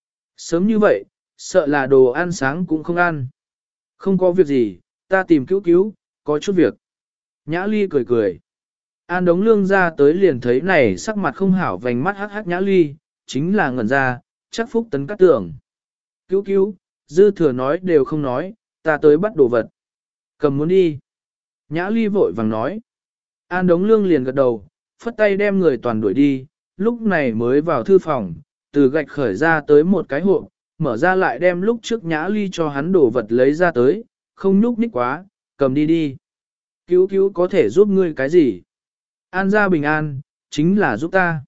Sớm như vậy, sợ là đồ ăn sáng cũng không ăn. Không có việc gì, ta tìm cứu, có chút việc. Nhã Ly cười cười. An Đống Lương ra tới liền thấy này sắc mặt không hảo vành mắt hắc hắc Nhã Ly, chính là ngẩn ra, chắc phúc tấn cắt tưởng. Cứu, dư thừa nói đều không nói, ta tới bắt đồ vật. Cầm muốn đi. Nhã Ly vội vàng nói. An Đống Lương liền gật đầu, phất tay đem người toàn đuổi đi, lúc này mới vào thư phòng, từ gạch khởi ra tới một cái hộp, mở ra lại đem lúc trước Nhã Ly cho hắn đồ vật lấy ra tới, không nhúc nhích quá, cầm đi đi. Cứu có thể giúp ngươi cái gì? An gia bình an, chính là giúp ta.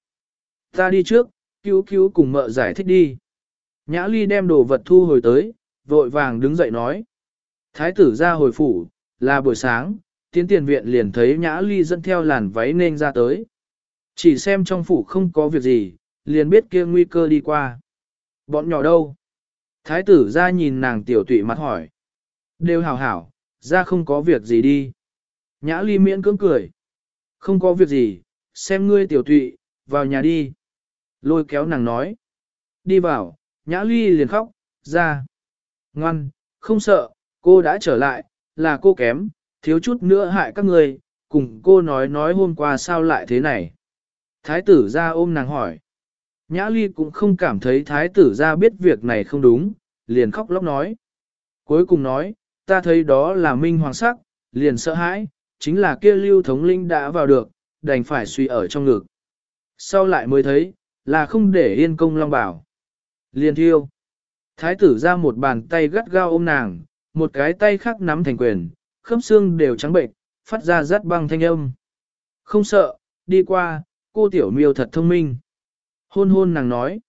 Ta đi trước, cứu cùng mợ giải thích đi. Nhã Ly đem đồ vật thu hồi tới, vội vàng đứng dậy nói. Thái tử ra hồi phủ, là buổi sáng, tiến tiền viện liền thấy Nhã Ly dẫn theo làn váy nên ra tới. Chỉ xem trong phủ không có việc gì, liền biết kia nguy cơ đi qua. Bọn nhỏ đâu? Thái tử ra nhìn nàng tiểu tụy mặt hỏi. Đều hảo hảo, ra không có việc gì đi. Nhã Ly miễn cưỡng cười. Không có việc gì, xem ngươi tiểu tụy, vào nhà đi. Lôi kéo nàng nói. Đi vào, Nhã Ly liền khóc, ra. Ngoan, không sợ, cô đã trở lại, là cô kém, thiếu chút nữa hại các người, cùng cô nói hôm qua sao lại thế này. Thái tử ra ôm nàng hỏi. Nhã Ly cũng không cảm thấy thái tử ra biết việc này không đúng, liền khóc lóc nói. Cuối cùng nói, ta thấy đó là minh hoàng sắc, liền sợ hãi, chính là kia lưu thống linh đã vào được, đành phải suy ở trong ngực. Sau lại mới thấy, là không để yên công long bảo. Liền thiêu. Thái tử ra một bàn tay gắt gao ôm nàng, một cái tay khác nắm thành quyền, khớp xương đều trắng bệnh, phát ra rát băng thanh âm. Không sợ, đi qua, cô tiểu miêu thật thông minh. Hôn hôn nàng nói.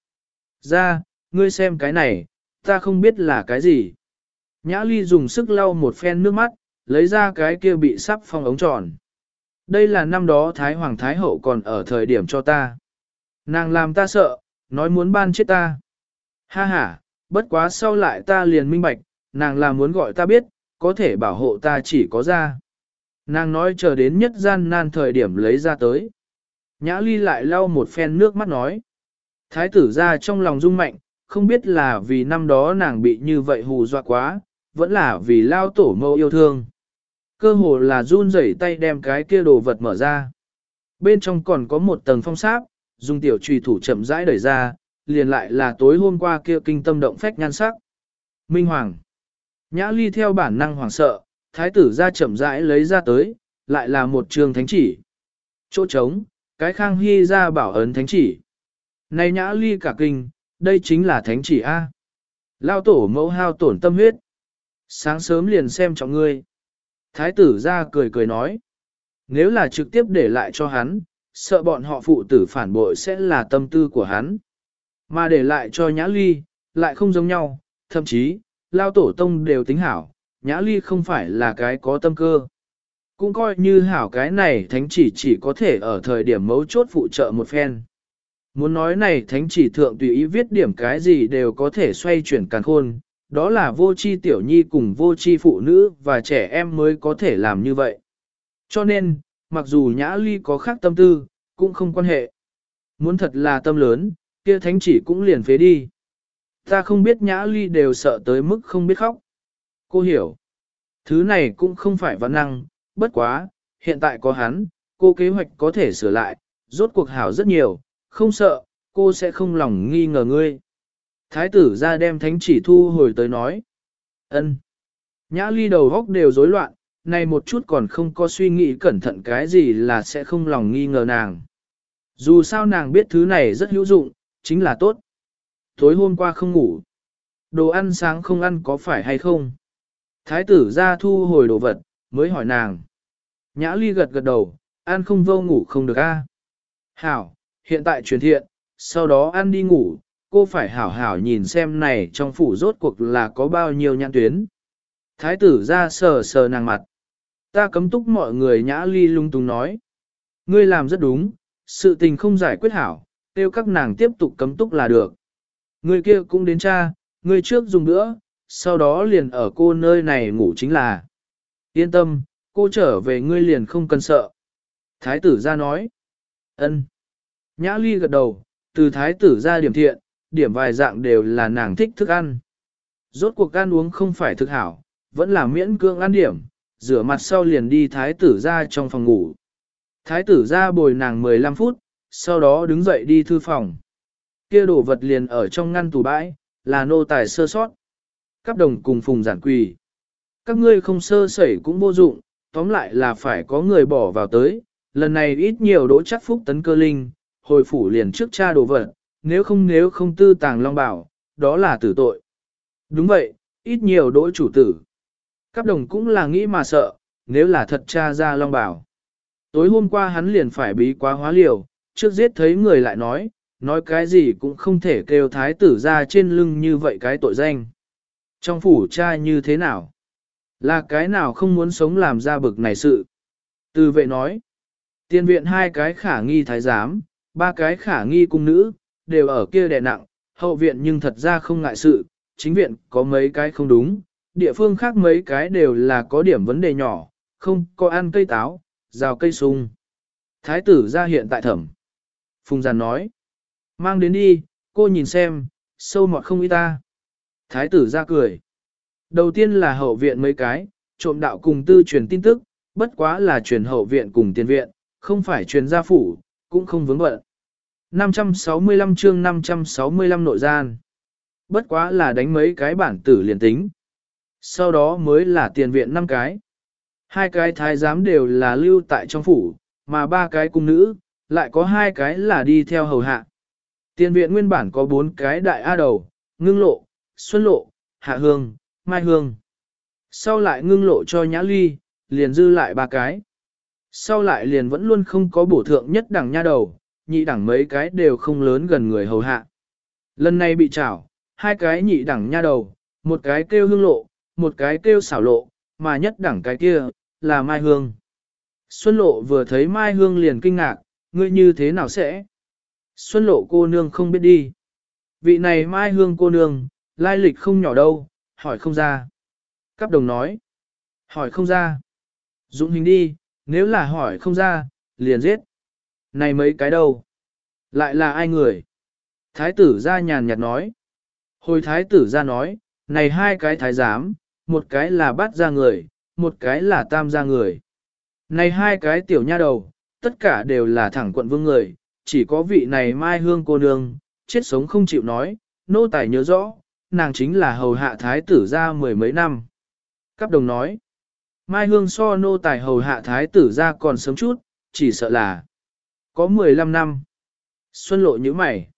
Ra, ngươi xem cái này, ta không biết là cái gì. Nhã Ly dùng sức lau một phen nước mắt, lấy ra cái kia bị sắp phong ống tròn. Đây là năm đó Thái Hoàng Thái Hậu còn ở thời điểm cho ta. Nàng làm ta sợ, nói muốn ban chết ta. Ha ha, bất quá sau lại ta liền minh bạch, nàng là muốn gọi ta biết, có thể bảo hộ ta chỉ có ra. Nàng nói chờ đến nhất gian nan thời điểm lấy ra tới. Nhã Ly lại lau một phen nước mắt nói. Thái tử ra trong lòng rung mạnh, không biết là vì năm đó nàng bị như vậy hù dọa quá, vẫn là vì lao tổ mâu yêu thương. Cơ hồ là run rẩy tay đem cái kia đồ vật mở ra. Bên trong còn có một tầng phong sáp, dùng tiểu trùy thủ chậm rãi đẩy ra, liền lại là tối hôm qua kia kinh tâm động phách nhan sắc. Minh Hoàng. Nhã Ly theo bản năng hoảng sợ, thái tử ra chậm rãi lấy ra tới, lại là một trường thánh chỉ. Chỗ trống, cái Khang Hy ra bảo ấn thánh chỉ. Này Nhã Ly cả kinh, đây chính là thánh chỉ A. Lao tổ mẫu hao tổn tâm huyết. Sáng sớm liền xem trọng ngươi. Thái tử ra cười cười nói. Nếu là trực tiếp để lại cho hắn, sợ bọn họ phụ tử phản bội sẽ là tâm tư của hắn. Mà để lại cho Nhã Ly, lại không giống nhau, thậm chí, Lao tổ tông đều tính hảo, Nhã Ly không phải là cái có tâm cơ. Cũng coi như hảo cái này thánh chỉ có thể ở thời điểm mấu chốt phụ trợ một phen. Muốn nói này thánh chỉ thượng tùy ý viết điểm cái gì đều có thể xoay chuyển càn khôn, đó là vô chi tiểu nhi cùng vô chi phụ nữ và trẻ em mới có thể làm như vậy. Cho nên, mặc dù Nhã Ly có khác tâm tư, cũng không quan hệ. Muốn thật là tâm lớn, kia thánh chỉ cũng liền phế đi. Ta không biết Nhã Ly đều sợ tới mức không biết khóc. Cô hiểu. Thứ này cũng không phải văn năng, bất quá, hiện tại có hắn, cô kế hoạch có thể sửa lại, rốt cuộc hảo rất nhiều, không sợ, cô sẽ không lòng nghi ngờ ngươi. Thái tử ra đem thánh chỉ thu hồi tới nói. Ân. Nhã Ly đầu góc đều rối loạn, này một chút còn không có suy nghĩ cẩn thận cái gì là sẽ không lòng nghi ngờ nàng. Dù sao nàng biết thứ này rất hữu dụng, chính là tốt. Tối hôm qua không ngủ. Đồ ăn sáng không ăn có phải hay không? Thái tử ra thu hồi đồ vật, mới hỏi nàng. Nhã Ly gật gật đầu, ăn không vô ngủ không được a. Hảo, hiện tại truyền thiện, sau đó ăn đi ngủ, cô phải hảo hảo nhìn xem này trong phủ rốt cuộc là có bao nhiêu nhãn tuyến. Thái tử ra sờ sờ nàng mặt. Ta cấm túc mọi người. Nhã Ly lung tung nói. Ngươi làm rất đúng, sự tình không giải quyết hảo, kêu các nàng tiếp tục cấm túc là được. Ngươi kia cũng đến cha, ngươi trước dùng nữa, sau đó liền ở cô nơi này ngủ chính là. Yên tâm, cô trở về ngươi liền không cần sợ. Thái tử ra nói. Ân. Nhã Ly gật đầu, từ thái tử ra điểm thiện, điểm vài dạng đều là nàng thích thức ăn. Rốt cuộc ăn uống không phải thực hảo, vẫn là miễn cưỡng ăn điểm, rửa mặt sau liền đi thái tử ra trong phòng ngủ. Thái tử ra bồi nàng 15 phút, sau đó đứng dậy đi thư phòng. Kia đồ vật liền ở trong ngăn tủ bãi, là nô tài sơ sót. Cáp đồng cùng phùng giản quỳ. Các ngươi không sơ sẩy cũng vô dụng, tóm lại là phải có người bỏ vào tới. Lần này ít nhiều đỗ chắc phúc tấn cơ linh, hồi phủ liền trước cha đồ vật, nếu không tư tàng long bảo, đó là tử tội. Đúng vậy, ít nhiều đỗ chủ tử. Cáp đồng cũng là nghĩ mà sợ, nếu là thật cha ra long bảo. Tối hôm qua hắn liền phải bí quá hóa liều, trước giết thấy người lại nói cái gì cũng không thể kêu thái tử ra trên lưng như vậy cái tội danh. Trong phủ cha như thế nào? Là cái nào không muốn sống làm ra bực này sự? Từ vệ nói, tiên viện 2 cái khả nghi thái giám, 3 cái khả nghi cung nữ, đều ở kia đè nặng, hậu viện nhưng thật ra không ngại sự, chính viện có mấy cái không đúng, địa phương khác mấy cái đều là có điểm vấn đề nhỏ, không có ăn cây táo, rào cây sung. Thái tử ra hiện tại thẩm. Phùng giàn nói, mang đến đi, cô nhìn xem, sâu mọt không ý ta. Thái tử ra cười. Đầu tiên là hậu viện mấy cái, trộm đạo cùng tư truyền tin tức, bất quá là truyền hậu viện cùng tiền viện, không phải truyền gia phủ, cũng không vướng bận. 565 chương 565 nội gian. Bất quá là đánh mấy cái bản tử liền tính. Sau đó mới là tiền viện 5 cái. 2 cái thái giám đều là lưu tại trong phủ, mà 3 cái cung nữ, lại có 2 cái là đi theo hầu hạ. Tiền viện nguyên bản có 4 cái đại A đầu, Ngưng Lộ, Xuân Lộ, Hạ Hương, Mai Hương. Sau lại Ngưng Lộ cho Nhã Ly, liền dư lại 3 cái. Sau lại liền vẫn luôn không có bổ thượng nhất đẳng nha đầu, nhị đẳng mấy cái đều không lớn gần người hầu hạ. Lần này bị trảo, 2 cái nhị đẳng nha đầu, một cái kêu Hương Lộ, một cái kêu Xảo Lộ, mà nhất đẳng cái kia, là Mai Hương. Xuân Lộ vừa thấy Mai Hương liền kinh ngạc, ngươi như thế nào sẽ? Xuân Lộ cô nương không biết đi. Vị này Mai Hương cô nương, lai lịch không nhỏ đâu, hỏi không ra. Cáp đồng nói, hỏi không ra. Dụng hình đi, nếu là hỏi không ra, liền giết. Này mấy cái đâu? Lại là ai người? Thái tử ra nhàn nhạt nói. Hồi thái tử ra nói, này 2 cái thái giám, một cái là bát ra người, một cái là tam ra người. Này 2 cái tiểu nha đầu, tất cả đều là thẳng quận vương người, chỉ có vị này Mai Hương cô nương, chết sống không chịu nói, nô tài nhớ rõ, nàng chính là hầu hạ thái tử ra 10 mấy năm. Cáp đồng nói, Mai Hương so nô tài hầu hạ thái tử ra còn sớm chút, chỉ sợ là có 15 năm. Xuân Lộ như mày.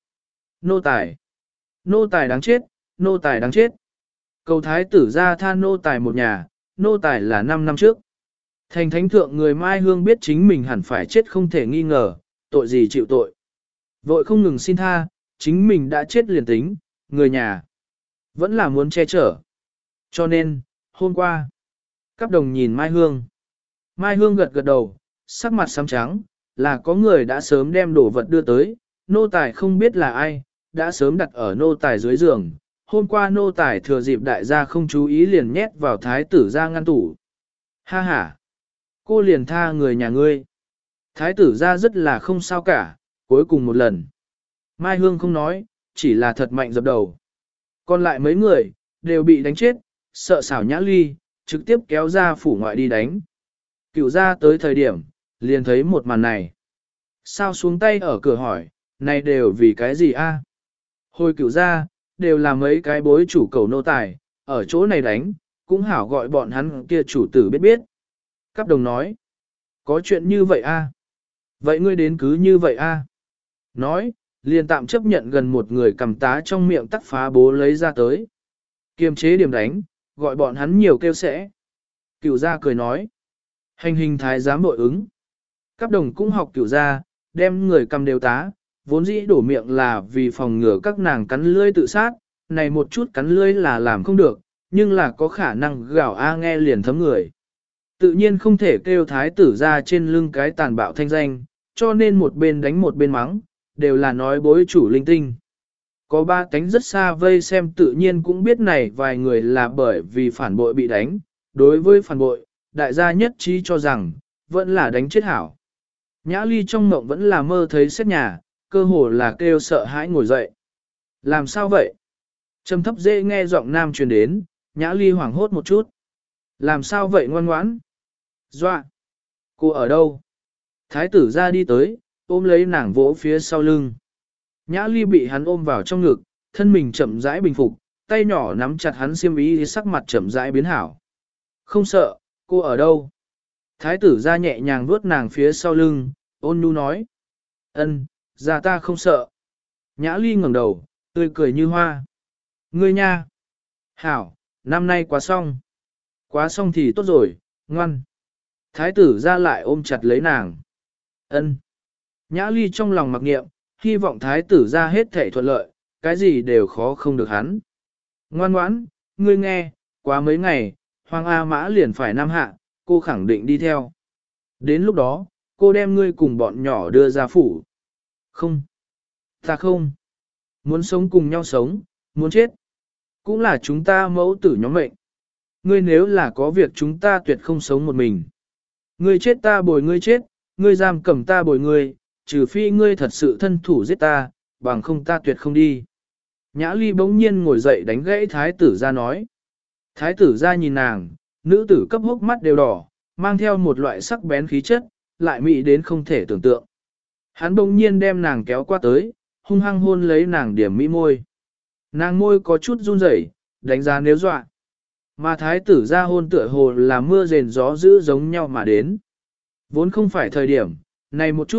Nô tài đáng chết, nô tài đáng chết. Cầu thái tử ra tha nô tài một nhà, nô tài là 5 năm trước. Thành thánh thượng người Mai Hương biết chính mình hẳn phải chết không thể nghi ngờ, tội gì chịu tội. Vội không ngừng xin tha, chính mình đã chết liền tính, người nhà vẫn là muốn che chở. Cho nên, hôm qua, Cáp đồng nhìn Mai Hương. Mai Hương gật gật đầu, sắc mặt xám trắng, là có người đã sớm đem đồ vật đưa tới, nô tài không biết là ai, đã sớm đặt ở nô tài dưới giường. Hôm qua nô tài thừa dịp đại gia không chú ý liền nhét vào thái tử ra ngăn tủ. Ha ha! Cô liền tha người nhà ngươi. Thái tử ra rất là không sao cả, cuối cùng một lần. Mai Hương không nói, chỉ là thật mạnh dập đầu. Còn lại mấy người, đều bị đánh chết, sợ xảo Nhã Ly, trực tiếp kéo ra phủ ngoại đi đánh. Cửu ra tới thời điểm, liền thấy một màn này. Sao xuống tay ở cửa hỏi, này đều vì cái gì a? Hồi Cửu ra, đều là mấy cái bối chủ cầu nô tài, ở chỗ này đánh, cũng hảo gọi bọn hắn kia chủ tử biết biết. Cáp đồng nói, có chuyện như vậy a? Vậy ngươi đến cứ như vậy a? Nói, liền tạm chấp nhận gần một người cầm tá trong miệng tắc phá bố lấy ra tới. Kiềm chế điểm đánh, gọi bọn hắn nhiều kêu sẽ. Cửu gia cười nói, hành hình thái giám bội ứng. Cáp đồng cũng học cửu gia, đem người cầm đều tá, vốn dĩ đổ miệng là vì phòng ngừa các nàng cắn lưỡi tự sát, này một chút cắn lưỡi là làm không được, nhưng là có khả năng gào a nghe liền thấm người. Tự nhiên không thể kêu thái tử ra trên lưng cái tàn bạo thanh danh, cho nên một bên đánh một bên mắng, đều là nói bối chủ linh tinh. Có 3 cánh rất xa vây xem tự nhiên cũng biết này vài người là bởi vì phản bội bị đánh. Đối với phản bội, đại gia nhất trí cho rằng, vẫn là đánh chết hảo. Nhã Ly trong mộng vẫn là mơ thấy xét nhà, cơ hồ là kêu sợ hãi ngồi dậy. Làm sao vậy? Trầm thấp dễ nghe giọng nam truyền đến, Nhã Ly hoảng hốt một chút. Làm sao vậy ngoan ngoãn? Dọa! Cô ở đâu? Thái tử ra đi tới, ôm lấy nàng vỗ phía sau lưng. Nhã Ly bị hắn ôm vào trong ngực, thân mình chậm rãi bình phục, tay nhỏ nắm chặt hắn xiêm y sắc mặt chậm rãi biến hảo. Không sợ, cô ở đâu? Thái tử ra nhẹ nhàng vuốt nàng phía sau lưng, ôn nhu nói. Ân, ra ta không sợ. Nhã Ly ngẩng đầu, tươi cười như hoa. Ngươi nha! Hảo, năm nay quá xong. Quá xong thì tốt rồi, ngoan. Thái tử ra lại ôm chặt lấy nàng. Ân. Nhã Ly trong lòng mặc niệm, hy vọng thái tử ra hết thể thuận lợi, cái gì đều khó không được hắn. Ngoan ngoãn, ngươi nghe, quá mấy ngày, Hoàng A Mã liền phải Nam Hạ, cô khẳng định đi theo. Đến lúc đó, cô đem ngươi cùng bọn nhỏ đưa ra phủ. Không. Ta không. Muốn sống cùng nhau sống, muốn chết. Cũng là chúng ta mẫu tử nhóm mệnh. Ngươi nếu là có việc chúng ta tuyệt không sống một mình. Ngươi chết ta bồi ngươi chết, ngươi giam cầm ta bồi ngươi, trừ phi ngươi thật sự thân thủ giết ta, bằng không ta tuyệt không đi. Nhã Ly bỗng nhiên ngồi dậy đánh gãy thái tử ra nói. Thái tử ra nhìn nàng, nữ tử cấp hốc mắt đều đỏ, mang theo một loại sắc bén khí chất, lại mị đến không thể tưởng tượng. Hắn bỗng nhiên đem nàng kéo qua tới, hung hăng hôn lấy nàng điểm mỹ môi. Nàng môi có chút run rẩy, đánh giá nếu dọa. Mà thái tử ra hôn tựa hồ là mưa rền gió dữ giống nhau mà đến. Vốn không phải thời điểm, này một chút,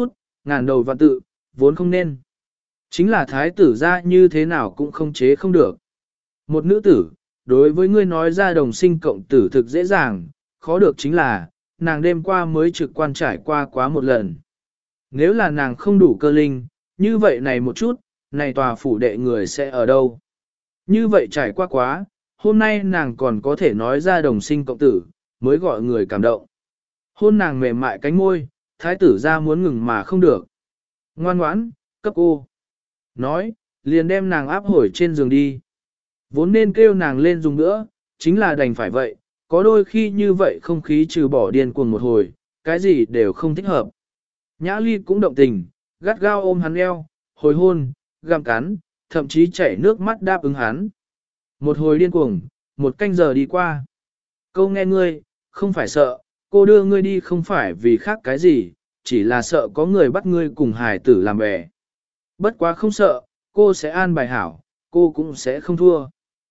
ngàn đầu vạn tự, vốn không nên. Chính là thái tử ra như thế nào cũng không chế không được. Một nữ tử, đối với ngươi nói ra đồng sinh cộng tử thực dễ dàng, khó được chính là, nàng đêm qua mới trực quan trải qua quá một lần. Nếu là nàng không đủ cơ linh, như vậy này một chút, này tòa phủ đệ người sẽ ở đâu? Như vậy trải qua quá, hôm nay nàng còn có thể nói ra đồng sinh cộng tử, mới gọi người cảm động. Hôn nàng mềm mại cánh môi, thái tử ra muốn ngừng mà không được. Ngoan ngoãn, cấp cô. Nói, liền đem nàng áp hồi trên giường đi. Vốn nên kêu nàng lên dùng nữa, chính là đành phải vậy, có đôi khi như vậy không khí trừ bỏ điên cuồng một hồi, cái gì đều không thích hợp. Nhã Ly cũng động tình, gắt gao ôm hắn eo, hồi hôn, gặm cắn, thậm chí chảy nước mắt đáp ứng hắn. Một hồi điên cuồng, một canh giờ đi qua. Câu nghe ngươi, không phải sợ, cô đưa ngươi đi không phải vì khác cái gì, chỉ là sợ có người bắt ngươi cùng hài tử làm bè. Bất quá không sợ, cô sẽ an bài hảo, cô cũng sẽ không thua.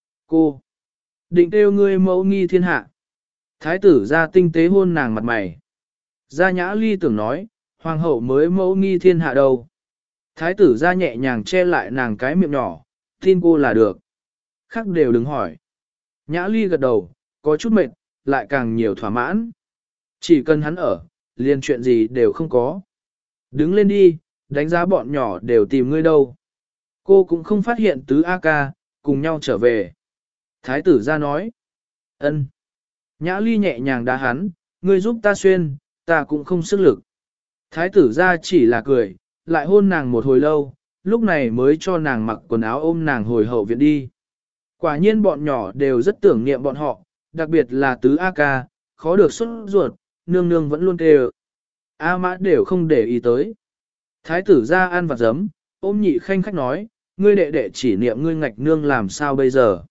Cô định kêu ngươi mẫu nghi thiên hạ. Thái tử ra tinh tế hôn nàng mặt mày. Gia Nhã Ly tưởng nói, hoàng hậu mới mẫu nghi thiên hạ đâu. Thái tử ra nhẹ nhàng che lại nàng cái miệng nhỏ, tin cô là được. Khác đều đừng hỏi. Nhã Ly gật đầu, có chút mệt, lại càng nhiều thỏa mãn. Chỉ cần hắn ở, liền chuyện gì đều không có. Đứng lên đi, đánh giá bọn nhỏ đều tìm ngươi đâu. Cô cũng không phát hiện tứ A ca, cùng nhau trở về. Thái tử ra nói. Ân. Nhã Ly nhẹ nhàng đá hắn, ngươi giúp ta xuyên, ta cũng không sức lực. Thái tử ra chỉ là cười, lại hôn nàng một hồi lâu, lúc này mới cho nàng mặc quần áo ôm nàng hồi hậu viện đi. Quả nhiên bọn nhỏ đều rất tưởng niệm bọn họ, đặc biệt là tứ A ca, khó được xuất ruột, nương nương vẫn luôn kêu. A mã đều không để ý tới. Thái tử ra ăn vặt giấm, ôm nhị khanh khách nói, ngươi đệ đệ chỉ niệm ngươi ngạch nương làm sao bây giờ.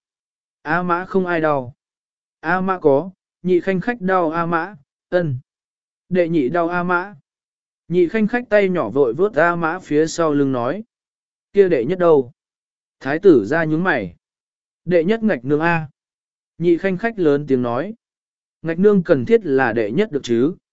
A mã không ai đau. A mã có, nhị khanh khách đau A mã, ân. Đệ nhị đau A mã. Nhị khanh khách tay nhỏ vội vớt A mã phía sau lưng nói. Kia đệ nhất đâu? Thái tử ra nhúng mày. Đệ nhất ngạch nương A. Nhị khanh khách lớn tiếng nói. Ngạch nương cần thiết là đệ nhất được chứ?